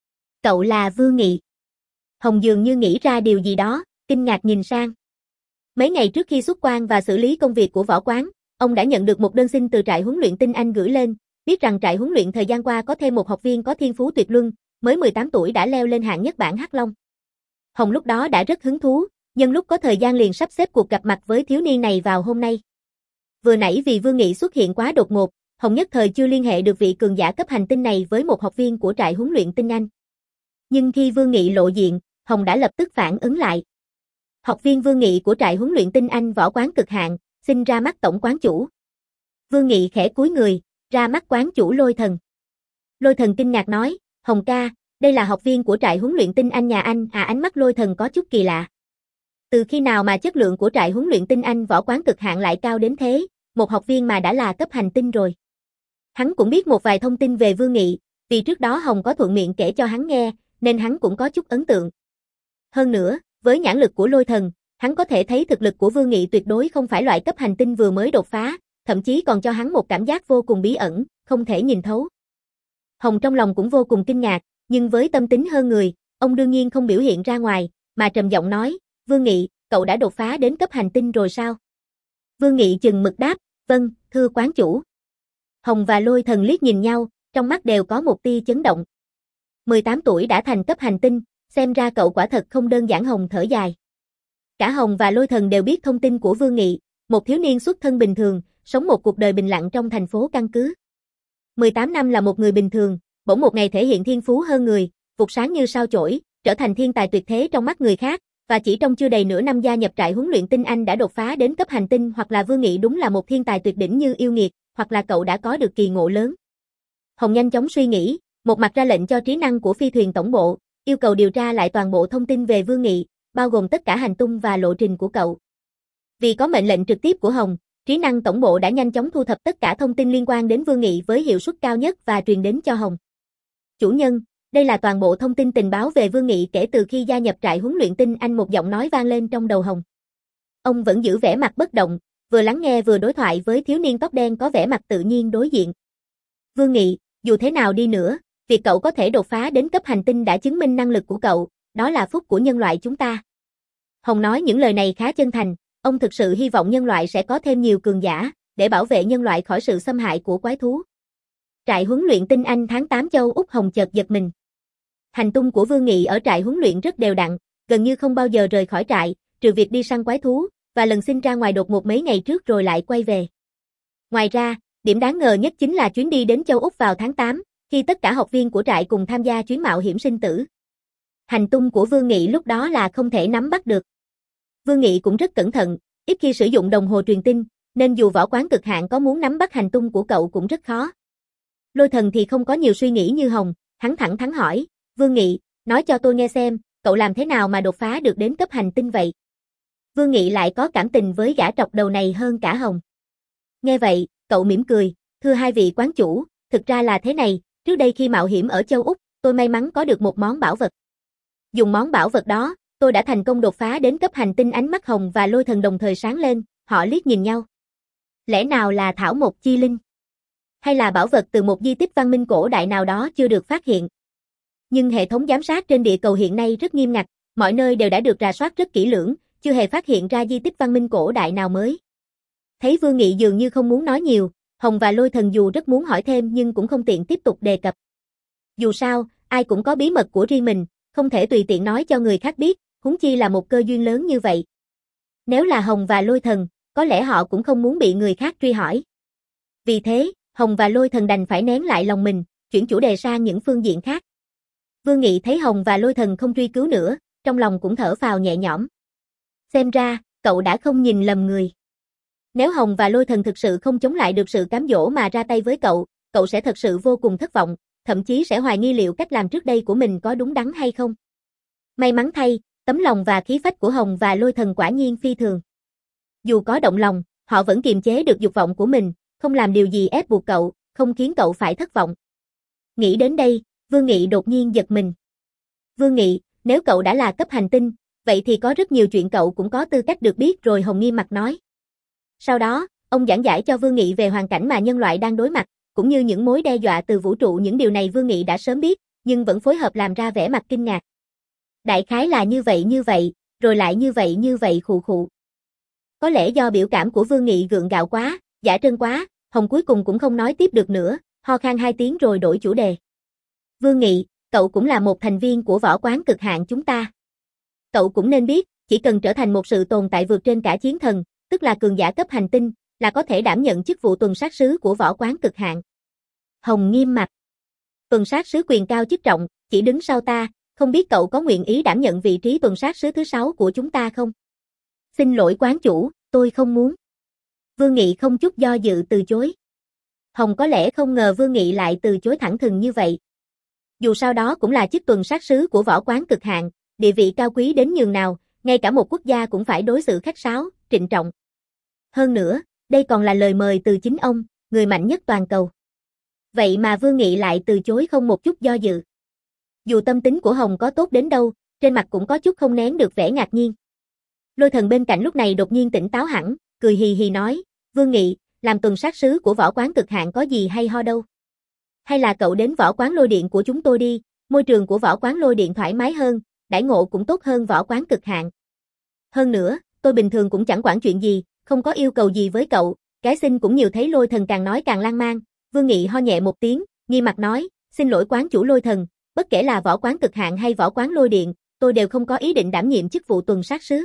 Cậu là Vương Nghị. Hồng dường như nghĩ ra điều gì đó, kinh ngạc nhìn sang. Mấy ngày trước khi xuất quan và xử lý công việc của võ quán, ông đã nhận được một đơn xin từ trại huấn luyện Tinh Anh gửi lên, biết rằng trại huấn luyện thời gian qua có thêm một học viên có thiên phú tuyệt luân, mới mười tám tuổi đã leo lên hạng nhất bảng Hắc Long. Hồng lúc đó đã rất hứng thú, nhân lúc có thời gian liền sắp xếp cuộc gặp mặt với thiếu niên này vào hôm nay. Vừa nãy vì Vương Nghị xuất hiện quá đột ngột, Hồng nhất thời chưa liên hệ được vị cường giả cấp hành tinh này với một học viên của trại huấn luyện Tinh Anh. Nhưng khi Vương Nghị lộ diện, Hồng đã lập tức phản ứng lại. Học viên Vương Nghị của trại huấn luyện Tinh Anh võ quán cực hạn, xin ra mắt tổng quán chủ. Vương Nghị khẽ cúi người, ra mắt quán chủ Lôi Thần. Lôi Thần kinh ngạc nói, Hồng ca, đây là học viên của trại huấn luyện Tinh Anh nhà anh à? Ánh mắt Lôi Thần có chút kỳ lạ. Từ khi nào mà chất lượng của trại huấn luyện Tinh Anh võ quán cực hạn lại cao đến thế, một học viên mà đã là cấp hành tinh rồi. Hắn cũng biết một vài thông tin về Vương Nghị, vì trước đó Hồng có thuận miệng kể cho hắn nghe, nên hắn cũng có chút ấn tượng. Hơn nữa, với nhãn lực của Lôi Thần, hắn có thể thấy thực lực của Vương Nghị tuyệt đối không phải loại cấp hành tinh vừa mới đột phá, thậm chí còn cho hắn một cảm giác vô cùng bí ẩn, không thể nhìn thấu. Hồng trong lòng cũng vô cùng kinh ngạc, nhưng với tâm tính hơn người, ông đương nhiên không biểu hiện ra ngoài, mà trầm giọng nói, Vương Nghị, cậu đã đột phá đến cấp hành tinh rồi sao? Vương Nghị chừng mực đáp, vâng, thưa quán chủ. Hồng và Lôi Thần liếc nhìn nhau, trong mắt đều có một tia chấn động. mười tám tuổi đã thành cấp hành tinh, xem ra cậu quả thật không đơn giản. Hồng thở dài. Cả Hồng và Lôi Thần đều biết thông tin của Vương Nghị, một thiếu niên xuất thân bình thường, sống một cuộc đời bình lặng trong thành phố căn cứ. mười tám năm là một người bình thường, bỗng một ngày thể hiện thiên phú hơn người, vụt sáng như sao chổi, trở thành thiên tài tuyệt thế trong mắt người khác, và chỉ trong chưa đầy nửa năm gia nhập trại huấn luyện Tinh Anh đã đột phá đến cấp hành tinh, hoặc là Vương Nghị đúng là một thiên tài tuyệt đỉnh như yêu nghiệt, hoặc là cậu đã có được kỳ ngộ lớn. Hồng nhanh chóng suy nghĩ, một mặt ra lệnh cho trí năng của phi thuyền tổng bộ, yêu cầu điều tra lại toàn bộ thông tin về Vương Nghị, bao gồm tất cả hành tung và lộ trình của cậu. Vì có mệnh lệnh trực tiếp của Hồng, trí năng tổng bộ đã nhanh chóng thu thập tất cả thông tin liên quan đến Vương Nghị với hiệu suất cao nhất và truyền đến cho Hồng. Chủ nhân, đây là toàn bộ thông tin tình báo về Vương Nghị kể từ khi gia nhập trại huấn luyện Tinh Anh. Một giọng nói vang lên trong đầu Hồng. Ông vẫn giữ vẻ mặt bất động, vừa lắng nghe vừa đối thoại với thiếu niên tóc đen có vẻ mặt tự nhiên đối diện. Vương Nghị, dù thế nào đi nữa, việc cậu có thể đột phá đến cấp hành tinh đã chứng minh năng lực của cậu, đó là phúc của nhân loại chúng ta. Hồng nói những lời này khá chân thành, ông thực sự hy vọng nhân loại sẽ có thêm nhiều cường giả, để bảo vệ nhân loại khỏi sự xâm hại của quái thú. Trại huấn luyện Tinh Anh tháng tám châu Úc. Hồng chợt giật mình. Hành tung của Vương Nghị ở trại huấn luyện rất đều đặn, gần như không bao giờ rời khỏi trại, trừ việc đi săn quái thú, và lần xin ra ngoài đột ngột mấy ngày trước rồi lại quay về. Ngoài ra, điểm đáng ngờ nhất chính là chuyến đi đến châu Úc vào tháng tám, khi tất cả học viên của trại cùng tham gia chuyến mạo hiểm sinh tử. Hành tung của Vương Nghị lúc đó là không thể nắm bắt được. Vương Nghị cũng rất cẩn thận, ít khi sử dụng đồng hồ truyền tin, nên dù võ quán cực hạn có muốn nắm bắt hành tung của cậu cũng rất khó. Lôi Thần thì không có nhiều suy nghĩ như Hồng, hắn thẳng thắn hỏi, Vương Nghị, nói cho tôi nghe xem, cậu làm thế nào mà đột phá được đến cấp hành tinh vậy? Vương Nghị lại có cảm tình với gã trọc đầu này hơn cả Hồng. Nghe vậy, cậu mỉm cười, Thưa hai vị quán chủ, thực ra là thế này, trước đây khi mạo hiểm ở châu Úc, tôi may mắn có được một món bảo vật. Dùng món bảo vật đó, tôi đã thành công đột phá đến cấp hành tinh. Ánh mắt Hồng và Lôi Thần đồng thời sáng lên, họ liếc nhìn nhau. Lẽ nào là thảo mộc chi linh? Hay là bảo vật từ một di tích văn minh cổ đại nào đó chưa được phát hiện? Nhưng hệ thống giám sát trên địa cầu hiện nay rất nghiêm ngặt, mọi nơi đều đã được rà soát rất kỹ lưỡng, chưa hề phát hiện ra di tích văn minh cổ đại nào mới. Thấy Vương Nghị dường như không muốn nói nhiều, Hồng và Lôi Thần dù rất muốn hỏi thêm nhưng cũng không tiện tiếp tục đề cập. Dù sao, ai cũng có bí mật của riêng mình, không thể tùy tiện nói cho người khác biết, huống chi là một cơ duyên lớn như vậy. Nếu là Hồng và Lôi Thần, có lẽ họ cũng không muốn bị người khác truy hỏi. Vì thế, Hồng và Lôi Thần đành phải nén lại lòng mình, chuyển chủ đề sang những phương diện khác. Vương Nghị thấy Hồng và Lôi Thần không truy cứu nữa, trong lòng cũng thở phào nhẹ nhõm. Xem ra, cậu đã không nhìn lầm người. Nếu Hồng và Lôi Thần thực sự không chống lại được sự cám dỗ mà ra tay với cậu, cậu sẽ thật sự vô cùng thất vọng, thậm chí sẽ hoài nghi liệu cách làm trước đây của mình có đúng đắn hay không. May mắn thay, tấm lòng và khí phách của Hồng và Lôi Thần quả nhiên phi thường. Dù có động lòng, họ vẫn kiềm chế được dục vọng của mình, không làm điều gì ép buộc cậu, không khiến cậu phải thất vọng. Nghĩ đến đây, Vương Nghị đột nhiên giật mình. Vương Nghị, nếu cậu đã là cấp hành tinh, vậy thì có rất nhiều chuyện cậu cũng có tư cách được biết rồi. Hồng nghiêm mặt nói. Sau đó, ông giảng giải cho Vương Nghị về hoàn cảnh mà nhân loại đang đối mặt, cũng như những mối đe dọa từ vũ trụ. Những điều này Vương Nghị đã sớm biết, nhưng vẫn phối hợp làm ra vẻ mặt kinh ngạc. Đại khái là như vậy như vậy, rồi lại như vậy như vậy khụ khụ. Có lẽ do biểu cảm của Vương Nghị gượng gạo quá, giả trân quá, Hồng cuối cùng cũng không nói tiếp được nữa, ho khan hai tiếng rồi đổi chủ đề. Vương Nghị, cậu cũng là một thành viên của võ quán cực hạn chúng ta. Cậu cũng nên biết, chỉ cần trở thành một sự tồn tại vượt trên cả chiến thần, tức là cường giả cấp hành tinh, là có thể đảm nhận chức vụ tuần sát sứ của võ quán cực hạn. Hồng nghiêm mặt. Tuần sát sứ quyền cao chức trọng, chỉ đứng sau ta, không biết cậu có nguyện ý đảm nhận vị trí tuần sát sứ thứ sáu của chúng ta không? Xin lỗi quán chủ, tôi không muốn. Vương Nghị không chút do dự từ chối. Hồng có lẽ không ngờ Vương Nghị lại từ chối thẳng thừng như vậy. Dù sao đó cũng là chức tuần sát sứ của võ quán cực hạn, địa vị cao quý đến nhường nào, ngay cả một quốc gia cũng phải đối xử khách sáo, trịnh trọng. Hơn nữa, đây còn là lời mời từ chính ông, người mạnh nhất toàn cầu. Vậy mà Vương Nghị lại từ chối không một chút do dự. Dù tâm tính của Hồng có tốt đến đâu, trên mặt cũng có chút không nén được vẻ ngạc nhiên. Lôi Thần bên cạnh lúc này đột nhiên tỉnh táo hẳn, cười hì hì nói, Vương Nghị, làm tuần sát sứ của võ quán cực hạn có gì hay ho đâu. Hay là cậu đến võ quán Lôi Điện của chúng tôi đi, môi trường của võ quán Lôi Điện thoải mái hơn, đãi ngộ cũng tốt hơn võ quán cực hạn. Hơn nữa, tôi bình thường cũng chẳng quản chuyện gì, không có yêu cầu gì với cậu, cái xin cũng nhiều. Thấy Lôi Thần càng nói càng lan man, Vương Nghị ho nhẹ một tiếng, nghi mặt nói, xin lỗi quán chủ Lôi Thần, bất kể là võ quán cực hạn hay võ quán Lôi Điện, tôi đều không có ý định đảm nhiệm chức vụ tuần sát sứ.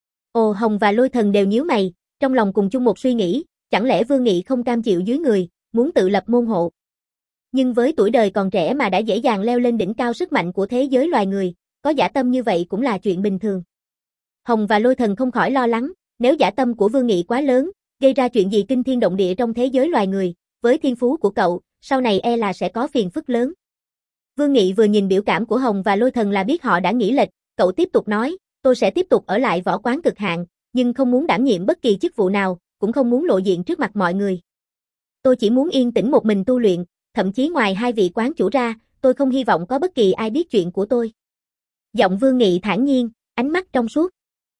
Ồ, Hồng và Lôi Thần đều nhíu mày, trong lòng cùng chung một suy nghĩ, chẳng lẽ Vương Nghị không cam chịu dưới người, muốn tự lập môn hộ. Nhưng với tuổi đời còn trẻ mà đã dễ dàng leo lên đỉnh cao sức mạnh của thế giới loài người, có dã tâm như vậy cũng là chuyện bình thường. Hồng và Lôi Thần không khỏi lo lắng, nếu dã tâm của Vương Nghị quá lớn, gây ra chuyện gì kinh thiên động địa trong thế giới loài người, với thiên phú của cậu, sau này e là sẽ có phiền phức lớn. Vương Nghị vừa nhìn biểu cảm của Hồng và Lôi Thần là biết họ đã nghĩ lệch, cậu tiếp tục nói, tôi sẽ tiếp tục ở lại võ quán cực hạn, nhưng không muốn đảm nhiệm bất kỳ chức vụ nào, cũng không muốn lộ diện trước mặt mọi người. Tôi chỉ muốn yên tĩnh một mình tu luyện, thậm chí ngoài hai vị quán chủ ra, tôi không hy vọng có bất kỳ ai biết chuyện của tôi. Giọng Vương Nghị thản nhiên, ánh mắt trong suốt.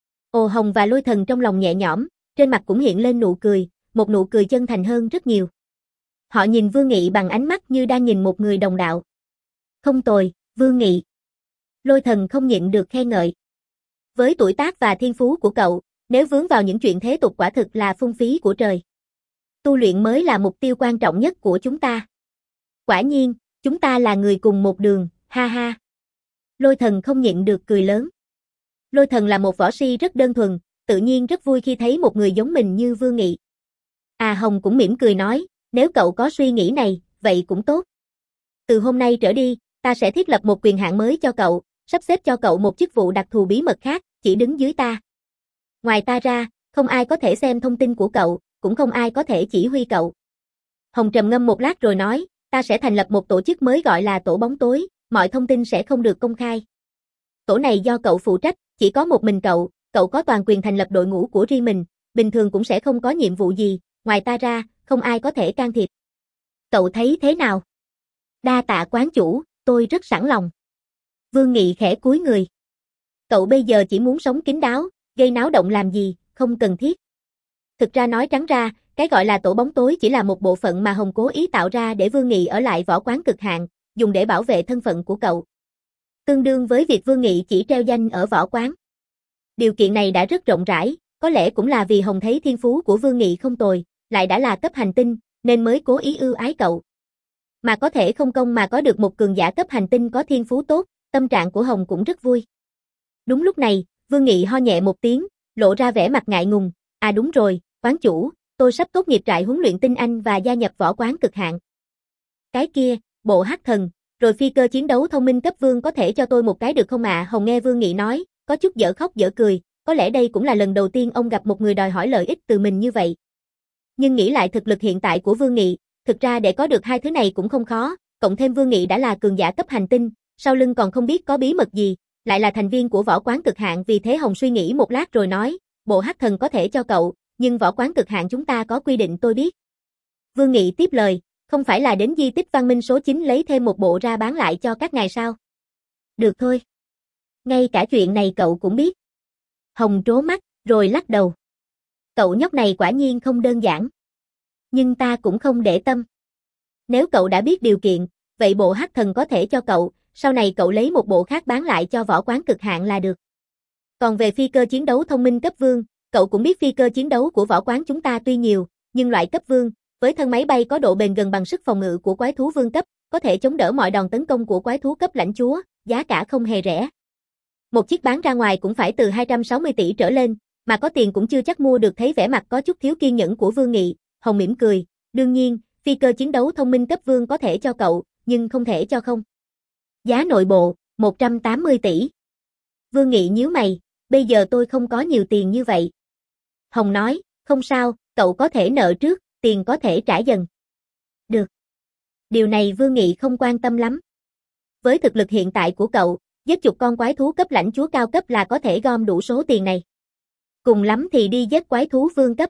Ồ, Hồng và Lôi Thần trong lòng nhẹ nhõm, trên mặt cũng hiện lên nụ cười, một nụ cười chân thành hơn rất nhiều. Họ nhìn Vương Nghị bằng ánh mắt như đang nhìn một người đồng đạo. Không tồi, Vương Nghị. Lôi Thần không nhịn được khen ngợi. Với tuổi tác và thiên phú của cậu, nếu vướng vào những chuyện thế tục quả thực là phung phí của trời. Tu luyện mới là mục tiêu quan trọng nhất của chúng ta. Quả nhiên, chúng ta là người cùng một đường, ha ha. Lôi Thần không nhịn được cười lớn. Lôi Thần là một võ si rất đơn thuần, tự nhiên rất vui khi thấy một người giống mình như Vương Nghị. À, Hồng cũng mỉm cười nói, nếu cậu có suy nghĩ này, vậy cũng tốt. Từ hôm nay trở đi, ta sẽ thiết lập một quyền hạn mới cho cậu, sắp xếp cho cậu một chức vụ đặc thù bí mật khác, chỉ đứng dưới ta. Ngoài ta ra, không ai có thể xem thông tin của cậu, cũng không ai có thể chỉ huy cậu. Hồng trầm ngâm một lát rồi nói, ta sẽ thành lập một tổ chức mới gọi là tổ bóng tối, mọi thông tin sẽ không được công khai. Tổ này do cậu phụ trách, chỉ có một mình cậu, cậu có toàn quyền thành lập đội ngũ của riêng mình, bình thường cũng sẽ không có nhiệm vụ gì, ngoài ta ra, không ai có thể can thiệp. Cậu thấy thế nào? Đa tạ quán chủ, tôi rất sẵn lòng. Vương Nghị khẽ cúi người. Cậu bây giờ chỉ muốn sống kín đáo, gây náo động làm gì, không cần thiết. Thực ra nói trắng ra, cái gọi là tổ bóng tối chỉ là một bộ phận mà Hồng cố ý tạo ra để Vương Nghị ở lại võ quán cực hạn, dùng để bảo vệ thân phận của cậu. Tương đương với việc Vương Nghị chỉ treo danh ở võ quán. Điều kiện này đã rất rộng rãi, có lẽ cũng là vì Hồng thấy thiên phú của Vương Nghị không tồi, lại đã là cấp hành tinh, nên mới cố ý ưu ái cậu. Mà có thể không công mà có được một cường giả cấp hành tinh có thiên phú tốt, tâm trạng của Hồng cũng rất vui. Đúng lúc này, Vương Nghị ho nhẹ một tiếng, lộ ra vẻ mặt ngại ngùng, à đúng rồi, quán chủ, tôi sắp tốt nghiệp trại huấn luyện tinh anh và gia nhập võ quán cực hạn. Cái kia, bộ hắc thần, rồi phi cơ chiến đấu thông minh cấp vương có thể cho tôi một cái được không ạ? Hồng nghe Vương Nghị nói, có chút dở khóc dở cười, có lẽ đây cũng là lần đầu tiên ông gặp một người đòi hỏi lợi ích từ mình như vậy. Nhưng nghĩ lại thực lực hiện tại của Vương Nghị, thực ra để có được hai thứ này cũng không khó, cộng thêm Vương Nghị đã là cường giả cấp hành tinh, sau lưng còn không biết có bí mật gì, lại là thành viên của võ quán cực hạn, vì thế Hồng suy nghĩ một lát rồi nói, bộ hắc thần có thể cho cậu, nhưng võ quán cực hạn chúng ta có quy định tôi biết. Vương Nghị tiếp lời, không phải là đến di tích văn minh số chín lấy thêm một bộ ra bán lại cho các ngài sao? Được thôi. Ngay cả chuyện này cậu cũng biết. Hồng trố mắt, rồi lắc đầu. Cậu nhóc này quả nhiên không đơn giản. Nhưng ta cũng không để tâm. Nếu cậu đã biết điều kiện, vậy bộ hắc thần có thể cho cậu, sau này cậu lấy một bộ khác bán lại cho võ quán cực hạn là được. Còn về phi cơ chiến đấu thông minh cấp vương, cậu cũng biết phi cơ chiến đấu của võ quán chúng ta tuy nhiều, nhưng loại cấp vương, với thân máy bay có độ bền gần bằng sức phòng ngự của quái thú vương cấp, có thể chống đỡ mọi đòn tấn công của quái thú cấp lãnh chúa, giá cả không hề rẻ. Một chiếc bán ra ngoài cũng phải từ hai trăm sáu mươi tỷ trở lên, mà có tiền cũng chưa chắc mua được. Thấy vẻ mặt có chút thiếu kiên nhẫn của Vương Nghị, Hồng mỉm cười, đương nhiên, phi cơ chiến đấu thông minh cấp vương có thể cho cậu, nhưng không thể cho không. Giá nội bộ, một trăm tám mươi tỷ. Vương Nghị nhíu mày, bây giờ tôi không có nhiều tiền như vậy. Hồng nói, không sao, cậu có thể nợ trước, tiền có thể trả dần. Được. Điều này Vương Nghị không quan tâm lắm. Với thực lực hiện tại của cậu, giết chục con quái thú cấp lãnh chúa cao cấp là có thể gom đủ số tiền này. Cùng lắm thì đi giết quái thú vương cấp.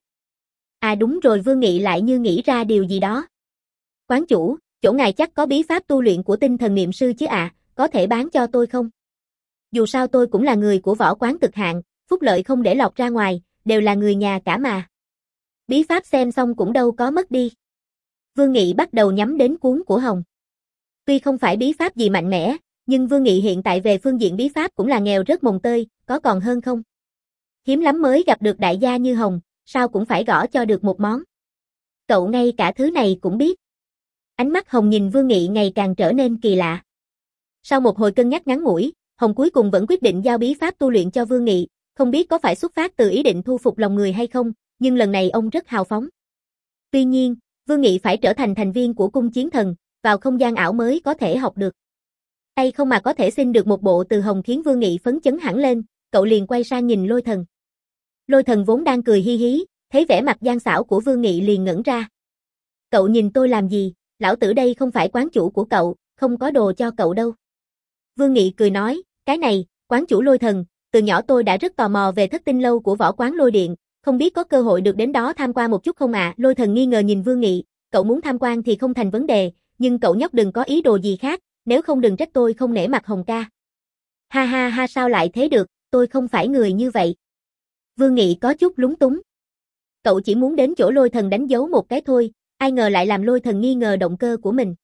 À đúng rồi, Vương Nghị lại như nghĩ ra điều gì đó. Quán chủ, chỗ ngài chắc có bí pháp tu luyện của tinh thần niệm sư chứ ạ, à, có thể bán cho tôi không? Dù sao tôi cũng là người của võ quán cực hạn, phúc lợi không để lọt ra ngoài, đều là người nhà cả mà. Bí pháp xem xong cũng đâu có mất đi. Vương Nghị bắt đầu nhắm đến cuốn của Hồng. Tuy không phải bí pháp gì mạnh mẽ, nhưng Vương Nghị hiện tại về phương diện bí pháp cũng là nghèo rớt mồng tơi, có còn hơn không? Hiếm lắm mới gặp được đại gia như Hồng, sao cũng phải gõ cho được một món. Cậu ngay cả thứ này cũng biết. Ánh mắt Hồng nhìn Vương Nghị ngày càng trở nên kỳ lạ. Sau một hồi cân nhắc ngắn ngủi, Hồng cuối cùng vẫn quyết định giao bí pháp tu luyện cho Vương Nghị, không biết có phải xuất phát từ ý định thu phục lòng người hay không, nhưng lần này ông rất hào phóng. Tuy nhiên, Vương Nghị phải trở thành thành viên của cung chiến thần, vào không gian ảo mới có thể học được. Hay không mà có thể xin được một bộ từ Hồng khiến Vương Nghị phấn chấn hẳn lên, cậu liền quay sang nhìn Lôi Thần. Lôi Thần vốn đang cười hi hí, thấy vẻ mặt gian xảo của Vương Nghị liền ngẩn ra. Cậu nhìn tôi làm gì, lão tử đây không phải quán chủ của cậu, không có đồ cho cậu đâu. Vương Nghị cười nói, cái này, quán chủ Lôi Thần, từ nhỏ tôi đã rất tò mò về thất tinh lâu của võ quán Lôi Điện, không biết có cơ hội được đến đó tham quan một chút không ạ? À? Lôi Thần nghi ngờ nhìn Vương Nghị, cậu muốn tham quan thì không thành vấn đề, nhưng cậu nhóc đừng có ý đồ gì khác, nếu không đừng trách tôi không nể mặt Hồng ca. Ha ha ha, sao lại thế được, tôi không phải người như vậy. Vương Nghị có chút lúng túng. Cậu chỉ muốn đến chỗ Lôi Thần đánh dấu một cái thôi, ai ngờ lại làm Lôi Thần nghi ngờ động cơ của mình.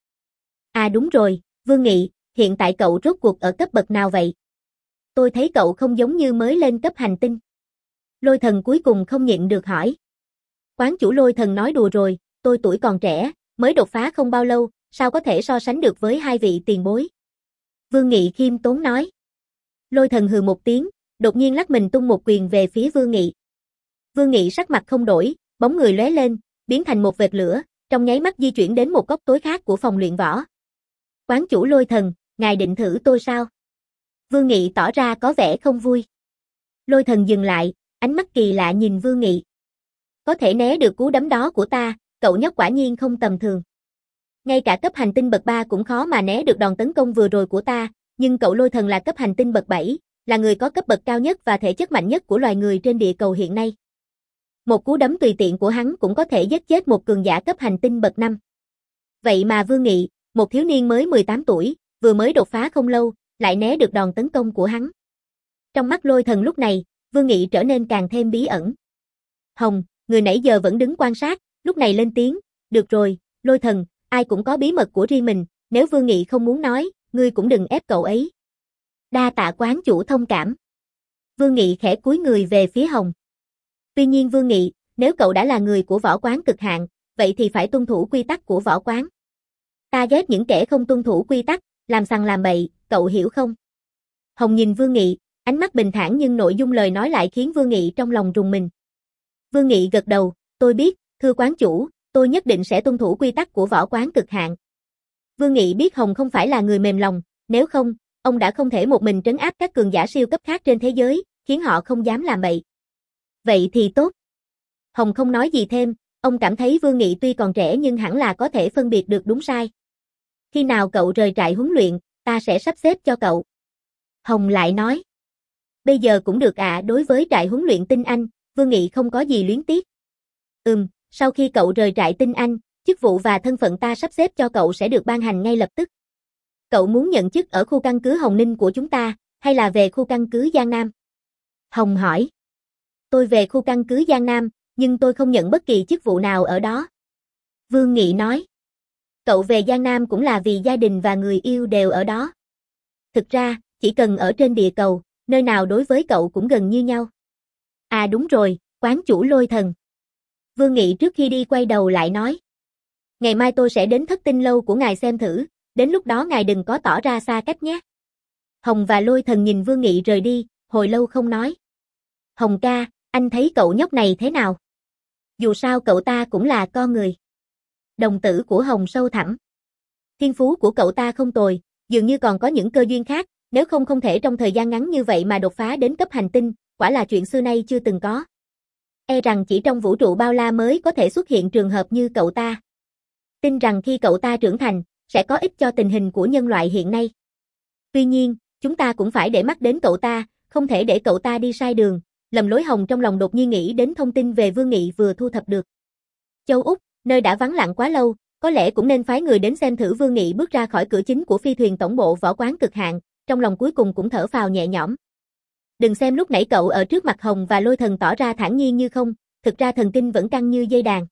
À đúng rồi, Vương Nghị, hiện tại cậu rốt cuộc ở cấp bậc nào vậy? Tôi thấy cậu không giống như mới lên cấp hành tinh. Lôi Thần cuối cùng không nhịn được hỏi. Quán chủ Lôi Thần nói đùa rồi, tôi tuổi còn trẻ, mới đột phá không bao lâu, sao có thể so sánh được với hai vị tiền bối? Vương Nghị khiêm tốn nói. Lôi Thần hừ một tiếng, đột nhiên lắc mình tung một quyền về phía Vương Nghị. Vương Nghị sắc mặt không đổi, bóng người lóe lên, biến thành một vệt lửa, trong nháy mắt di chuyển đến một góc tối khác của phòng luyện võ. Quán chủ Lôi Thần, ngài định thử tôi sao? Vương Nghị tỏ ra có vẻ không vui. Lôi Thần dừng lại, ánh mắt kỳ lạ nhìn Vương Nghị. Có thể né được cú đấm đó của ta, cậu nhóc quả nhiên không tầm thường. Ngay cả cấp hành tinh bậc ba cũng khó mà né được đòn tấn công vừa rồi của ta, nhưng cậu Lôi Thần là cấp hành tinh bậc bảy, là người có cấp bậc cao nhất và thể chất mạnh nhất của loài người trên địa cầu hiện nay. Một cú đấm tùy tiện của hắn cũng có thể giết chết một cường giả cấp hành tinh bậc năm. Vậy mà Vương Nghị, một thiếu niên mới mười tám tuổi, vừa mới đột phá không lâu, lại né được đòn tấn công của hắn. Trong mắt Lôi Thần lúc này, Vương Nghị trở nên càng thêm bí ẩn. Hồng, người nãy giờ vẫn đứng quan sát, lúc này lên tiếng, được rồi, Lôi Thần, ai cũng có bí mật của riêng mình, nếu Vương Nghị không muốn nói, ngươi cũng đừng ép cậu ấy. Đa tạ quán chủ thông cảm. Vương Nghị khẽ cúi người về phía Hồng. Tuy nhiên Vương Nghị, nếu cậu đã là người của võ quán cực hạn, vậy thì phải tuân thủ quy tắc của võ quán. Ta ghét những kẻ không tuân thủ quy tắc, làm sằng làm bậy, cậu hiểu không? Hồng nhìn Vương Nghị, ánh mắt bình thản nhưng nội dung lời nói lại khiến Vương Nghị trong lòng rùng mình. Vương Nghị gật đầu, tôi biết, thưa quán chủ, tôi nhất định sẽ tuân thủ quy tắc của võ quán cực hạn. Vương Nghị biết Hồng không phải là người mềm lòng, nếu không, ông đã không thể một mình trấn áp các cường giả siêu cấp khác trên thế giới, khiến họ không dám làm bậy. Vậy thì tốt. Hồng không nói gì thêm, ông cảm thấy Vương Nghị tuy còn trẻ nhưng hẳn là có thể phân biệt được đúng sai. Khi nào cậu rời trại huấn luyện, ta sẽ sắp xếp cho cậu. Hồng lại nói. Bây giờ cũng được ạ, à, đối với trại huấn luyện Tinh Anh, Vương Nghị không có gì luyến tiếc. Ừm, sau khi cậu rời trại Tinh Anh, chức vụ và thân phận ta sắp xếp cho cậu sẽ được ban hành ngay lập tức. Cậu muốn nhận chức ở khu căn cứ Hồng Ninh của chúng ta, hay là về khu căn cứ Giang Nam? Hồng hỏi. Tôi về khu căn cứ Giang Nam, nhưng tôi không nhận bất kỳ chức vụ nào ở đó. Vương Nghị nói. Cậu về Giang Nam cũng là vì gia đình và người yêu đều ở đó. Thực ra, chỉ cần ở trên địa cầu, nơi nào đối với cậu cũng gần như nhau. À đúng rồi, quán chủ Lôi Thần. Vương Nghị trước khi đi quay đầu lại nói. Ngày mai tôi sẽ đến Thất Tinh lâu của ngài xem thử, đến lúc đó ngài đừng có tỏ ra xa cách nhé. Hồng và Lôi Thần nhìn Vương Nghị rời đi, hồi lâu không nói. Hồng ca, anh thấy cậu nhóc này thế nào? Dù sao cậu ta cũng là con người. Đồng tử của Hồng sâu thẳm. Thiên phú của cậu ta không tồi, dường như còn có những cơ duyên khác, nếu không không thể trong thời gian ngắn như vậy mà đột phá đến cấp hành tinh, quả là chuyện xưa nay chưa từng có. E rằng chỉ trong vũ trụ bao la mới có thể xuất hiện trường hợp như cậu ta. Tin rằng khi cậu ta trưởng thành, sẽ có ích cho tình hình của nhân loại hiện nay. Tuy nhiên, chúng ta cũng phải để mắt đến cậu ta, không thể để cậu ta đi sai đường. Lầm lối Hồng trong lòng đột nhiên nghĩ đến thông tin về Vương Nghị vừa thu thập được. Châu Úc, nơi đã vắng lặng quá lâu, có lẽ cũng nên phái người đến xem thử Vương Nghị bước ra khỏi cửa chính của phi thuyền tổng bộ võ quán cực hạn, trong lòng cuối cùng cũng thở phào nhẹ nhõm. Đừng xem lúc nãy cậu ở trước mặt Hồng và Lôi Thần tỏ ra thản nhiên như không, thực ra thần kinh vẫn căng như dây đàn.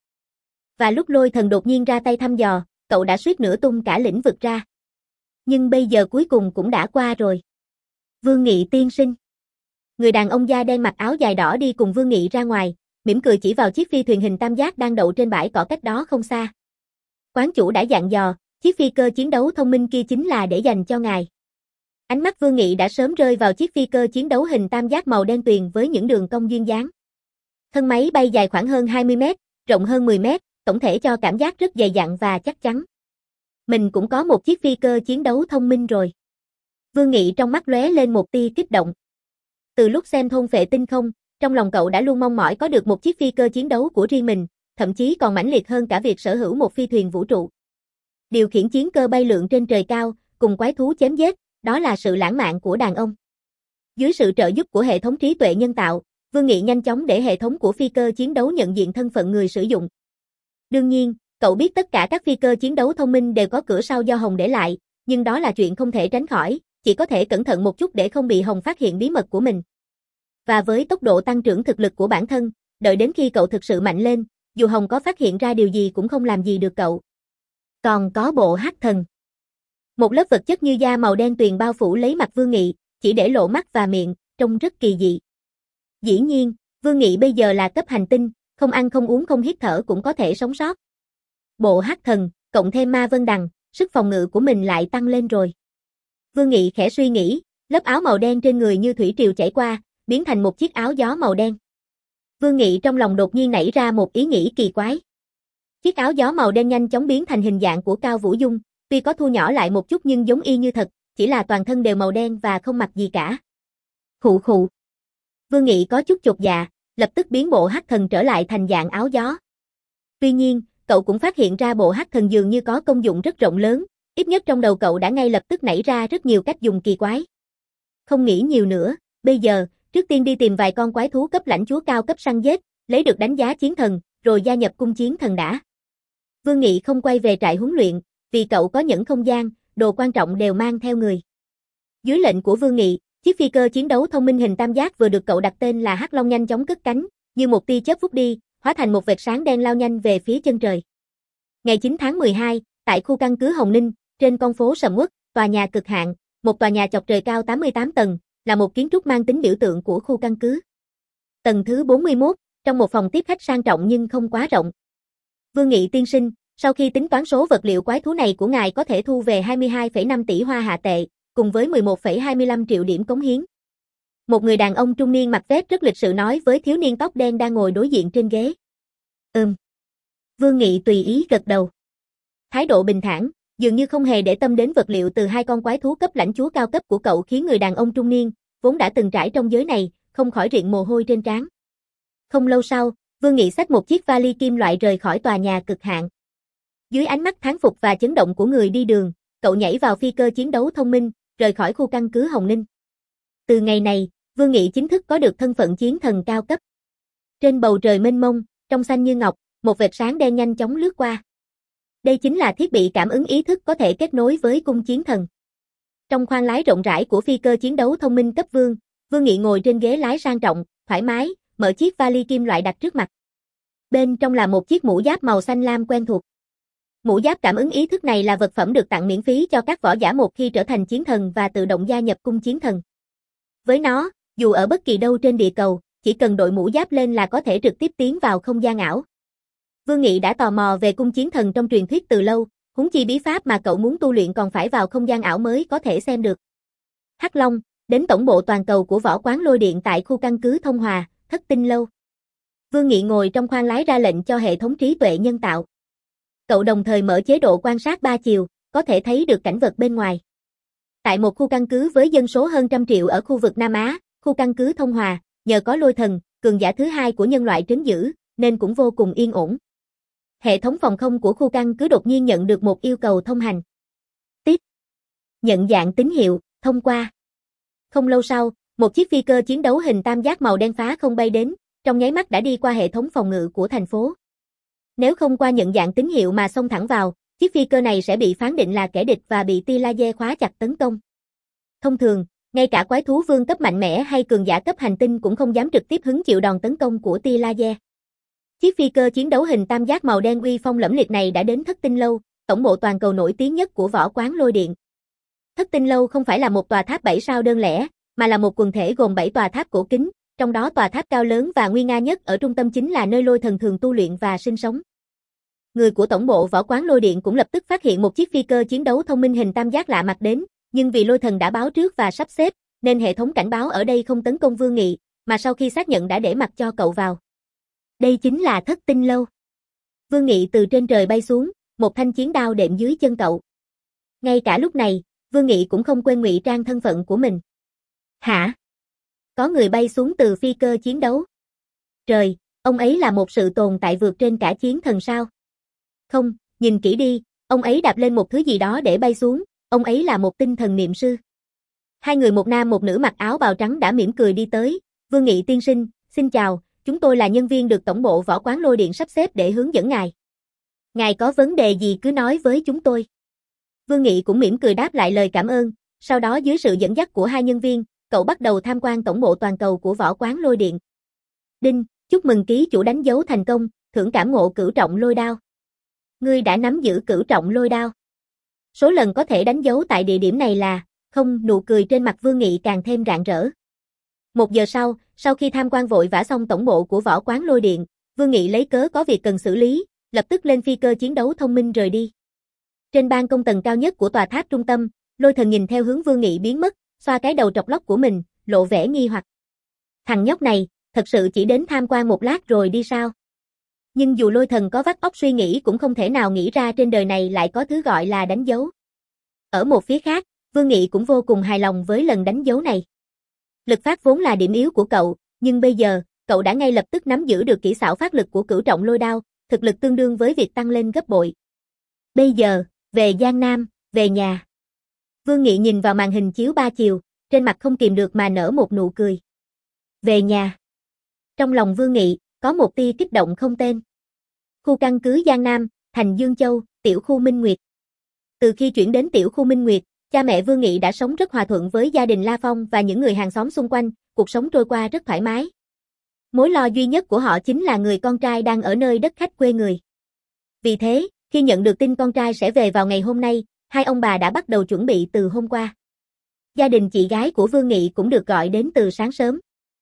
Và lúc Lôi Thần đột nhiên ra tay thăm dò, cậu đã suýt nữa tung cả lĩnh vực ra. Nhưng bây giờ cuối cùng cũng đã qua rồi. Vương Nghị tiên sinh. Người đàn ông da đen mặc áo dài đỏ đi cùng Vương Nghị ra ngoài, mỉm cười chỉ vào chiếc phi thuyền hình tam giác đang đậu trên bãi cỏ cách đó không xa. Quán chủ đã dặn dò, chiếc phi cơ chiến đấu thông minh kia chính là để dành cho ngài. Ánh mắt Vương Nghị đã sớm rơi vào chiếc phi cơ chiến đấu hình tam giác màu đen tuyền với những đường cong duyên dáng. Thân máy bay dài khoảng hơn hai mươi mét, rộng hơn mười mét, tổng thể cho cảm giác rất dày dặn và chắc chắn. Mình cũng có một chiếc phi cơ chiến đấu thông minh rồi. Vương Nghị trong mắt lóe lên một tia kích động. Từ lúc xem Thôn Phệ Tinh Không, trong lòng cậu đã luôn mong mỏi có được một chiếc phi cơ chiến đấu của riêng mình, thậm chí còn mãnh liệt hơn cả việc sở hữu một phi thuyền vũ trụ. Điều khiển chiến cơ bay lượn trên trời cao, cùng quái thú chém giết, đó là sự lãng mạn của đàn ông. Dưới sự trợ giúp của hệ thống trí tuệ nhân tạo, Vương Nghị nhanh chóng để hệ thống của phi cơ chiến đấu nhận diện thân phận người sử dụng. Đương nhiên, cậu biết tất cả các phi cơ chiến đấu thông minh đều có cửa sau do Hồng để lại, nhưng đó là chuyện không thể tránh khỏi, chỉ có thể cẩn thận một chút để không bị Hồng phát hiện bí mật của mình. Và với tốc độ tăng trưởng thực lực của bản thân, đợi đến khi cậu thực sự mạnh lên, dù Hồng có phát hiện ra điều gì cũng không làm gì được cậu. Còn có bộ hắc thần. Một lớp vật chất như da màu đen tuyền bao phủ lấy mặt Vương Nghị, chỉ để lộ mắt và miệng, trông rất kỳ dị. Dĩ nhiên, Vương Nghị bây giờ là cấp hành tinh, không ăn không uống không hít thở cũng có thể sống sót. Bộ hắc thần, cộng thêm ma vân đằng, sức phòng ngự của mình lại tăng lên rồi. Vương Nghị khẽ suy nghĩ, lớp áo màu đen trên người như thủy triều chảy qua, biến thành một chiếc áo gió màu đen. Vương Nghị trong lòng đột nhiên nảy ra một ý nghĩ kỳ quái. Chiếc áo gió màu đen nhanh chóng biến thành hình dạng của Cao Vũ Dung, tuy có thu nhỏ lại một chút nhưng giống y như thật, chỉ là toàn thân đều màu đen và không mặc gì cả. Khụ khụ. Vương Nghị có chút chột dạ, lập tức biến bộ hắc thần trở lại thành dạng áo gió. Tuy nhiên, cậu cũng phát hiện ra bộ hắc thần dường như có công dụng rất rộng lớn, ít nhất trong đầu cậu đã ngay lập tức nảy ra rất nhiều cách dùng kỳ quái. Không nghĩ nhiều nữa, bây giờ, trước tiên đi tìm vài con quái thú cấp lãnh chúa cao cấp săn giết, lấy được đánh giá chiến thần, rồi gia nhập cung chiến thần đã. Vương Nghị không quay về trại huấn luyện, vì cậu có những không gian, đồ quan trọng đều mang theo người. Dưới lệnh của Vương Nghị, chiếc phi cơ chiến đấu thông minh hình tam giác vừa được cậu đặt tên là Hắc Long nhanh chóng cất cánh, như một tia chớp vút đi, hóa thành một vệt sáng đen lao nhanh về phía chân trời. Ngày chín tháng mười hai, tại khu căn cứ Hồng Ninh, trên con phố sầm uất, tòa nhà cực hạn, một tòa nhà chọc trời cao tám mươi tám tầng, là một kiến trúc mang tính biểu tượng của khu căn cứ. Tầng thứ bốn mươi mốt, trong một phòng tiếp khách sang trọng nhưng không quá rộng. Vương Nghị tiên sinh, sau khi tính toán số vật liệu quái thú này của ngài có thể thu về hai mươi hai phẩy năm tỷ hoa hạ tệ, cùng với mười một phẩy hai mươi lăm triệu điểm cống hiến. Một người đàn ông trung niên mặc vest rất lịch sự nói với thiếu niên tóc đen đang ngồi đối diện trên ghế. Ừm. Vương Nghị tùy ý gật đầu. Thái độ bình thản, dường như không hề để tâm đến vật liệu từ hai con quái thú cấp lãnh chúa cao cấp của cậu khiến người đàn ông trung niên, vốn đã từng trải trong giới này, không khỏi riện mồ hôi trên trán. Không lâu sau, Vương Nghị xách một chiếc vali kim loại rời khỏi tòa nhà cực hạn. Dưới ánh mắt thán phục và chấn động của người đi đường, cậu nhảy vào phi cơ chiến đấu thông minh, rời khỏi khu căn cứ Hồng Ninh. Từ ngày này, Vương Nghị chính thức có được thân phận chiến thần cao cấp. Trên bầu trời mênh mông, trong xanh như ngọc, một vệt sáng đen nhanh chóng lướt qua. Đây chính là thiết bị cảm ứng ý thức có thể kết nối với cung chiến thần. Trong khoang lái rộng rãi của phi cơ chiến đấu thông minh cấp vương, Vương Nghị ngồi trên ghế lái sang trọng, thoải mái, mở chiếc vali kim loại đặt trước mặt. Bên trong là một chiếc mũ giáp màu xanh lam quen thuộc. Mũ giáp cảm ứng ý thức này là vật phẩm được tặng miễn phí cho các võ giả một khi trở thành chiến thần và tự động gia nhập cung chiến thần. Với nó, dù ở bất kỳ đâu trên địa cầu, chỉ cần đội mũ giáp lên là có thể trực tiếp tiến vào không gian ảo. Vương Nghị đã tò mò về cung chiến thần trong truyền thuyết từ lâu, huống chi bí pháp mà cậu muốn tu luyện còn phải vào không gian ảo mới có thể xem được. Hắc Long, đến tổng bộ toàn cầu của võ quán lôi điện tại khu căn cứ Thông Hòa, Thất Tinh Lâu. Vương Nghị ngồi trong khoang lái ra lệnh cho hệ thống trí tuệ nhân tạo. Cậu đồng thời mở chế độ quan sát ba chiều, có thể thấy được cảnh vật bên ngoài. Tại một khu căn cứ với dân số hơn trăm triệu ở khu vực Nam Á, khu căn cứ Thông Hòa, nhờ có lôi thần, cường giả thứ hai của nhân loại trấn giữ, nên cũng vô cùng yên ổn. Hệ thống phòng không của khu căn cứ đột nhiên nhận được một yêu cầu thông hành. Tiếp. Nhận dạng tín hiệu, thông qua. Không lâu sau, một chiếc phi cơ chiến đấu hình tam giác màu đen phá không bay đến, trong nháy mắt đã đi qua hệ thống phòng ngự của thành phố. Nếu không qua nhận dạng tín hiệu mà xông thẳng vào, chiếc phi cơ này sẽ bị phán định là kẻ địch và bị tia laser khóa chặt tấn công. Thông thường, ngay cả quái thú vương cấp mạnh mẽ hay cường giả cấp hành tinh cũng không dám trực tiếp hứng chịu đòn tấn công của tia laser. Chiếc phi cơ chiến đấu hình tam giác màu đen uy phong lẫm liệt này đã đến Thất Tinh Lâu, tổng bộ toàn cầu nổi tiếng nhất của võ quán lôi điện. Thất Tinh Lâu không phải là một tòa tháp bảy sao đơn lẻ, mà là một quần thể gồm bảy tòa tháp cổ kính, trong đó tòa tháp cao lớn và nguy nga nhất ở trung tâm chính là nơi lôi thần thường tu luyện và sinh sống. Người của tổng bộ võ quán lôi điện cũng lập tức phát hiện một chiếc phi cơ chiến đấu thông minh hình tam giác lạ mặt đến, nhưng vì lôi thần đã báo trước và sắp xếp, nên hệ thống cảnh báo ở đây không tấn công Vương Nghị, mà sau khi xác nhận đã để mặc cho cậu vào. Đây chính là Thất Tinh Lâu. Vương Nghị từ trên trời bay xuống, một thanh chiến đao đệm dưới chân cậu. Ngay cả lúc này, Vương Nghị cũng không quên ngụy trang thân phận của mình. Hả? Có người bay xuống từ phi cơ chiến đấu. Trời, ông ấy là một sự tồn tại vượt trên cả chiến thần sao? Không, nhìn kỹ đi, ông ấy đạp lên một thứ gì đó để bay xuống, ông ấy là một tinh thần niệm sư. Hai người một nam một nữ mặc áo bào trắng đã mỉm cười đi tới. Vương Nghị tiên sinh, xin chào, chúng tôi là nhân viên được tổng bộ võ quán lôi điện sắp xếp để hướng dẫn ngài. Ngài có vấn đề gì cứ nói với chúng tôi. Vương Nghị cũng mỉm cười đáp lại lời cảm ơn, sau đó dưới sự dẫn dắt của hai nhân viên, cậu bắt đầu tham quan tổng bộ toàn cầu của võ quán lôi điện. Đinh, chúc mừng ký chủ đánh dấu thành công, thưởng cảm ngộ cửu trọng lôi đao. Ngươi đã nắm giữ cửu trọng lôi đao. Số lần có thể đánh dấu tại địa điểm này là, không, nụ cười trên mặt Vương Nghị càng thêm rạng rỡ. Một giờ sau, sau khi tham quan vội vã xong tổng bộ của võ quán lôi điện, Vương Nghị lấy cớ có việc cần xử lý, lập tức lên phi cơ chiến đấu thông minh rời đi. Trên ban công tầng cao nhất của tòa tháp trung tâm, lôi thần nhìn theo hướng Vương Nghị biến mất, xoa cái đầu trọc lóc của mình, lộ vẻ nghi hoặc. Thằng nhóc này, thật sự chỉ đến tham quan một lát rồi đi sao? Nhưng dù lôi thần có vắt óc suy nghĩ cũng không thể nào nghĩ ra trên đời này lại có thứ gọi là đánh dấu. Ở một phía khác, Vương Nghị cũng vô cùng hài lòng với lần đánh dấu này. Lực phát vốn là điểm yếu của cậu, nhưng bây giờ, cậu đã ngay lập tức nắm giữ được kỹ xảo phát lực của cửu trọng lôi đao, thực lực tương đương với việc tăng lên gấp bội. Bây giờ, về Giang Nam, về nhà. Vương Nghị nhìn vào màn hình chiếu ba chiều, trên mặt không kìm được mà nở một nụ cười. Về nhà. Trong lòng Vương Nghị, có một tia kích động không tên. Khu căn cứ Giang Nam, thành Dương Châu, tiểu khu Minh Nguyệt. Từ khi chuyển đến tiểu khu Minh Nguyệt, cha mẹ Vương Nghị đã sống rất hòa thuận với gia đình La Phong và những người hàng xóm xung quanh, cuộc sống trôi qua rất thoải mái. Mối lo duy nhất của họ chính là người con trai đang ở nơi đất khách quê người. Vì thế, khi nhận được tin con trai sẽ về vào ngày hôm nay, hai ông bà đã bắt đầu chuẩn bị từ hôm qua. Gia đình chị gái của Vương Nghị cũng được gọi đến từ sáng sớm.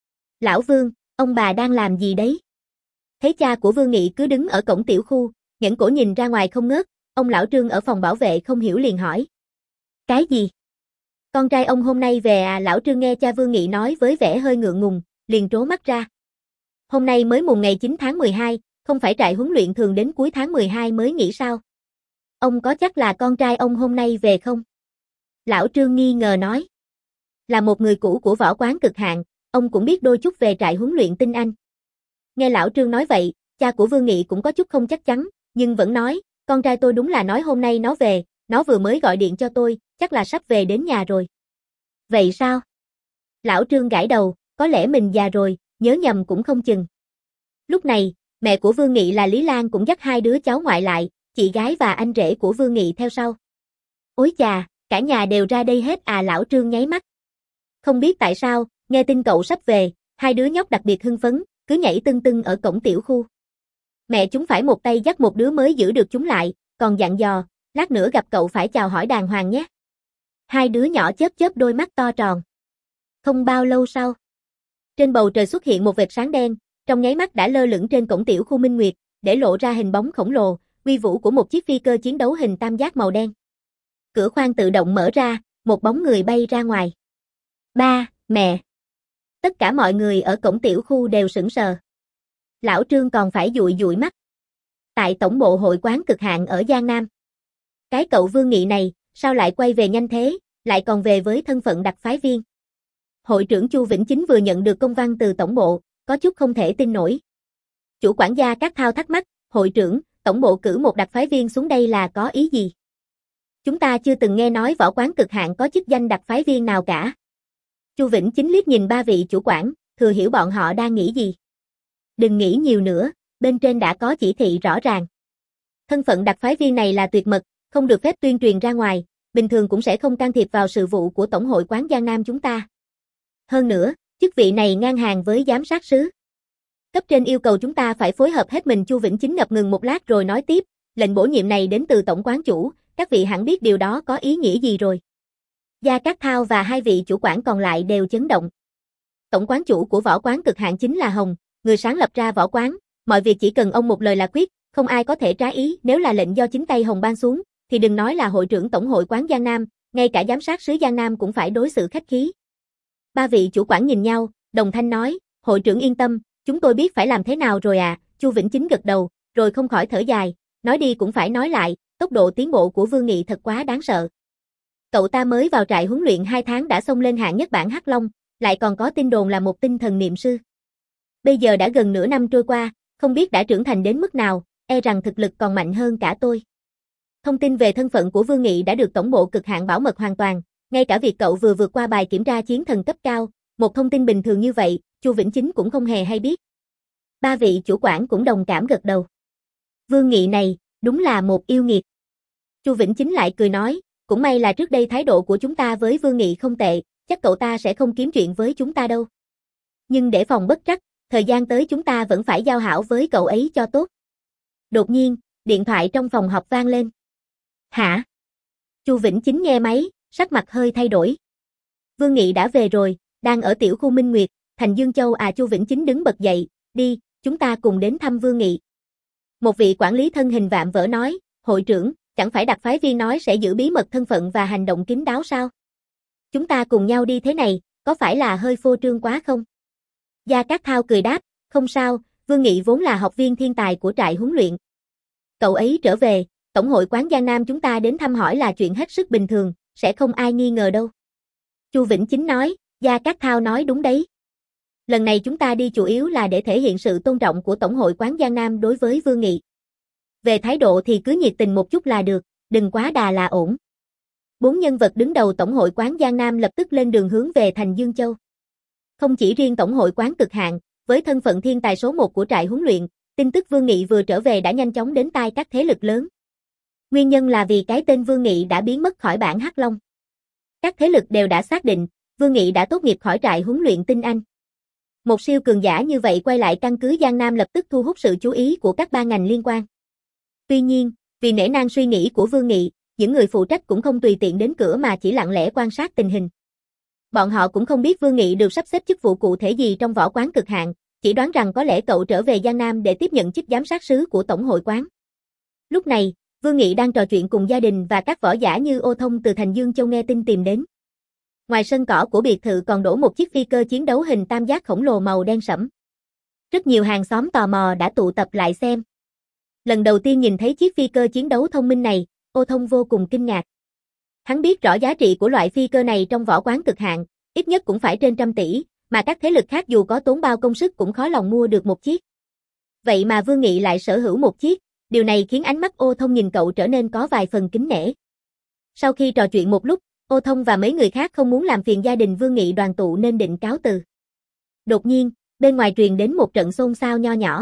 Lão Vương, ông bà đang làm gì đấy? Thấy cha của Vương Nghị cứ đứng ở cổng tiểu khu, nhẫn cổ nhìn ra ngoài không ngớt, ông lão Trương ở phòng bảo vệ không hiểu liền hỏi. Cái gì? Con trai ông hôm nay về à? Lão Trương nghe cha Vương Nghị nói với vẻ hơi ngượng ngùng, liền trố mắt ra. Hôm nay mới mùng ngày chín tháng mười hai, không phải trại huấn luyện thường đến cuối tháng mười hai mới nghỉ sao? Ông có chắc là con trai ông hôm nay về không? Lão Trương nghi ngờ nói. Là một người cũ của võ quán cực hạn, ông cũng biết đôi chút về trại huấn luyện tinh anh. Nghe lão Trương nói vậy, cha của Vương Nghị cũng có chút không chắc chắn, nhưng vẫn nói, con trai tôi đúng là nói hôm nay nó về, nó vừa mới gọi điện cho tôi, chắc là sắp về đến nhà rồi. Vậy sao? Lão Trương gãi đầu, có lẽ mình già rồi, nhớ nhầm cũng không chừng. Lúc này, mẹ của Vương Nghị là Lý Lan cũng dắt hai đứa cháu ngoại lại, chị gái và anh rể của Vương Nghị theo sau. Ôi chà, cả nhà đều ra đây hết à? Lão Trương nháy mắt. Không biết tại sao, nghe tin cậu sắp về, hai đứa nhóc đặc biệt hưng phấn, cứ nhảy tưng tưng ở cổng tiểu khu. Mẹ chúng phải một tay dắt một đứa mới giữ được chúng lại, còn dặn dò, lát nữa gặp cậu phải chào hỏi đàng hoàng nhé. Hai đứa nhỏ chớp chớp đôi mắt to tròn. Không bao lâu sau, trên bầu trời xuất hiện một vệt sáng đen, trong nháy mắt đã lơ lửng trên cổng tiểu khu Minh Nguyệt, để lộ ra hình bóng khổng lồ, uy vũ của một chiếc phi cơ chiến đấu hình tam giác màu đen. Cửa khoang tự động mở ra, một bóng người bay ra ngoài. Ba, mẹ. Tất cả mọi người ở cổng tiểu khu đều sững sờ. Lão Trương còn phải dụi dụi mắt. Tại tổng bộ hội quán cực hạn ở Giang Nam. Cái cậu Vương Nghị này, sao lại quay về nhanh thế, lại còn về với thân phận đặc phái viên. Hội trưởng Chu Vĩnh Chính vừa nhận được công văn từ tổng bộ, có chút không thể tin nổi. Chủ quản gia Cát Thao thắc mắc, hội trưởng, tổng bộ cử một đặc phái viên xuống đây là có ý gì? Chúng ta chưa từng nghe nói võ quán cực hạn có chức danh đặc phái viên nào cả. Chu Vĩnh Chính liếc nhìn ba vị chủ quản, thừa hiểu bọn họ đang nghĩ gì. Đừng nghĩ nhiều nữa, bên trên đã có chỉ thị rõ ràng. Thân phận đặc phái viên này là tuyệt mật, không được phép tuyên truyền ra ngoài, bình thường cũng sẽ không can thiệp vào sự vụ của Tổng hội quán Giang Nam chúng ta. Hơn nữa, chức vị này ngang hàng với giám sát sứ. Cấp trên yêu cầu chúng ta phải phối hợp hết mình. Chu Vĩnh Chính ngập ngừng một lát rồi nói tiếp, lệnh bổ nhiệm này đến từ tổng quán chủ, các vị hẳn biết điều đó có ý nghĩa gì rồi. Gia Cát Thao và hai vị chủ quản còn lại đều chấn động. Tổng quán chủ của võ quán cực hạn chính là Hồng, người sáng lập ra võ quán, mọi việc chỉ cần ông một lời là quyết, không ai có thể trái ý. Nếu là lệnh do chính tay Hồng ban xuống, thì đừng nói là hội trưởng tổng hội quán Giang Nam, ngay cả giám sát sứ Giang Nam cũng phải đối xử khách khí. Ba vị chủ quản nhìn nhau, đồng thanh nói, hội trưởng yên tâm, chúng tôi biết phải làm thế nào rồi à. Chu Vĩnh Chính gật đầu, rồi không khỏi thở dài, nói đi cũng phải nói lại, tốc độ tiến bộ của Vương Nghị thật quá đáng sợ. Cậu ta mới vào trại huấn luyện hai tháng đã xông lên hạng nhất bảng Hắc Long, lại còn có tin đồn là một tinh thần niệm sư. Bây giờ đã gần nửa năm trôi qua, không biết đã trưởng thành đến mức nào, e rằng thực lực còn mạnh hơn cả tôi. Thông tin về thân phận của Vương Nghị đã được tổng bộ cực hạn bảo mật hoàn toàn, ngay cả việc cậu vừa vượt qua bài kiểm tra chiến thần cấp cao, một thông tin bình thường như vậy, Chu Vĩnh Chính cũng không hề hay biết. Ba vị chủ quản cũng đồng cảm gật đầu. Vương Nghị này, đúng là một yêu nghiệt. Chu Vĩnh Chính lại cười nói, cũng may là trước đây thái độ của chúng ta với Vương Nghị không tệ, chắc cậu ta sẽ không kiếm chuyện với chúng ta đâu. Nhưng để phòng bất trắc, thời gian tới chúng ta vẫn phải giao hảo với cậu ấy cho tốt. Đột nhiên, điện thoại trong phòng họp vang lên. Hả? Chu Vĩnh Chính nghe máy, sắc mặt hơi thay đổi. Vương Nghị đã về rồi, đang ở tiểu khu Minh Nguyệt, thành Dương Châu à. Chu Vĩnh Chính đứng bật dậy, đi, chúng ta cùng đến thăm Vương Nghị. Một vị quản lý thân hình vạm vỡ nói, hội trưởng, chẳng phải đặc phái viên nói sẽ giữ bí mật thân phận và hành động kín đáo sao? Chúng ta cùng nhau đi thế này, có phải là hơi phô trương quá không? Gia Cát Thao cười đáp, không sao, Vương Nghị vốn là học viên thiên tài của trại huấn luyện. Cậu ấy trở về, Tổng hội quán Giang Nam chúng ta đến thăm hỏi là chuyện hết sức bình thường, sẽ không ai nghi ngờ đâu. Chu Vĩnh Chính nói, Gia Cát Thao nói đúng đấy. Lần này chúng ta đi chủ yếu là để thể hiện sự tôn trọng của Tổng hội quán Giang Nam đối với Vương Nghị. Về thái độ thì cứ nhiệt tình một chút là được, đừng quá đà là ổn. Bốn nhân vật đứng đầu Tổng hội quán Giang Nam lập tức lên đường hướng về thành Dương Châu. Không chỉ riêng Tổng hội quán cực hạn, với thân phận thiên tài số một của trại huấn luyện, tin tức Vương Nghị vừa trở về đã nhanh chóng đến tai các thế lực lớn. Nguyên nhân là vì cái tên Vương Nghị đã biến mất khỏi bảng Hắc Long. Các thế lực đều đã xác định, Vương Nghị đã tốt nghiệp khỏi trại huấn luyện tinh Anh. Một siêu cường giả như vậy quay lại căn cứ Giang Nam lập tức thu hút sự chú ý của các ban ngành liên quan. Tuy nhiên, vì nể nang suy nghĩ của Vương Nghị, những người phụ trách cũng không tùy tiện đến cửa mà chỉ lặng lẽ quan sát tình hình. Bọn họ cũng không biết Vương Nghị được sắp xếp chức vụ cụ thể gì trong võ quán cực hạn, chỉ đoán rằng có lẽ cậu trở về Giang Nam để tiếp nhận chức giám sát sứ của tổng hội quán. Lúc này, Vương Nghị đang trò chuyện cùng gia đình và các võ giả như Ô Thông từ thành Dương Châu nghe tin tìm đến. Ngoài sân cỏ của biệt thự còn đổ một chiếc phi cơ chiến đấu hình tam giác khổng lồ màu đen sẫm. Rất nhiều hàng xóm tò mò đã tụ tập lại xem. Lần đầu tiên nhìn thấy chiếc phi cơ chiến đấu thông minh này, Ô Thông vô cùng kinh ngạc. Hắn biết rõ giá trị của loại phi cơ này trong võ quán cực hạn, ít nhất cũng phải trên trăm tỷ, mà các thế lực khác dù có tốn bao công sức cũng khó lòng mua được một chiếc. Vậy mà Vương Nghị lại sở hữu một chiếc, điều này khiến ánh mắt Ô Thông nhìn cậu trở nên có vài phần kính nể. Sau khi trò chuyện một lúc, Ô Thông và mấy người khác không muốn làm phiền gia đình Vương Nghị đoàn tụ nên định cáo từ. Đột nhiên, bên ngoài truyền đến một trận xôn xao nho nhỏ.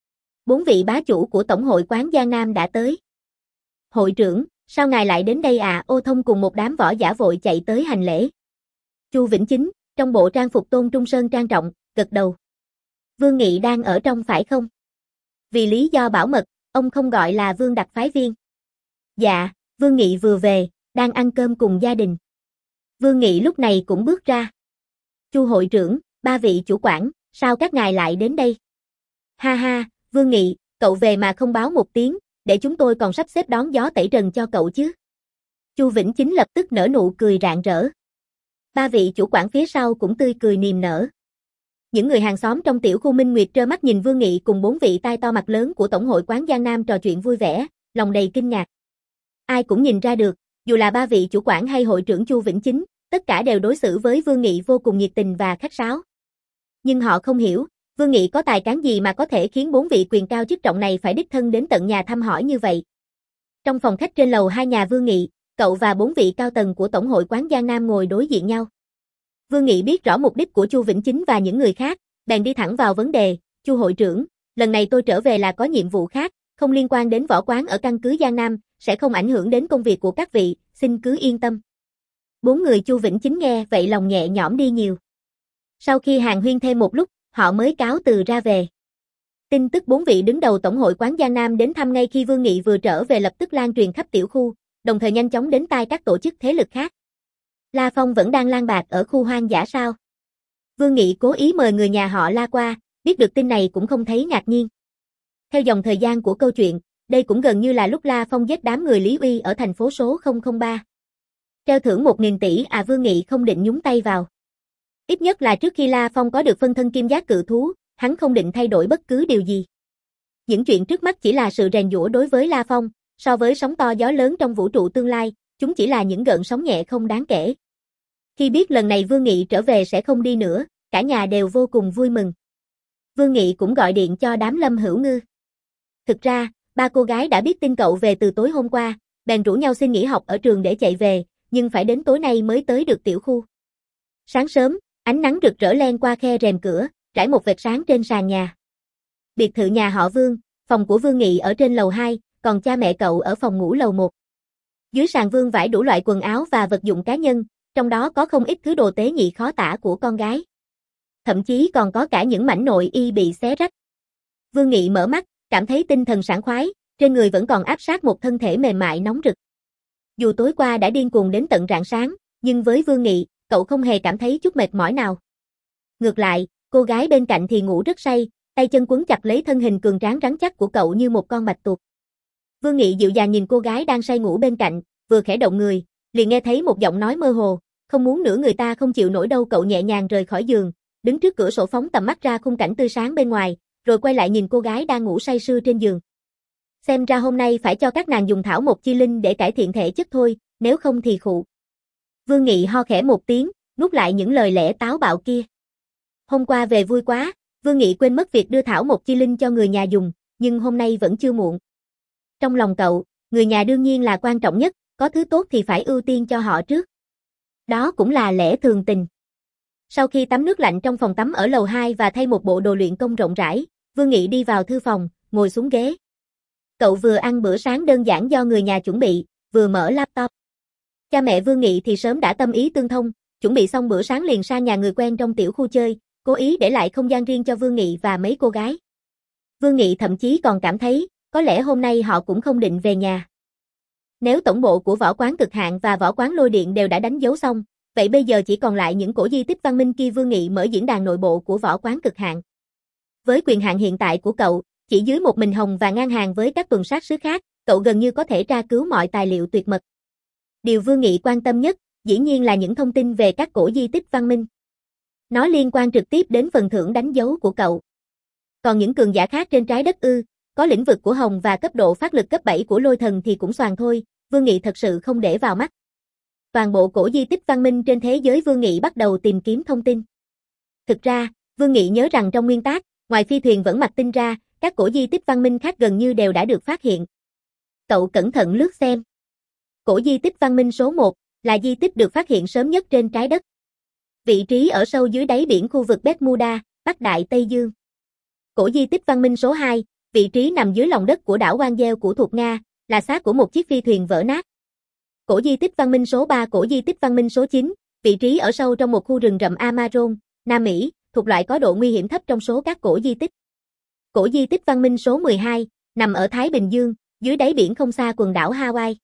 Bốn vị bá chủ của tổng hội quán Giang Nam đã tới. Hội trưởng, sao ngài lại đến đây à? Ô Thông cùng một đám võ giả vội chạy tới hành lễ. Chu Vĩnh Chính, trong bộ trang phục Tôn Trung Sơn trang trọng, gật đầu. Vương Nghị đang ở trong phải không? Vì lý do bảo mật, ông không gọi là Vương đặc phái viên. Dạ, Vương Nghị vừa về, đang ăn cơm cùng gia đình. Vương Nghị lúc này cũng bước ra. Chu hội trưởng, ba vị chủ quản, sao các ngài lại đến đây? Ha ha, Vương Nghị, cậu về mà không báo một tiếng, để chúng tôi còn sắp xếp đón gió tẩy trần cho cậu chứ. Chu Vĩnh Chính lập tức nở nụ cười rạng rỡ. Ba vị chủ quản phía sau cũng tươi cười niềm nở. Những người hàng xóm trong tiểu khu Minh Nguyệt trơ mắt nhìn Vương Nghị cùng bốn vị tai to mặt lớn của tổng hội quán Giang Nam trò chuyện vui vẻ, lòng đầy kinh ngạc. Ai cũng nhìn ra được, dù là ba vị chủ quản hay hội trưởng Chu Vĩnh Chính, tất cả đều đối xử với Vương Nghị vô cùng nhiệt tình và khách sáo. Nhưng họ không hiểu, Vương Nghị có tài cán gì mà có thể khiến bốn vị quyền cao chức trọng này phải đích thân đến tận nhà thăm hỏi như vậy. Trong phòng khách trên lầu hai nhà Vương Nghị, cậu và bốn vị cao tầng của tổng hội quán Giang Nam ngồi đối diện nhau. Vương Nghị biết rõ mục đích của Chu Vĩnh Chính và những người khác, bèn đi thẳng vào vấn đề. Chu hội trưởng, lần này tôi trở về là có nhiệm vụ khác, không liên quan đến võ quán ở căn cứ Giang Nam, sẽ không ảnh hưởng đến công việc của các vị, xin cứ yên tâm. Bốn người Chu Vĩnh Chính nghe vậy lòng nhẹ nhõm đi nhiều. Sau khi hàn huyên thêm một lúc, họ mới cáo từ ra về. Tin tức bốn vị đứng đầu tổng hội quán Giang Nam đến thăm ngay khi Vương Nghị vừa trở về lập tức lan truyền khắp tiểu khu, đồng thời nhanh chóng đến tai các tổ chức thế lực khác. La Phong vẫn đang lang bạt ở khu hoang dã sao? Vương Nghị cố ý mời người nhà họ La qua, biết được tin này cũng không thấy ngạc nhiên. Theo dòng thời gian của câu chuyện, đây cũng gần như là lúc La Phong giết đám người Lý Uy ở thành phố số không không ba. Treo thưởng một nghìn tỷ à? Vương Nghị không định nhúng tay vào. Ít nhất là trước khi La Phong có được phân thân kim giác cự thú, hắn không định thay đổi bất cứ điều gì. Những chuyện trước mắt chỉ là sự rèn giũa đối với La Phong, so với sóng to gió lớn trong vũ trụ tương lai, chúng chỉ là những gợn sóng nhẹ không đáng kể. Khi biết lần này Vương Nghị trở về sẽ không đi nữa, cả nhà đều vô cùng vui mừng. Vương Nghị cũng gọi điện cho đám Lâm Hữu Ngư. Thực ra, ba cô gái đã biết tin cậu về từ tối hôm qua, bèn rủ nhau xin nghỉ học ở trường để chạy về, nhưng phải đến tối nay mới tới được tiểu khu. Sáng sớm, ánh nắng rực rỡ len qua khe rèm cửa, trải một vệt sáng trên sàn nhà. Biệt thự nhà họ Vương, phòng của Vương Nghị ở trên lầu hai, còn cha mẹ cậu ở phòng ngủ lầu một. Dưới sàn vương vãi đủ loại quần áo và vật dụng cá nhân, trong đó có không ít thứ đồ tế nhị khó tả của con gái. Thậm chí còn có cả những mảnh nội y bị xé rách. Vương Nghị mở mắt, cảm thấy tinh thần sảng khoái, trên người vẫn còn áp sát một thân thể mềm mại nóng rực. Dù tối qua đã điên cuồng đến tận rạng sáng, nhưng với Vương Nghị, cậu không hề cảm thấy chút mệt mỏi nào. Ngược lại, cô gái bên cạnh thì ngủ rất say, tay chân quấn chặt lấy thân hình cường tráng rắn chắc của cậu như một con bạch tuộc. Vương Nghị dịu dàng nhìn cô gái đang say ngủ bên cạnh, vừa khẽ động người, liền nghe thấy một giọng nói mơ hồ, không muốn nữa người ta không chịu nổi đâu. Cậu nhẹ nhàng rời khỏi giường, đứng trước cửa sổ phóng tầm mắt ra khung cảnh tươi sáng bên ngoài, rồi quay lại nhìn cô gái đang ngủ say sưa trên giường. Xem ra hôm nay phải cho các nàng dùng thảo mộc chi linh để cải thiện thể chất thôi, nếu không thì khụ. Vương Nghị ho khẽ một tiếng, nuốt lại những lời lẽ táo bạo kia. Hôm qua về vui quá, Vương Nghị quên mất việc đưa thảo mộc chi linh cho người nhà dùng, nhưng hôm nay vẫn chưa muộn. Trong lòng cậu, người nhà đương nhiên là quan trọng nhất, có thứ tốt thì phải ưu tiên cho họ trước. Đó cũng là lẽ thường tình. Sau khi tắm nước lạnh trong phòng tắm ở lầu hai và thay một bộ đồ luyện công rộng rãi, Vương Nghị đi vào thư phòng, ngồi xuống ghế. Cậu vừa ăn bữa sáng đơn giản do người nhà chuẩn bị, vừa mở laptop. Cha mẹ Vương Nghị thì sớm đã tâm ý tương thông, chuẩn bị xong bữa sáng liền sang nhà người quen trong tiểu khu chơi, cố ý để lại không gian riêng cho Vương Nghị và mấy cô gái. Vương Nghị thậm chí còn cảm thấy, có lẽ hôm nay họ cũng không định về nhà. Nếu tổng bộ của Võ Quán Cực Hạn và Võ Quán Lôi Điện đều đã đánh dấu xong, vậy bây giờ chỉ còn lại những cổ di tích văn minh kia. Vương Nghị mở diễn đàn nội bộ của Võ Quán Cực Hạn. Với quyền hạn hiện tại của cậu, chỉ dưới một mình Hồng và ngang hàng với các tuần sát sứ khác, cậu gần như có thể tra cứu mọi tài liệu tuyệt mật. Điều Vương Nghị quan tâm nhất, dĩ nhiên là những thông tin về các cổ di tích văn minh. Nó liên quan trực tiếp đến phần thưởng đánh dấu của cậu. Còn những cường giả khác trên trái đất ư, có lĩnh vực của Hồng và cấp độ phát lực cấp bảy của Lôi Thần thì cũng xoàng thôi, Vương Nghị thật sự không để vào mắt. Toàn bộ cổ di tích văn minh trên thế giới Vương Nghị bắt đầu tìm kiếm thông tin. Thực ra, Vương Nghị nhớ rằng trong nguyên tác, ngoài phi thuyền vẫn mặc tinh ra, các cổ di tích văn minh khác gần như đều đã được phát hiện. Cậu cẩn thận lướt xem. Cổ di tích văn minh số một là di tích được phát hiện sớm nhất trên trái đất. Vị trí ở sâu dưới đáy biển khu vực Bermuda, Bắc Đại Tây Dương. Cổ di tích văn minh số hai, vị trí nằm dưới lòng đất của đảo Quan Gieo của thuộc Nga, là xác của một chiếc phi thuyền vỡ nát. Cổ di tích văn minh số ba, cổ di tích văn minh số chín, vị trí ở sâu trong một khu rừng rậm Amazon, Nam Mỹ, thuộc loại có độ nguy hiểm thấp trong số các cổ di tích. Cổ di tích văn minh số mười hai, nằm ở Thái Bình Dương, dưới đáy biển không xa quần đảo Hawaii.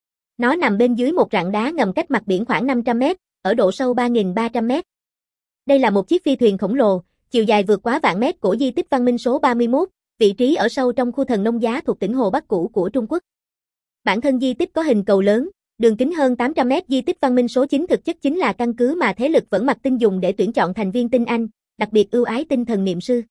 Nó nằm bên dưới một rạn đá ngầm cách mặt biển khoảng năm trăm mét, ở độ sâu ba nghìn ba trăm mét. Đây là một chiếc phi thuyền khổng lồ, chiều dài vượt quá vạn mét. Cổ di tích văn minh số ba mươi mốt, vị trí ở sâu trong khu thần nông giá thuộc tỉnh Hồ Bắc cũ của Trung Quốc. Bản thân di tích có hình cầu lớn, đường kính hơn tám trăm mét. Di tích văn minh số chín thực chất chính là căn cứ mà thế lực vẫn mặc tinh dùng để tuyển chọn thành viên tinh anh, đặc biệt ưu ái tinh thần niệm sư.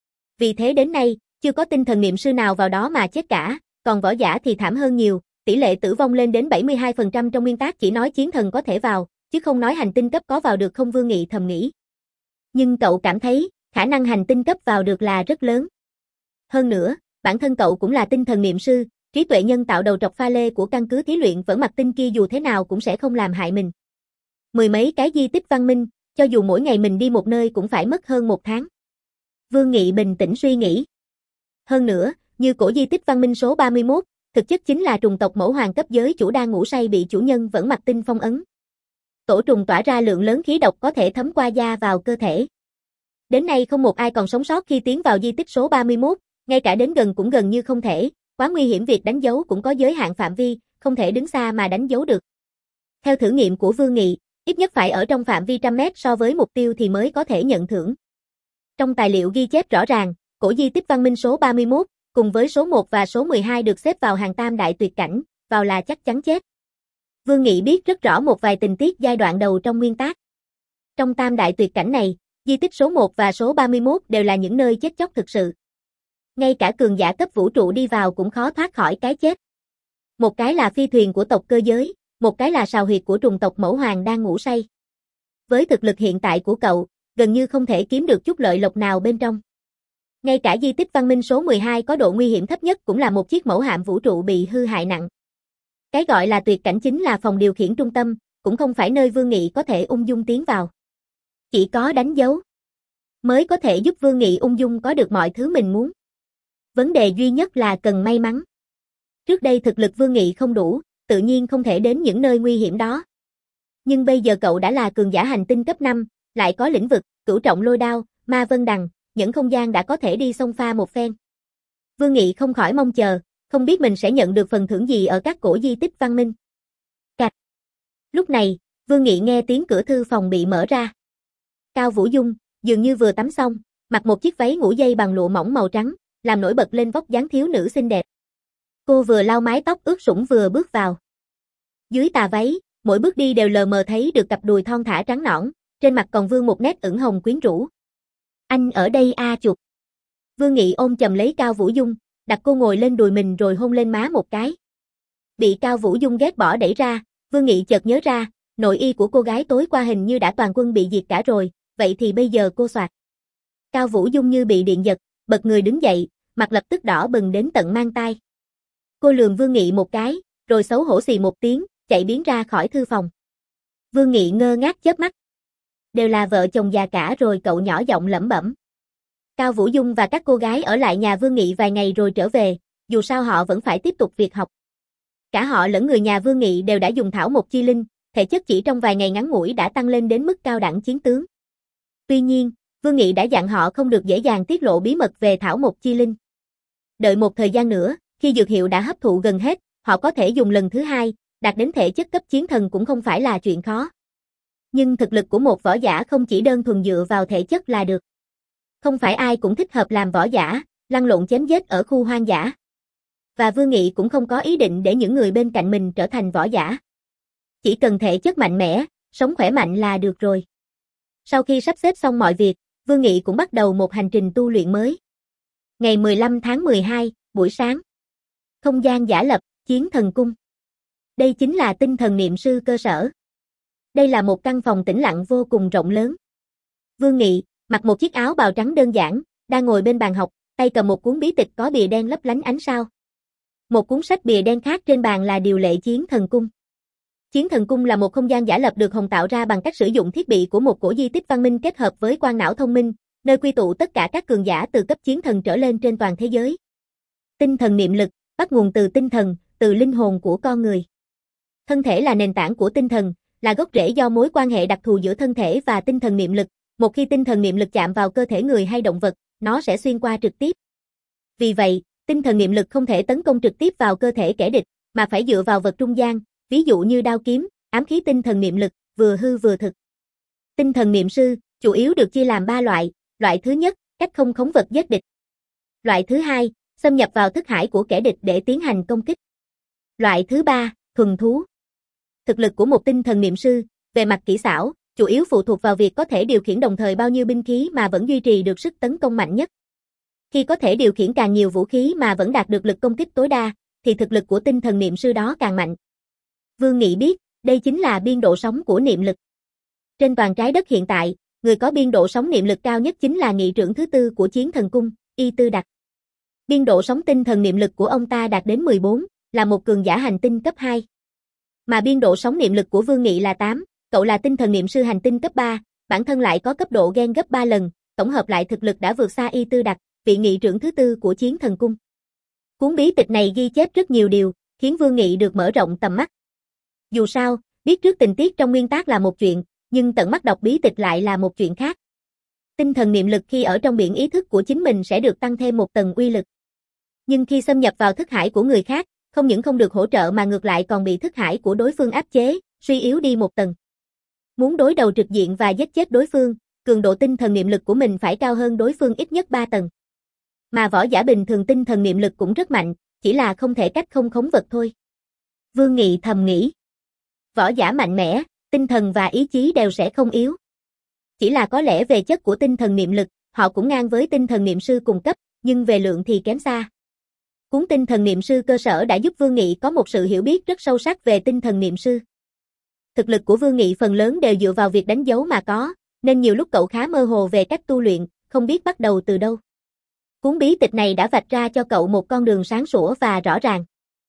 Vì thế đến nay, chưa có tinh thần niệm sư nào vào đó mà chết cả, còn võ giả thì thảm hơn nhiều, tỷ lệ tử vong lên đến bảy mươi hai phần trăm. Trong nguyên tác chỉ nói chiến thần có thể vào, chứ không nói hành tinh cấp có vào được không. Vương Nghị thầm nghĩ. Nhưng cậu cảm thấy, khả năng hành tinh cấp vào được là rất lớn. Hơn nữa, bản thân cậu cũng là tinh thần niệm sư, trí tuệ nhân tạo đầu trọc pha lê của căn cứ thí luyện vẫn mặc tinh kia dù thế nào cũng sẽ không làm hại mình. Mười mấy cái di tích văn minh, cho dù mỗi ngày mình đi một nơi cũng phải mất hơn một tháng. Vương Nghị bình tĩnh suy nghĩ. Hơn nữa, như cổ di tích văn minh số ba mươi mốt, thực chất chính là trùng tộc mẫu hoàng cấp giới chủ đang ngủ say bị chủ nhân vẫn mặc tinh phong ấn. Tổ trùng tỏa ra lượng lớn khí độc có thể thấm qua da vào cơ thể. Đến nay không một ai còn sống sót khi tiến vào di tích số ba mươi mốt, ngay cả đến gần cũng gần như không thể, quá nguy hiểm. Việc đánh dấu cũng có giới hạn phạm vi, không thể đứng xa mà đánh dấu được. Theo thử nghiệm của Vương Nghị, ít nhất phải ở trong phạm vi trăm mét so với mục tiêu thì mới có thể nhận thưởng. Trong tài liệu ghi chép rõ ràng, cổ di tích văn minh số ba mươi mốt, cùng với số một và số mười hai được xếp vào hàng tam đại tuyệt cảnh, vào là chắc chắn chết. Vương Nghị biết rất rõ một vài tình tiết giai đoạn đầu trong nguyên tác. Trong tam đại tuyệt cảnh này, di tích số một và số ba mươi mốt đều là những nơi chết chóc thực sự. Ngay cả cường giả cấp vũ trụ đi vào cũng khó thoát khỏi cái chết. Một cái là phi thuyền của tộc cơ giới, một cái là sào huyệt của trùng tộc mẫu hoàng đang ngủ say. Với thực lực hiện tại của cậu, gần như không thể kiếm được chút lợi lộc nào bên trong. Ngay cả di tích văn minh số mười hai có độ nguy hiểm thấp nhất cũng là một chiếc mẫu hạm vũ trụ bị hư hại nặng. Cái gọi là tuyệt cảnh chính là phòng điều khiển trung tâm, cũng không phải nơi Vương Nghị có thể ung dung tiến vào. Chỉ có đánh dấu mới có thể giúp Vương Nghị ung dung có được mọi thứ mình muốn. Vấn đề duy nhất là cần may mắn. Trước đây thực lực Vương Nghị không đủ, tự nhiên không thể đến những nơi nguy hiểm đó. Nhưng bây giờ cậu đã là cường giả hành tinh cấp năm, lại có lĩnh vực, cửu trọng lôi đao, ma vân đằng, những không gian đã có thể đi xông pha một phen. Vương Nghị không khỏi mong chờ, không biết mình sẽ nhận được phần thưởng gì ở các cổ di tích văn minh. Cạch. Lúc này, Vương Nghị nghe tiếng cửa thư phòng bị mở ra. Cao Vũ Dung, dường như vừa tắm xong, mặc một chiếc váy ngủ dây bằng lụa mỏng màu trắng, làm nổi bật lên vóc dáng thiếu nữ xinh đẹp. Cô vừa lau mái tóc ướt sũng vừa bước vào. Dưới tà váy, mỗi bước đi đều lờ mờ thấy được cặp đùi thon thả trắng nõn, trên mặt còn vương một nét ửng hồng quyến rũ. Anh ở đây a chục. Vương Nghị ôm chầm lấy Cao Vũ Dung, đặt cô ngồi lên đùi mình rồi hôn lên má một cái. Bị Cao Vũ Dung ghét bỏ đẩy ra, Vương Nghị chợt nhớ ra, nội y của cô gái tối qua hình như đã toàn quân bị diệt cả rồi, vậy thì bây giờ cô soạt. Cao Vũ Dung như bị điện giật, bật người đứng dậy, mặt lập tức đỏ bừng đến tận mang tai. Cô lườm Vương Nghị một cái, rồi xấu hổ xì một tiếng, chạy biến ra khỏi thư phòng. Vương Nghị ngơ ngác chớp mắt. Đều là vợ chồng già cả rồi, cậu nhỏ giọng lẩm bẩm. Cao Vũ Dung và các cô gái ở lại nhà Vương Nghị vài ngày rồi trở về, dù sao họ vẫn phải tiếp tục việc học. Cả họ lẫn người nhà Vương Nghị đều đã dùng thảo mộc chi linh, thể chất chỉ trong vài ngày ngắn ngủi đã tăng lên đến mức cao đẳng chiến tướng. Tuy nhiên, Vương Nghị đã dặn họ không được dễ dàng tiết lộ bí mật về thảo mộc chi linh. Đợi một thời gian nữa, khi dược hiệu đã hấp thụ gần hết, họ có thể dùng lần thứ hai, đạt đến thể chất cấp chiến thần cũng không phải là chuyện khó. Nhưng thực lực của một võ giả không chỉ đơn thuần dựa vào thể chất là được. Không phải ai cũng thích hợp làm võ giả, lăn lộn chém giết ở khu hoang dã. Và Vương Nghị cũng không có ý định để những người bên cạnh mình trở thành võ giả. Chỉ cần thể chất mạnh mẽ, sống khỏe mạnh là được rồi. Sau khi sắp xếp xong mọi việc, Vương Nghị cũng bắt đầu một hành trình tu luyện mới. Ngày mười lăm tháng mười hai, buổi sáng. Không gian giả lập, Chiến Thần Cung. Đây chính là tinh thần niệm sư cơ sở. Đây là một căn phòng tĩnh lặng vô cùng rộng lớn. Vương Nghị, mặc một chiếc áo bào trắng đơn giản, đang ngồi bên bàn học, tay cầm một cuốn bí tịch có bìa đen lấp lánh ánh sao. Một cuốn sách bìa đen khác trên bàn là điều lệ Chiến Thần Cung. Chiến Thần Cung là một không gian giả lập được Hồng tạo ra bằng cách sử dụng thiết bị của một cổ di tích văn minh kết hợp với quang não thông minh, nơi quy tụ tất cả các cường giả từ cấp chiến thần trở lên trên toàn thế giới. Tinh thần niệm lực, bắt nguồn từ tinh thần, từ linh hồn của con người. Thân thể là nền tảng của tinh thần, là gốc rễ do mối quan hệ đặc thù giữa thân thể và tinh thần niệm lực. Một khi tinh thần niệm lực chạm vào cơ thể người hay động vật, nó sẽ xuyên qua trực tiếp. Vì vậy, tinh thần niệm lực không thể tấn công trực tiếp vào cơ thể kẻ địch, mà phải dựa vào vật trung gian, ví dụ như đao kiếm, ám khí tinh thần niệm lực, vừa hư vừa thực. Tinh thần niệm sư, chủ yếu được chia làm ba loại, loại thứ nhất, cách không khống vật giết địch. Loại thứ hai, xâm nhập vào thức hải của kẻ địch để tiến hành công kích. Loại thứ ba, thuần thú. Thực lực của một tinh thần niệm sư, về mặt kỹ xảo, chủ yếu phụ thuộc vào việc có thể điều khiển đồng thời bao nhiêu binh khí mà vẫn duy trì được sức tấn công mạnh nhất. Khi có thể điều khiển càng nhiều vũ khí mà vẫn đạt được lực công kích tối đa, thì thực lực của tinh thần niệm sư đó càng mạnh. Vương Nghị biết, đây chính là biên độ sóng của niệm lực. Trên toàn trái đất hiện tại, người có biên độ sóng niệm lực cao nhất chính là nghị trưởng thứ tư của Chiến Thần Cung, Y Tư Đặc. Biên độ sóng tinh thần niệm lực của ông ta đạt đến mười bốn, là một cường giả hành tinh cấp hai. Mà biên độ sóng niệm lực của Vương Nghị là tám, cậu là tinh thần niệm sư hành tinh cấp ba, bản thân lại có cấp độ gen gấp ba lần, tổng hợp lại thực lực đã vượt xa Y Tư Đặc, vị nghị trưởng thứ tư của Chiến Thần Cung. Cuốn bí tịch này ghi chép rất nhiều điều, khiến Vương Nghị được mở rộng tầm mắt. Dù sao, biết trước tình tiết trong nguyên tác là một chuyện, nhưng tận mắt đọc bí tịch lại là một chuyện khác. Tinh thần niệm lực khi ở trong biển ý thức của chính mình sẽ được tăng thêm một tầng uy lực. Nhưng khi xâm nhập vào thức hải của người khác, không những không được hỗ trợ mà ngược lại còn bị thức hải của đối phương áp chế, suy yếu đi một tầng. Muốn đối đầu trực diện và giết chết đối phương, cường độ tinh thần niệm lực của mình phải cao hơn đối phương ít nhất ba tầng. Mà võ giả bình thường tinh thần niệm lực cũng rất mạnh, chỉ là không thể cách không khống vật thôi. Vương Nghị thầm nghĩ. Võ giả mạnh mẽ, tinh thần và ý chí đều sẽ không yếu. Chỉ là có lẽ về chất của tinh thần niệm lực, họ cũng ngang với tinh thần niệm sư cùng cấp, nhưng về lượng thì kém xa. Cuốn tinh thần niệm sư cơ sở đã giúp Vương Nghị có một sự hiểu biết rất sâu sắc về tinh thần niệm sư. Thực lực của Vương Nghị phần lớn đều dựa vào việc đánh dấu mà có, nên nhiều lúc cậu khá mơ hồ về cách tu luyện, không biết bắt đầu từ đâu. Cuốn bí tịch này đã vạch ra cho cậu một con đường sáng sủa và rõ ràng.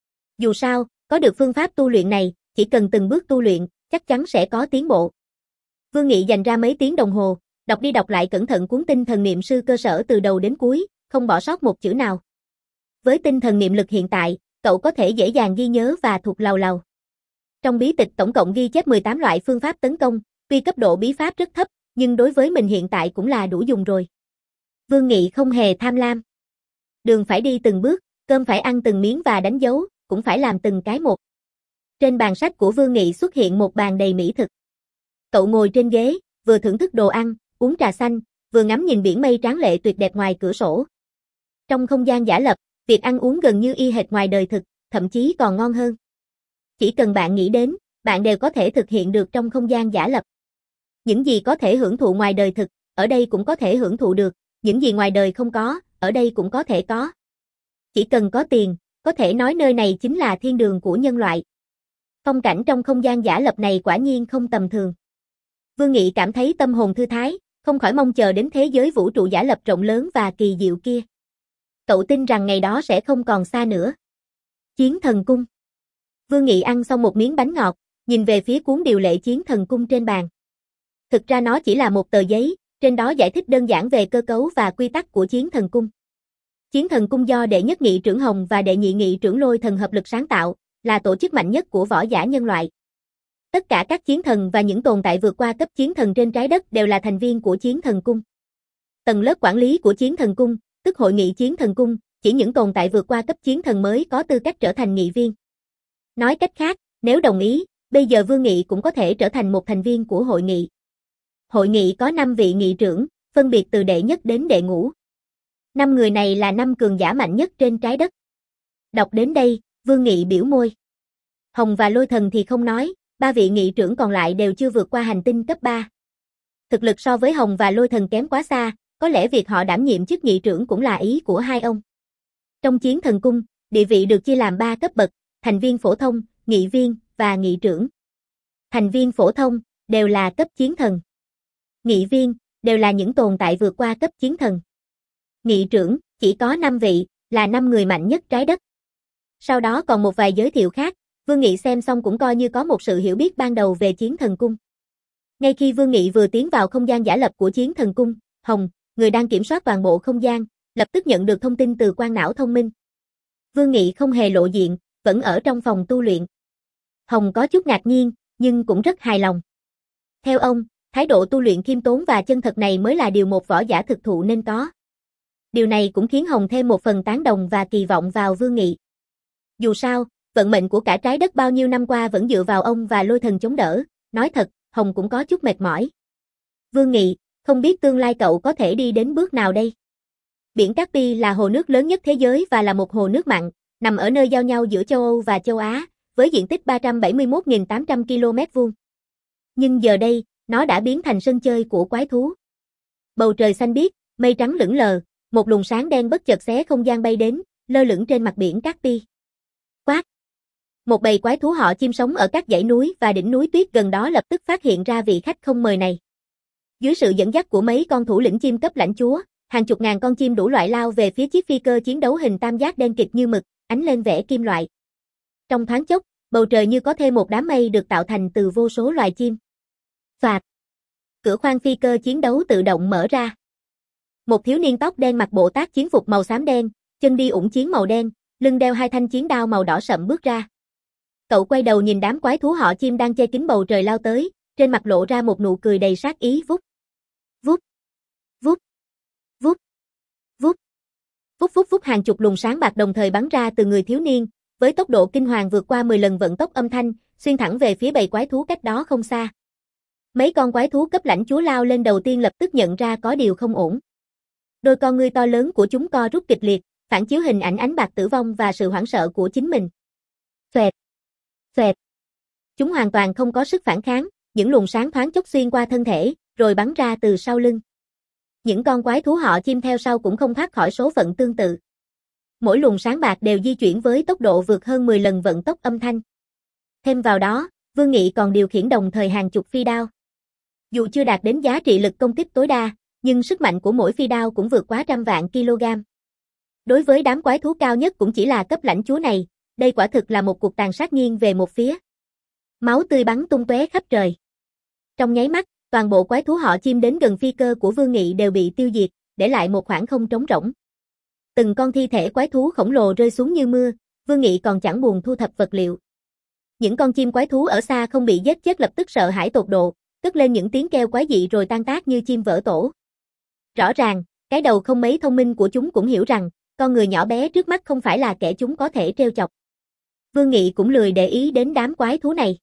Dù sao, có được phương pháp tu luyện này, chỉ cần từng bước tu luyện, chắc chắn sẽ có tiến bộ. Vương Nghị dành ra mấy tiếng đồng hồ, đọc đi đọc lại cẩn thận cuốn tinh thần niệm sư cơ sở từ đầu đến cuối, không bỏ sót một chữ nào. Với tinh thần niệm lực hiện tại, cậu có thể dễ dàng ghi nhớ và thuộc lầu lầu. Trong bí tịch tổng cộng ghi chép mười tám loại phương pháp tấn công, tuy cấp độ bí pháp rất thấp, nhưng đối với mình hiện tại cũng là đủ dùng rồi. Vương Nghị không hề tham lam. Đường phải đi từng bước, cơm phải ăn từng miếng và đánh dấu, cũng phải làm từng cái một. Trên bàn sách của Vương Nghị xuất hiện một bàn đầy mỹ thực. Cậu ngồi trên ghế, vừa thưởng thức đồ ăn, uống trà xanh, vừa ngắm nhìn biển mây tráng lệ tuyệt đẹp ngoài cửa sổ. Trong không gian giả lập, việc ăn uống gần như y hệt ngoài đời thực, thậm chí còn ngon hơn. Chỉ cần bạn nghĩ đến, bạn đều có thể thực hiện được trong không gian giả lập. Những gì có thể hưởng thụ ngoài đời thực, ở đây cũng có thể hưởng thụ được, những gì ngoài đời không có, ở đây cũng có thể có. Chỉ cần có tiền, có thể nói nơi này chính là thiên đường của nhân loại. Phong cảnh trong không gian giả lập này quả nhiên không tầm thường. Vương Nghị cảm thấy tâm hồn thư thái, không khỏi mong chờ đến thế giới vũ trụ giả lập rộng lớn và kỳ diệu kia. Cậu tin rằng ngày đó sẽ không còn xa nữa. Chiến Thần Cung. Vương Nghị ăn xong một miếng bánh ngọt, nhìn về phía cuốn điều lệ Chiến Thần Cung trên bàn. Thực ra nó chỉ là một tờ giấy, trên đó giải thích đơn giản về cơ cấu và quy tắc của Chiến Thần Cung. Chiến Thần Cung do đệ nhất nghị trưởng Hồng và đệ nhị nghị trưởng Lôi Thần hợp lực sáng tạo, là tổ chức mạnh nhất của võ giả nhân loại. Tất cả các chiến thần và những tồn tại vượt qua cấp chiến thần trên trái đất đều là thành viên của Chiến Thần Cung. Tầng lớp quản lý của Chiến Thần Cung, tức Hội nghị Chiến Thần Cung, chỉ những tồn tại vượt qua cấp chiến thần mới có tư cách trở thành nghị viên. Nói cách khác, nếu đồng ý, bây giờ Vương Nghị cũng có thể trở thành một thành viên của hội nghị. Hội nghị có năm vị nghị trưởng, phân biệt từ đệ nhất đến đệ ngũ. Năm người này là năm cường giả mạnh nhất trên trái đất. Đọc đến đây, Vương Nghị biểu môi. Hồng và Lôi Thần thì không nói, ba vị nghị trưởng còn lại đều chưa vượt qua hành tinh cấp ba. Thực lực so với Hồng và Lôi Thần kém quá xa, có lẽ việc họ đảm nhiệm chức nghị trưởng cũng là ý của hai ông. Trong Chiến Thần Cung, địa vị được chia làm ba cấp bậc, thành viên phổ thông, nghị viên và nghị trưởng. Thành viên phổ thông đều là cấp chiến thần. Nghị viên đều là những tồn tại vượt qua cấp chiến thần. Nghị trưởng chỉ có năm vị, là năm người mạnh nhất trái đất. Sau đó còn một vài giới thiệu khác, Vương Nghị xem xong cũng coi như có một sự hiểu biết ban đầu về Chiến Thần Cung. Ngay khi Vương Nghị vừa tiến vào không gian giả lập của Chiến Thần Cung, Hồng, người đang kiểm soát toàn bộ không gian, lập tức nhận được thông tin từ quang não thông minh. Vương Nghị không hề lộ diện, vẫn ở trong phòng tu luyện. Hồng có chút ngạc nhiên, nhưng cũng rất hài lòng. Theo ông, thái độ tu luyện khiêm tốn và chân thật này mới là điều một võ giả thực thụ nên có. Điều này cũng khiến Hồng thêm một phần tán đồng và kỳ vọng vào Vương Nghị. Dù sao, vận mệnh của cả trái đất bao nhiêu năm qua vẫn dựa vào ông và Lôi Thần chống đỡ, nói thật, Hồng cũng có chút mệt mỏi. Vương Nghị, không biết tương lai cậu có thể đi đến bước nào đây? Biển Cát-pi là hồ nước lớn nhất thế giới và là một hồ nước mặn, nằm ở nơi giao nhau giữa châu Âu và châu Á, với diện tích ba trăm bảy mươi mốt nghìn tám trăm ki lô mét vuông. Nhưng giờ đây, nó đã biến thành sân chơi của quái thú. Bầu trời xanh biếc, mây trắng lững lờ, một luồng sáng đen bất chợt xé không gian bay đến, lơ lửng trên mặt biển Cát-pi. Quát! Một bầy quái thú họ chim sống ở các dãy núi và đỉnh núi tuyết gần đó lập tức phát hiện ra vị khách không mời này. Dưới sự dẫn dắt của mấy con thủ lĩnh chim cấp lãnh chúa, hàng chục ngàn con chim đủ loại lao về phía chiếc phi cơ chiến đấu hình tam giác đen kịt như mực, ánh lên vẻ kim loại. Trong thoáng chốc, bầu trời như có thêm một đám mây được tạo thành từ vô số loài chim. Phạt! Cửa khoang phi cơ chiến đấu tự động mở ra. Một thiếu niên tóc đen mặc bộ tác chiến phục màu xám đen, chân đi ủng chiến màu đen, lưng đeo hai thanh chiến đao màu đỏ sậm bước ra. Cậu quay đầu nhìn đám quái thú họ chim đang che kín bầu trời lao tới, trên mặt lộ ra một nụ cười đầy sát ý. Vút, vút, vút, vút, vút, vút vút vút hàng chục luồng sáng bạc đồng thời bắn ra từ người thiếu niên, với tốc độ kinh hoàng vượt qua mười lần vận tốc âm thanh, xuyên thẳng về phía bầy quái thú cách đó không xa. Mấy con quái thú cấp lãnh chúa lao lên đầu tiên lập tức nhận ra có điều không ổn. Đôi con ngươi to lớn của chúng co rút kịch liệt, phản chiếu hình ảnh ánh bạc tử vong và sự hoảng sợ của chính mình. Xoẹt, xoẹt. Chúng hoàn toàn không có sức phản kháng, những luồng sáng thoáng chốc xuyên qua thân thể, rồi bắn ra từ sau lưng. Những con quái thú họ chim theo sau cũng không thoát khỏi số phận tương tự. Mỗi luồng sáng bạc đều di chuyển với tốc độ vượt hơn mười lần vận tốc âm thanh. Thêm vào đó, Vương Nghị còn điều khiển đồng thời hàng chục phi đao. Dù chưa đạt đến giá trị lực công kích tối đa, nhưng sức mạnh của mỗi phi đao cũng vượt quá trăm vạn kg. Đối với đám quái thú cao nhất cũng chỉ là cấp lãnh chúa này, đây quả thực là một cuộc tàn sát nghiêng về một phía. Máu tươi bắn tung tóe khắp trời. Trong nháy mắt, toàn bộ quái thú họ chim đến gần phi cơ của Vương Nghị đều bị tiêu diệt, để lại một khoảng không trống rỗng. Từng con thi thể quái thú khổng lồ rơi xuống như mưa, Vương Nghị còn chẳng buồn thu thập vật liệu. Những con chim quái thú ở xa không bị giết chết lập tức sợ hãi tột độ, cất lên những tiếng kêu quái dị rồi tan tác như chim vỡ tổ. Rõ ràng, cái đầu không mấy thông minh của chúng cũng hiểu rằng, con người nhỏ bé trước mắt không phải là kẻ chúng có thể trêu chọc. Vương Nghị cũng lười để ý đến đám quái thú này.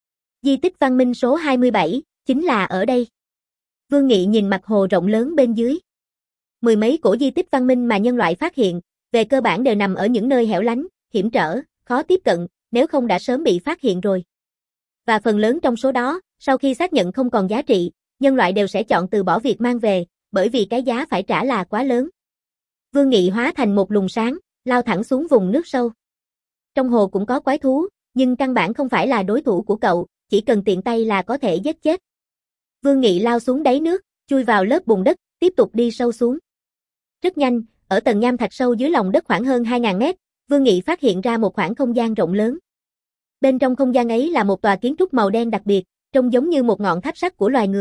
Di tích văn minh số hai mươi bảy, chính là ở đây. Vương Nghị nhìn mặt hồ rộng lớn bên dưới. Mười mấy cổ di tích văn minh mà nhân loại phát hiện, về cơ bản đều nằm ở những nơi hẻo lánh, hiểm trở, khó tiếp cận, nếu không đã sớm bị phát hiện rồi. Và phần lớn trong số đó, sau khi xác nhận không còn giá trị, nhân loại đều sẽ chọn từ bỏ việc mang về, bởi vì cái giá phải trả là quá lớn. Vương Nghị hóa thành một luồng sáng, lao thẳng xuống vùng nước sâu. Trong hồ cũng có quái thú, nhưng căn bản không phải là đối thủ của cậu, chỉ cần tiện tay là có thể giết chết. Vương Nghị lao xuống đáy nước, chui vào lớp bùn đất, tiếp tục đi sâu xuống. Rất nhanh, ở tầng nham thạch sâu dưới lòng đất khoảng hơn hai nghìn mét, Vương Nghị phát hiện ra một khoảng không gian rộng lớn. Bên trong không gian ấy là một tòa kiến trúc màu đen đặc biệt, trông giống như một ngọn tháp sắt của loài người,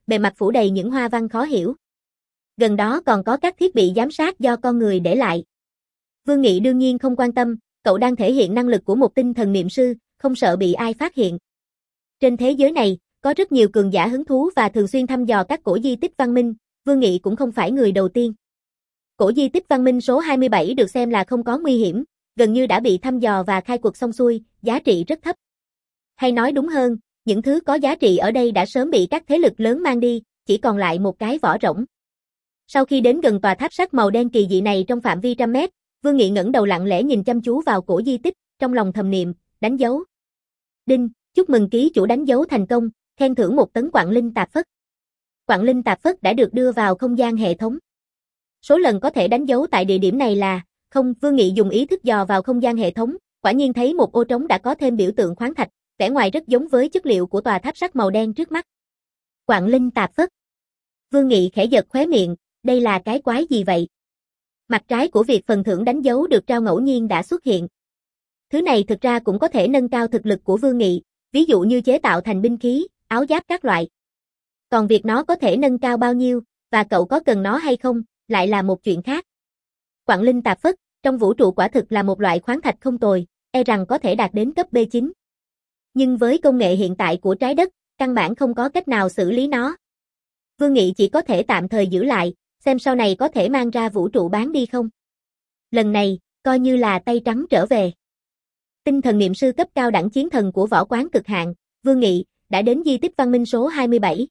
bề mặt phủ đầy những hoa văn khó hiểu. Gần đó còn có các thiết bị giám sát do con người để lại. Vương Nghị đương nhiên không quan tâm, cậu đang thể hiện năng lực của một tinh thần niệm sư, không sợ bị ai phát hiện. Trên thế giới này, có rất nhiều cường giả hứng thú và thường xuyên thăm dò các cổ di tích văn minh, Vương Nghị cũng không phải người đầu tiên. Cổ di tích văn minh số hai mươi bảy được xem là không có nguy hiểm, gần như đã bị thăm dò và khai quật xong xuôi, giá trị rất thấp. Hay nói đúng hơn, những thứ có giá trị ở đây đã sớm bị các thế lực lớn mang đi, chỉ còn lại một cái vỏ rỗng. Sau khi đến gần tòa tháp sắt màu đen kỳ dị này trong phạm vi trăm mét, Vương Nghị ngẩng đầu lặng lẽ nhìn chăm chú vào cổ di tích, trong lòng thầm niệm, đánh dấu. Đinh, chúc mừng ký chủ đánh dấu thành công, khen thưởng một tấn quặng linh tạp phất. Quặng linh tạp phất đã được đưa vào không gian hệ thống. Số lần có thể đánh dấu tại địa điểm này là không. Vương Nghị dùng ý thức dò vào không gian hệ thống, quả nhiên thấy một ô trống đã có thêm biểu tượng khoáng thạch, vẻ ngoài rất giống với chất liệu của tòa tháp sắt màu đen trước mắt. Quặng linh tạp phất. Vương Nghị khẽ giật khóe miệng, đây là cái quái gì vậy? Mặt trái của việc phần thưởng đánh dấu được trao ngẫu nhiên đã xuất hiện. Thứ này thực ra cũng có thể nâng cao thực lực của Vương Nghị, ví dụ như chế tạo thành binh khí, áo giáp các loại. Còn việc nó có thể nâng cao bao nhiêu, và cậu có cần nó hay không, lại là một chuyện khác. Quặng linh tạp phất, trong vũ trụ quả thực là một loại khoáng thạch không tồi, e rằng có thể đạt đến cấp B chín. Nhưng với công nghệ hiện tại của trái đất, căn bản không có cách nào xử lý nó. Vương Nghị chỉ có thể tạm thời giữ lại, xem sau này có thể mang ra vũ trụ bán đi không. Lần này, coi như là tay trắng trở về. Tinh thần niệm sư cấp cao đẳng chiến thần của võ quán cực hạn, Vương Nghị, đã đến di tích văn minh số hai mươi bảy.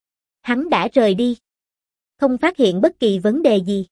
Hắn đã rời đi. Không phát hiện bất kỳ vấn đề gì.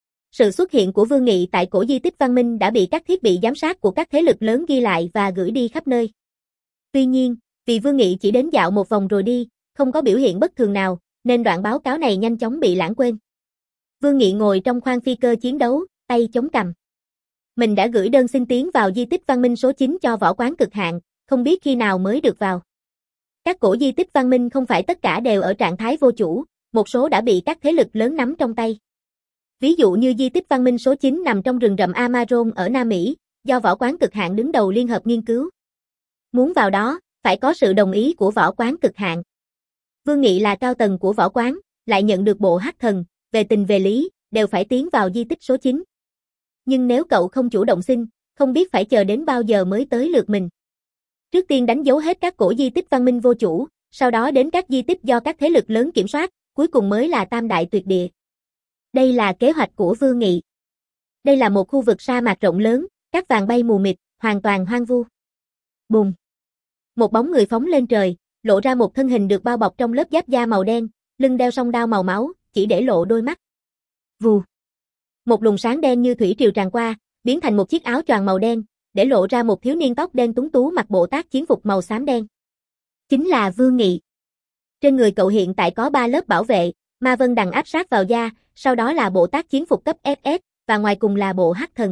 Sự xuất hiện của Vương Nghị tại cổ di tích văn minh đã bị các thiết bị giám sát của các thế lực lớn ghi lại và gửi đi khắp nơi. Tuy nhiên, vì Vương Nghị chỉ đến dạo một vòng rồi đi, không có biểu hiện bất thường nào, nên đoạn báo cáo này nhanh chóng bị lãng quên. Vương Nghị ngồi trong khoang phi cơ chiến đấu, tay chống cằm. Mình đã gửi đơn xin tiến vào di tích văn minh số chín cho võ quán cực hạn, không biết khi nào mới được vào. Các cổ di tích văn minh không phải tất cả đều ở trạng thái vô chủ, một số đã bị các thế lực lớn nắm trong tay. Ví dụ như di tích văn minh số chín nằm trong rừng rậm Amazon ở Nam Mỹ, do võ quán cực hạn đứng đầu liên hợp nghiên cứu. Muốn vào đó, phải có sự đồng ý của võ quán cực hạn. Vương Nghị là cao tầng của võ quán, lại nhận được bộ hắc thần, về tình về lý, đều phải tiến vào di tích số chín. Nhưng nếu cậu không chủ động xin, không biết phải chờ đến bao giờ mới tới lượt mình. Trước tiên đánh dấu hết các cổ di tích văn minh vô chủ, sau đó đến các di tích do các thế lực lớn kiểm soát, cuối cùng mới là tam đại tuyệt địa. Đây là kế hoạch của Vương Nghị. Đây là một khu vực sa mạc rộng lớn, cát vàng bay mù mịt, hoàn toàn hoang vu. Bùm. Một bóng người phóng lên trời, lộ ra một thân hình được bao bọc trong lớp giáp da màu đen, lưng đeo song đao màu máu, chỉ để lộ đôi mắt. Vù. Một luồng sáng đen như thủy triều tràn qua, biến thành một chiếc áo choàng màu đen, để lộ ra một thiếu niên tóc đen tuấn tú mặc bộ tác chiến phục màu xám đen. Chính là Vương Nghị. Trên người cậu hiện tại có ba lớp bảo vệ, ma vân đằng áp sát vào da, sau đó là bộ tác chiến phục cấp ép ét, và ngoài cùng là bộ hắc thần.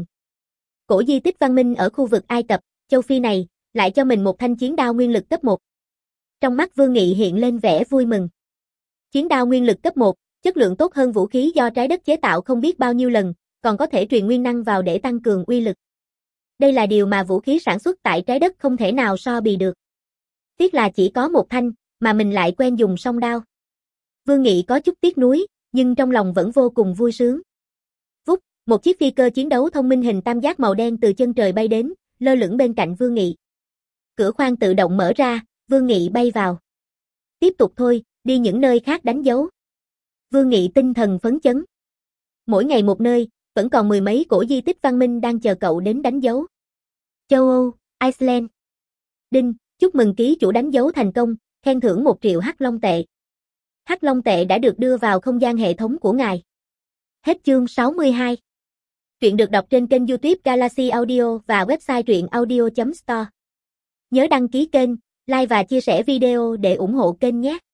Cổ di tích văn minh ở khu vực Ai Cập, châu Phi này, lại cho mình một thanh chiến đao nguyên lực cấp một. Trong mắt Vương Nghị hiện lên vẻ vui mừng. Chiến đao nguyên lực cấp một, chất lượng tốt hơn vũ khí do trái đất chế tạo không biết bao nhiêu lần, còn có thể truyền nguyên năng vào để tăng cường uy lực. Đây là điều mà vũ khí sản xuất tại trái đất không thể nào so bì được. Tiếc là chỉ có một thanh, mà mình lại quen dùng song đao. Vương Nghị có chút tiếc nuối, nhưng trong lòng vẫn vô cùng vui sướng. Vút, một chiếc phi cơ chiến đấu thông minh hình tam giác màu đen từ chân trời bay đến, lơ lửng bên cạnh Vương Nghị. Cửa khoang tự động mở ra, Vương Nghị bay vào. Tiếp tục thôi, đi những nơi khác đánh dấu. Vương Nghị tinh thần phấn chấn. Mỗi ngày một nơi, vẫn còn mười mấy cổ di tích văn minh đang chờ cậu đến đánh dấu. Châu Âu, Iceland. Đinh, chúc mừng ký chủ đánh dấu thành công, khen thưởng một triệu hắc long tệ. Hắc long tệ đã được đưa vào không gian hệ thống của ngài. Hết chương sáu mươi hai. Truyện được đọc trên kênh YouTube Galaxy Audio và website truyện audio chấm store. Nhớ đăng ký kênh, like và chia sẻ video để ủng hộ kênh nhé.